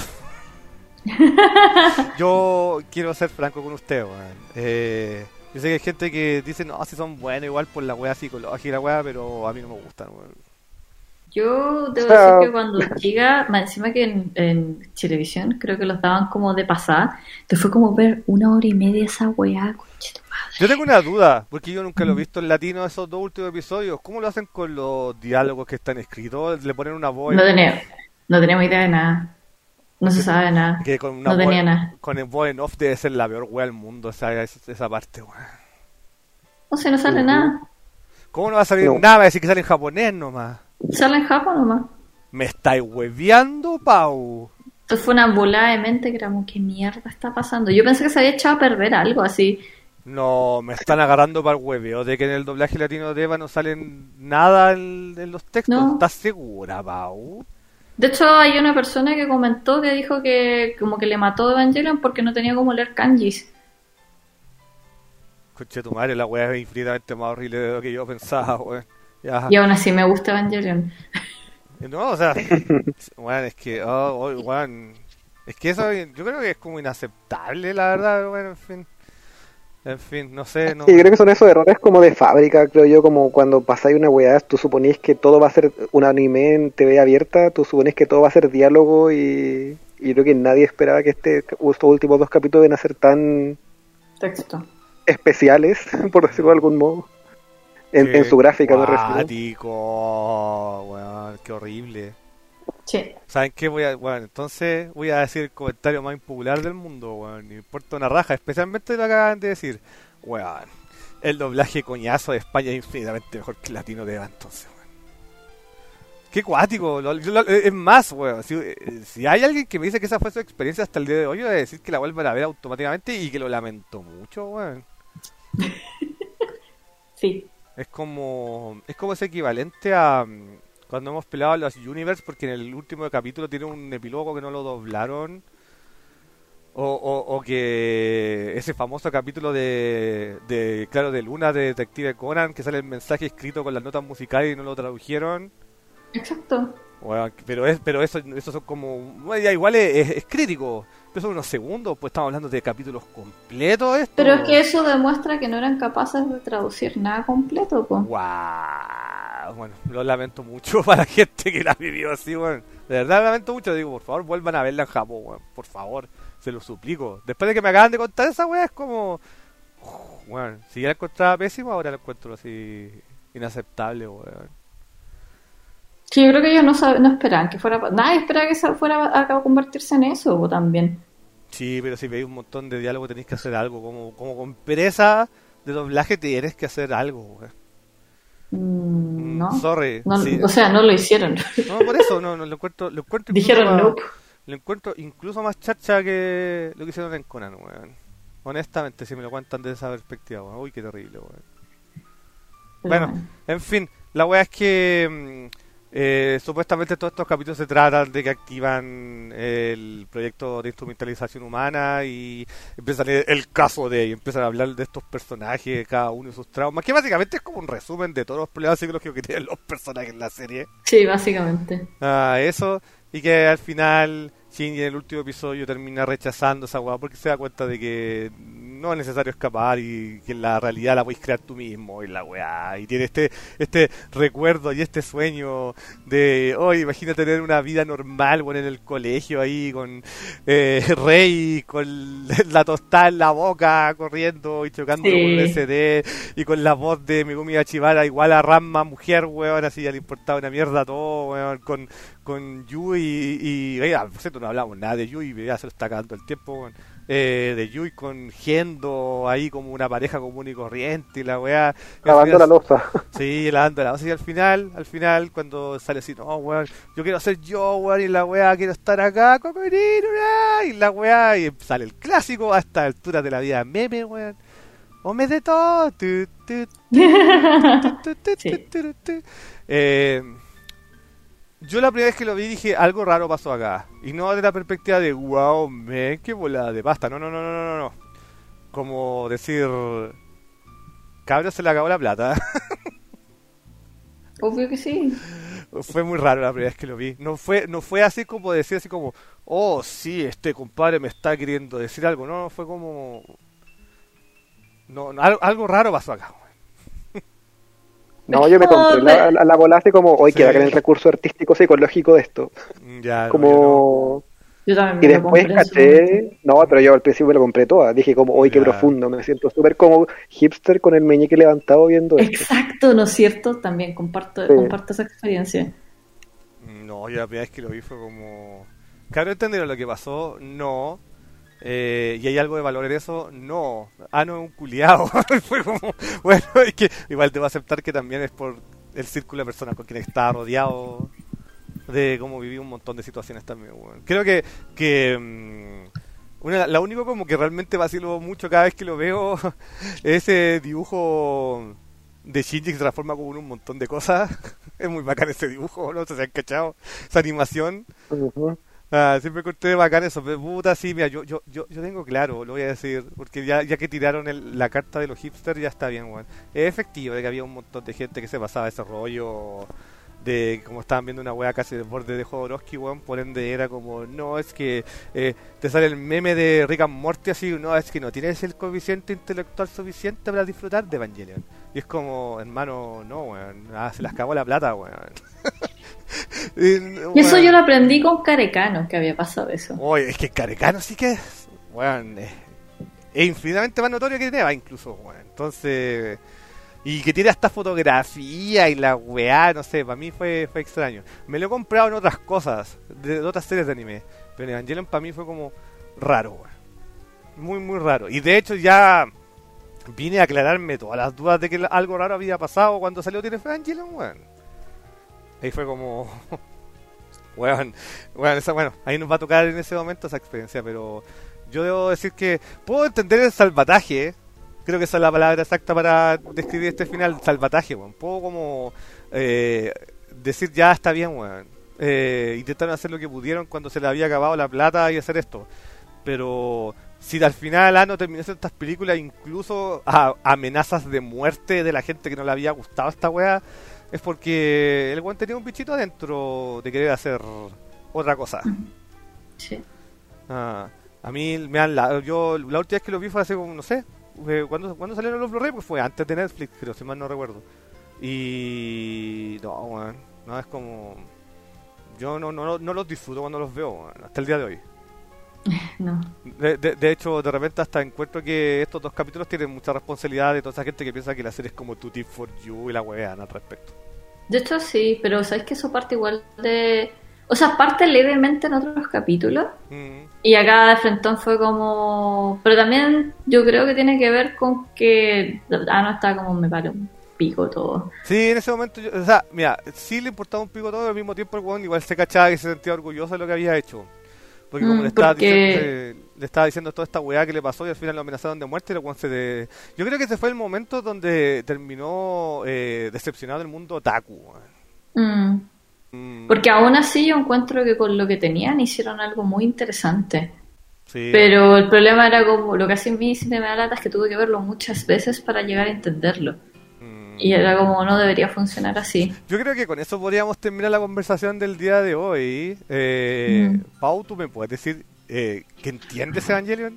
Yo quiero ser franco con usted, weón. Eh, yo sé que hay gente que dice, no, si son buenos igual por la wea psicológica y la wea, pero a mí no me gustan, weón. Yo debo O sea- decir que cuando chica, más encima que en, en televisión, creo que los daban como de pasada, te fue como ver una hora y media esa weá, conchito. Yo tengo una duda, porque yo nunca lo he visto en latino esos dos últimos episodios. ¿Cómo lo hacen con los diálogos que están escritos? ¿Le ponen una voz? No tenía, no teníamos idea de nada. No se sabe nada. Que con una No voz- tenía nada. Con el voz en off debe ser la peor wea del mundo, esa, esa, esa parte, weón. No sé, no sale Ujú. nada. ¿Cómo no va a salir No. nada? Va a decir que sale en japonés nomás. Sale en Japón nomás. ¿Me estáis hueveando, Pau? Entonces fue una volada de mente que era como, ¿qué mierda está pasando? Yo pensé que se había echado a perder algo así. No, me están agarrando para el hueveo de que en el doblaje latino de Eva no salen nada en, en los textos. No. ¿Estás segura, Pau? De hecho, hay una persona que comentó que dijo que como que le mató Evangelion porque no tenía como leer kanjis. Conche tu madre, la wea es infinitamente más horrible de lo que yo pensaba, weón. Ya. Y aún así me gusta Evangelion. No, o sea, weón, es que, oh, oh, weón, es que eso yo creo que es como inaceptable, la verdad, pero bueno, en fin. En fin, no sé, no. Sí, yo creo que son esos errores como de fábrica, creo yo, como cuando pasáis una weá, tú suponís que todo va a ser un anime en T V abierta, tú suponís que todo va a ser diálogo, y, y creo que nadie esperaba que este, estos últimos dos capítulos iban a ser tan texto. especiales, por decirlo de algún modo. En, en su gráfica me refiero. Cuático, weón, qué horrible. Sí. ¿Saben qué? Voy a, bueno, entonces voy a decir el comentario más impopular del mundo, weón. Me importa una raja, especialmente lo que acaban de decir. Weón, el doblaje coñazo de España es infinitamente mejor que el latino de Eva, entonces, weón. Qué cuático. Lo, lo, es más, weón. Si, si hay alguien que me dice que esa fue su experiencia hasta el día de hoy, yo voy a decir que la vuelvan a ver automáticamente y que lo lamento mucho, weón. Sí. Es como es como ese equivalente a cuando hemos peleado a los Universe, porque en el último capítulo tiene un epílogo que no lo doblaron, o, o, o que ese famoso capítulo de, de claro de Luna de Detective Conan, que sale el mensaje escrito con las notas musicales y no lo tradujeron. Exacto. Bueno, pero es pero eso eso son como ya igual es, es, es crítico, pero son unos segundos, pues estamos hablando de capítulos completos esto. Pero es que eso demuestra que no eran capaces de traducir nada completo, pues. Wow. Bueno, lo lamento mucho para la gente que la vivió así, bueno. De verdad lo lamento mucho, digo, por favor, vuelvan a verla en Japón, bueno, por favor, se lo suplico. Después de que me acaban de contar esa weá, es como bueno, si ya la encontraba pésima, ahora la encuentro así inaceptable, weón. Sí, yo creo que ellos no, sab- no esperaban que fuera... Nadie esperaba que se fuera a, a convertirse en eso o también. Sí, pero si veis un montón de diálogo tenéis que hacer algo. Como, como con pereza de doblaje tienes que hacer algo, weón. Mm, no. Sorry. No, Sí. O sea, no lo hicieron. No, por eso, no, no lo encuentro, lo encuentro Dijeron más, no. lo encuentro incluso más chacha que lo que hicieron en Conan, weón. Honestamente, si me lo cuentan desde esa perspectiva, weón. Uy, qué terrible, weón. Pero Bueno, bueno. en fin, la weá es que mm, eh, supuestamente todos estos capítulos se tratan de que activan el proyecto de instrumentalización humana y empiezan el, el caso de y empiezan a hablar de estos personajes, cada uno de sus traumas, que básicamente es como un resumen de todos los problemas psicológicos que tienen los personajes en la serie. Sí, básicamente. Ah, eso, y que al final Shinji en el último episodio termina rechazando esa weá porque se da cuenta de que no es necesario escapar y que la realidad la puedes crear tú mismo y la weá, y tiene este este recuerdo y este sueño de, oh, imagina tener una vida normal, bueno, en el colegio ahí con eh, Rey, con la tostada en la boca, corriendo y chocando Sí. con el S D y con la voz de Megumi Achibara igual a Ranma mujer, weón, así ya le importaba una mierda todo, weón, con con Yui y, y oiga, por cierto no hablamos nada de Yui, ya se lo está acabando el tiempo, weón. Eh, de Yui con Gendo ahí como una pareja común y corriente y la weá. Y al Lavando la final- loza. Sí, lavando la loza y al final, al final cuando sale así, no weón, yo quiero ser yo, weón, y la weá, quiero estar acá, cocorino, y la weá, y sale el clásico a esta altura de la vida meme, weón. Ome de todo. Tu, tu, tu, tu, tu, Sí. tu, tu, tu. Eh, yo la primera vez que lo vi dije, algo raro pasó acá. Y no desde la perspectiva de, wow, man, qué volada de pasta. No, no, no, no, no, no. Como decir, cabrón, se le acabó la plata. Obvio que sí. Fue muy raro la primera vez que lo vi. No fue, no fue así como decir así como, oh, sí, este compadre me está queriendo decir algo. No, fue como... No, no, algo, algo raro pasó acá. No, yo me compré la, la, la bola así como, hoy Sí. queda que en el recurso artístico psicológico de esto. Ya, no, Como... Yo también Y me lo después compré en su caché, no, pero yo al principio me lo compré toda. Dije como, hoy qué Ya. profundo, me siento súper como hipster con el meñique levantado viendo esto. Exacto, ¿no es cierto? También comparto, Sí. comparto esa experiencia. No, yo la primera vez que lo vi fue como... Claro, ¿entendieron lo que pasó? No. Eh, ¿Y hay algo de valor en eso? No. Ah, no, es un culiao. Fue como... Bueno, es que igual debo aceptar que también es por el círculo de personas con quienes estaba rodeado, de cómo viví un montón de situaciones también, weón. Creo que... que mm, una, la único como que realmente vacilo mucho cada vez que lo veo es ese dibujo de Shinji que se transforma como en un montón de cosas. Es muy bacán ese dibujo, ¿no? ¿Se han cachado? Esa animación. Ujú. Ah, siempre encontré bacán eso, pero puta, sí, mira, yo, yo, yo, yo tengo claro, lo voy a decir, porque ya, ya que tiraron el- la carta de los hipsters, ya está bien, weón. Es efectivo de que había un montón de gente que se pasaba ese rollo de, como estaban viendo una wea casi del borde de Jodorowsky, weón, por ende era como, no, es que eh, te sale el meme de Rick and Morty así, no, es que no tienes el coeficiente intelectual suficiente para disfrutar de Evangelion. Y es como, hermano, no, weón, ah, se las cagó la plata, weón. Y, Y eso weón. yo lo aprendí con Carecano, que había pasado eso. Oye, es que Carecano sí que es, weón, es, es infinitamente más notorio que Neva incluso, bueno. Entonces, y que tiene hasta fotografía y la weá, no sé, para mí fue, fue extraño. Me lo he comprado en otras cosas, de, de otras series de anime, pero Evangelion para mí fue como raro, weón. Muy, muy raro. Y de hecho ya vine a aclararme todas las dudas de que algo raro había pasado cuando salió Tiene Evangelion, weón. Ahí fue como... weón, weón, esa, bueno, ahí nos va a tocar en ese momento esa experiencia, pero yo debo decir que puedo entender el salvataje, ¿eh? Creo que esa es la palabra exacta para describir este final, salvataje, weón. Puedo como eh, decir ya está bien, weón. Eh, intentaron hacer lo que pudieron cuando se les había acabado la plata y hacer esto. Pero si al final Ano terminó haciendo estas películas, incluso a, amenazas de muerte de la gente que no le había gustado esta weá, es porque el weón tenía un bichito adentro de querer hacer otra cosa. Sí. Ah, a mí me han la, yo la última vez que lo vi fue hace como, no sé, ¿Cuándo, ¿Cuándo salieron los Blu-ray? Pues fue antes de Netflix, creo, si mal no recuerdo. Y... no, bueno, no, es como... yo no, no, no los disfruto cuando los veo, bueno, hasta el día de hoy. No. De, de, de hecho, de repente hasta encuentro que estos dos capítulos tienen mucha responsabilidad de toda esa gente que piensa que la serie es como Tutti for You y la wean al respecto. De hecho sí, pero sabes que eso parte igual de... o sea, parte levemente en otros capítulos. Mm. Y acá de frentón fue como... pero también yo creo que tiene que ver con que... ah, no, está como me pare un pico todo. Sí, en ese momento, yo, o sea, mira, sí le importaba un pico todo, al mismo tiempo el weón igual se cachaba y se sentía orgulloso de lo que había hecho. Porque como mm, le, estaba porque... diciendo, eh, le estaba diciendo toda esta weá que le pasó y al final lo amenazaron de muerte y el weón se de... yo creo que ese fue el momento donde terminó eh, decepcionado del mundo otaku. Mm. Porque aún así yo encuentro que con lo que tenían hicieron algo muy interesante. Sí. Pero el problema era como, lo que hace a mí sí me da lata es que tuve que verlo muchas veces para llegar a entenderlo. Mm. Y era como, no debería funcionar así. Yo creo que con eso podríamos terminar la conversación del día de hoy. Eh, mm. Pau, ¿tú me puedes decir eh, que entiendes Evangelion?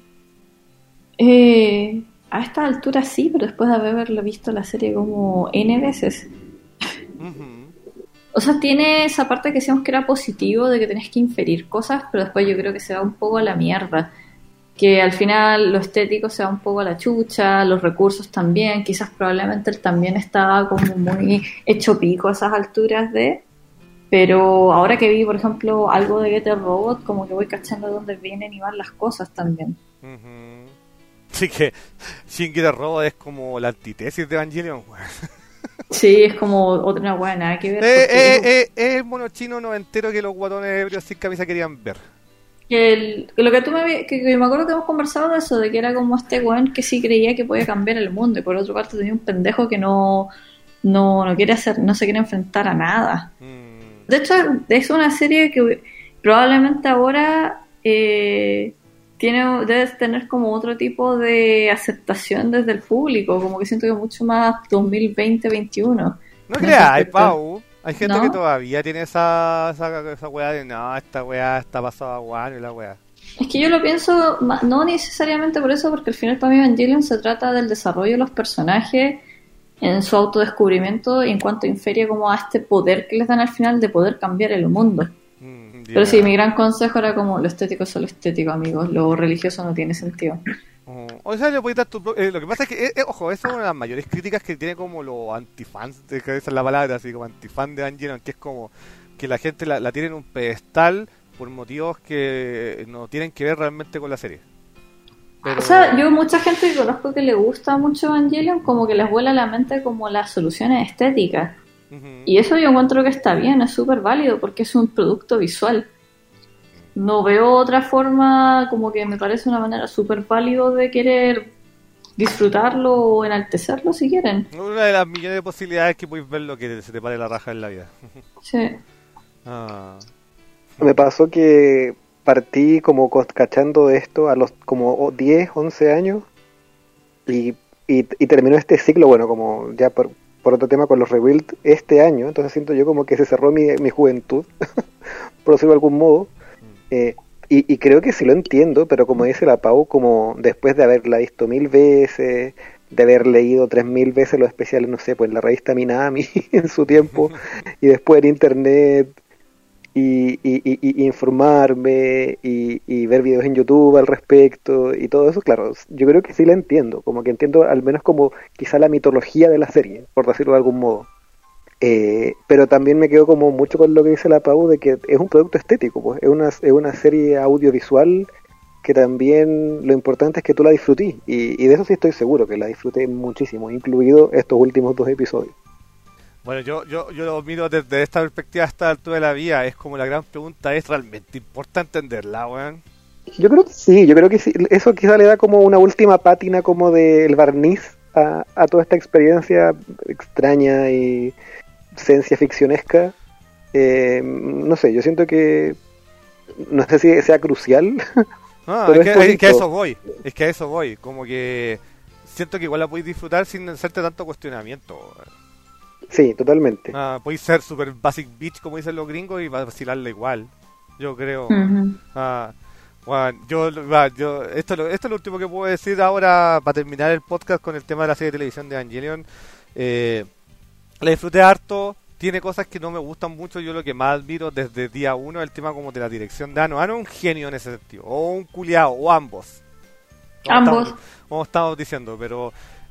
Eh, a esta altura sí, pero después de haberlo visto la serie como N veces. Uh-huh. O sea, tiene esa parte que decíamos que era positivo, de que tenés que inferir cosas, pero después yo creo que se va un poco a la mierda. Que al final lo estético se va un poco a la chucha, los recursos también, quizás probablemente él también estaba como muy hecho pico a esas alturas de... pero ahora que vi, por ejemplo, algo de Get a Robot, como que voy cachando de dónde vienen y van las cosas también. Uh-huh. Sí que Shin Get a Robot es como la antítesis de Evangelion, güey. Sí, es como otra weá, nada que ver. Eh, eh, eh, es el mono chino noventero que los guatones ebrios sin camisa querían ver. Que, el, que lo que tú me, que, que me acuerdo que hemos conversado de eso, de que era como este weón que sí creía que podía cambiar el mundo, y por otra parte tenía un pendejo que no, no, no quiere hacer, no se quiere enfrentar a nada. Mm. De hecho, es una serie que probablemente ahora eh, tiene, debes tener como otro tipo de aceptación desde el público, como que siento que mucho más dos mil veinte veintiuno. No creas, hay Pau, hay gente ¿no? que todavía tiene esa, esa, esa weá de no, esta weá está pasada a guano y la weá. Es que yo lo pienso, no necesariamente por eso, porque al final para mí Evangelion se trata del desarrollo de los personajes en su autodescubrimiento y en cuanto inferia como a este poder que les dan al final de poder cambiar el mundo. Pero sí, mi gran consejo era como lo estético es solo estético, amigos, lo religioso no tiene sentido. Oh, o sea, le podéis dar tu pro... eh, lo que pasa es que, eh, eh, ojo, esa es una de las mayores críticas que tiene como los antifans, de que esa es la palabra, así como antifan de Evangelion, que es como que la gente la, la tiene en un pedestal por motivos que no tienen que ver realmente con la serie. Pero... o sea, yo mucha gente que conozco que le gusta mucho Evangelion, como que les vuela la mente como las soluciones estéticas. Uh-huh. Y eso yo encuentro que está bien, es súper válido porque es un producto visual. No veo otra forma, como que me parece una manera súper válido de querer disfrutarlo o enaltecerlo si quieren. Una de las millones de posibilidades que puedes ver lo que se te pare la raja en la vida. Sí. Ah. Me pasó que partí como cachando esto a los como diez, once años y, y, y terminó este ciclo, bueno, como ya por... por otro tema con los Rebuild este año, entonces siento yo como que se cerró mi, mi juventud, por decirlo de algún modo, eh, y, y creo que sí lo entiendo, pero como dice la Pau, como después de haberla visto mil veces, de haber leído tres mil veces los especiales, no sé, pues en la revista Minami en su tiempo, y después en internet, y, y, y, y informarme y, y ver videos en YouTube al respecto y todo eso, claro, yo creo que sí la entiendo, como que entiendo al menos como quizá la mitología de la serie, por decirlo de algún modo. Eh, pero también me quedo como mucho con lo que dice la Pau de que es un producto estético, pues es una, es una serie audiovisual que también lo importante es que tú la disfrutís, y, y de eso sí estoy seguro, que la disfruté muchísimo, incluido estos últimos dos episodios. Bueno, yo, yo, yo lo miro desde esta perspectiva a esta altura de la vida, es como la gran pregunta, ¿es realmente importante entenderla, weón? Yo creo que sí, yo creo que sí, eso quizá le da como una última pátina como del barniz a, a toda esta experiencia extraña y ciencia ficcionesca. Eh, no sé, yo siento que no sé si sea crucial. No, es, es, que, es que a eso voy, es que a eso voy, como que siento que igual la podéis disfrutar sin hacerte tanto cuestionamiento. Sí, totalmente. Ah, podéis ser super basic bitch como dicen los gringos y vacilarla igual, yo creo. Uh-huh. Ah, bueno, yo, yo esto, esto es lo último que puedo decir ahora para terminar el podcast con el tema de la serie de televisión de Evangelion. Eh, la disfruté harto. Tiene cosas que no me gustan mucho. Yo lo que más admiro desde día uno es el tema como de la dirección de Ano. Ano es un genio en ese sentido. O un culiao, o ambos. Como ambos. Estamos, como estamos diciendo, pero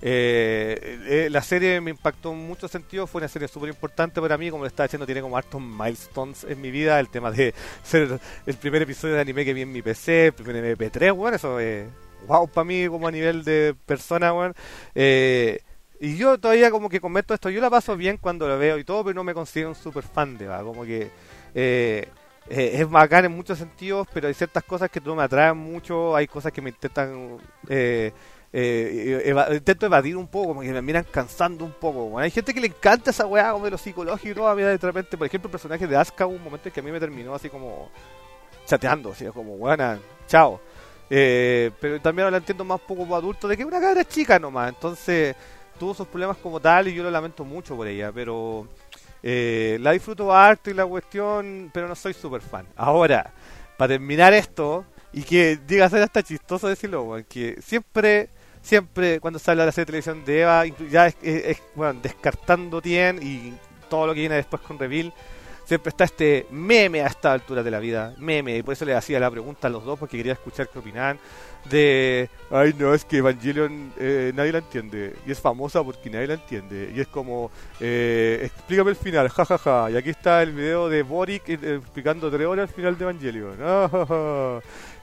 eh, eh, la serie me impactó en muchos sentidos. Fue una serie súper importante para mí. Como le estaba diciendo, tiene como hartos milestones en mi vida. El tema de ser el primer episodio de anime que vi en mi P C, el primer M P tres, bueno, eso es wow para mí como a nivel de persona, bueno. Eh... Y yo todavía como que comento esto, yo la paso bien cuando la veo y todo, pero no me considero un super fan de, ¿va? Como que eh, eh, es bacán en muchos sentidos, pero hay ciertas cosas que no me atraen mucho, hay cosas que me intentan, eh, eh, eva- intento evadir un poco, como que me miran cansando un poco. Bueno, hay gente que le encanta esa weá como de lo psicológico y todo, a mí de repente, por ejemplo, el personaje de Asuka, hubo un momento en que a mí me terminó así como chateando, así como, buena, chao. Eh, pero también lo entiendo más poco como adulto, de que es una cabra chica nomás, entonces tuvo sus problemas como tal y yo lo lamento mucho por ella, pero eh, la disfruto harto y la cuestión, pero no soy super fan. Ahora, para terminar esto, y que llega a ser hasta chistoso decirlo, bueno, que siempre, siempre cuando se habla de la serie de televisión de Eva, ya es, es, es bueno, descartando Tien y todo lo que viene después con Reveal, siempre está este meme a esta altura de la vida, meme, y por eso le hacía la pregunta a los dos, porque quería escuchar qué opinaban, de, ay no, es que Evangelion eh, nadie la entiende, y es famosa porque nadie la entiende, y es como, eh, explícame el final, jajaja, ja, ja. Y aquí está el video de Boric eh, explicando tres horas el final de Evangelion, ah, ja, ja.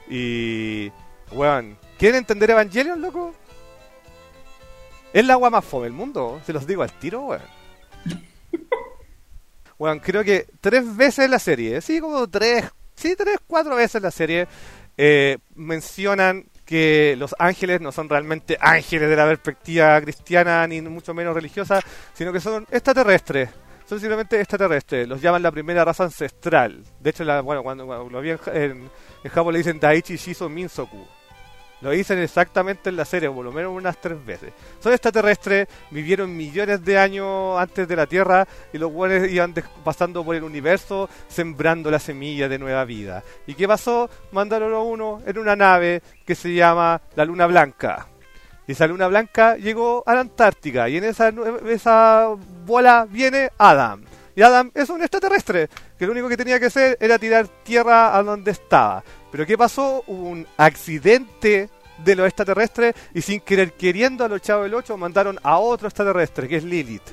Y, weón, ¿quieren entender Evangelion, loco? Es la agua más fome del mundo, se los digo al tiro, weón. Bueno, creo que tres veces en la serie, sí, como tres, sí, tres, cuatro veces en la serie, eh, mencionan que los ángeles no son realmente ángeles de la perspectiva cristiana, ni mucho menos religiosa, sino que son extraterrestres. Son simplemente extraterrestres. Los llaman la primera raza ancestral. De hecho, la, bueno, cuando, cuando lo vi en, en, en Japón le dicen Daichi Shiso Minsoku. Lo dicen exactamente en la serie, por lo menos unas tres veces. Son extraterrestres, vivieron millones de años antes de la Tierra y los buenos iban des- pasando por el universo sembrando la semilla de nueva vida. ¿Y qué pasó? Mandaron a uno en una nave que se llama la Luna Blanca. Y esa Luna Blanca llegó a la Antártica y en esa, esa bola viene Adam. Y Adam es un extraterrestre, que lo único que tenía que hacer era tirar tierra a donde estaba. Pero ¿qué pasó? Hubo un accidente de los extraterrestres y sin querer queriendo a los Chavos del ocho mandaron a otro extraterrestre, que es Lilith,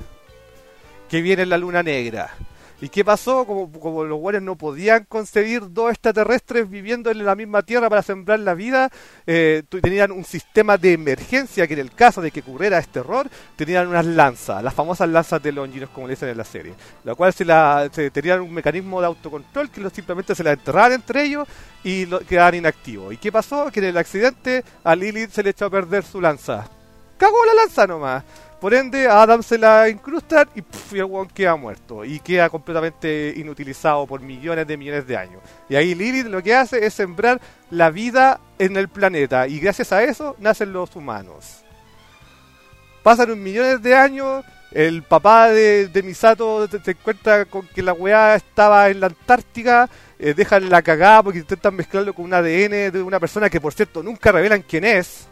que viene en la Luna Negra. ¿Y qué pasó? Como, como los güeyes no podían concebir dos extraterrestres viviendo en la misma Tierra para sembrar la vida, eh, tenían un sistema de emergencia que en el caso de que ocurriera este error, tenían unas lanzas, las famosas lanzas de Longinos, como le dicen en la serie, la cual se, la, se tenían un mecanismo de autocontrol que lo, simplemente se la enterraban entre ellos y lo, quedaban inactivos. ¿Y qué pasó? Que en el accidente a Lilith se le echó a perder su lanza. ¡Cagó la lanza nomás! Por ende, a Adam se la incrustan y, puff, y el weón queda muerto. Y queda completamente inutilizado por millones de millones de años. Y ahí Lilith lo que hace es sembrar la vida en el planeta. Y gracias a eso nacen los humanos. Pasan un millones de años. El papá de, de Misato se encuentra con que la weá estaba en la Antártica. Eh, dejan la cagada porque intentan mezclarlo con un A D N de una persona que, por cierto, nunca revelan quién es.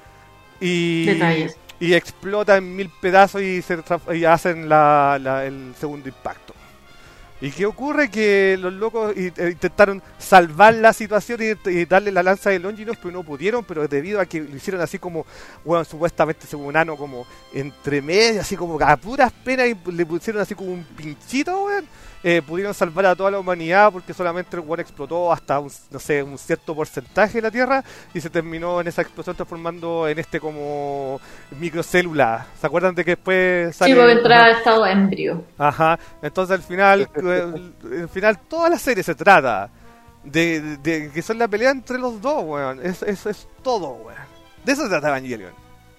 Y... Detalles. Y explota en mil pedazos y se tra- y hacen la, la, el segundo impacto. ¿Y qué ocurre? Que los locos intentaron salvar la situación y, y darle la lanza de Longinus, pero no pudieron, pero debido a que lo hicieron así como, bueno, supuestamente según un ano, como entre medio, así como a puras penas, y le pusieron así como un pinchito, weón. Eh, pudieron salvar a toda la humanidad porque solamente el weón explotó hasta un, no sé, un cierto porcentaje de la Tierra y se terminó en esa explosión transformando en este como microcélula. ¿Se acuerdan de que después sale? Sí, porque entraba en estado embrio. Ajá, entonces al final, al final toda la serie se trata de, de, de que son la pelea entre los dos, weón. Eso es, es todo, weón. De eso se trata Evangelion.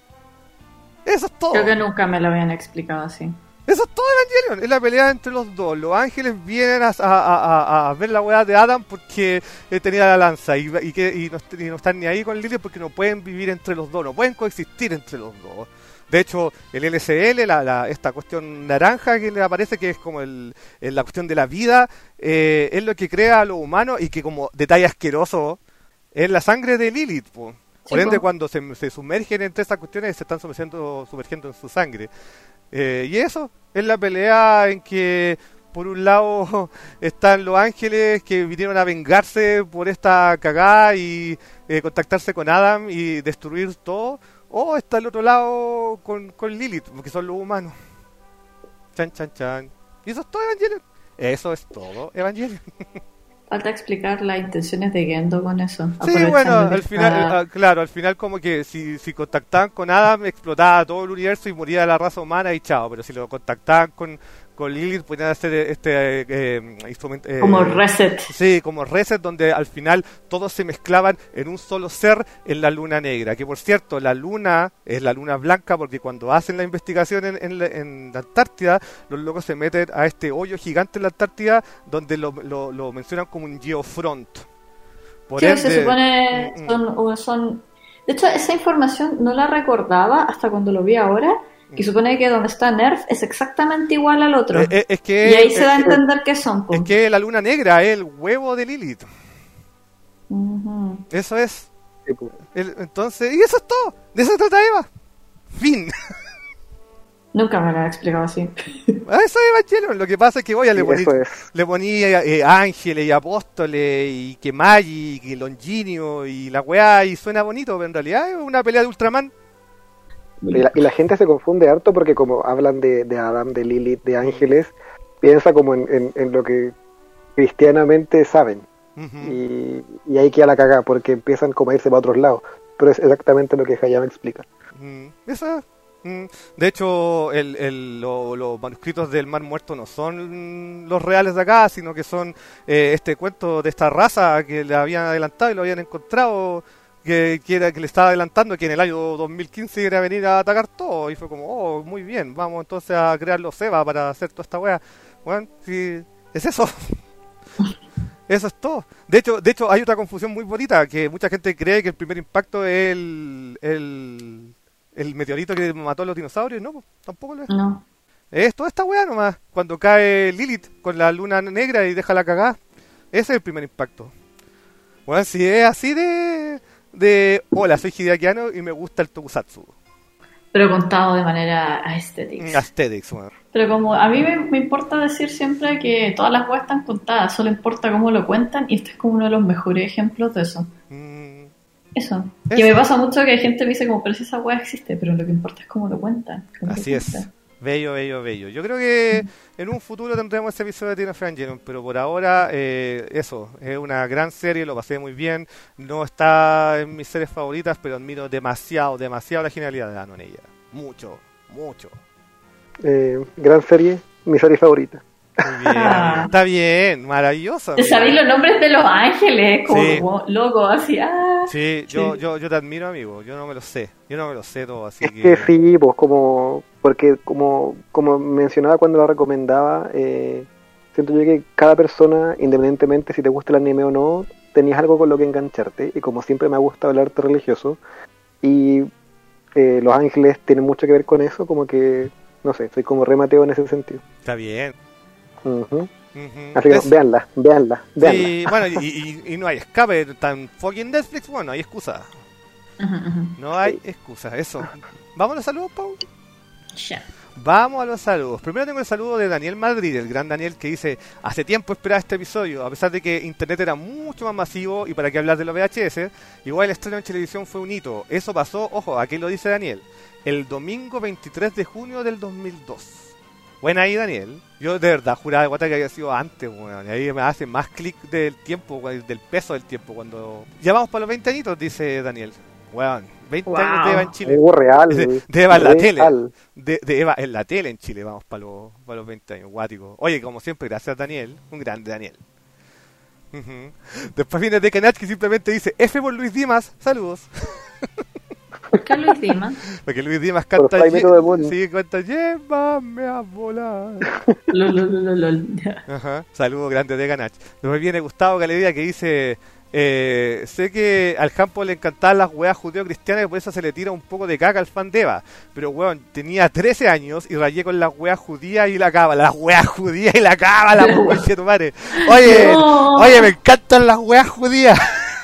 Eso es todo. Creo que nunca me lo habían explicado así. Eso es todo Evangelion, es la pelea entre los dos. Los ángeles vienen a, a, a, a ver la weá de Adam porque eh, tenía la lanza y, y, que, y, no, y no están ni ahí con Lilith porque no pueden vivir entre los dos, no pueden coexistir entre los dos. De hecho, el L C L, la, la, esta cuestión naranja que le aparece, que es como el, el, la cuestión de la vida, eh, es lo que crea a los humanos y que como detalle asqueroso es la sangre de Lilith, po. Por ende, cuando se, se sumergen entre esas cuestiones, se están sumergiendo, sumergiendo en su sangre. Eh, y eso es la pelea en que por un lado están los ángeles que vinieron a vengarse por esta cagada y eh, contactarse con Adam y destruir todo, o está el otro lado con, con Lilith, porque son los humanos. Chan, chan, chan. Y eso es todo Evangelion. Eso es todo Evangelion. Falta explicar las intenciones de Gendo con eso. Sí, bueno, al final, eh, claro, al final como que si, si contactaban con Adam, explotaba todo el universo y moría la raza humana y chao, pero si lo contactaban con, con Lilith, podían hacer este eh, instrumento... Eh, como reset. Sí, como reset, donde al final todos se mezclaban en un solo ser en la luna negra, que por cierto, la luna es la luna blanca, porque cuando hacen la investigación en, en, la, en la Antártida, los locos se meten a este hoyo gigante en la Antártida, donde lo, lo, lo mencionan como un geofront. Por sí, ende, se supone mm, son, son... De hecho, esa información no la recordaba hasta cuando lo vi ahora, que supone que donde está Nerf es exactamente igual al otro. Es, es que, y ahí se es, da a entender qué son. Es que la luna negra es el huevo de Lilith. Uh-huh. Eso es. El, entonces, y eso es todo. De eso se trata Eva. Fin. Nunca me lo he explicado así. Eso es Evangelion. Lo que pasa es que voy a le poní, le poní eh, ángeles y apóstoles y que Magi y que Longinio y la weá y suena bonito, pero en realidad es una pelea de Ultraman. Y la, y la gente se confunde harto porque como hablan de, de Adam, de Lilith, de ángeles, piensa como en, en, en lo que cristianamente saben. Uh-huh. y, y ahí queda la cagada porque empiezan como a irse para otros lados. Pero es exactamente lo que Hayama explica. Uh-huh. Eso. Uh-huh. De hecho, el, el, lo, los manuscritos del Mar Muerto no son los reales de acá, sino que son eh, este cuento de esta raza que le habían adelantado y lo habían encontrado. Que, que, era, que le estaba adelantando que en el año dos mil quince iba a venir a atacar todo y fue como, oh, muy bien, vamos entonces a crear los Eva para hacer toda esta wea. Bueno, sí, es eso. Eso es todo. De hecho, de hecho hay otra confusión muy bonita, que mucha gente cree que el primer impacto es el, el, el meteorito que mató a los dinosaurios. No, tampoco lo es. No. Es toda esta wea nomás. Cuando cae Lilith con la luna negra y deja la cagada. Ese es el primer impacto. Bueno, si es así de... de hola, soy Hideaki y me gusta el tokusatsu. Pero contado de manera aesthetics. Aesthetics, bueno. Pero como a mí me, me importa decir siempre que todas las weas están contadas, solo importa cómo lo cuentan, y este es como uno de los mejores ejemplos de eso. Mm. Eso. eso. Que me pasa mucho que hay gente que me dice como, pero si esa wea existe, pero lo que importa es cómo lo cuentan. Cómo Así es. Cuenta. Bello, bello, bello. Yo creo que en un futuro tendremos ese episodio de Teen of Evangelion, pero por ahora, eh, eso, es una gran serie, lo pasé muy bien. No está en mis series favoritas, pero admiro demasiado, demasiado la genialidad de Ano en ella. Mucho, mucho. Eh, gran serie, mi serie favorita. Muy bien, ah. Está bien, maravillosa. ¿Te sabéis los nombres de los ángeles? Como sí. loco, así, ah. Sí, yo, sí. Yo, yo te admiro, amigo, yo no me lo sé, yo no me lo sé todo, así es que... que sí, pues como, porque como, como mencionaba cuando lo recomendaba, eh, siento yo que cada persona, independientemente si te gusta el anime o no, tenías algo con lo que engancharte, y como siempre me ha gustado el arte religioso, y eh, Los Ángeles tienen mucho que ver con eso, como que, no sé, soy como remateo en ese sentido. Está bien. Uh-huh. Uh-huh. Así que es... veanla, veanla, veanla. Sí, bueno, y, y, y no hay escape, tan fucking Netflix, bueno, hay excusa. Uh-huh, uh-huh. No hay sí. excusa, eso. Vámonos, saludos, Pau. Ya. Vamos a los saludos. Primero tengo el saludo de Daniel Madrid, el gran Daniel, que dice: hace tiempo esperaba este episodio, a pesar de que internet era mucho más masivo y para qué hablar de los V H S, igual el estreno en televisión fue un hito. Eso pasó, ojo, aquí lo dice Daniel, el domingo veintitrés de junio del dos mil dos. Buena ahí, Daniel. Yo de verdad juraba de guata que había sido antes, weón. Y ahí me hace más clic del tiempo, del peso del tiempo. Cuando ya vamos para los veinte añitos, dice Daniel. Weón, veinte wow. años de Eva en Chile. Uh, real. De, de Eva en la tele. De, de Eva en la tele en Chile, vamos para los, para los veinte años, guático. Oye, como siempre, gracias Daniel. Un grande Daniel. Uh-huh. Después viene de Canach, que simplemente dice: F por Luis Dimas, saludos. ¿Por qué Luis Dimas? Porque Luis Dimas canta, sí, canta llévame a volar. Lol, lol, lol, lol. Ajá. Saludos grandes de Canach. Después viene Gustavo Galería, que dice: eh, sé que al campo le encantaban las weas judeo-cristianas y por eso se le tira un poco de caca al fan de Eva. Pero weón, tenía trece años y rayé con las weas judías y la cábala. Las weas judías y la cábala, por tu madre. Oye, no. oye, me encantan las weas judías.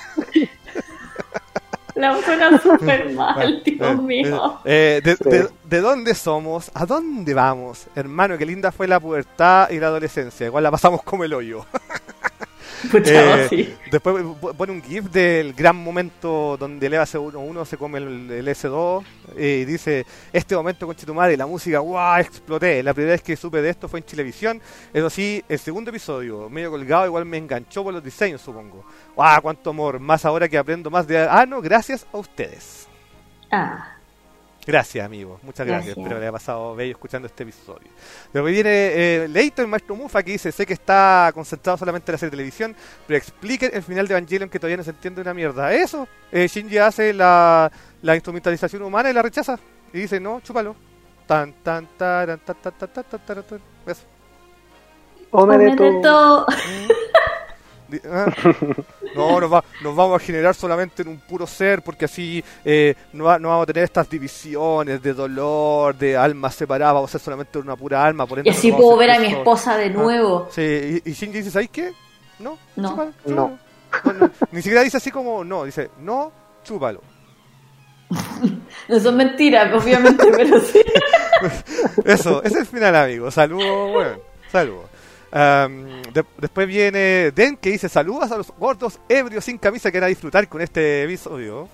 La suena súper mal, Dios mío. Eh, de, de, ¿De dónde somos? ¿A dónde vamos? Hermano, qué linda fue la pubertad y la adolescencia. Igual la pasamos como el hoyo. Pucha, eh, sí. Después pone un gif del gran momento donde el Eva C uno uno se come el, el S dos eh, y dice: este momento con Chetumare, la música, guau, exploté. La primera vez que supe de esto fue en Chilevisión. Eso sí, el segundo episodio, medio colgado, igual me enganchó por los diseños, supongo. Guau, cuánto amor, más ahora que aprendo más de Ano, gracias a ustedes. Ah. Gracias, amigos. Muchas gracias. gracias. Espero que le haya pasado bello escuchando este episodio. Luego viene eh, Leito, el maestro Mufa, que dice: sé que está concentrado solamente en la serie de televisión, pero expliquen el final de Evangelion, que todavía no se entiende una mierda. Eso, eh, Shinji hace la, la instrumentalización humana y la rechaza. Y dice: no, chúpalo. Tan, tan, taran, tan, tan, tan, tan, tan, tan, tan. Eso. Omedeto. No, nos, va, nos vamos a generar solamente en un puro ser, porque así eh, no, va, no vamos a tener estas divisiones de dolor, de almas separadas, vamos a ser solamente una pura alma. Por ende, y así no puedo ver a mi esposa de nuevo. Ah, sí, y, y Shinji dice: ¿sabes qué? No, no. Chúpalo, chúpalo. No. No, no. Ni siquiera dice así como no, dice: no, chúpalo. No son mentiras, obviamente, pero sí. Eso, ese es el final, amigos. Saludos, bueno, saludos. Um, de, después viene Den, que dice: saludos a los gordos ebrios sin camisa que van a disfrutar con este episodio.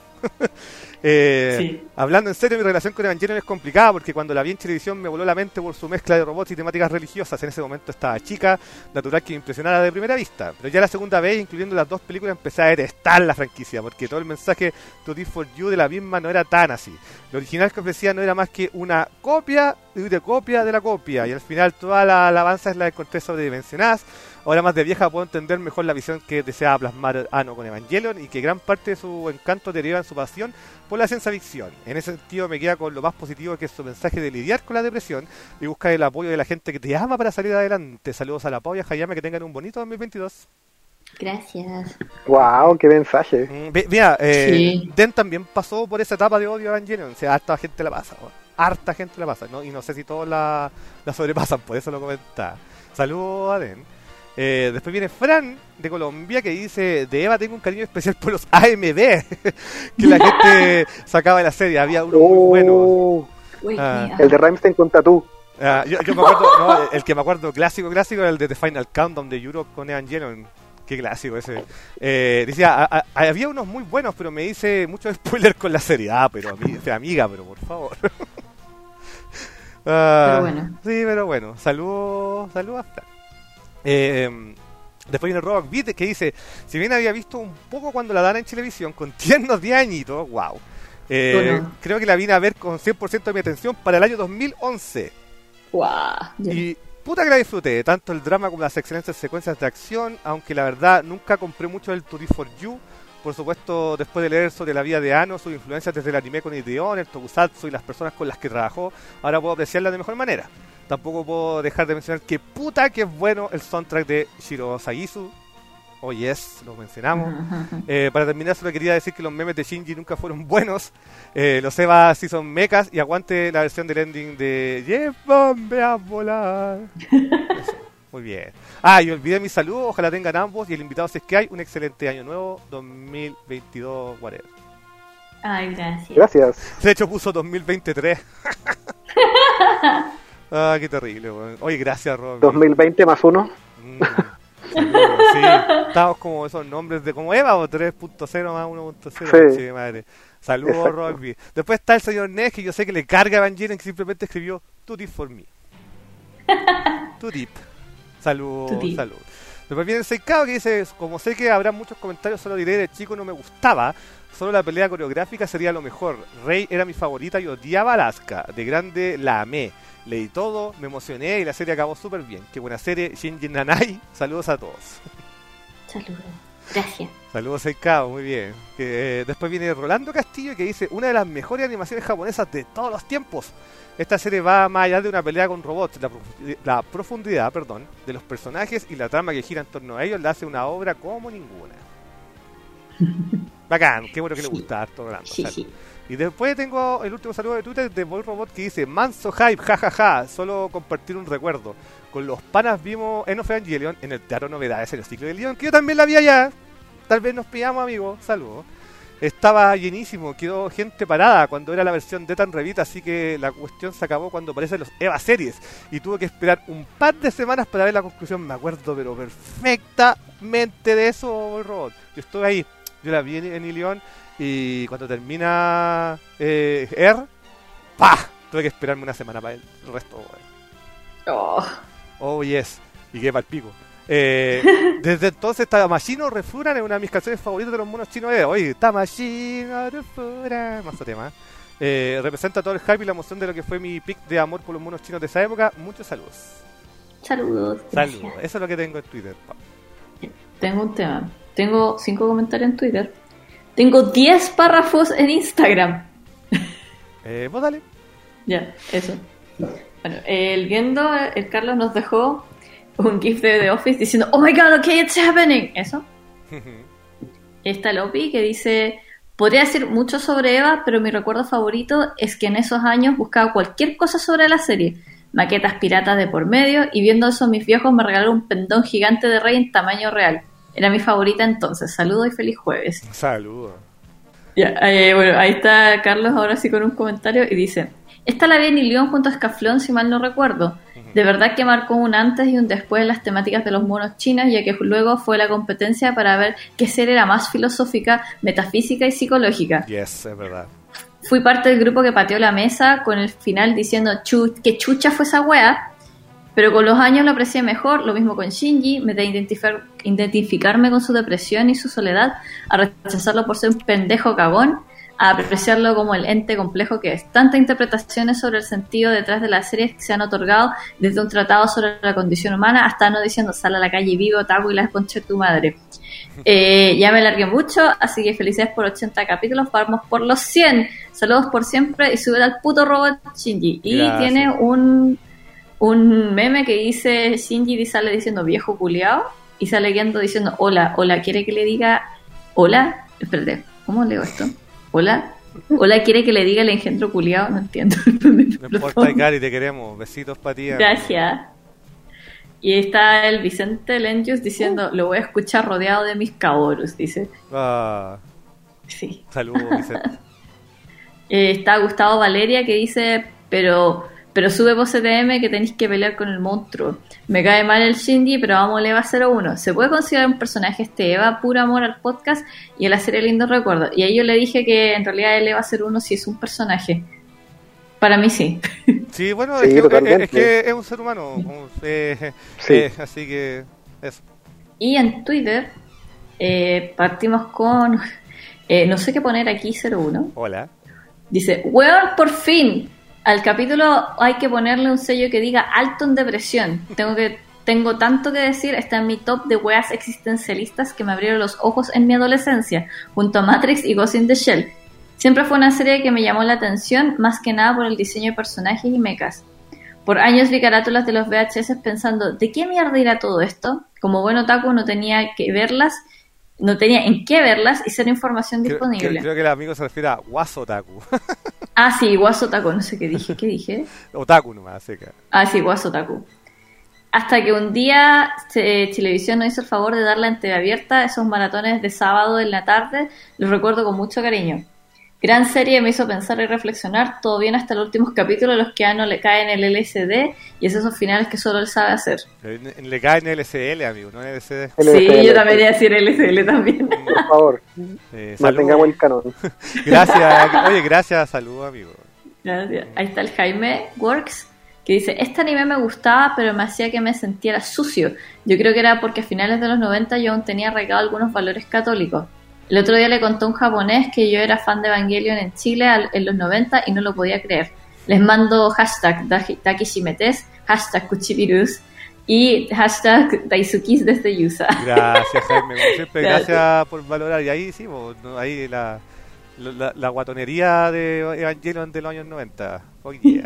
eh, sí. Hablando en serio, mi relación con Evangelion es complicada porque cuando la vi en televisión me voló la mente por su mezcla de robots y temáticas religiosas. En ese momento estaba chica, natural que me impresionara de primera vista, pero ya la segunda vez, incluyendo las dos películas, empecé a detestar la franquicia porque todo el mensaje To Live For You de la misma no era tan así. Lo original que ofrecía no era más que una copia de copia de la copia, y al final toda la alabanza es la encontré sobredimensionadas. Ahora más de vieja puedo entender mejor la visión que deseaba plasmar Ano con Evangelion, y que gran parte de su encanto deriva en su pasión por la ciencia ficción. En ese sentido me queda con lo más positivo, que es su mensaje de lidiar con la depresión y buscar el apoyo de la gente que te ama para salir adelante. Saludos a la Pau y a Hayama, que tengan un bonito dos mil veintidós. Gracias. Wow, qué mensaje. Mm, mira, eh, sí. Den también pasó por esa etapa de odio a Evangelion. O sea, harta gente la pasa, ¿no? harta gente la pasa, ¿no? Y no sé si todos la, la sobrepasan, por eso lo comentaba. Saludos a Den. Eh, después viene Fran de Colombia, que dice: de Eva tengo un cariño especial por los A M D que la gente sacaba de la serie. Había uno oh, muy bueno. Ah, el de Rammstein con Tatú. Uh, yo, yo me acuerdo, no, el que me acuerdo clásico, clásico era el de The Final Countdown de Europe con Evangelion. Qué clásico ese. Eh, decía, a, a, había unos muy buenos, pero me dice mucho spoiler con la serie. Ah, pero amiga, amiga pero por favor. uh, pero bueno. Sí, pero bueno. Saludos, saludos a Fran. Eh, después viene Robert Beat, que dice: si bien había visto un poco cuando la dan en televisión con tiernos diez añitos, wow, eh, bueno. creo que la vine a ver con cien por ciento de mi atención para el año dos mil once. Wow. Y puta que la disfruté, tanto el drama como las excelentes secuencias de acción, aunque la verdad nunca compré mucho el To Live For You. Por supuesto, después de leer sobre la vida de Ano, sus influencias desde el anime con Ideon, el tokusatsu y las personas con las que trabajó, ahora puedo apreciarla de mejor manera. Tampoco puedo dejar de mencionar que puta que es bueno el soundtrack de Shiro Sagisu. Oh yes, lo mencionamos. Eh, para terminar, solo quería decir que los memes de Shinji nunca fueron buenos. Eh, los Eva sí son mechas, y aguante la versión del ending de Llévame a volar. Eso, muy bien. Ah, y olvidé mi saludo, ojalá tengan ambos y el invitado, si es que hay, un excelente año nuevo, dos mil veintidós, whatever. Ay, gracias. Gracias. De hecho puso dos mil veintitrés. Ah, qué terrible, weón. Oye, gracias, Rob. dos mil veinte más uno. Mm, saludos, sí. Estamos como esos nombres de como Eva o tres punto cero más uno punto cero. Sí. Sí, madre. Saludos, Robbie. Después está el señor Ness, que yo sé que le carga a Evangelion, que simplemente escribió Too deep for me. Too deep. Saludos, saludos. Después viene el Seikao, que dice: como sé que habrá muchos comentarios, solo diré de chico no me gustaba. Solo la pelea coreográfica sería lo mejor. Rey era mi favorita y odiaba a Alaska. De grande la amé. Leí todo, me emocioné y la serie acabó súper bien. Qué buena serie, Shinji Nanai. Saludos a todos. Saludos, gracias. Saludos, Seikao, muy bien. Que, eh, después viene Rolando Castillo, que dice: una de las mejores animaciones japonesas de todos los tiempos. Esta serie va más allá de una pelea con robots. La, la profundidad perdón, de los personajes y la trama que gira en torno a ellos la hace una obra como ninguna. Bacán, qué bueno que sí. Le gusta harto Rolando. Sí, sí. Y después tengo el último saludo de Twitter de Boy Robot, que dice: manso hype, jajaja, ja, ja. Solo compartir un recuerdo. Con los panas vimos End of Evangelion en el Teatro Novedades en el ciclo de León, que yo también la vi allá. Tal vez nos pillamos, amigos. Saludos. Estaba llenísimo, quedó gente parada cuando era la versión de Tan Revita, así que la cuestión se acabó cuando aparecen los Eva Series y tuve que esperar un par de semanas para ver la conclusión. Me acuerdo pero perfectamente de eso, Boy Robot. Yo estuve ahí, yo la vi en, en Ilión y cuando termina eh, Air, ¡pah! Tuve que esperarme una semana para el resto. Oh, oh yes, y qué palpico. Eh, desde entonces Tamashino Refuran es una de mis canciones favoritas de los monos chinos. Eh. Oye, Tamashino Refuran, más tema. Eh, representa todo el hype y la emoción de lo que fue mi pick de amor por los monos chinos de esa época. Muchos saludos. Saludos. Saludos. Gracias. Eso es lo que tengo en Twitter. Tengo un tema. Tengo cinco comentarios en Twitter. Tengo diez párrafos en Instagram. Eh, vos dale. Ya, eso. Bueno, el viendo, el Carlos nos dejó un gif de The Office diciendo "Oh my god, okay, it's happening". Eso. Está Lopi que dice: podría decir mucho sobre Eva, pero mi recuerdo favorito es que en esos años buscaba cualquier cosa sobre la serie. Maquetas piratas de por medio, y viendo eso mis viejos me regalaron un pendón gigante de Rey en tamaño real. Era mi favorita entonces. Saludos y feliz jueves. Saludos. Ya, eh, bueno, ahí está Carlos ahora sí con un comentario y dice: esta la vi en Ilión junto a Escaflón, si mal no recuerdo. De verdad que marcó un antes y un después en las temáticas de los monos chinos, ya que luego fue la competencia para ver qué serie era más filosófica, metafísica y psicológica. Yes, es verdad. Fui parte del grupo que pateó la mesa con el final diciendo Chu, que chucha fue esa wea, pero con los años lo aprecié mejor. Lo mismo con Shinji, me de identificar, identificarme con su depresión y su soledad, a rechazarlo por ser un pendejo cagón, a apreciarlo como el ente complejo que es. Tantas interpretaciones sobre el sentido detrás de las series que se han otorgado, desde un tratado sobre la condición humana hasta no diciendo sal a la calle vivo, taco y las conchas de tu madre. Eh, ya me largué mucho, así que felicidades por ochenta capítulos, vamos por los cien. Saludos por siempre y sube al puto robot Shinji. Y gracias. Tiene un, un meme que dice Shinji sale diciendo viejo culiao y sale guiando diciendo hola, hola, quiere que le diga hola, espérate, ¿cómo leo esto? Hola, hola, quiere que le diga el engendro culiao, no entiendo. No importa, Cari, te queremos, besitos para ti. Gracias. Y está el Vicente Lenjus diciendo, uh. lo voy a escuchar rodeado de mis caborus, dice. Ah. Sí. Saludos, Vicente. eh, está Gustavo Valeria que dice, pero pero sube vos C T M que tenéis que pelear con el monstruo. Me cae mal el Shinji, pero vamos a Eva cero uno. ¿Se puede considerar un personaje este Eva? Puro amor al podcast y a la serie lindo recuerdo. Y ahí yo le dije que en realidad el Eva cero uno sí es un personaje. Para mí sí. Sí, bueno, sí, es, que, es, es que es un ser humano. Eh, sí. eh, así que eso. Y en Twitter eh, partimos con... Eh, no sé qué poner aquí, cero uno. Hola. Dice, weón, por fin. Al capítulo hay que ponerle un sello que diga alto en depresión. Tengo que tengo tanto que decir. Está en mi top de weas existencialistas que me abrieron los ojos en mi adolescencia, junto a Matrix y Ghost in the Shell. Siempre fue una serie que me llamó la atención, más que nada por el diseño de personajes y mechas. Por años vi carátulas de los V H S pensando, ¿de qué mierda irá todo esto? Como buen otaku no tenía que verlas, no tenía en qué verlas y ser información creo, disponible. Creo, creo que el amigo se refiere a Wasotaku. Ah, sí, Wasotaku, no sé qué dije, ¿qué dije? Otaku nomás, seca. Ah, sí, Wasotaku. Hasta que un día eh, Televisión nos hizo el favor de darle en T V abierta esos maratones de sábado en la tarde, los recuerdo con mucho cariño. Gran serie, me hizo pensar y reflexionar, todo bien hasta los últimos capítulos, los que a no le caen el L S D y es esos finales que solo él sabe hacer. Le caen el L S L, amigo, no el L S D. Sí, L S L, yo también iba a decir L S L también. Por favor, eh, mantengamos el canon. Gracias, oye, gracias, saludos, amigo. Gracias. Ahí está el Jaime Works, que dice, este anime me gustaba, pero me hacía que me sintiera sucio. Yo creo que era porque a finales de los noventa yo aún tenía arraigado algunos valores católicos. El otro día le contó a un japonés que yo era fan de Evangelion en Chile en los noventa y no lo podía creer. Les mando hashtag Takishimetes, hashtag Kuchibirus y hashtag Daisukis desde Yusa. Gracias, Jaime, como siempre, gracias, gracias por valorar. Y ahí sí, ahí la, la, la guatonería de Evangelion de los años noventa. Oh, yeah.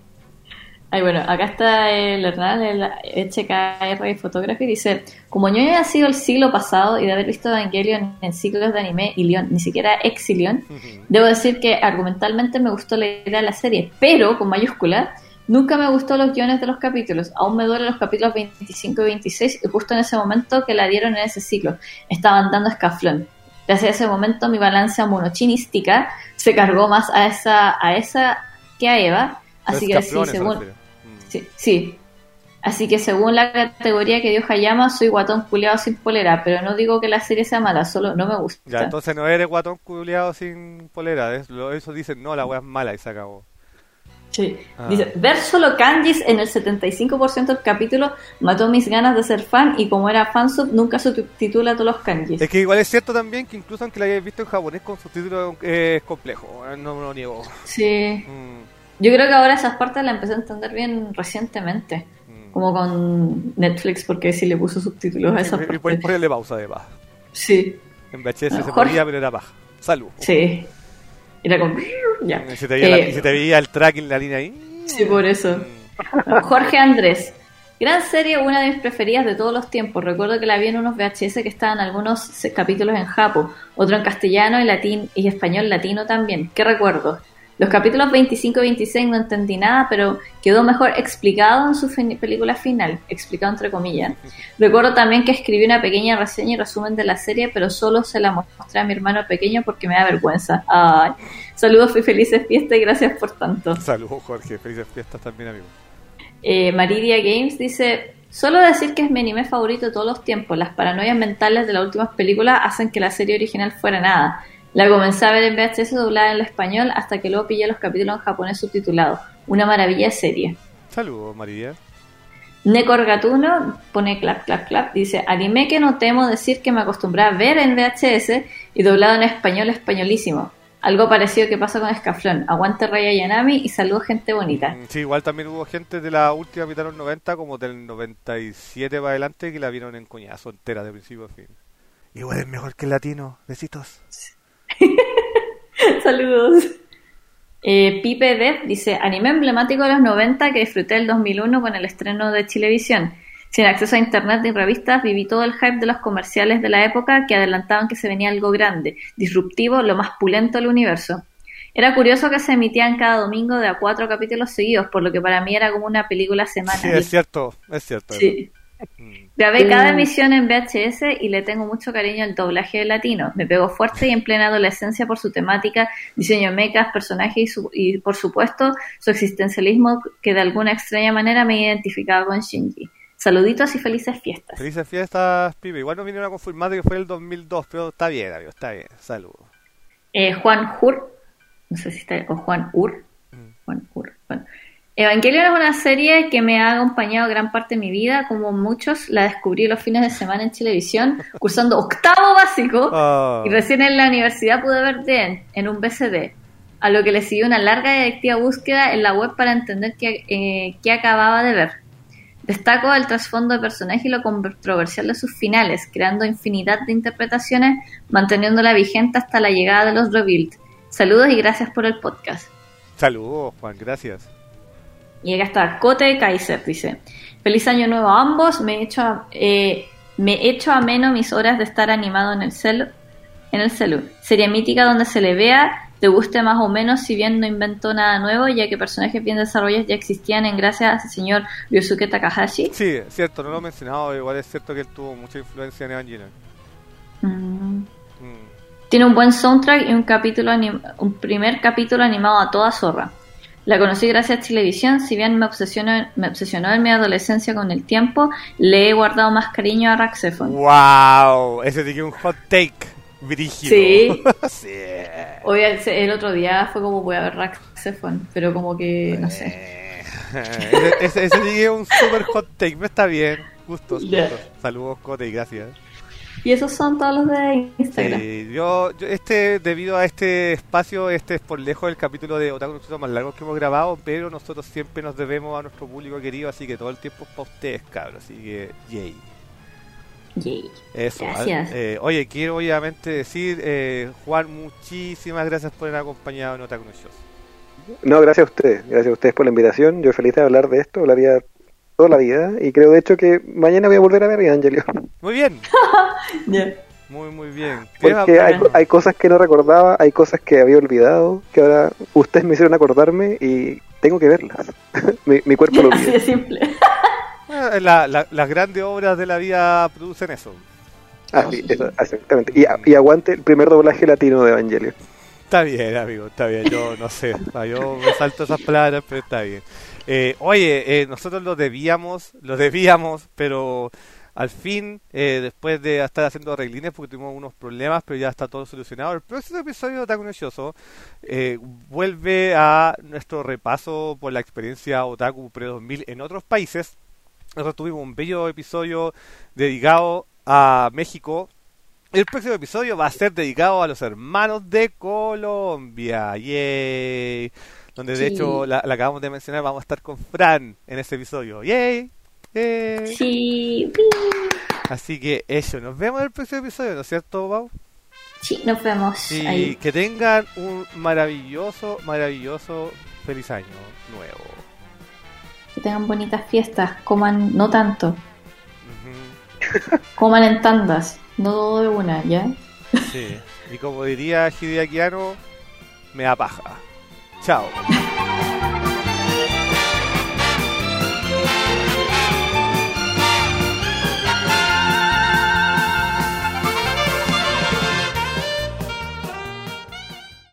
Ay, bueno, acá está el Hernán, el H K R Photography, dice, como yo ya ha sido el siglo pasado y de haber visto Evangelion en ciclos de anime y Leon, ni siquiera ex-Leon, uh-huh. debo decir que argumentalmente me gustó la idea de la serie, pero, con mayúscula, nunca me gustó los guiones de los capítulos, aún me duelen los capítulos veinticinco y veintiséis y justo en ese momento que la dieron en ese ciclo, estaban dando escaflón. Gracias a ese momento mi balanza monochinística se cargó más a esa, a esa que a Eva, así que así según... Sí, sí, así que según la categoría que dio Hayama, soy guatón culeado sin polera, pero no digo que la serie sea mala, solo no me gusta. Ya, entonces no eres guatón culeado sin polera, eso, eso dicen, no, la wea es mala y se acabó. Sí, ah. Dice, ver solo kanjis en el setenta y cinco por ciento del capítulo mató mis ganas de ser fan y como era fansub nunca subtitula todos los kanjis. Es que igual es cierto también que incluso aunque la hayas visto en japonés con subtítulos es complejo, no me lo niego. Sí. Mm. Yo creo que ahora esas partes las empecé a entender bien recientemente, mm. como con Netflix, porque sí le puso subtítulos a esas partes. Y puedes ponerle pausa de baja. Sí. En V H S se ponía, pero era baja. Salud. Sí. Era como... ya. Y se te veía, eh, la, y se te veía el track en la línea ahí. Sí, por eso. Mm. Jorge Andrés. Gran serie, una de mis preferidas de todos los tiempos. Recuerdo que la vi en unos V H S que estaban algunos capítulos en japo, otro en castellano y latín y español latino también. ¿Qué recuerdo? Los capítulos veinticinco y veintiséis no entendí nada, pero quedó mejor explicado en su fin- película final, explicado entre comillas. Recuerdo también que escribí una pequeña reseña y resumen de la serie, pero solo se la mostré a mi hermano pequeño porque me da vergüenza. Ay. Saludos y felices fiestas y gracias por tanto. Saludos, Jorge, felices fiestas también, amigo. Eh, Maridia Games dice... Solo decir que es mi anime favorito de todos los tiempos. Las paranoias mentales de las últimas películas hacen que la serie original fuera nada. La comencé a ver en V H S doblada en el español hasta que luego pillé los capítulos en japonés subtitulados. Una maravilla serie. Saludos, María. Nekor Gatuno pone clap, clap, clap. Dice, anime que no temo decir que me acostumbré a ver en V H S y doblado en español españolísimo. Algo parecido que pasa con Escaflón. Aguante Raya Yanami y saludos gente bonita. Sí, igual también hubo gente de la última mitad de los noventa, como del noventa y siete para adelante, que la vieron en coñazo entera de principio a fin. Igual es mejor que el latino. Besitos. Saludos. eh, Pipe Dev dice, anime emblemático de los noventa que disfruté el dos mil uno con el estreno de Chilevisión. Sin acceso a internet ni revistas, viví todo el hype de los comerciales de la época que adelantaban que se venía algo grande, disruptivo, lo más pulento del universo. Era curioso que se emitían cada domingo de a cuatro capítulos seguidos, por lo que para mí era como una película semanal. Sí, es cierto, es cierto. Sí. Grabé cada emisión en V H S y le tengo mucho cariño al doblaje de latino. Me pegó fuerte y en plena adolescencia por su temática, diseño de mechas, personajes y, su, y por supuesto su existencialismo que de alguna extraña manera me identificaba con Shinji. Saluditos y felices fiestas. Felices fiestas, pibe. Igual no vinieron a confirmar que fue el dos mil dos, pero está bien, amigo, está bien. Saludos. Eh, Juan Hur, no sé si está, o Juan Ur. Mm. Juan Ur, bueno. Evangelion es una serie que me ha acompañado gran parte de mi vida, como muchos la descubrí los fines de semana en Chilevisión, cursando octavo básico, oh. y recién en la universidad pude ver D en un V C D, a lo que le siguió una larga y adictiva búsqueda en la web para entender qué, eh, qué acababa de ver. Destaco el trasfondo de personaje y lo controversial de sus finales, creando infinidad de interpretaciones, manteniéndola vigente hasta la llegada de los Rebuild. Saludos y gracias por el podcast. Saludos, Juan, gracias. Y acá está Cote Kaiser, dice, feliz año nuevo a ambos, me he hecho, eh, me he hecho ameno mis horas de estar animado en el celu, en el celu. Serie mítica donde se le vea, te guste más o menos, si bien no inventó nada nuevo, ya que personajes bien desarrollados ya existían en gracias al señor Ryosuke Takahashi. Sí, es cierto, no lo he mencionado, igual es cierto que él tuvo mucha influencia en Evangelion. Mm. Mm. Tiene un buen soundtrack y un capítulo anim- un primer capítulo animado a toda zorra. La conocí gracias a Chilevisión, si bien me obsesionó, me obsesionó en mi adolescencia con el tiempo, le he guardado más cariño a Raxefon. ¡Wow! Ese tiene un hot take brígido. Sí. Sí. Hoy el, el otro día fue como voy a ver Raxefon, pero como que no sé. Eh, ese, ese, ese tiene un super hot take, me está bien. Gustos, Yeah. gustos. Saludos, Cote, y gracias. Y esos son todos los de Instagram. Sí, yo, yo, este, debido a este espacio, este es por lejos el capítulo de Otaku Nochoso más largo que hemos grabado, pero nosotros siempre nos debemos a nuestro público querido, así que todo el tiempo es para ustedes, cabros, así que, yay. Yay. Eso, Gracias. eh, oye, quiero obviamente decir, eh, Juan, muchísimas gracias por haber acompañado en Otaku Nochoso. No, gracias a ustedes, gracias a ustedes por la invitación. Yo feliz de hablar de esto, hablaría toda la vida y creo de hecho que mañana voy a volver a ver Evangelion. Muy bien, Yeah. muy muy bien. ¿Qué Porque va- hay, hay cosas que no recordaba, hay cosas que había olvidado, que ahora ustedes me hicieron acordarme y tengo que verlas. mi, mi cuerpo lo Así olvida. de simple. Eh, la- la- las grandes obras de la vida producen eso. Ah, sí, eso, exactamente. Y, y aguante el primer doblaje latino de Evangelion. Está bien, amigo, está bien. Yo no sé, ah, yo me salto esas palabras, pero está bien. Eh, oye, eh, nosotros lo debíamos, lo debíamos, pero al fin, eh, después de estar haciendo arreglines, porque tuvimos unos problemas, pero ya está todo solucionado, el próximo episodio de Otaku Nochoso eh, vuelve a nuestro repaso por la experiencia Otaku pre dos mil en otros países. Nosotros tuvimos un bello episodio dedicado a México. El próximo episodio va a ser dedicado a los hermanos de Colombia. ¡Yay! Donde de Sí. hecho la, la acabamos de mencionar, vamos a estar con Fran en ese episodio. ¡Yay! ¡Yay! Sí. Así que eso, nos vemos en el próximo episodio, ¿no es cierto, Pau? Sí, nos vemos Y ahí. que tengan un maravilloso, maravilloso feliz año nuevo. Que tengan bonitas fiestas. Coman no tanto. Ujú. Coman en tandas. No todo de una, ¿ya? Sí. Y como diría Hideaki Anno, me da paja. Chao.